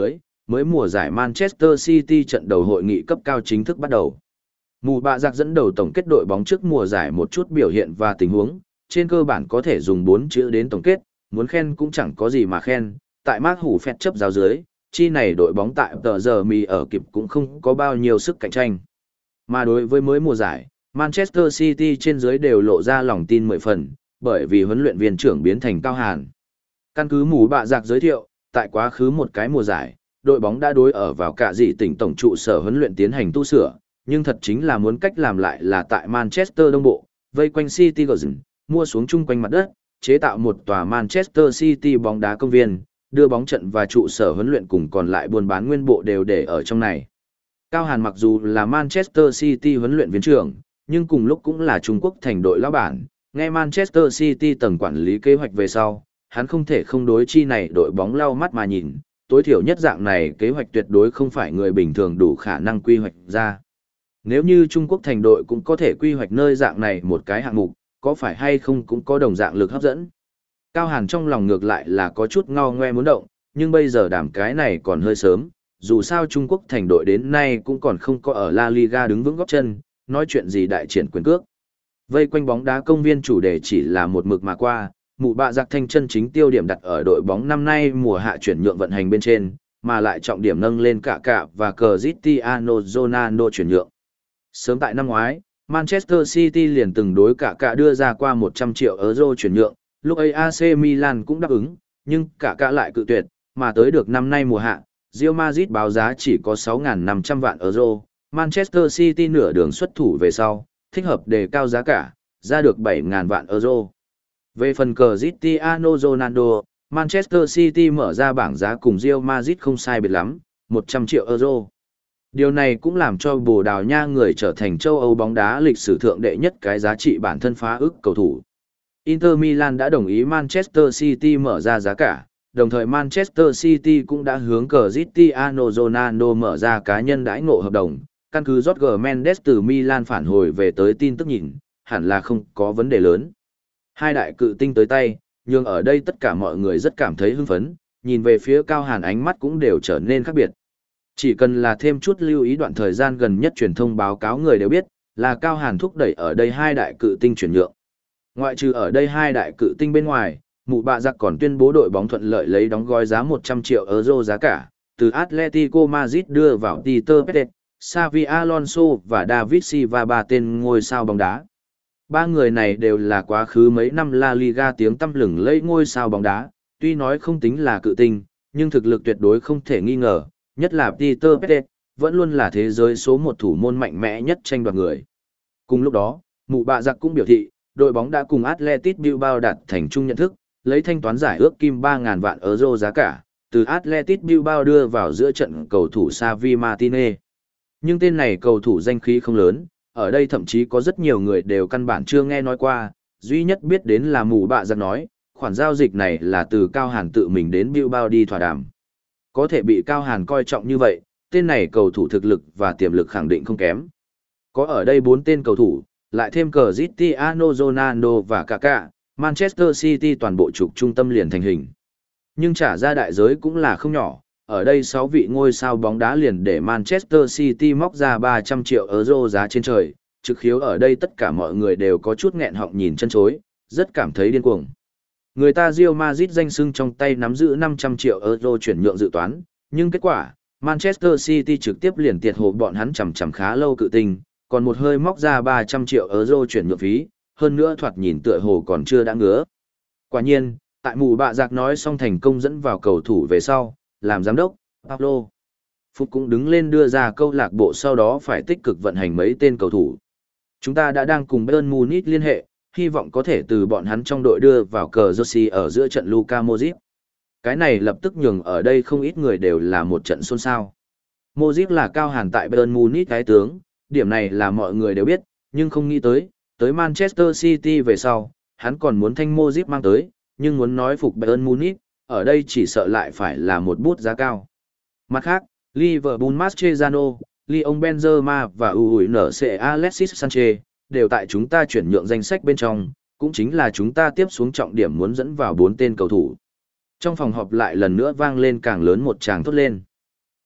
Speaker 1: mới mùa giải Manchester City trận đầu hội nghị cấp cao chính thức bắt đầu. Mù bạ giặc dẫn đầu tổng kết đội bóng trước mùa giải một chút biểu hiện và tình huống, trên cơ bản có thể dùng bốn chữ đến tổng kết, muốn khen cũng chẳng có gì mà khen, tại Mark Hủ phẹt chấp giáo dưới, chi này đội bóng tại tờ giờ mì ở kịp cũng không có bao nhiêu sức cạnh tranh. Mà đối với mới mùa giải, Manchester City trên dưới đều lộ ra lòng tin mười phần, bởi vì huấn luyện viên trưởng biến thành Cao Hàn. Căn cứ mù bạ giặc giới thiệu, tại quá khứ một cái mùa giải, đội bóng đã đối ở vào cả dị tỉnh tổng trụ sở huấn luyện tiến hành tu sửa, nhưng thật chính là muốn cách làm lại là tại Manchester Đông Bộ, vây quanh City Garden, mua xuống chung quanh mặt đất, chế tạo một tòa Manchester City bóng đá công viên, đưa bóng trận và trụ sở huấn luyện cùng còn lại buôn bán nguyên bộ đều để ở trong này. Cao Hàn mặc dù là Manchester City huấn luyện viên trưởng, nhưng cùng lúc cũng là Trung Quốc thành đội lão bản, nghe Manchester City tầng quản lý kế hoạch về sau, hắn không thể không đối chi này đội bóng lau mắt mà nhìn, tối thiểu nhất dạng này kế hoạch tuyệt đối không phải người bình thường đủ khả năng quy hoạch ra. Nếu như Trung Quốc thành đội cũng có thể quy hoạch nơi dạng này một cái hạng mục, có phải hay không cũng có đồng dạng lực hấp dẫn. Cao Hàn trong lòng ngược lại là có chút ngao ngoe muốn động, nhưng bây giờ đảm cái này còn hơi sớm, dù sao Trung Quốc thành đội đến nay cũng còn không có ở La Liga đứng vững góp chân, nói chuyện gì đại triển quyền cước. Vây quanh bóng đá công viên chủ đề chỉ là một mực mà qua, mụ bạ giặc thanh chân chính tiêu điểm đặt ở đội bóng năm nay mùa hạ chuyển nhượng vận hành bên trên, mà lại trọng điểm nâng lên cả cả và Cristiano Ronaldo chuyển nhượng. Sớm tại năm ngoái, Manchester City liền từng đối cả cả đưa ra qua một trăm triệu euro chuyển nhượng, lúc ấy a xê Milan cũng đáp ứng, nhưng cả cả lại cự tuyệt, mà tới được năm nay mùa hạ, Real Madrid báo giá chỉ có sáu nghìn năm trăm vạn euro, Manchester City nửa đường xuất thủ về sau, thích hợp đề cao giá cả, ra được bảy nghìn vạn euro. Về phần Cristiano Ronaldo, Manchester City mở ra bảng giá cùng Real Madrid không sai biệt lắm, một trăm triệu euro. Điều này cũng làm cho Bồ Đào Nha người trở thành châu Âu bóng đá lịch sử thượng đệ nhất cái giá trị bản thân phá ức cầu thủ. Inter Milan đã đồng ý Manchester City mở ra giá cả, đồng thời Manchester City cũng đã hướng Cristiano Ronaldo mở ra cá nhân đãi ngộ hợp đồng, căn cứ Jorge Mendes từ Milan phản hồi về tới tin tức nhìn, hẳn là không có vấn đề lớn. Hai đại cự tinh tới tay, nhưng ở đây tất cả mọi người rất cảm thấy hưng phấn, nhìn về phía Cao Hàn ánh mắt cũng đều trở nên khác biệt. Chỉ cần là thêm chút lưu ý đoạn thời gian gần nhất truyền thông báo cáo người đều biết, là Cao Hàn thúc đẩy ở đây hai đại cự tinh chuyển nhượng. Ngoại trừ ở đây hai đại cự tinh bên ngoài, mụ bạ giặc còn tuyên bố đội bóng thuận lợi lấy đóng gói giá một trăm triệu euro giá cả, từ Atletico Madrid đưa vào Peter Pérez, Xavi Alonso và David Silva ba tên ngôi sao bóng đá. Ba người này đều là quá khứ mấy năm La Liga tiếng tăm lừng lẫy ngôi sao bóng đá, tuy nói không tính là cự tinh, nhưng thực lực tuyệt đối không thể nghi ngờ, nhất là Peter Pérez, vẫn luôn là thế giới số một thủ môn mạnh mẽ nhất tranh đoạt người. Cùng lúc đó, mụ bạ giặc cũng biểu thị, đội bóng đã cùng Athletic Bilbao đạt thành chung nhận thức, lấy thanh toán giải ước kim ba nghìn vạn euro giá cả, từ Athletic Bilbao đưa vào giữa trận cầu thủ Xavi Martinez. Nhưng tên này cầu thủ danh khí không lớn, ở đây thậm chí có rất nhiều người đều căn bản chưa nghe nói qua, duy nhất biết đến là mù bạ giặc nói, khoản giao dịch này là từ Cao Hàn tự mình đến Bilbao đi thỏa đàm. Có thể bị Cao Hàn coi trọng như vậy, tên này cầu thủ thực lực và tiềm lực khẳng định không kém. Có ở đây bốn tên cầu thủ, lại thêm Cristiano Ronaldo và Kaká, Manchester City toàn bộ trục trung tâm liền thành hình. Nhưng trả ra đại giới cũng là không nhỏ, ở đây sáu vị ngôi sao bóng đá liền để Manchester City móc ra ba trăm triệu euro giá trên trời, trực khiếu ở đây tất cả mọi người đều có chút nghẹn họng nhìn chân chối, rất cảm thấy điên cuồng. Người ta Real Madrid danh xưng trong tay nắm giữ năm trăm triệu euro chuyển nhượng dự toán, nhưng kết quả, Manchester City trực tiếp liền tiệt hồ bọn hắn chằm chằm khá lâu cự tinh, còn một hơi móc ra ba trăm triệu euro chuyển nhượng phí, hơn nữa thoạt nhìn tựa hồ còn chưa đã ngứa. Quả nhiên, tại mù bạ giặc nói xong thành công dẫn vào cầu thủ về sau, làm giám đốc, Pablo Phúc cũng đứng lên đưa ra câu lạc bộ sau đó phải tích cực vận hành mấy tên cầu thủ. Chúng ta đã đang cùng Bayern Munich liên hệ, hy vọng có thể từ bọn hắn trong đội đưa vào cờ Jersey ở giữa trận Luka Modric. Cái này lập tức nhường ở đây không ít người đều là một trận xôn xao. Modric là Cao Hàn tại Bayern Munich cái tướng, điểm này là mọi người đều biết, nhưng không nghĩ tới, tới Manchester City về sau, hắn còn muốn thanh Modric mang tới, nhưng muốn nói phục Bayern Munich, ở đây chỉ sợ lại phải là một bút giá cao. Mặt khác, Liverpool Mascherano, Lyon Benzema và u en xê Alexis Sanchez đều tại chúng ta chuyển nhượng danh sách bên trong, cũng chính là chúng ta tiếp xuống trọng điểm muốn dẫn vào bốn tên cầu thủ. Trong phòng họp lại lần nữa vang lên càng lớn một tràng thốt lên.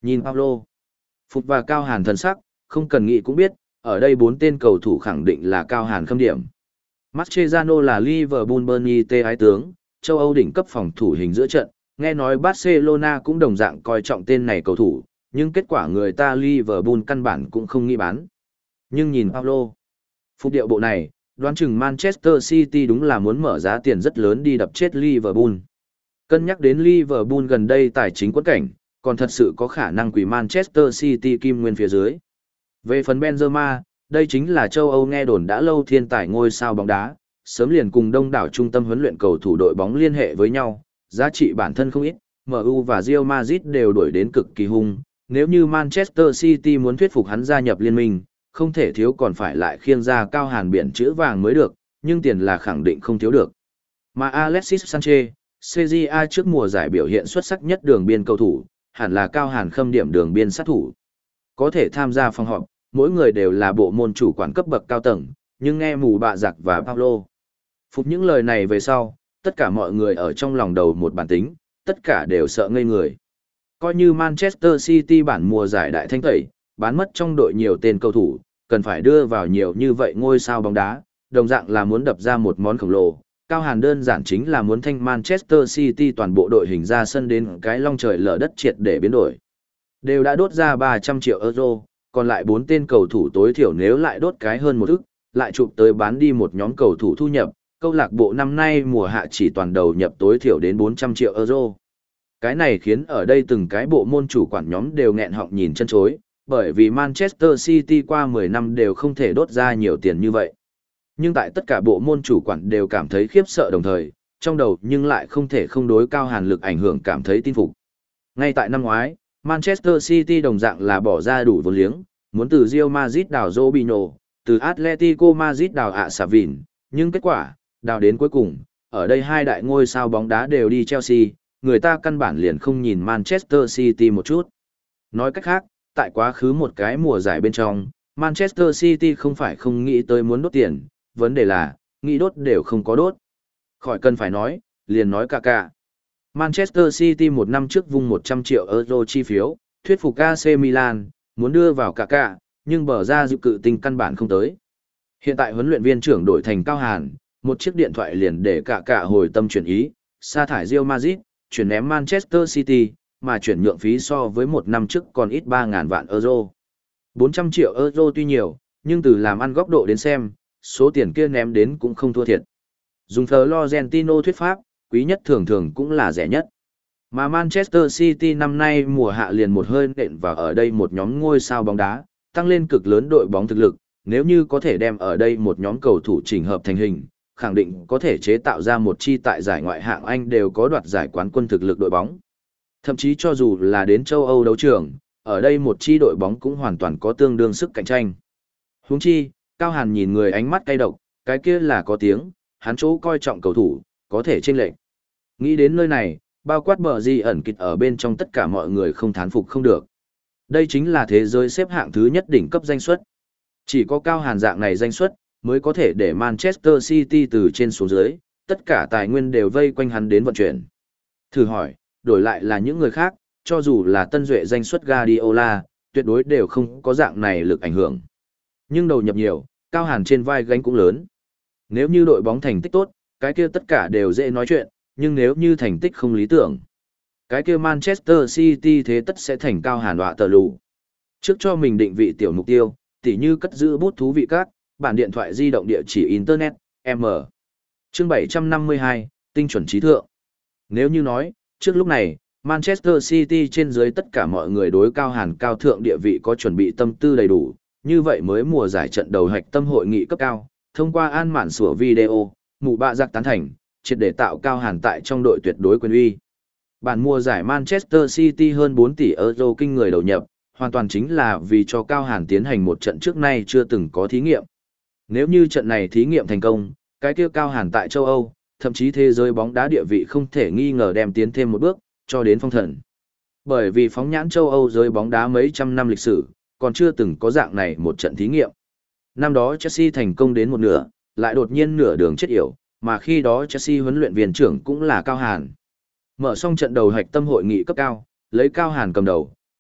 Speaker 1: Nhìn Paulo, Phục và Cao Hàn thần sắc, không cần nghĩ cũng biết, ở đây bốn tên cầu thủ khẳng định là Cao Hàn khâm điểm. Mascherano là Liverpool Bernie T ái tướng, châu Âu đỉnh cấp phòng thủ hình giữa trận, nghe nói Barcelona cũng đồng dạng coi trọng tên này cầu thủ, nhưng kết quả người ta Liverpool căn bản cũng không nghĩ bán. Nhưng nhìn Paulo, Phục điệu bộ này, đoán chừng Manchester City đúng là muốn mở giá tiền rất lớn đi đập chết Liverpool. Cân nhắc đến Liverpool gần đây tài chính quẫn cảnh, còn thật sự có khả năng quỳ Manchester City kim nguyên phía dưới. Về phần Benzema, đây chính là châu Âu nghe đồn đã lâu thiên tài ngôi sao bóng đá, sớm liền cùng đông đảo trung tâm huấn luyện cầu thủ đội bóng liên hệ với nhau, giá trị bản thân không ít, em u và Real Madrid đều đuổi đến cực kỳ hung, nếu như Manchester City muốn thuyết phục hắn gia nhập liên minh, không thể thiếu còn phải lại khiêng ra Cao Hàn biển chữ vàng mới được, nhưng tiền là khẳng định không thiếu được. Mà Alexis Sanchez, xê giê a trước mùa giải biểu hiện xuất sắc nhất đường biên cầu thủ, hẳn là Cao Hàn khâm điểm đường biên sát thủ. Có thể tham gia phòng họp, mỗi người đều là bộ môn chủ quản cấp bậc cao tầng, nhưng nghe mù bạ giặc và Paulo. Phục những lời này về sau, tất cả mọi người ở trong lòng đầu một bản tính, tất cả đều sợ ngây người. Coi như Manchester City bản mùa giải đại thanh tẩy, bán mất trong đội nhiều tên cầu thủ, cần phải đưa vào nhiều như vậy ngôi sao bóng đá, đồng dạng là muốn đập ra một món khổng lồ. Cao Hàn đơn giản chính là muốn thanh Manchester City toàn bộ đội hình ra sân đến cái long trời lở đất triệt để biến đổi. Đều đã đốt ra ba trăm triệu euro, còn lại bốn tên cầu thủ tối thiểu nếu lại đốt cái hơn một ức, lại chụp tới bán đi một nhóm cầu thủ thu nhập, câu lạc bộ năm nay mùa hạ chỉ toàn đầu nhập tối thiểu đến bốn trăm triệu euro. Cái này khiến ở đây từng cái bộ môn chủ quản nhóm đều nghẹn họng nhìn chân chối, bởi vì Manchester City qua mười năm đều không thể đốt ra nhiều tiền như vậy. Nhưng tại tất cả bộ môn chủ quản đều cảm thấy khiếp sợ đồng thời, trong đầu nhưng lại không thể không đối Cao Hàn lực ảnh hưởng cảm thấy tin phục. Ngay tại năm ngoái, Manchester City đồng dạng là bỏ ra đủ vốn liếng, muốn từ Real Madrid đào Robinho, từ Atletico Madrid đào ạ Xà Vìn, nhưng kết quả, đào đến cuối cùng, ở đây hai đại ngôi sao bóng đá đều đi Chelsea, người ta căn bản liền không nhìn Manchester City một chút. Nói cách khác, tại quá khứ một cái mùa giải bên trong, Manchester City không phải không nghĩ tới muốn đốt tiền, vấn đề là, nghĩ đốt đều không có đốt. Khỏi cần phải nói, liền nói cả cả. Manchester City một năm trước vung một trăm triệu euro chi phiếu, thuyết phục a xê Milan, muốn đưa vào cả cả, nhưng bờ ra dự cự tinh căn bản không tới. Hiện tại huấn luyện viên trưởng đổi thành Cao Hàn, một chiếc điện thoại liền để cả cả hồi tâm chuyển ý, sa thải Real Madrid, chuyển ném Manchester City, mà chuyển nhượng phí so với một năm trước còn ít ba nghìn vạn euro. bốn trăm triệu euro tuy nhiều, nhưng từ làm ăn góc độ đến xem, số tiền kia ném đến cũng không thua thiệt. Dùng Florentino thuyết pháp, quý nhất thường thường cũng là rẻ nhất. Mà Manchester City năm nay mùa hạ liền một hơi nện vào ở đây một nhóm ngôi sao bóng đá, tăng lên cực lớn đội bóng thực lực, nếu như có thể đem ở đây một nhóm cầu thủ chỉnh hợp thành hình, khẳng định có thể chế tạo ra một chi tại giải ngoại hạng Anh đều có đoạt giải quán quân thực lực đội bóng. Thậm chí cho dù là đến châu Âu đấu trường, ở đây một chi đội bóng cũng hoàn toàn có tương đương sức cạnh tranh. Huống chi, Cao Hàn nhìn người ánh mắt cay độc, cái kia là có tiếng, hắn chỗ coi trọng cầu thủ, có thể chênh lệch. Nghĩ đến nơi này, bao quát bờ gì ẩn kịch ở bên trong tất cả mọi người không thán phục không được. Đây chính là thế giới xếp hạng thứ nhất đỉnh cấp danh suất. Chỉ có Cao Hàn dạng này danh suất mới có thể để Manchester City từ trên xuống dưới, tất cả tài nguyên đều vây quanh hắn đến vận chuyển. Thử hỏi, đổi lại là những người khác, cho dù là tân duệ danh suất Guardiola, tuyệt đối đều không có dạng này lực ảnh hưởng. Nhưng đầu nhập nhiều, Cao Hàn trên vai gánh cũng lớn. Nếu như đội bóng thành tích tốt, cái kia tất cả đều dễ nói chuyện, nhưng nếu như thành tích không lý tưởng, cái kia Manchester City thế tất sẽ thành Cao Hàn đọa tờ lù. Trước cho mình định vị tiểu mục tiêu, tỉ như cất giữ bút thú vị các, bản điện thoại di động địa chỉ Internet, M. Chương bảy trăm năm mươi hai, tinh chuẩn trí thượng. Nếu như nói, trước lúc này, Manchester City trên dưới tất cả mọi người đối Cao Hàn cao thượng địa vị có chuẩn bị tâm tư đầy đủ, như vậy mới mùa giải trận đầu hạch tâm hội nghị cấp cao, thông qua an mạn sủa video, mụ bạ giặc tán thành, triệt để tạo Cao Hàn tại trong đội tuyệt đối quyền uy. Bản mùa giải Manchester City hơn bốn tỷ euro kinh người đầu nhập, hoàn toàn chính là vì cho Cao Hàn tiến hành một trận trước nay chưa từng có thí nghiệm. Nếu như trận này thí nghiệm thành công, cái kia Cao Hàn tại châu Âu, thậm chí thế giới bóng đá địa vị không thể nghi ngờ đem tiến thêm một bước, cho đến phong thần. Bởi vì phóng nhãn châu Âu giới bóng đá mấy trăm năm lịch sử, còn chưa từng có dạng này một trận thí nghiệm. Năm đó Chelsea thành công đến một nửa, lại đột nhiên nửa đường chết yểu, mà khi đó Chelsea huấn luyện viên trưởng cũng là Cao Hàn. Mở xong trận đầu hạch tâm hội nghị cấp cao, lấy Cao Hàn cầm đầu,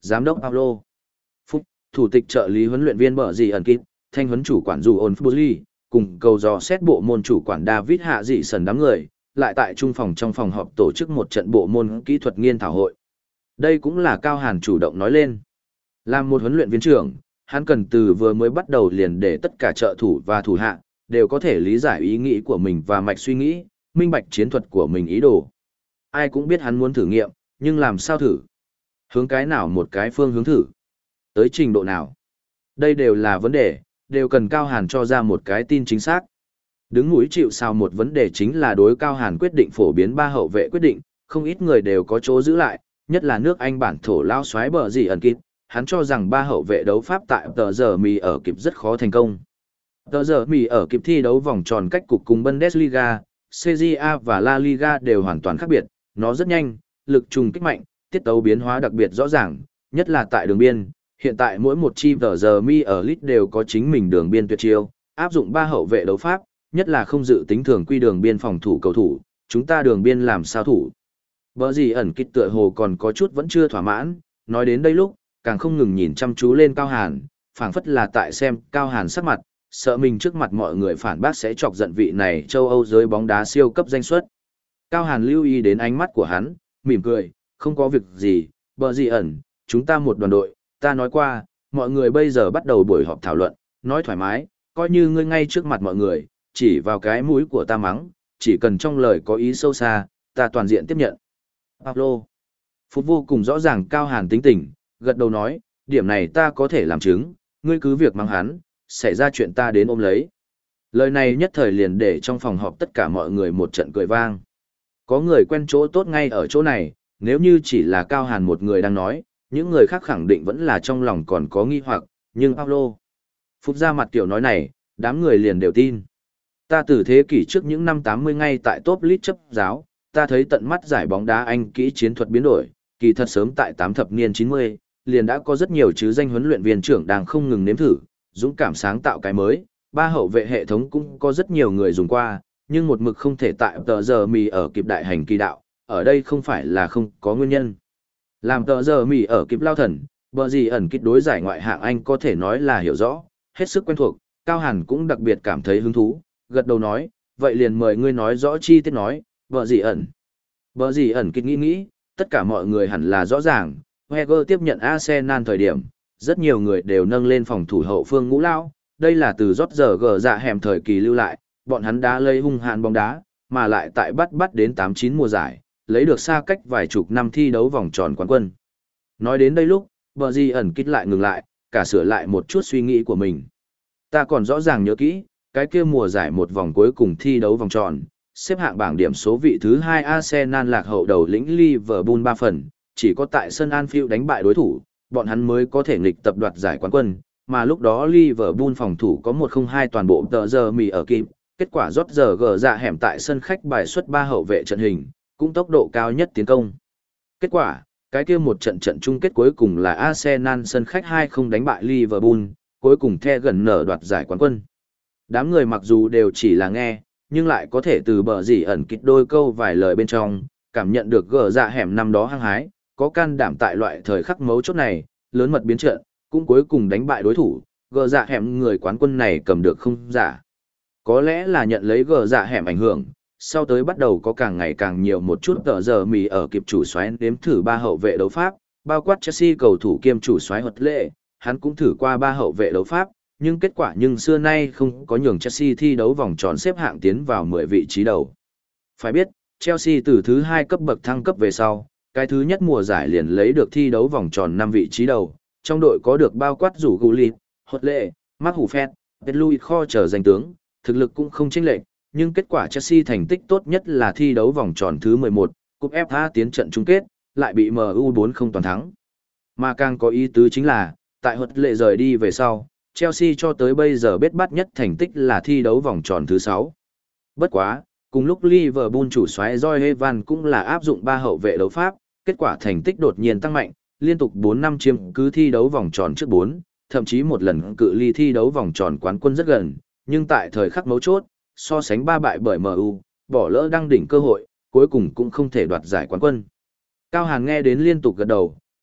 Speaker 1: giám đốc Paulo Phúc, thủ tịch trợ lý huấn luyện viên bở gì ẩn kịp, thanh huấn chủ quản dù ổn Fully, cùng cầu dò xét bộ môn chủ quản David hạ dị sần đám người, lại tại trung phòng trong phòng họp tổ chức một trận bộ môn kỹ thuật nghiên thảo hội. Đây cũng là Cao Hàn chủ động nói lên. Làm một huấn luyện viên trưởng, hắn cần từ vừa mới bắt đầu liền để tất cả trợ thủ và thủ hạ đều có thể lý giải ý nghĩ của mình và mạch suy nghĩ, minh bạch chiến thuật của mình ý đồ. Ai cũng biết hắn muốn thử nghiệm, nhưng làm sao thử? Hướng cái nào một cái phương hướng thử? Tới trình độ nào? Đây đều là vấn đề, đều cần Cao Hàn cho ra một cái tin chính xác. Đứng mũi chịu sào một vấn đề chính là đối Cao Hàn quyết định phổ biến ba hậu vệ quyết định, không ít người đều có chỗ giữ lại, nhất là nước Anh bản thổ lao xoáy bờ gì ẩn kịp, hắn cho rằng ba hậu vệ đấu pháp tại tờ giờ mì ở kịp rất khó thành công. Tờ giờ mì ở kịp thi đấu vòng tròn cách cục cùng Bundesliga, Serie A và La Liga đều hoàn toàn khác biệt, nó rất nhanh, lực trùng kích mạnh, tiết tấu biến hóa đặc biệt rõ ràng, nhất là tại đường biên. Hiện tại mỗi một chi tờ giờ mi ở lit đều có chính mình đường biên tuyệt chiêu, áp dụng ba hậu vệ đấu pháp, nhất là không dự tính thường quy đường biên phòng thủ cầu thủ, chúng ta đường biên làm sao thủ. Bở gì ẩn kích tựa hồ còn có chút vẫn chưa thỏa mãn, nói đến đây lúc, càng không ngừng nhìn chăm chú lên Cao Hàn, phảng phất là tại xem Cao Hàn sắc mặt, sợ mình trước mặt mọi người phản bác sẽ chọc giận vị này châu Âu giới bóng đá siêu cấp danh xuất. Cao Hàn lưu ý đến ánh mắt của hắn, mỉm cười, không có việc gì, bở gì ẩn, chúng ta một đoàn đội, ta nói qua, mọi người bây giờ bắt đầu buổi họp thảo luận, nói thoải mái, coi như ngươi ngay trước mặt mọi người, chỉ vào cái mũi của ta mắng, chỉ cần trong lời có ý sâu xa, ta toàn diện tiếp nhận. Pablo. Phút vô cùng rõ ràng Cao Hàn tính tình, gật đầu nói, điểm này ta có thể làm chứng, ngươi cứ việc mắng hắn, xảy ra chuyện ta đến ôm lấy. Lời này nhất thời liền để trong phòng họp tất cả mọi người một trận cười vang. Có người quen chỗ tốt ngay ở chỗ này, nếu như chỉ là Cao Hàn một người đang nói, những người khác khẳng định vẫn là trong lòng còn có nghi hoặc, nhưng Pablo. Phút ra mặt tiểu nói này, đám người liền đều tin. Ta từ thế kỷ trước những năm tám mươi ngay tại top league chấp giáo, ta thấy tận mắt giải bóng đá Anh kỹ chiến thuật biến đổi, kỳ thật sớm tại tám thập niên chín mươi, liền đã có rất nhiều chứ danh huấn luyện viên trưởng đang không ngừng nếm thử, dũng cảm sáng tạo cái mới, ba hậu vệ hệ thống cũng có rất nhiều người dùng qua, nhưng một mực không thể tại tờ giờ mì ở kịp đại hành kỳ đạo, ở đây không phải là không có nguyên nhân. Làm tờ giờ mì ở kịp lao thần, bờ gì ẩn kích đối giải ngoại hạng Anh có thể nói là hiểu rõ, hết sức quen thuộc, Cao Hàn cũng đặc biệt cảm thấy hứng thú, gật đầu nói, vậy liền mời ngươi nói rõ chi tiết nói, bờ gì ẩn. Bờ gì ẩn kích nghĩ nghĩ, tất cả mọi người hẳn là rõ ràng, Wenger tiếp nhận Arsenal thời điểm, rất nhiều người đều nâng lên phòng thủ hậu phương ngũ lao, đây là từ rót giờ gờ dạ hẻm thời kỳ lưu lại, bọn hắn đã lấy hung hãn bóng đá, mà lại tại bắt bắt đến tám chín mùa giải, lấy được xa cách vài chục năm thi đấu vòng tròn quán quân. Nói đến đây lúc, bờ gì ẩn kích lại ngừng lại, cả sửa lại một chút suy nghĩ của mình. Ta còn rõ ràng nhớ kỹ, cái kia mùa giải một vòng cuối cùng thi đấu vòng tròn, xếp hạng bảng điểm số vị thứ hai Arsenal lạc hậu đầu lĩnh Liverpool ba phần, chỉ có tại sân Anfield đánh bại đối thủ, bọn hắn mới có thể nghịch tập đoạt giải quán quân, mà lúc đó Liverpool phòng thủ có một không hai toàn bộ tờ giờ mì ở kịp, kết quả rót giờ gờ dạ hẻm tại sân khách bài xuất ba hậu vệ trận hình, cũng tốc độ cao nhất tiến công. Kết quả, cái kia một trận trận chung kết cuối cùng là Arsenal sân khách hai không đánh bại Liverpool, cuối cùng the gần nở đoạt giải quán quân. Đám người mặc dù đều chỉ là nghe, nhưng lại có thể từ bờ gì ẩn kịch đôi câu vài lời bên trong, cảm nhận được gờ dạ hẻm năm đó hăng hái, có can đảm tại loại thời khắc mấu chốt này, lớn mật biến trận, cũng cuối cùng đánh bại đối thủ, gờ dạ hẻm người quán quân này cầm được không giả. Có lẽ là nhận lấy gờ dạ hẻm ảnh hưởng, sau tới bắt đầu có càng ngày càng nhiều một chút tờ giờ mì ở kịp chủ soái đếm thử ba hậu vệ đấu pháp, bao quát Chelsea cầu thủ kiêm chủ soái Hoạt Lệ, hắn cũng thử qua ba hậu vệ đấu pháp, nhưng kết quả nhưng xưa nay không có nhường Chelsea thi đấu vòng tròn xếp hạng tiến vào mười vị trí đầu. Phải biết, Chelsea từ thứ hai cấp bậc thăng cấp về sau, cái thứ nhất mùa giải liền lấy được thi đấu vòng tròn năm vị trí đầu, trong đội có được bao quát rủ Gullit, Hoạt Lệ, Mark Hufet, Louis Kho trở danh tướng, thực lực cũng không chênh lệch, nhưng kết quả Chelsea thành tích tốt nhất là thi đấu vòng tròn thứ mười một, cúp ép a tiến trận chung kết, lại bị em u bốn không toàn thắng. Mà càng có ý tứ chính là, tại Hoạt Lệ rời đi về sau, Chelsea cho tới bây giờ bết bát nhất thành tích là thi đấu vòng tròn thứ sáu. Bất quá, cùng lúc Liverpool chủ soái Roy Evan cũng là áp dụng ba hậu vệ đấu pháp, kết quả thành tích đột nhiên tăng mạnh, liên tục bốn năm chiếm cứ thi đấu vòng tròn trước bốn, thậm chí một lần cự ly thi đấu vòng tròn quán quân rất gần, nhưng tại thời khắc mấu chốt, so sánh ba bại bởi em u, bỏ lỡ đăng đỉnh cơ hội, cuối cùng cũng không thể đoạt giải quán quân. Cao Hàn nghe đến liên tục gật đầu,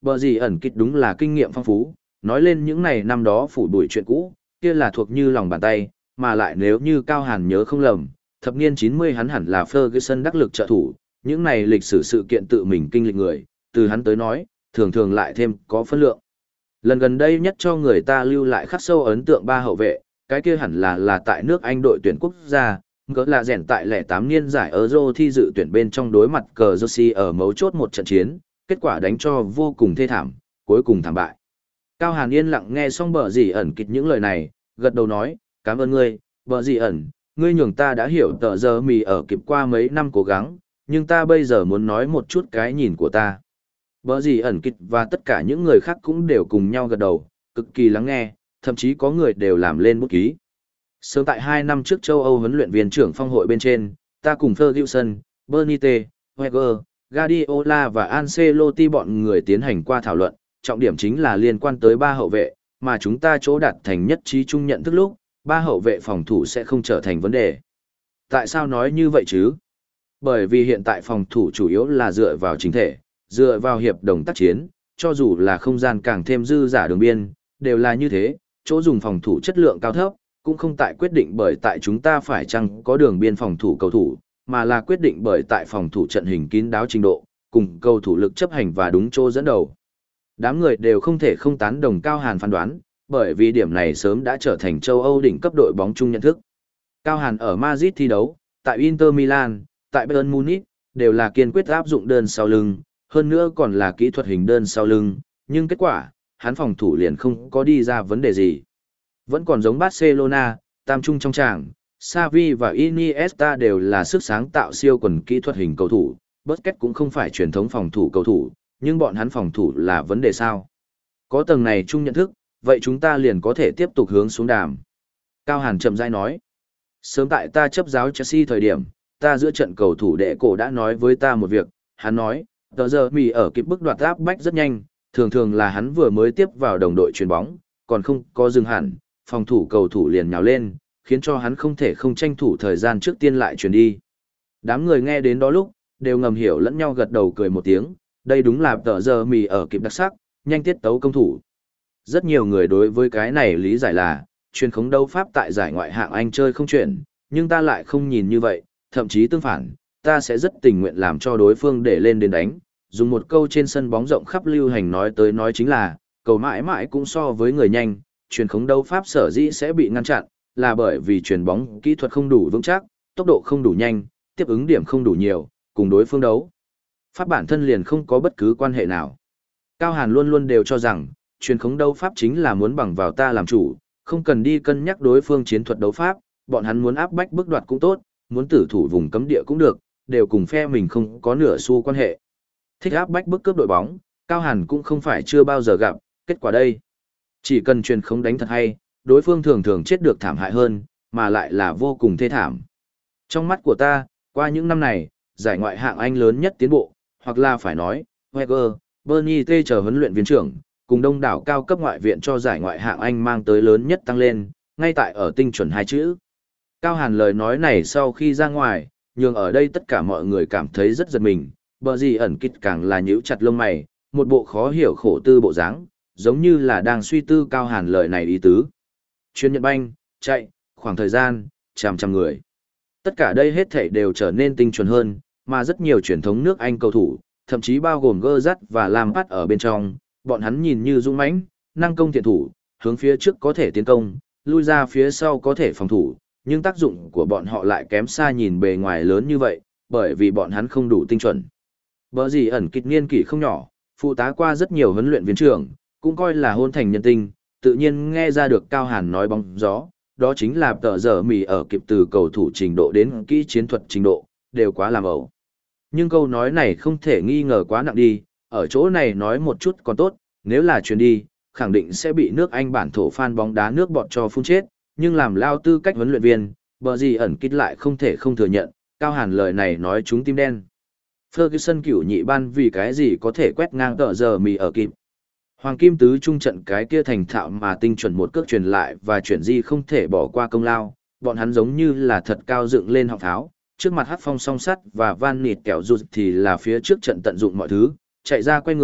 Speaker 1: bờ gì ẩn kịch đúng là kinh nghiệm phong phú, nói lên những này năm đó phủ bụi chuyện cũ, kia là thuộc như lòng bàn tay, mà lại nếu như Cao Hàn nhớ không lầm, thập niên chín mươi hắn hẳn là Ferguson đắc lực trợ thủ, những này lịch sử sự kiện tự mình kinh lịch người, từ hắn tới nói, thường thường lại thêm có phân lượng. Lần gần đây nhất cho người ta lưu lại khắc sâu ấn tượng ba hậu vệ, cái kia hẳn là là tại nước Anh đội tuyển quốc gia, ngỡ là rèn tại lẻ tám niên giải Euro thi dự tuyển bên trong đối mặt cờ Jersey ở mấu chốt một trận chiến, kết quả đánh cho vô cùng thê thảm, cuối cùng thảm bại. Cao Hàn yên lặng nghe xong bờ gì ẩn kịch những lời này, gật đầu nói, cảm ơn ngươi, bờ gì ẩn, ngươi nhường ta đã hiểu tờ giờ mì ở kịp qua mấy năm cố gắng, nhưng ta bây giờ muốn nói một chút cái nhìn của ta. Bờ gì ẩn kịch và tất cả những người khác cũng đều cùng nhau gật đầu, cực kỳ lắng nghe, thậm chí có người đều làm lên bút ký. Sớm tại hai năm trước châu Âu huấn luyện viên trưởng phong hội bên trên, ta cùng Ferguson, Benitez, Wenger, Guardiola và Ancelotti bọn người tiến hành qua thảo luận, trọng điểm chính là liên quan tới ba hậu vệ, mà chúng ta chỗ đạt thành nhất trí chung nhận thức lúc, ba hậu vệ phòng thủ sẽ không trở thành vấn đề. Tại sao nói như vậy chứ? Bởi vì hiện tại phòng thủ chủ yếu là dựa vào chính thể, dựa vào hiệp đồng tác chiến, cho dù là không gian càng thêm dư giả đường biên, đều là như thế, chỗ dùng phòng thủ chất lượng cao thấp, cũng không tại quyết định bởi tại chúng ta phải chăng có đường biên phòng thủ cầu thủ, mà là quyết định bởi tại phòng thủ trận hình kín đáo trình độ, cùng cầu thủ lực chấp hành và đúng chỗ dẫn đầu. Đám người đều không thể không tán đồng Cao Hàn phán đoán, bởi vì điểm này sớm đã trở thành châu Âu đỉnh cấp đội bóng chung nhận thức. Cao Hàn ở Madrid thi đấu, tại Inter Milan, tại Bayern Munich, đều là kiên quyết áp dụng đơn sau lưng, hơn nữa còn là kỹ thuật hình đơn sau lưng, nhưng kết quả, hắn phòng thủ liền không có đi ra vấn đề gì. Vẫn còn giống Barcelona, tam trung trong tràng, Xavi và Iniesta đều là sức sáng tạo siêu quần kỹ thuật hình cầu thủ, Busquets cũng không phải truyền thống phòng thủ cầu thủ, nhưng bọn hắn phòng thủ là vấn đề sao? Có tầng này chung nhận thức, vậy chúng ta liền có thể tiếp tục hướng xuống đàm. Cao Hàn chậm rãi nói, sớm tại ta chấp giáo Chelsea thời điểm, ta giữa trận cầu thủ đệ cổ đã nói với ta một việc, hắn nói, tờ giờ mì ở kịp bức đoạt áp bách rất nhanh, thường thường là hắn vừa mới tiếp vào đồng đội chuyền bóng, còn không có dừng hẳn, phòng thủ cầu thủ liền nhào lên, khiến cho hắn không thể không tranh thủ thời gian trước tiên lại chuyển đi. Đám người nghe đến đó lúc, đều ngầm hiểu lẫn nhau gật đầu cười một tiếng, đây đúng là tờ giờ mì ở kịp đặc sắc, nhanh tiết tấu công thủ. Rất nhiều người đối với cái này lý giải là, truyền khống đấu pháp tại giải ngoại hạng Anh chơi không chuyển, nhưng ta lại không nhìn như vậy, thậm chí tương phản, ta sẽ rất tình nguyện làm cho đối phương để lên đến đánh. Dùng một câu trên sân bóng rộng khắp lưu hành nói tới nói chính là, cầu mãi mãi cũng so với người nhanh, truyền khống đấu pháp sở dĩ sẽ bị ngăn chặn, là bởi vì truyền bóng kỹ thuật không đủ vững chắc, tốc độ không đủ nhanh, tiếp ứng điểm không đủ nhiều, cùng đối phương đấu. Pháp bản thân liền không có bất cứ quan hệ nào. Cao Hàn luôn luôn đều cho rằng, truyền khống đấu pháp chính là muốn bằng vào ta làm chủ, không cần đi cân nhắc đối phương chiến thuật đấu pháp, bọn hắn muốn áp bách bức đoạt cũng tốt, muốn tử thủ vùng cấm địa cũng được, đều cùng phe mình không có nửa xu quan hệ. Thích áp bách bức cướp đội bóng, Cao Hàn cũng không phải chưa bao giờ gặp, kết quả đây. Chỉ cần truyền khống đánh thật hay, đối phương thường thường chết được thảm hại hơn, mà lại là vô cùng thê thảm. Trong mắt của ta, qua những năm này, giải ngoại hạng Anh lớn nhất tiến bộ, hoặc là phải nói, Wenger, Benitez chờ huấn luyện viên trưởng, cùng đông đảo cao cấp ngoại viện cho giải ngoại hạng Anh mang tới lớn nhất tăng lên, ngay tại ở tinh chuẩn hai chữ. Cao Hàn lời nói này sau khi ra ngoài, nhưng ở đây tất cả mọi người cảm thấy rất giật mình, bờ gì ẩn kít càng là nhíu chặt lông mày, một bộ khó hiểu khổ tư bộ dáng, giống như là đang suy tư Cao Hàn lời này ý tứ. Chuyên nhận banh, chạy, khoảng thời gian, trăm trăm người. Tất cả đây hết thảy đều trở nên tinh chuẩn hơn, mà rất nhiều truyền thống nước Anh cầu thủ, thậm chí bao gồm Gerrard và Lampard ở bên trong, bọn hắn nhìn như dũng mãnh, năng công thiện thủ, hướng phía trước có thể tiến công, lui ra phía sau có thể phòng thủ, nhưng tác dụng của bọn họ lại kém xa nhìn bề ngoài lớn như vậy, bởi vì bọn hắn không đủ tinh chuẩn. Bở gì ẩn kịch niên kỷ không nhỏ, phụ tá qua rất nhiều huấn luyện viên trưởng, cũng coi là hôn thành nhân tinh, tự nhiên nghe ra được Cao Hàn nói bóng gió, đó chính là tờ giờ mì ở kịp từ cầu thủ trình độ đến kỹ chiến thuật trình độ, đều quá làm ẩu. Nhưng câu nói này không thể nghi ngờ quá nặng đi, ở chỗ này nói một chút còn tốt, nếu là chuyến đi, khẳng định sẽ bị nước Anh bản thổ fan bóng đá nước bọt cho phun chết, nhưng làm lao tư cách huấn luyện viên, bờ gì ẩn kít lại không thể không thừa nhận, Cao Hàn lời này nói chúng tim đen. Ferguson cửu nhị ban vì cái gì có thể quét ngang tờ giờ mì ở kịp. Hoàng Kim Tứ trung trận cái kia thành thạo mà tinh chuẩn một cước truyền lại và chuyển di không thể bỏ qua công lao, bọn hắn giống như là thật cao dựng lên họng tháo, trước mặt Hắc Phong song sắt và Van Nịt kẹo rụt thì là phía trước trận tận dụng mọi thứ, chạy ra quay người,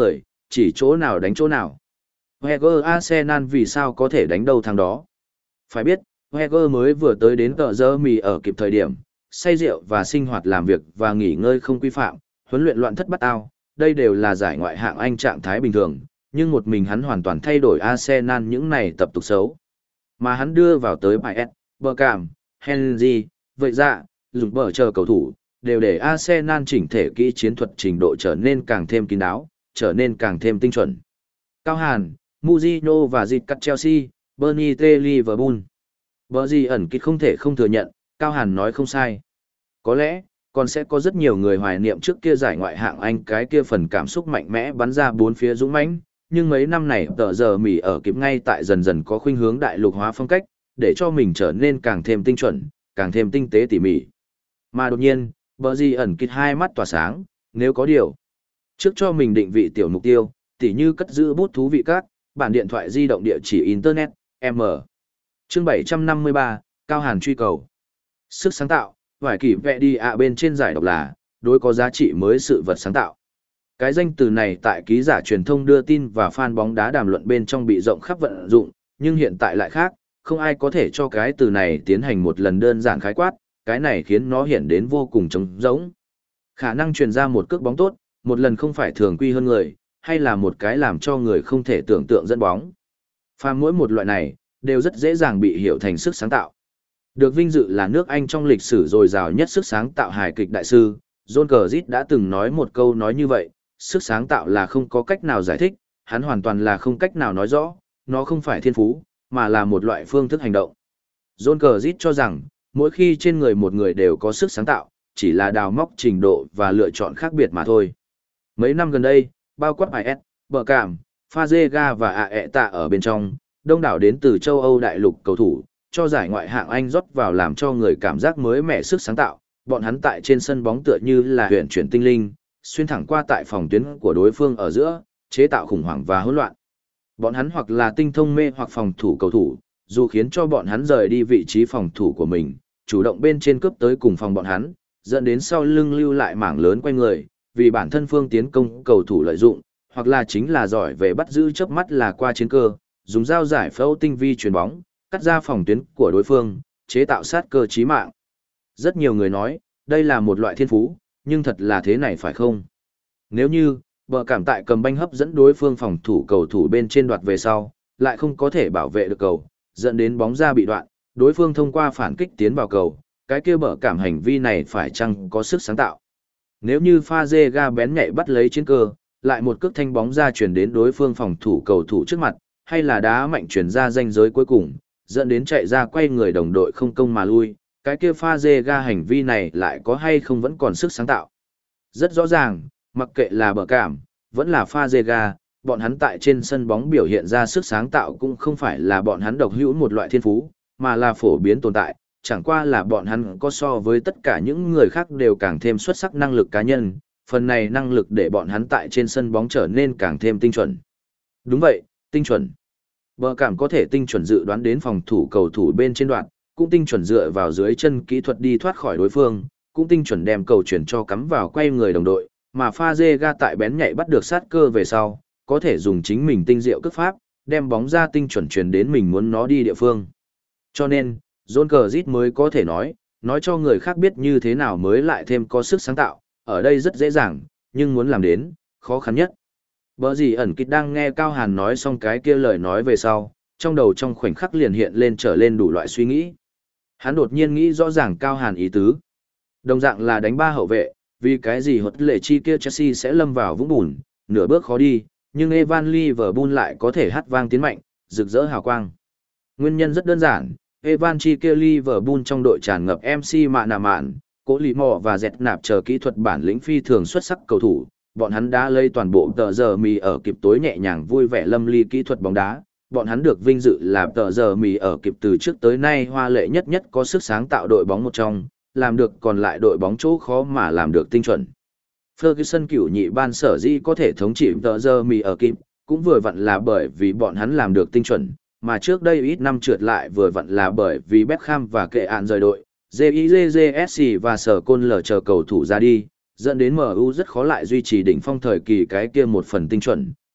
Speaker 1: chỉ chỗ nào đánh chỗ nào. Wenger Arsenal vì sao có thể đánh đâu thằng đó. Phải biết, Wenger mới vừa tới đến tờ giờ mì ở kịp thời điểm, say rượu và sinh hoạt làm việc và nghỉ ngơi không quy phạm, huấn luyện loạn thất bát ao, đây đều là giải ngoại hạng Anh trạng thái bình thường, nhưng một mình hắn hoàn toàn thay đổi Arsenal những này tập tục xấu. Mà hắn đưa vào tới bài S, Bergkamp, Henry, vậy ra, dùng bờ chờ cầu thủ, đều để Arsenal chỉnh thể kỹ chiến thuật trình độ trở nên càng thêm kín đáo, trở nên càng thêm tinh chuẩn. Cao Hàn, Mourinho và dịch cắt Chelsea, Bernie T. Liverpool. Bờ gì ẩn kịch không thể không thừa nhận, Cao Hàn nói không sai. Có lẽ, còn sẽ có rất nhiều người hoài niệm trước kia giải ngoại hạng Anh cái kia phần cảm xúc mạnh mẽ bắn ra bốn phía dũng mãnh, nhưng mấy năm này tờ giờ mỉ ở kịp ngay tại dần dần có khuynh hướng đại lục hóa phong cách, để cho mình trở nên càng thêm tinh chuẩn, càng thêm tinh tế tỉ mỉ. Mà đột nhiên, bờ gì ẩn kịch hai mắt tỏa sáng, nếu có điều. Trước cho mình định vị tiểu mục tiêu, tỉ như cất giữ bút thú vị các, bản điện thoại di động địa chỉ Internet, M. Chương bảy trăm năm mươi ba, Cao Hàn truy cầu. Sức sáng tạo, vài kỷ vẽ đi ạ bên trên giải độc là, đối có giá trị mới sự vật sáng tạo. Cái danh từ này tại ký giả truyền thông đưa tin và fan bóng đá đàm luận bên trong bị rộng khắp vận dụng, nhưng hiện tại lại khác, không ai có thể cho cái từ này tiến hành một lần đơn giản khái quát, cái này khiến nó hiện đến vô cùng trống rỗng. Khả năng truyền ra một cước bóng tốt, một lần không phải thường quy hơn người, hay là một cái làm cho người không thể tưởng tượng dẫn bóng. Pha mỗi một loại này, đều rất dễ dàng bị hiểu thành sức sáng tạo. Được vinh dự là nước Anh trong lịch sử dồi dào nhất sức sáng tạo hài kịch đại sư, John Cleese đã từng nói một câu nói như vậy, sức sáng tạo là không có cách nào giải thích, hắn hoàn toàn là không cách nào nói rõ, nó không phải thiên phú, mà là một loại phương thức hành động. John Cleese cho rằng, mỗi khi trên người một người đều có sức sáng tạo, chỉ là đào móc trình độ và lựa chọn khác biệt mà thôi. Mấy năm gần đây, bao quát i ét, bờ cảm, Fazega và a e tạ ở bên trong, đông đảo đến từ châu Âu đại lục cầu thủ, cho giải ngoại hạng Anh rót vào làm cho người cảm giác mới mẻ sức sáng tạo, bọn hắn tại trên sân bóng tựa như là huyền chuyển tinh linh, xuyên thẳng qua tại phòng tuyến của đối phương ở giữa, chế tạo khủng hoảng và hỗn loạn. Bọn hắn hoặc là tinh thông mê hoặc phòng thủ cầu thủ, dù khiến cho bọn hắn rời đi vị trí phòng thủ của mình, chủ động bên trên cướp tới cùng phòng bọn hắn, dẫn đến sau lưng lưu lại mảng lớn quanh người, vì bản thân phương tiến công cầu thủ lợi dụng, hoặc là chính là giỏi về bắt giữ chớp mắt là qua chiến cơ, dùng dao giải phẫu tinh vi chuyền bóng, cắt ra phòng tuyến của đối phương, chế tạo sát cơ chí mạng. Rất nhiều người nói, đây là một loại thiên phú, nhưng thật là thế này phải không? Nếu như, bờ cảm tại cầm banh hấp dẫn đối phương phòng thủ cầu thủ bên trên đoạt về sau, lại không có thể bảo vệ được cầu, dẫn đến bóng ra bị đoạn, đối phương thông qua phản kích tiến vào cầu, cái kia bờ cảm hành vi này phải chăng có sức sáng tạo? Nếu như Fazega bén nhạy bắt lấy chiến cơ, lại một cước thanh bóng ra chuyển đến đối phương phòng thủ cầu thủ trước mặt, hay là đá mạnh chuyển ra ranh giới cuối cùng, dẫn đến chạy ra quay người đồng đội không công mà lui, cái kia Fazega hành vi này lại có hay không vẫn còn sức sáng tạo. Rất rõ ràng, mặc kệ là bờ cảm, vẫn là Fazega, bọn hắn tại trên sân bóng biểu hiện ra sức sáng tạo cũng không phải là bọn hắn độc hữu một loại thiên phú, mà là phổ biến tồn tại, chẳng qua là bọn hắn có so với tất cả những người khác đều càng thêm xuất sắc năng lực cá nhân, phần này năng lực để bọn hắn tại trên sân bóng trở nên càng thêm tinh chuẩn. Đúng vậy, tinh chuẩn. Bờ cảm có thể tinh chuẩn dự đoán đến phòng thủ cầu thủ bên trên đoạn, cũng tinh chuẩn dựa vào dưới chân kỹ thuật đi thoát khỏi đối phương, cũng tinh chuẩn đem cầu chuyển cho cắm vào quay người đồng đội, mà Fazega tại bén nhạy bắt được sát cơ về sau, có thể dùng chính mình tinh diệu cước pháp, đem bóng ra tinh chuẩn truyền đến mình muốn nó đi địa phương. Cho nên, John Cleese mới có thể nói, nói cho người khác biết như thế nào mới lại thêm có sức sáng tạo, ở đây rất dễ dàng, nhưng muốn làm đến, khó khăn nhất. Bở gì ẩn kịch đang nghe Cao Hàn nói xong cái kia lời nói về sau, trong đầu trong khoảnh khắc liền hiện lên trở lên đủ loại suy nghĩ. Hắn đột nhiên nghĩ rõ ràng Cao Hàn ý tứ. Đồng dạng là đánh ba hậu vệ, vì cái gì hột lệ chi kia Chelsea sẽ lâm vào vũng bùn, nửa bước khó đi, nhưng Evan Liverpool lại có thể hát vang tiến mạnh, rực rỡ hào quang. Nguyên nhân rất đơn giản, Evan chi kia Liverpool trong đội tràn ngập em xê mạ nà mạn, Cố Lý Mò và Dẹt Nạp chờ kỹ thuật bản lĩnh phi thường xuất sắc cầu thủ, bọn hắn đã lấy toàn bộ tờ giờ mì ở kịp tối nhẹ nhàng vui vẻ lâm ly kỹ thuật bóng đá, bọn hắn được vinh dự là tờ giờ mì ở kịp từ trước tới nay hoa lệ nhất nhất có sức sáng tạo đội bóng một trong, làm được còn lại đội bóng chỗ khó mà làm được tinh chuẩn. Ferguson cửu nhị ban sở dĩ có thể thống trị tờ giờ mì ở kịp, cũng vừa vặn là bởi vì bọn hắn làm được tinh chuẩn, mà trước đây ít năm trượt lại vừa vặn là bởi vì Beckham và kệ ạn rời đội, gi gi gi ét xê và sở côn lờ chờ cầu thủ ra đi, dẫn đến em u rất khó lại duy trì đỉnh phong thời kỳ cái kia một phần tinh chuẩn,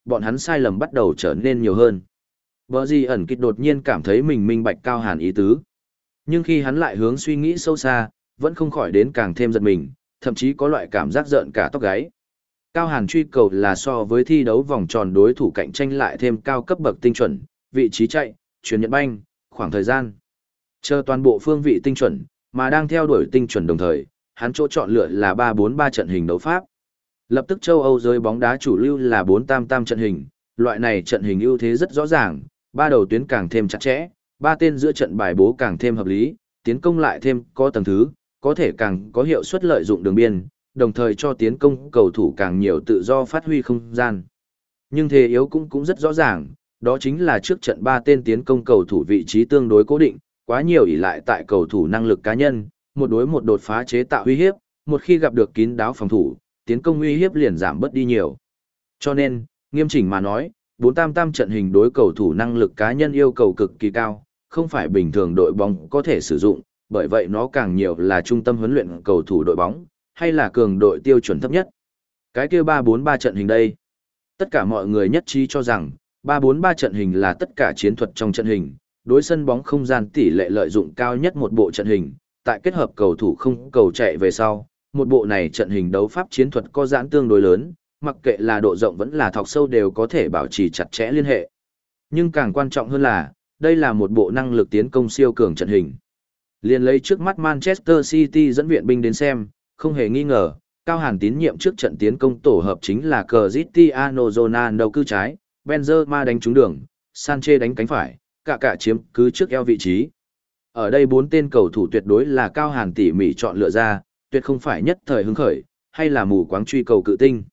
Speaker 1: bọn hắn sai lầm bắt đầu trở nên nhiều hơn. Bờ gì ẩn kịch đột nhiên cảm thấy mình minh bạch Cao Hàn ý tứ. Nhưng khi hắn lại hướng suy nghĩ sâu xa, vẫn không khỏi đến càng thêm giật mình, thậm chí có loại cảm giác rợn cả tóc gáy. Cao Hàn truy cầu là so với thi đấu vòng tròn đối thủ cạnh tranh lại thêm cao cấp bậc tinh chuẩn, vị trí chạy, chuyển nhận banh, khoảng thời gian. Chờ toàn bộ phương vị tinh chuẩn, mà đang theo đuổi tinh chuẩn đồng thời, hắn chỗ chọn lựa là ba bốn ba trận hình đấu pháp. Lập tức châu Âu giới bóng đá chủ lưu là bốn tam tam trận hình, loại này trận hình ưu thế rất rõ ràng, ba đầu tuyến càng thêm chặt chẽ, ba tên giữa trận bài bố càng thêm hợp lý, tiến công lại thêm có tầng thứ, có thể càng có hiệu suất lợi dụng đường biên, đồng thời cho tiến công cầu thủ càng nhiều tự do phát huy không gian. Nhưng thế yếu cũng cũng rất rõ ràng, đó chính là trước trận ba tên tiến công cầu thủ vị trí tương đối cố định, quá nhiều ỷ lại tại cầu thủ năng lực cá nhân, một đối một đột phá chế tạo uy hiếp, một khi gặp được kín đáo phòng thủ, tiến công uy hiếp liền giảm bớt đi nhiều. Cho nên, nghiêm chỉnh mà nói, bốn tam tam trận hình đối cầu thủ năng lực cá nhân yêu cầu cực kỳ cao, không phải bình thường đội bóng có thể sử dụng, bởi vậy nó càng nhiều là trung tâm huấn luyện cầu thủ đội bóng, hay là cường đội tiêu chuẩn thấp nhất. Cái kia ba bốn ba trận hình đây. Tất cả mọi người nhất trí cho rằng, ba bốn ba trận hình là tất cả chiến thuật trong trận hình, đối sân bóng không gian tỷ lệ lợi dụng cao nhất một bộ trận hình, tại kết hợp cầu thủ không cầu chạy về sau, một bộ này trận hình đấu pháp chiến thuật có giãn tương đối lớn, mặc kệ là độ rộng vẫn là thọc sâu đều có thể bảo trì chặt chẽ liên hệ. Nhưng càng quan trọng hơn là, đây là một bộ năng lực tiến công siêu cường trận hình. Liên lấy trước mắt Manchester City dẫn viện binh đến xem, không hề nghi ngờ, Cao Hàn tín nhiệm trước trận tiến công tổ hợp chính là Cristiano Ronaldo cư trái, Benzema đánh trúng đường, Sanchez đánh cánh phải, cả cả chiếm cứ trước eo vị trí. Ở đây bốn tên cầu thủ tuyệt đối là Cao Hàn tỉ mỉ chọn lựa ra, tuyệt không phải nhất thời hứng khởi, hay là mù quáng truy cầu cự tinh.